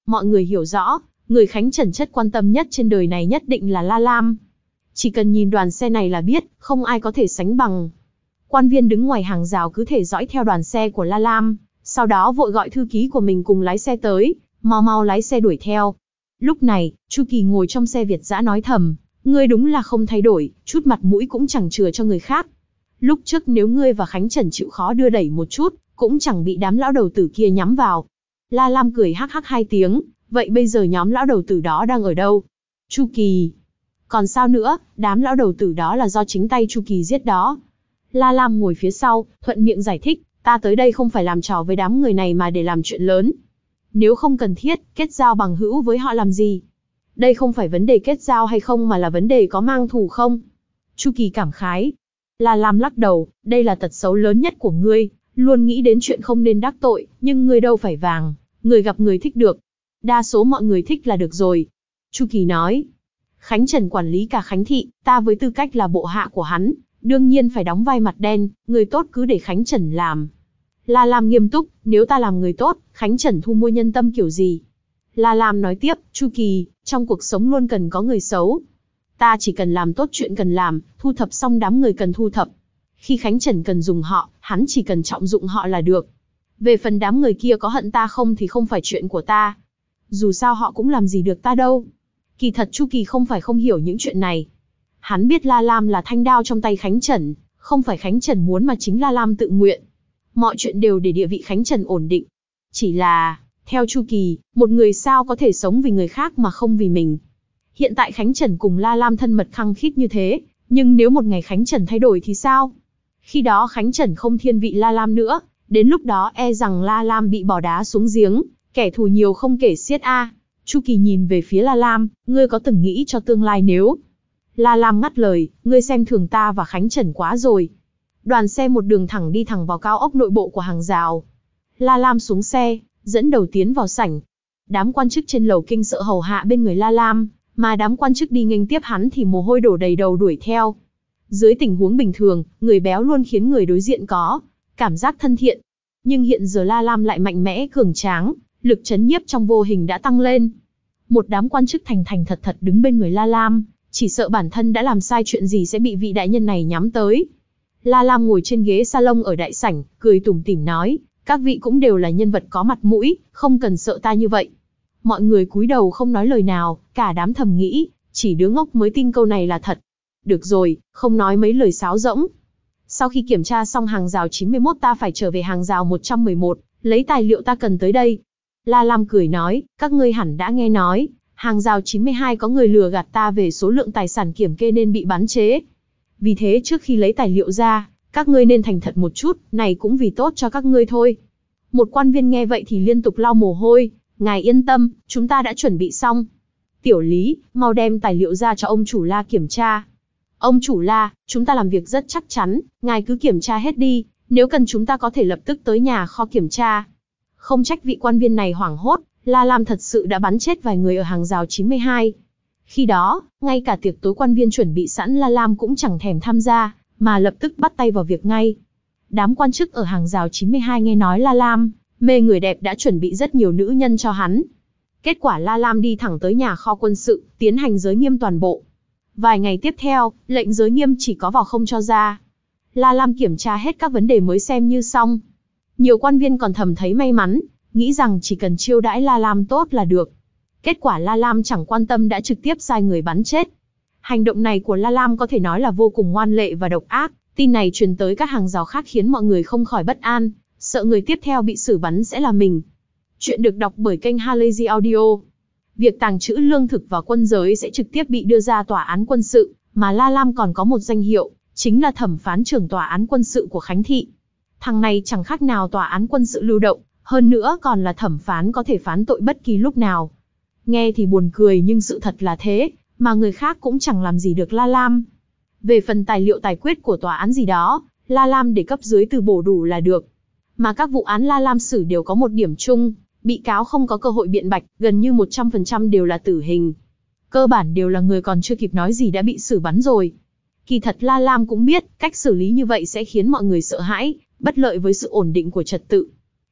Mọi người hiểu rõ, người Khánh Trần chất quan tâm nhất trên đời này nhất định là La Lam. Chỉ cần nhìn đoàn xe này là biết, không ai có thể sánh bằng. Quan viên đứng ngoài hàng rào cứ thể dõi theo đoàn xe của La Lam, sau đó vội gọi thư ký của mình cùng lái xe tới, mau mau lái xe đuổi theo. Lúc này, Chu Kỳ ngồi trong xe Việt dã nói thầm, ngươi đúng là không thay đổi, chút mặt mũi cũng chẳng chừa cho người khác. Lúc trước nếu ngươi và Khánh Trần chịu khó đưa đẩy một chút, cũng chẳng bị đám lão đầu tử kia nhắm vào. La Lam cười hắc hắc hai tiếng, vậy bây giờ nhóm lão đầu tử đó đang ở đâu? Chu Kỳ. Còn sao nữa, đám lão đầu tử đó là do chính tay Chu Kỳ giết đó. La Lam ngồi phía sau, thuận miệng giải thích, ta tới đây không phải làm trò với đám người này mà để làm chuyện lớn. Nếu không cần thiết, kết giao bằng hữu với họ làm gì? Đây không phải vấn đề kết giao hay không mà là vấn đề có mang thù không? Chu Kỳ cảm khái. La Lam lắc đầu, đây là tật xấu lớn nhất của ngươi, luôn nghĩ đến chuyện không nên đắc tội, nhưng ngươi đâu phải vàng, người gặp người thích được. Đa số mọi người thích là được rồi. Chu Kỳ nói, Khánh Trần quản lý cả Khánh Thị, ta với tư cách là bộ hạ của hắn, đương nhiên phải đóng vai mặt đen, người tốt cứ để Khánh Trần làm. La Lam nghiêm túc, nếu ta làm người tốt, Khánh Trần thu mua nhân tâm kiểu gì? La Lam nói tiếp, Chu Kỳ, trong cuộc sống luôn cần có người xấu. Ta chỉ cần làm tốt chuyện cần làm, thu thập xong đám người cần thu thập. Khi Khánh Trần cần dùng họ, hắn chỉ cần trọng dụng họ là được. Về phần đám người kia có hận ta không thì không phải chuyện của ta. Dù sao họ cũng làm gì được ta đâu. Kỳ thật Chu Kỳ không phải không hiểu những chuyện này. Hắn biết La Lam là thanh đao trong tay Khánh Trần, không phải Khánh Trần muốn mà chính La Lam tự nguyện. Mọi chuyện đều để địa vị Khánh Trần ổn định. Chỉ là, theo Chu Kỳ, một người sao có thể sống vì người khác mà không vì mình. Hiện tại Khánh Trần cùng La Lam thân mật khăng khít như thế, nhưng nếu một ngày Khánh Trần thay đổi thì sao? Khi đó Khánh Trần không thiên vị La Lam nữa, đến lúc đó e rằng La Lam bị bỏ đá xuống giếng, kẻ thù nhiều không kể xiết a. Chu Kỳ nhìn về phía La Lam, ngươi có từng nghĩ cho tương lai nếu... La Lam ngắt lời, ngươi xem thường ta và Khánh Trần quá rồi. Đoàn xe một đường thẳng đi thẳng vào cao ốc nội bộ của hàng rào. La Lam xuống xe, dẫn đầu tiến vào sảnh. Đám quan chức trên lầu kinh sợ hầu hạ bên người La Lam, mà đám quan chức đi nghênh tiếp hắn thì mồ hôi đổ đầy đầu đuổi theo. Dưới tình huống bình thường, người béo luôn khiến người đối diện có cảm giác thân thiện. Nhưng hiện giờ La Lam lại mạnh mẽ cường tráng, lực chấn nhiếp trong vô hình đã tăng lên. Một đám quan chức thành thành thật thật đứng bên người La Lam, chỉ sợ bản thân đã làm sai chuyện gì sẽ bị vị đại nhân này nhắm tới. La Lam ngồi trên ghế salon ở đại sảnh, cười tủm tỉm nói, các vị cũng đều là nhân vật có mặt mũi, không cần sợ ta như vậy. Mọi người cúi đầu không nói lời nào, cả đám thầm nghĩ, chỉ đứa ngốc mới tin câu này là thật. Được rồi, không nói mấy lời sáo rỗng. Sau khi kiểm tra xong hàng rào chín mươi mốt ta phải trở về hàng rào một trăm mười một, lấy tài liệu ta cần tới đây. La Lam cười nói, các ngươi hẳn đã nghe nói, hàng rào chín mươi hai có người lừa gạt ta về số lượng tài sản kiểm kê nên bị bắn chế. Vì thế trước khi lấy tài liệu ra, các ngươi nên thành thật một chút, này cũng vì tốt cho các ngươi thôi. Một quan viên nghe vậy thì liên tục lau mồ hôi, ngài yên tâm, chúng ta đã chuẩn bị xong. Tiểu Lý, mau đem tài liệu ra cho ông chủ La kiểm tra. Ông chủ La, chúng ta làm việc rất chắc chắn, ngài cứ kiểm tra hết đi, nếu cần chúng ta có thể lập tức tới nhà kho kiểm tra. Không trách vị quan viên này hoảng hốt, La Lam thật sự đã bắn chết vài người ở hàng rào chín mươi hai. Khi đó, ngay cả tiệc tối quan viên chuẩn bị sẵn La Lam cũng chẳng thèm tham gia, mà lập tức bắt tay vào việc ngay. Đám quan chức ở hàng rào chín mươi hai nghe nói La Lam mê người đẹp đã chuẩn bị rất nhiều nữ nhân cho hắn. Kết quả La Lam đi thẳng tới nhà kho quân sự, tiến hành giới nghiêm toàn bộ. Vài ngày tiếp theo, lệnh giới nghiêm chỉ có vào không cho ra. La Lam kiểm tra hết các vấn đề mới xem như xong. Nhiều quan viên còn thầm thấy may mắn, nghĩ rằng chỉ cần chiêu đãi La Lam tốt là được. Kết quả La Lam chẳng quan tâm đã trực tiếp sai người bắn chết. Hành động này của La Lam có thể nói là vô cùng ngoan lệ và độc ác. Tin này truyền tới các hàng rào khác khiến mọi người không khỏi bất an, sợ người tiếp theo bị xử bắn sẽ là mình. Chuyện được đọc bởi kênh Halazy Audio. Việc tàng trữ lương thực và quân giới sẽ trực tiếp bị đưa ra tòa án quân sự, mà La Lam còn có một danh hiệu, chính là thẩm phán trưởng tòa án quân sự của Khánh Thị. Thằng này chẳng khác nào tòa án quân sự lưu động, hơn nữa còn là thẩm phán có thể phán tội bất kỳ lúc nào. Nghe thì buồn cười nhưng sự thật là thế, mà người khác cũng chẳng làm gì được La Lam. Về phần tài liệu tài quyết của tòa án gì đó, La Lam để cấp dưới từ bổ đủ là được. Mà các vụ án La Lam xử đều có một điểm chung, bị cáo không có cơ hội biện bạch, gần như một trăm phần trăm đều là tử hình. Cơ bản đều là người còn chưa kịp nói gì đã bị xử bắn rồi. Kỳ thật La Lam cũng biết, cách xử lý như vậy sẽ khiến mọi người sợ hãi, bất lợi với sự ổn định của trật tự.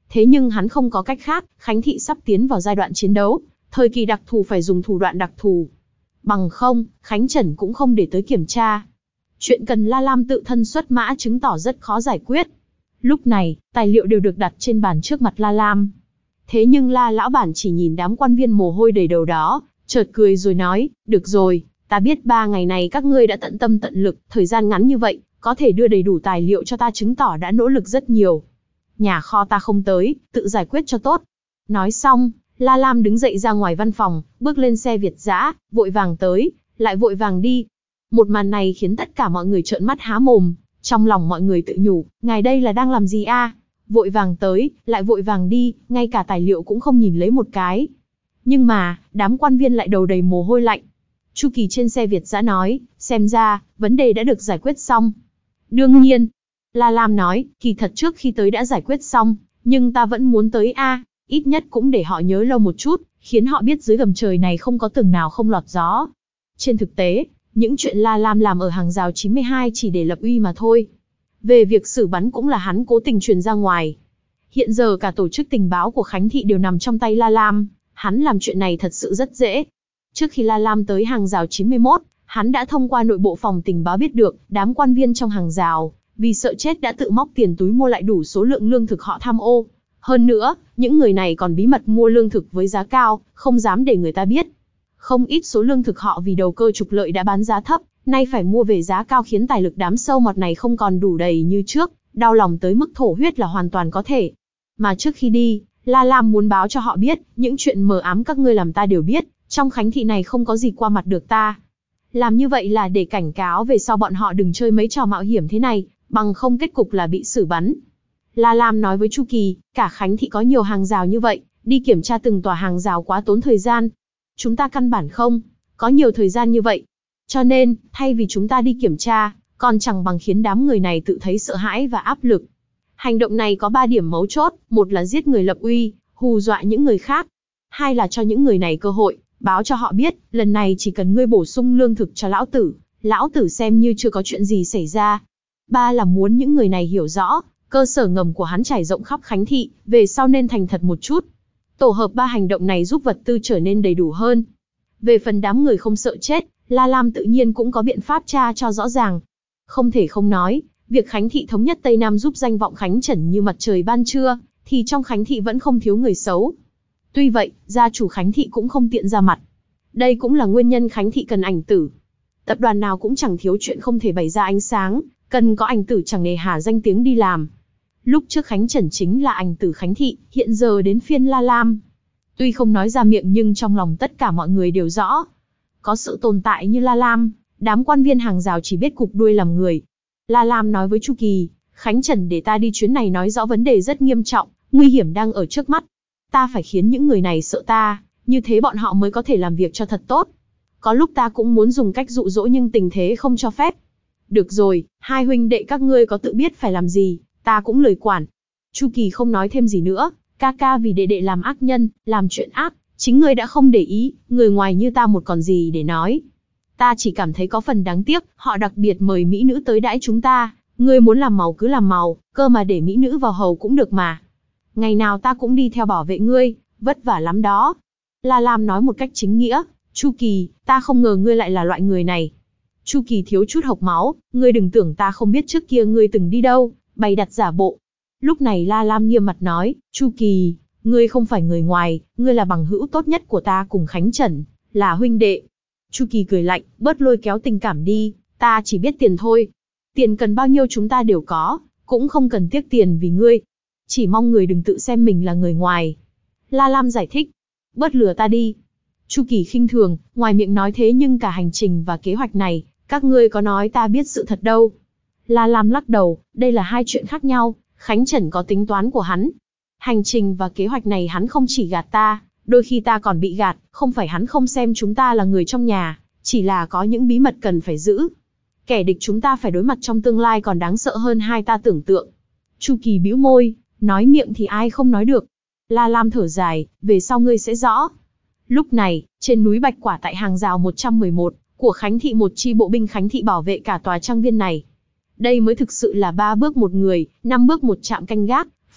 Thế nhưng hắn không có cách khác, Khánh thị sắp tiến vào giai đoạn chiến đấu, thời kỳ đặc thù phải dùng thủ đoạn đặc thù. Bằng không, Khánh Trần cũng không để tới kiểm tra. Chuyện cần La Lam tự thân xuất mã chứng tỏ rất khó giải quyết. Lúc này, tài liệu đều được đặt trên bàn trước mặt La Lam. Thế nhưng La lão bản chỉ nhìn đám quan viên mồ hôi đầy đầu đó, chợt cười rồi nói, được rồi, ta biết ba ngày này các ngươi đã tận tâm tận lực, thời gian ngắn như vậy, có thể đưa đầy đủ tài liệu cho ta chứng tỏ đã nỗ lực rất nhiều. Nhà kho ta không tới, tự giải quyết cho tốt. Nói xong, La Lam đứng dậy ra ngoài văn phòng, bước lên xe Việt dã, vội vàng tới, lại vội vàng đi. Một màn này khiến tất cả mọi người trợn mắt há mồm, trong lòng mọi người tự nhủ, ngài đây là đang làm gì a? Vội vàng tới, lại vội vàng đi, ngay cả tài liệu cũng không nhìn lấy một cái. Nhưng mà, đám quan viên lại đầu đầy mồ hôi lạnh. Chu Kỳ trên xe Việt dã nói, xem ra, vấn đề đã được giải quyết xong. Đương nhiên, La Lam nói, kỳ thật trước khi tới đã giải quyết xong, nhưng ta vẫn muốn tới a, ít nhất cũng để họ nhớ lâu một chút, khiến họ biết dưới gầm trời này không có tường nào không lọt gió. Trên thực tế, những chuyện La Lam làm ở hàng rào chín mươi hai chỉ để lập uy mà thôi. Về việc xử bắn cũng là hắn cố tình truyền ra ngoài. Hiện giờ cả tổ chức tình báo của Khánh thị đều nằm trong tay La Lam, hắn làm chuyện này thật sự rất dễ. Trước khi La Lam tới hàng rào chín mươi mốt, hắn đã thông qua nội bộ phòng tình báo biết được, đám quan viên trong hàng rào, vì sợ chết đã tự móc tiền túi mua lại đủ số lượng lương thực họ tham ô. Hơn nữa, những người này còn bí mật mua lương thực với giá cao, không dám để người ta biết. Không ít số lương thực họ vì đầu cơ trục lợi đã bán giá thấp, nay phải mua về giá cao khiến tài lực đám sâu mọt này không còn đủ đầy như trước, đau lòng tới mức thổ huyết là hoàn toàn có thể. Mà trước khi đi, La Lam muốn báo cho họ biết, những chuyện mờ ám các ngươi làm ta đều biết, trong Khánh thị này không có gì qua mặt được ta. Làm như vậy là để cảnh cáo về sau bọn họ đừng chơi mấy trò mạo hiểm thế này, bằng không kết cục là bị xử bắn. La Lam nói với Chu Kỳ, cả Khánh thị có nhiều hàng rào như vậy, đi kiểm tra từng tòa hàng rào quá tốn thời gian. Chúng ta căn bản không có nhiều thời gian như vậy. Cho nên, thay vì chúng ta đi kiểm tra, còn chẳng bằng khiến đám người này tự thấy sợ hãi và áp lực. Hành động này có ba điểm mấu chốt, một là giết người lập uy, hù dọa những người khác. Hai là cho những người này cơ hội, báo cho họ biết, lần này chỉ cần ngươi bổ sung lương thực cho lão tử, lão tử xem như chưa có chuyện gì xảy ra. Ba là muốn những người này hiểu rõ, cơ sở ngầm của hắn trải rộng khắp Khánh thị, về sau nên thành thật một chút. Tổ hợp ba hành động này giúp vật tư trở nên đầy đủ hơn. Về phần đám người không sợ chết, La Lam tự nhiên cũng có biện pháp tra cho rõ ràng. Không thể không nói, việc Khánh thị thống nhất Tây Nam giúp danh vọng Khánh Trần như mặt trời ban trưa, thì trong Khánh thị vẫn không thiếu người xấu. Tuy vậy, gia chủ Khánh thị cũng không tiện ra mặt. Đây cũng là nguyên nhân Khánh thị cần ảnh tử. Tập đoàn nào cũng chẳng thiếu chuyện không thể bày ra ánh sáng, cần có ảnh tử chẳng nề hà danh tiếng đi làm. Lúc trước Khánh Trần chính là ảnh tử Khánh thị, hiện giờ đến phiên La Lam. Tuy không nói ra miệng nhưng trong lòng tất cả mọi người đều rõ. Có sự tồn tại như La Lam, đám quan viên hàng rào chỉ biết cụp đuôi làm người. La Lam nói với Chu Kỳ, Khánh Trần để ta đi chuyến này nói rõ vấn đề rất nghiêm trọng, nguy hiểm đang ở trước mắt. Ta phải khiến những người này sợ ta, như thế bọn họ mới có thể làm việc cho thật tốt. Có lúc ta cũng muốn dùng cách dụ dỗ nhưng tình thế không cho phép. Được rồi, hai huynh đệ các ngươi có tự biết phải làm gì, ta cũng lười quản. Chu Kỳ không nói thêm gì nữa, ca ca vì đệ đệ làm ác nhân, làm chuyện ác, chính ngươi đã không để ý, người ngoài như ta một còn gì để nói. Ta chỉ cảm thấy có phần đáng tiếc, họ đặc biệt mời mỹ nữ tới đãi chúng ta, ngươi muốn làm màu cứ làm màu, cơ mà để mỹ nữ vào hầu cũng được mà. Ngày nào ta cũng đi theo bảo vệ ngươi, vất vả lắm đó. La Lam nói một cách chính nghĩa, Chu Kỳ, ta không ngờ ngươi lại là loại người này. Chu Kỳ thiếu chút hộc máu, ngươi đừng tưởng ta không biết trước kia ngươi từng đi đâu, bày đặt giả bộ. Lúc này La Lam nghiêm mặt nói, Chu Kỳ, ngươi không phải người ngoài, ngươi là bằng hữu tốt nhất của ta cùng Khánh Trần, là huynh đệ. Chu Kỳ cười lạnh, bớt lôi kéo tình cảm đi, ta chỉ biết tiền thôi. Tiền cần bao nhiêu chúng ta đều có, cũng không cần tiếc tiền vì ngươi. Chỉ mong người đừng tự xem mình là người ngoài. La Lam giải thích, bớt lừa ta đi. Chu Kỳ khinh thường, ngoài miệng nói thế nhưng cả hành trình và kế hoạch này, các ngươi có nói ta biết sự thật đâu. La Lam lắc đầu, đây là hai chuyện khác nhau, Khánh Trần có tính toán của hắn. Hành trình và kế hoạch này hắn không chỉ gạt ta, đôi khi ta còn bị gạt, không phải hắn không xem chúng ta là người trong nhà, chỉ là có những bí mật cần phải giữ. Kẻ địch chúng ta phải đối mặt trong tương lai còn đáng sợ hơn hai ta tưởng tượng. Chu Kỳ bĩu môi, nói miệng thì ai không nói được. La Lam thở dài, về sau ngươi sẽ rõ. Lúc này, trên núi Bạch Quả tại hàng rào một trăm mười một, của Khánh thị một chi bộ binh Khánh thị bảo vệ cả tòa trang viên này. Đây mới thực sự là ba bước một người, năm bước một trạm canh gác,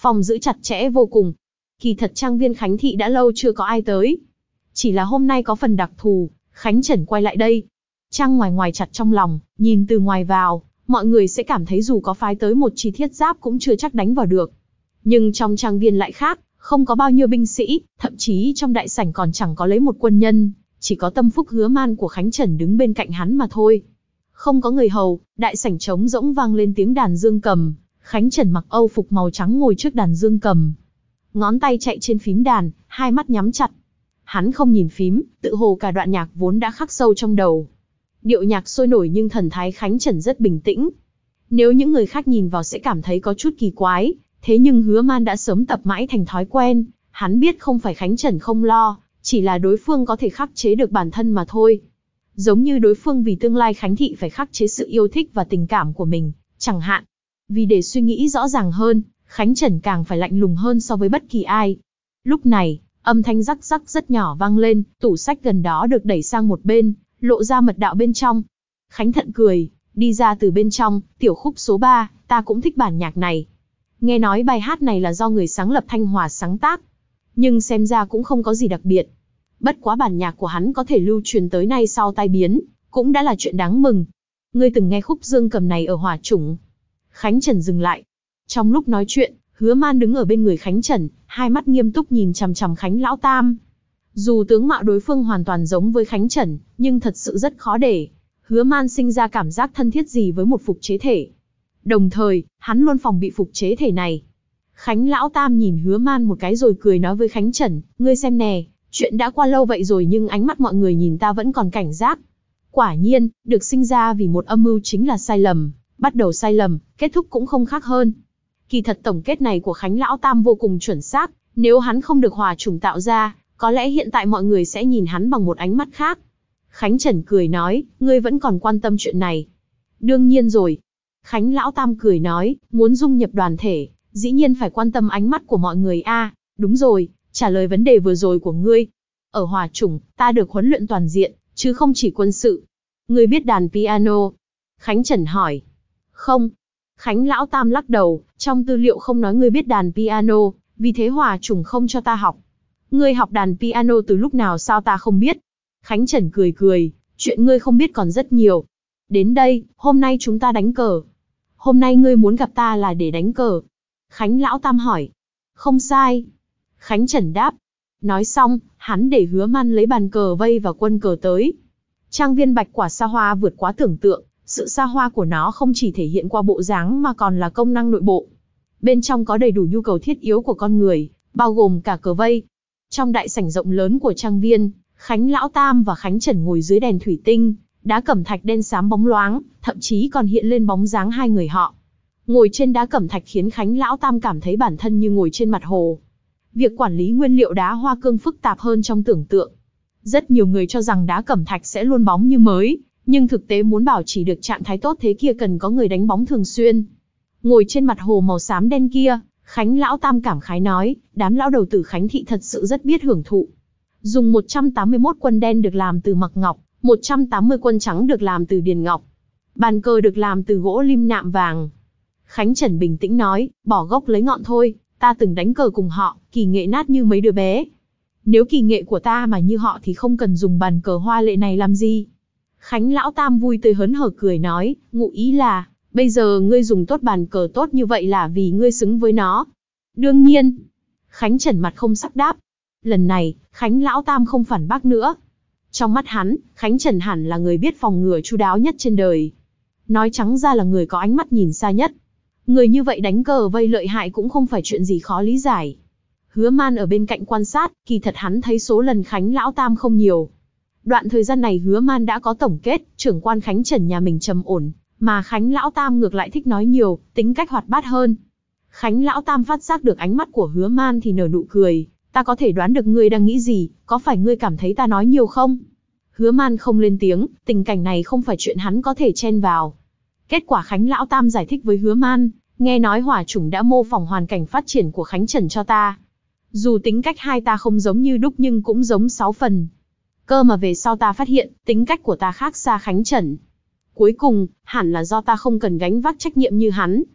phòng giữ chặt chẽ vô cùng. Kỳ thật trang viên Khánh Thị đã lâu chưa có ai tới. Chỉ là hôm nay có phần đặc thù, Khánh Trần quay lại đây. Trang ngoài ngoài chặt trong lòng, nhìn từ ngoài vào, mọi người sẽ cảm thấy dù có phái tới một chi thiết giáp cũng chưa chắc đánh vào được. Nhưng trong trang viên lại khác, không có bao nhiêu binh sĩ, thậm chí trong đại sảnh còn chẳng có lấy một quân nhân, chỉ có Tâm Phúc Hứa Man của Khánh Trần đứng bên cạnh hắn mà thôi. Không có người hầu, đại sảnh trống rỗng vang lên tiếng đàn dương cầm. Khánh Trần mặc âu phục màu trắng ngồi trước đàn dương cầm. Ngón tay chạy trên phím đàn, hai mắt nhắm chặt. Hắn không nhìn phím, tự hồ cả đoạn nhạc vốn đã khắc sâu trong đầu. Điệu nhạc sôi nổi nhưng thần thái Khánh Trần rất bình tĩnh. Nếu những người khác nhìn vào sẽ cảm thấy có chút kỳ quái, thế nhưng Hứa Man đã sớm tập mãi thành thói quen. Hắn biết không phải Khánh Trần không lo, chỉ là đối phương có thể khắc chế được bản thân mà thôi. Giống như đối phương vì tương lai Khánh Thị phải khắc chế sự yêu thích và tình cảm của mình, chẳng hạn. Vì để suy nghĩ rõ ràng hơn, Khánh Trần càng phải lạnh lùng hơn so với bất kỳ ai. Lúc này, âm thanh rắc rắc rất nhỏ vang lên, tủ sách gần đó được đẩy sang một bên, lộ ra mật đạo bên trong. Khánh Thận cười, đi ra từ bên trong, tiểu khúc số ba, ta cũng thích bản nhạc này. Nghe nói bài hát này là do người sáng lập Thanh Hòa sáng tác, nhưng xem ra cũng không có gì đặc biệt. Bất quá bản nhạc của hắn có thể lưu truyền tới nay sau tai biến, cũng đã là chuyện đáng mừng. Ngươi từng nghe khúc dương cầm này ở Hỏa Chủng? Khánh Trần dừng lại. Trong lúc nói chuyện, Hứa Man đứng ở bên người Khánh Trần, hai mắt nghiêm túc nhìn chằm chằm Khánh Lão Tam. Dù tướng mạo đối phương hoàn toàn giống với Khánh Trần, nhưng thật sự rất khó để Hứa Man sinh ra cảm giác thân thiết gì với một phục chế thể. Đồng thời, hắn luôn phòng bị phục chế thể này. Khánh Lão Tam nhìn Hứa Man một cái rồi cười nói với Khánh Trần, ngươi xem nè, chuyện đã qua lâu vậy rồi nhưng ánh mắt mọi người nhìn ta vẫn còn cảnh giác. Quả nhiên, được sinh ra vì một âm mưu chính là sai lầm, bắt đầu sai lầm, kết thúc cũng không khác hơn. Kỳ thật tổng kết này của Khánh Lão Tam vô cùng chuẩn xác, nếu hắn không được Hỏa Chủng tạo ra, có lẽ hiện tại mọi người sẽ nhìn hắn bằng một ánh mắt khác. Khánh Trần cười nói, ngươi vẫn còn quan tâm chuyện này. Đương nhiên rồi. Khánh Lão Tam cười nói, muốn dung nhập đoàn thể, dĩ nhiên phải quan tâm ánh mắt của mọi người a. À, đúng rồi, trả lời vấn đề vừa rồi của ngươi. Ở Hỏa Chủng, ta được huấn luyện toàn diện, chứ không chỉ quân sự. Ngươi biết đàn piano? Khánh Trần hỏi. Không. Khánh Lão Tam lắc đầu, trong tư liệu không nói ngươi biết đàn piano, vì thế Hỏa Chủng không cho ta học. Ngươi học đàn piano từ lúc nào sao ta không biết? Khánh Trần cười cười, chuyện ngươi không biết còn rất nhiều. Đến đây, hôm nay chúng ta đánh cờ. Hôm nay ngươi muốn gặp ta là để đánh cờ. Khánh Lão Tam hỏi. Không sai. Khánh Trần đáp. Nói xong, hắn để Hứa Man lấy bàn cờ vây và quân cờ tới. Trang viên Bạch Quả xa hoa vượt quá tưởng tượng, sự xa hoa của nó không chỉ thể hiện qua bộ dáng mà còn là công năng nội bộ. Bên trong có đầy đủ nhu cầu thiết yếu của con người, bao gồm cả cờ vây. Trong đại sảnh rộng lớn của trang viên, Khánh Lão Tam và Khánh Trần ngồi dưới đèn thủy tinh, đá cẩm thạch đen xám bóng loáng, thậm chí còn hiện lên bóng dáng hai người họ. Ngồi trên đá cẩm thạch khiến Khánh Lão Tam cảm thấy bản thân như ngồi trên mặt hồ. Việc quản lý nguyên liệu đá hoa cương phức tạp hơn trong tưởng tượng. Rất nhiều người cho rằng đá cẩm thạch sẽ luôn bóng như mới, nhưng thực tế muốn bảo trì được trạng thái tốt thế kia cần có người đánh bóng thường xuyên. Ngồi trên mặt hồ màu xám đen kia, Khánh Lão Tam cảm khái nói, đám lão đầu tử Khánh Thị thật sự rất biết hưởng thụ. Dùng một trăm tám mươi mốt quân đen được làm từ mặc ngọc, một trăm tám mươi quân trắng được làm từ điền ngọc. Bàn cờ được làm từ gỗ lim nạm vàng. Khánh Trần bình tĩnh nói, bỏ gốc lấy ngọn thôi, ta từng đánh cờ cùng họ, kỳ nghệ nát như mấy đứa bé. Nếu kỳ nghệ của ta mà như họ thì không cần dùng bàn cờ hoa lệ này làm gì. Khánh Lão Tam vui tươi hớn hở cười nói, ngụ ý là, bây giờ ngươi dùng tốt bàn cờ tốt như vậy là vì ngươi xứng với nó. Đương nhiên. Khánh Trần mặt không sắc đáp. Lần này, Khánh Lão Tam không phản bác nữa. Trong mắt hắn, Khánh Trần hẳn là người biết phòng ngừa chu đáo nhất trên đời. Nói trắng ra là người có ánh mắt nhìn xa nhất. Người như vậy đánh cờ vây lợi hại cũng không phải chuyện gì khó lý giải. Hứa Man ở bên cạnh quan sát, kỳ thật hắn thấy số lần Khánh Lão Tam không nhiều. Đoạn thời gian này Hứa Man đã có tổng kết, trưởng quan Khánh Trần nhà mình trầm ổn, mà Khánh Lão Tam ngược lại thích nói nhiều, tính cách hoạt bát hơn. Khánh Lão Tam phát giác được ánh mắt của Hứa Man thì nở nụ cười, ta có thể đoán được ngươi đang nghĩ gì, có phải ngươi cảm thấy ta nói nhiều không? Hứa Man không lên tiếng, tình cảnh này không phải chuyện hắn có thể chen vào. Kết quả Khánh Lão Tam giải thích với Hứa Man, nghe nói Hỏa Chủng đã mô phỏng hoàn cảnh phát triển của Khánh Trần cho ta. Dù tính cách hai ta không giống như đúc nhưng cũng giống sáu phần. Cơ mà về sau ta phát hiện, tính cách của ta khác xa Khánh Trần. Cuối cùng, hẳn là do ta không cần gánh vác trách nhiệm như hắn.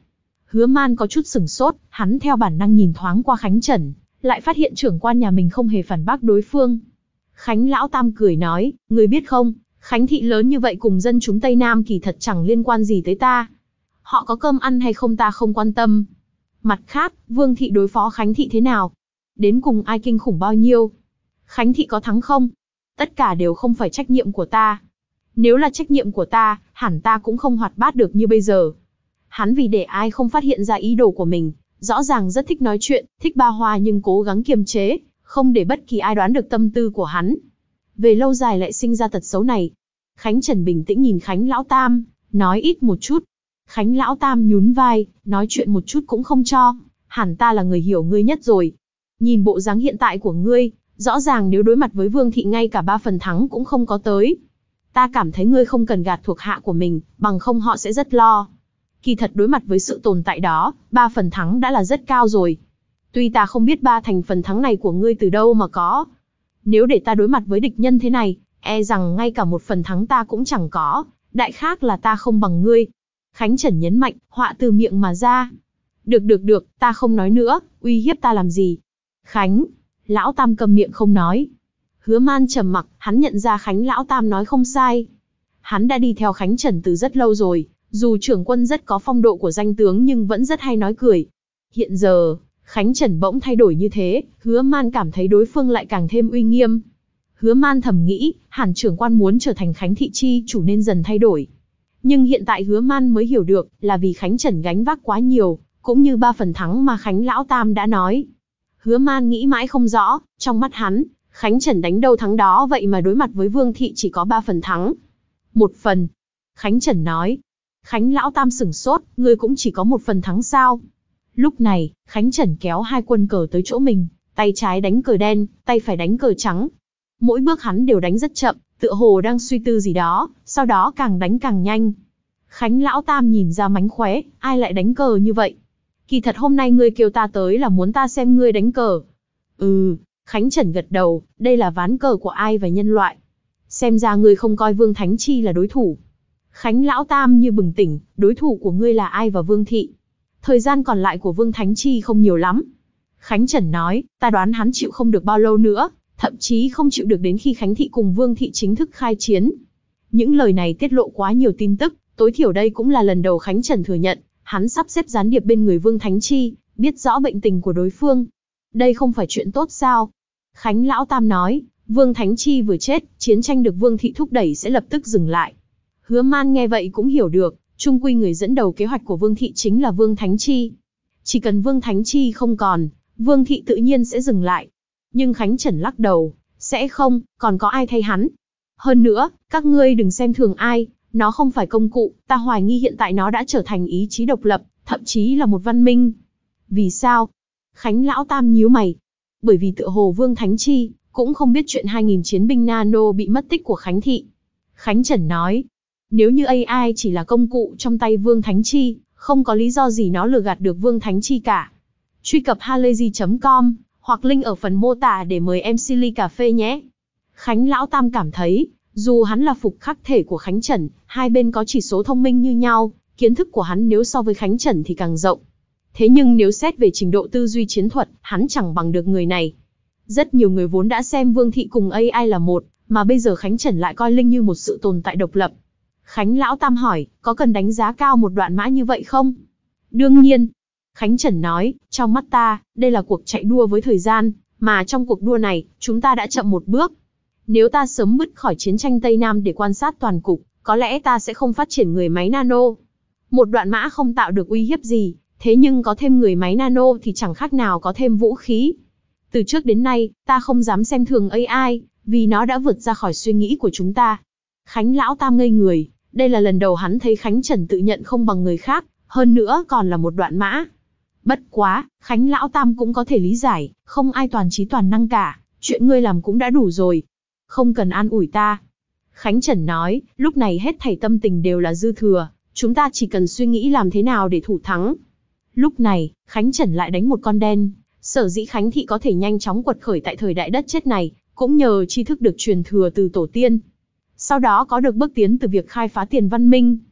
Hứa Man có chút sửng sốt, hắn theo bản năng nhìn thoáng qua Khánh Trần, lại phát hiện trưởng quan nhà mình không hề phản bác đối phương. Khánh Lão Tam cười nói, ngươi biết không, Khánh thị lớn như vậy cùng dân chúng Tây Nam kỳ thật chẳng liên quan gì tới ta. Họ có cơm ăn hay không ta không quan tâm. Mặt khác, Vương thị đối phó Khánh thị thế nào? Đến cùng ai kinh khủng bao nhiêu? Khánh thị có thắng không? Tất cả đều không phải trách nhiệm của ta. Nếu là trách nhiệm của ta, hẳn ta cũng không hoạt bát được như bây giờ. Hắn vì để ai không phát hiện ra ý đồ của mình, rõ ràng rất thích nói chuyện, thích ba hoa nhưng cố gắng kiềm chế, không để bất kỳ ai đoán được tâm tư của hắn. Về lâu dài lại sinh ra tật xấu này. Khánh Trần bình tĩnh nhìn Khánh Lão Tam, nói ít một chút. Khánh Lão Tam nhún vai, nói chuyện một chút cũng không cho, hẳn ta là người hiểu ngươi nhất rồi. Nhìn bộ dáng hiện tại của ngươi, rõ ràng nếu đối mặt với Vương thị ngay cả ba phần thắng cũng không có tới. Ta cảm thấy ngươi không cần gạt thuộc hạ của mình, bằng không họ sẽ rất lo. Kỳ thật đối mặt với sự tồn tại đó, ba phần thắng đã là rất cao rồi. Tuy ta không biết ba thành phần thắng này của ngươi từ đâu mà có. Nếu để ta đối mặt với địch nhân thế này, e rằng ngay cả một phần thắng ta cũng chẳng có, đại khác là ta không bằng ngươi. Khánh Trần nhấn mạnh, họa từ miệng mà ra. Được được được, ta không nói nữa, uy hiếp ta làm gì? Khánh, Lão Tam cầm miệng không nói. Hứa Man trầm mặc, hắn nhận ra Khánh Lão Tam nói không sai. Hắn đã đi theo Khánh Trần từ rất lâu rồi, dù trưởng quân rất có phong độ của danh tướng nhưng vẫn rất hay nói cười. Hiện giờ, Khánh Trần bỗng thay đổi như thế, Hứa Man cảm thấy đối phương lại càng thêm uy nghiêm. Hứa Man thầm nghĩ, hẳn trưởng quan muốn trở thành Khánh thị chi chủ nên dần thay đổi. Nhưng hiện tại Hứa Man mới hiểu được, là vì Khánh Trần gánh vác quá nhiều, cũng như ba phần thắng mà Khánh Lão Tam đã nói. Hứa Man nghĩ mãi không rõ, trong mắt hắn, Khánh Trần đánh đâu thắng đó vậy mà đối mặt với Vương thị chỉ có ba phần thắng. Một phần. Khánh Trần nói. Khánh Lão Tam sửng sốt, ngươi cũng chỉ có một phần thắng sao? Lúc này, Khánh Trần kéo hai quân cờ tới chỗ mình, tay trái đánh cờ đen, tay phải đánh cờ trắng. Mỗi bước hắn đều đánh rất chậm, tựa hồ đang suy tư gì đó, sau đó càng đánh càng nhanh. Khánh Lão Tam nhìn ra mánh khóe, ai lại đánh cờ như vậy? Kỳ thật hôm nay ngươi kêu ta tới là muốn ta xem ngươi đánh cờ. Ừ, Khánh Trần gật đầu, đây là ván cờ của ai và nhân loại. Xem ra ngươi không coi Vương Thánh Chi là đối thủ. Khánh Lão Tam như bừng tỉnh, đối thủ của ngươi là ai và Vương thị? Thời gian còn lại của Vương Thánh Chi không nhiều lắm. Khánh Trần nói, ta đoán hắn chịu không được bao lâu nữa, thậm chí không chịu được đến khi Khánh thị cùng Vương thị chính thức khai chiến. Những lời này tiết lộ quá nhiều tin tức, tối thiểu đây cũng là lần đầu Khánh Trần thừa nhận, hắn sắp xếp gián điệp bên người Vương Thánh Chi, biết rõ bệnh tình của đối phương. Đây không phải chuyện tốt sao? Khánh Lão Tam nói, Vương Thánh Chi vừa chết, chiến tranh được Vương thị thúc đẩy sẽ lập tức dừng lại. Hứa Man nghe vậy cũng hiểu được, chung quy người dẫn đầu kế hoạch của Vương thị chính là Vương Thánh Chi. Chỉ cần Vương Thánh Chi không còn, Vương thị tự nhiên sẽ dừng lại. Nhưng Khánh Trần lắc đầu, sẽ không, còn có ai thay hắn. Hơn nữa, các ngươi đừng xem thường ai, nó không phải công cụ, ta hoài nghi hiện tại nó đã trở thành ý chí độc lập, thậm chí là một văn minh. Vì sao? Khánh Lão Tam nhíu mày. Bởi vì tựa hồ Vương Thánh Chi cũng không biết chuyện hai nghìn chiến binh nano bị mất tích của Khánh thị. Khánh Trần nói, nếu như a i chỉ là công cụ trong tay Vương Thánh Chi, không có lý do gì nó lừa gạt được Vương Thánh Chi cả. Truy cập halayzi chấm com hoặc link ở phần mô tả để mời em xê ly cà phê nhé. Khánh Lão Tam cảm thấy, dù hắn là phục khắc thể của Khánh Trần, hai bên có chỉ số thông minh như nhau, kiến thức của hắn nếu so với Khánh Trần thì càng rộng. Thế nhưng nếu xét về trình độ tư duy chiến thuật, hắn chẳng bằng được người này. Rất nhiều người vốn đã xem Vương thị cùng a i là một, mà bây giờ Khánh Trần lại coi Linh như một sự tồn tại độc lập. Khánh Lão Tam hỏi, có cần đánh giá cao một đoạn mã như vậy không? Đương nhiên. Khánh Trần nói, trong mắt ta, đây là cuộc chạy đua với thời gian, mà trong cuộc đua này, chúng ta đã chậm một bước. Nếu ta sớm bứt khỏi chiến tranh Tây Nam để quan sát toàn cục, có lẽ ta sẽ không phát triển người máy nano. Một đoạn mã không tạo được uy hiếp gì, thế nhưng có thêm người máy nano thì chẳng khác nào có thêm vũ khí. Từ trước đến nay, ta không dám xem thường a i, vì nó đã vượt ra khỏi suy nghĩ của chúng ta. Khánh Lão Tam ngây người, đây là lần đầu hắn thấy Khánh Trần tự nhận không bằng người khác, hơn nữa còn là một đoạn mã. Bất quá, Khánh Lão Tam cũng có thể lý giải, không ai toàn trí toàn năng cả, chuyện ngươi làm cũng đã đủ rồi. Không cần an ủi ta. Khánh Trần nói, lúc này hết thảy tâm tình đều là dư thừa, chúng ta chỉ cần suy nghĩ làm thế nào để thủ thắng. Lúc này, Khánh Trần lại đánh một con đen, sở dĩ Khánh thị có thể nhanh chóng quật khởi tại thời đại đất chết này, cũng nhờ tri thức được truyền thừa từ tổ tiên. Sau đó có được bước tiến từ việc khai phá tiền văn minh.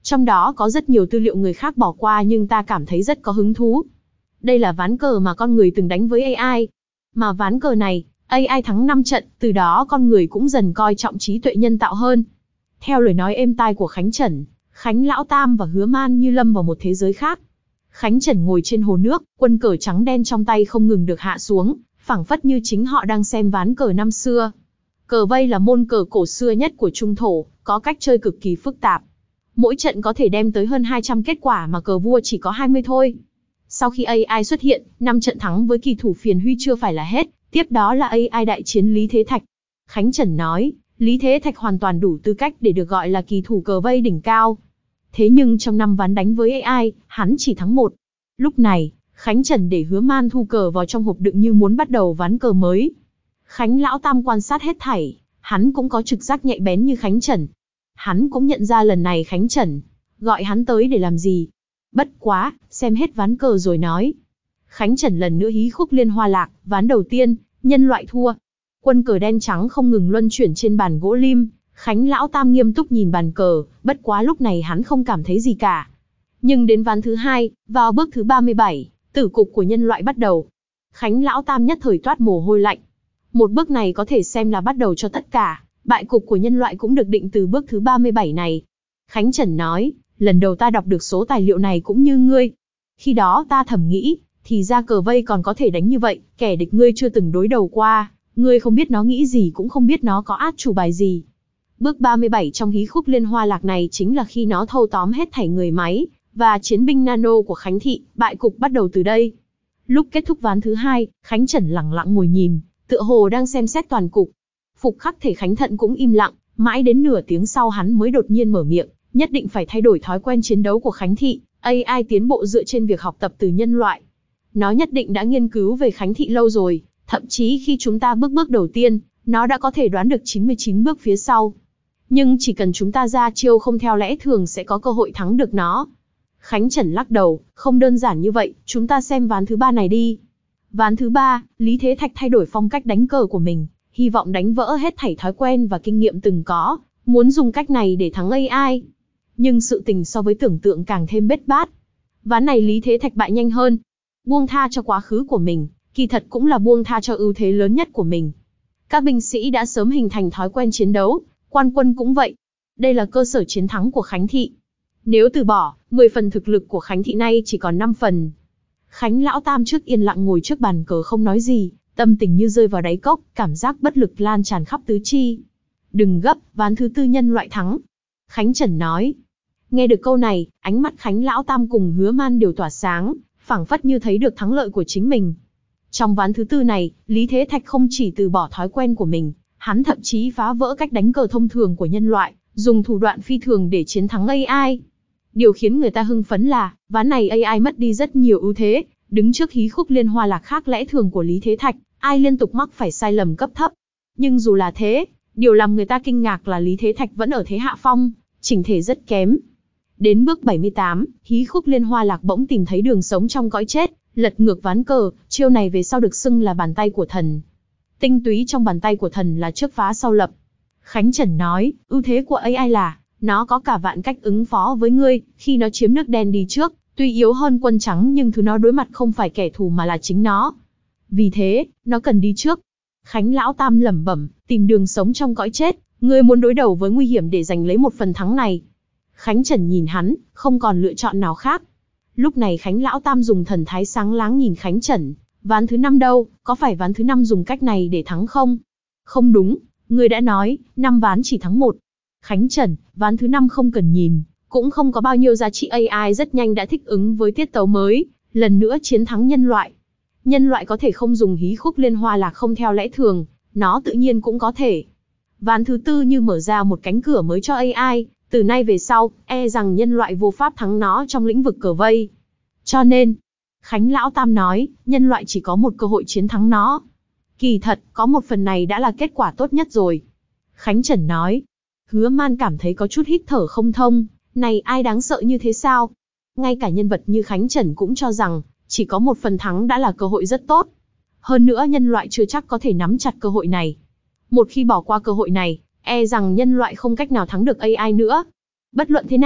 Trong đó có rất nhiều tư liệu người khác bỏ qua nhưng ta cảm thấy rất có hứng thú. Đây là ván cờ mà con người từng đánh với a i. Mà ván cờ này, a i thắng năm trận, từ đó con người cũng dần coi trọng trí tuệ nhân tạo hơn. Theo lời nói êm tai của Khánh Trần, Khánh Lão Tam và Hứa Man như lâm vào một thế giới khác. Khánh Trần ngồi trên hồ nước, quân cờ trắng đen trong tay không ngừng được hạ xuống, phảng phất như chính họ đang xem ván cờ năm xưa. Cờ vây là môn cờ cổ xưa nhất của Trung Thổ, có cách chơi cực kỳ phức tạp. Mỗi trận có thể đem tới hơn hai trăm kết quả mà cờ vua chỉ có hai mươi thôi. Sau khi a i xuất hiện, năm trận thắng với kỳ thủ Phiền Huy chưa phải là hết, tiếp đó là a i đại chiến Lý Thế Thạch. Khánh Trần nói, Lý Thế Thạch hoàn toàn đủ tư cách để được gọi là kỳ thủ cờ vây đỉnh cao. Thế nhưng trong năm ván đánh với a i, hắn chỉ thắng một. Lúc này, Khánh Trần để Hứa Man thu cờ vào trong hộp đựng như muốn bắt đầu ván cờ mới. Khánh Lão Tam quan sát hết thảy, hắn cũng có trực giác nhạy bén như Khánh Trần. Hắn cũng nhận ra lần này Khánh Trần gọi hắn tới để làm gì. Bất quá, xem hết ván cờ rồi nói. Khánh Trần lần nữa hí khúc liên hoa lạc, ván đầu tiên, nhân loại thua. Quân cờ đen trắng không ngừng luân chuyển trên bàn gỗ lim, Khánh Lão Tam nghiêm túc nhìn bàn cờ, bất quá lúc này hắn không cảm thấy gì cả. Nhưng đến ván thứ hai, vào bước thứ ba mươi bảy, tử cục của nhân loại bắt đầu. Khánh Lão Tam nhất thời toát mồ hôi lạnh. Một bước này có thể xem là bắt đầu cho tất cả, bại cục của nhân loại cũng được định từ bước thứ ba mươi bảy này. Khánh Trần nói, lần đầu ta đọc được số tài liệu này cũng như ngươi. Khi đó ta thầm nghĩ, thì ra cờ vây còn có thể đánh như vậy, kẻ địch ngươi chưa từng đối đầu qua, ngươi không biết nó nghĩ gì cũng không biết nó có át chủ bài gì. Bước ba mươi bảy trong hí khúc liên hoa lạc này chính là khi nó thâu tóm hết thảy người máy và chiến binh nano của Khánh Thị, bại cục bắt đầu từ đây. Lúc kết thúc ván thứ hai, Khánh Trần lặng lặng ngồi nhìn, tựa hồ đang xem xét toàn cục. Phục Khắc Thể Khánh Thận cũng im lặng, mãi đến nửa tiếng sau hắn mới đột nhiên mở miệng, nhất định phải thay đổi thói quen chiến đấu của Khánh Thị, a i tiến bộ dựa trên việc học tập từ nhân loại. Nó nhất định đã nghiên cứu về Khánh Thị lâu rồi, thậm chí khi chúng ta bước bước đầu tiên, nó đã có thể đoán được chín mươi chín bước phía sau. Nhưng chỉ cần chúng ta ra chiêu không theo lẽ thường sẽ có cơ hội thắng được nó. Khánh Trần lắc đầu, không đơn giản như vậy, chúng ta xem ván thứ ba này đi. Ván thứ ba, Lý Thế Thạch thay đổi phong cách đánh cờ của mình, hy vọng đánh vỡ hết thảy thói quen và kinh nghiệm từng có, muốn dùng cách này để thắng a i. Nhưng sự tình so với tưởng tượng càng thêm bết bát. Ván này Lý Thế Thạch bại nhanh hơn. Buông tha cho quá khứ của mình, kỳ thật cũng là buông tha cho ưu thế lớn nhất của mình. Các binh sĩ đã sớm hình thành thói quen chiến đấu, quan quân cũng vậy. Đây là cơ sở chiến thắng của Khánh Thị. Nếu từ bỏ, mười phần thực lực của Khánh Thị nay chỉ còn năm phần. Khánh Lão Tam trước yên lặng ngồi trước bàn cờ không nói gì, tâm tình như rơi vào đáy cốc, cảm giác bất lực lan tràn khắp tứ chi. Đừng gấp, ván thứ tư nhân loại thắng. Khánh Trần nói. Nghe được câu này, ánh mắt Khánh Lão Tam cùng Hứa Man đều tỏa sáng, phảng phất như thấy được thắng lợi của chính mình. Trong ván thứ tư này, Lý Thế Thạch không chỉ từ bỏ thói quen của mình, hắn thậm chí phá vỡ cách đánh cờ thông thường của nhân loại, dùng thủ đoạn phi thường để chiến thắng a i. Điều khiến người ta hưng phấn là, ván này a i mất đi rất nhiều ưu thế, đứng trước hí khúc liên hoa lạc khác lẽ thường của Lý Thế Thạch, ai liên tục mắc phải sai lầm cấp thấp. Nhưng dù là thế, điều làm người ta kinh ngạc là Lý Thế Thạch vẫn ở thế hạ phong, chỉnh thể rất kém. Đến bước bảy mươi tám, hí khúc liên hoa lạc bỗng tìm thấy đường sống trong cõi chết, lật ngược ván cờ, chiêu này về sau được xưng là bàn tay của thần. Tinh túy trong bàn tay của thần là trước phá sau lập. Khánh Trần nói, ưu thế của a i là, nó có cả vạn cách ứng phó với ngươi, khi nó chiếm nước đen đi trước, tuy yếu hơn quân trắng nhưng thứ nó đối mặt không phải kẻ thù mà là chính nó. Vì thế, nó cần đi trước. Khánh Lão Tam lẩm bẩm, tìm đường sống trong cõi chết, ngươi muốn đối đầu với nguy hiểm để giành lấy một phần thắng này. Khánh Trần nhìn hắn, không còn lựa chọn nào khác. Lúc này Khánh Lão Tam dùng thần thái sáng láng nhìn Khánh Trần, ván thứ năm đâu, có phải ván thứ năm dùng cách này để thắng không? Không đúng, ngươi đã nói, năm ván chỉ thắng một. Khánh Trần, ván thứ năm không cần nhìn, cũng không có bao nhiêu giá trị a i rất nhanh đã thích ứng với tiết tấu mới, lần nữa chiến thắng nhân loại. Nhân loại có thể không dùng hí khúc liên hoa lạc không theo lẽ thường, nó tự nhiên cũng có thể. Ván thứ tư như mở ra một cánh cửa mới cho a i, từ nay về sau, e rằng nhân loại vô pháp thắng nó trong lĩnh vực cờ vây. Cho nên, Khánh Lão Tam nói, nhân loại chỉ có một cơ hội chiến thắng nó. Kỳ thật, có một phần này đã là kết quả tốt nhất rồi. Khánh Trần nói. Hứa Man cảm thấy có chút hít thở không thông, này ai đáng sợ như thế sao? Ngay cả nhân vật như Khánh Trần cũng cho rằng, chỉ có một phần thắng đã là cơ hội rất tốt. Hơn nữa nhân loại chưa chắc có thể nắm chặt cơ hội này. Một khi bỏ qua cơ hội này, e rằng nhân loại không cách nào thắng được a i nữa. Bất luận thế nào,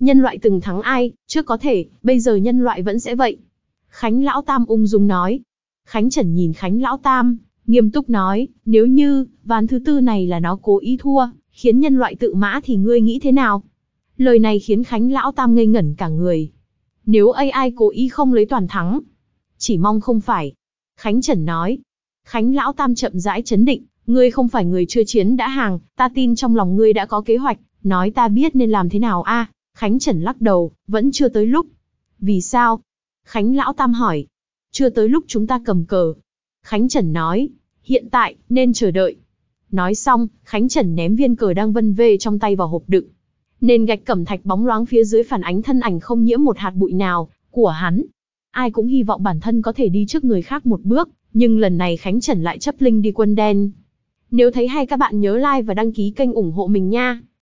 Nhân loại từng thắng ai, trước có thể, bây giờ nhân loại vẫn sẽ vậy. Khánh Lão Tam ung dung nói. Khánh Trần nhìn Khánh Lão Tam, nghiêm túc nói, nếu như, ván thứ tư này là nó cố ý thua, khiến nhân loại tự mã thì ngươi nghĩ thế nào? Lời này khiến Khánh Lão Tam ngây ngẩn cả người. Nếu a i cố ý không lấy toàn thắng, chỉ mong không phải. Khánh Trần nói. Khánh Lão Tam chậm rãi trấn định, ngươi không phải người chưa chiến đã hàng, ta tin trong lòng ngươi đã có kế hoạch, nói ta biết nên làm thế nào a? Khánh Trần lắc đầu, vẫn chưa tới lúc. Vì sao? Khánh Lão Tam hỏi. Chưa tới lúc chúng ta cầm cờ. Khánh Trần nói, hiện tại, nên chờ đợi. Nói xong, Khánh Trần ném viên cờ đang vân vê trong tay vào hộp đựng. Nền gạch cẩm thạch bóng loáng phía dưới phản ánh thân ảnh không nhiễm một hạt bụi nào của hắn. Ai cũng hy vọng bản thân có thể đi trước người khác một bước, nhưng lần này Khánh Trần lại chấp linh đi quân đen. Nếu thấy hay các bạn nhớ like và đăng ký kênh ủng hộ mình nha.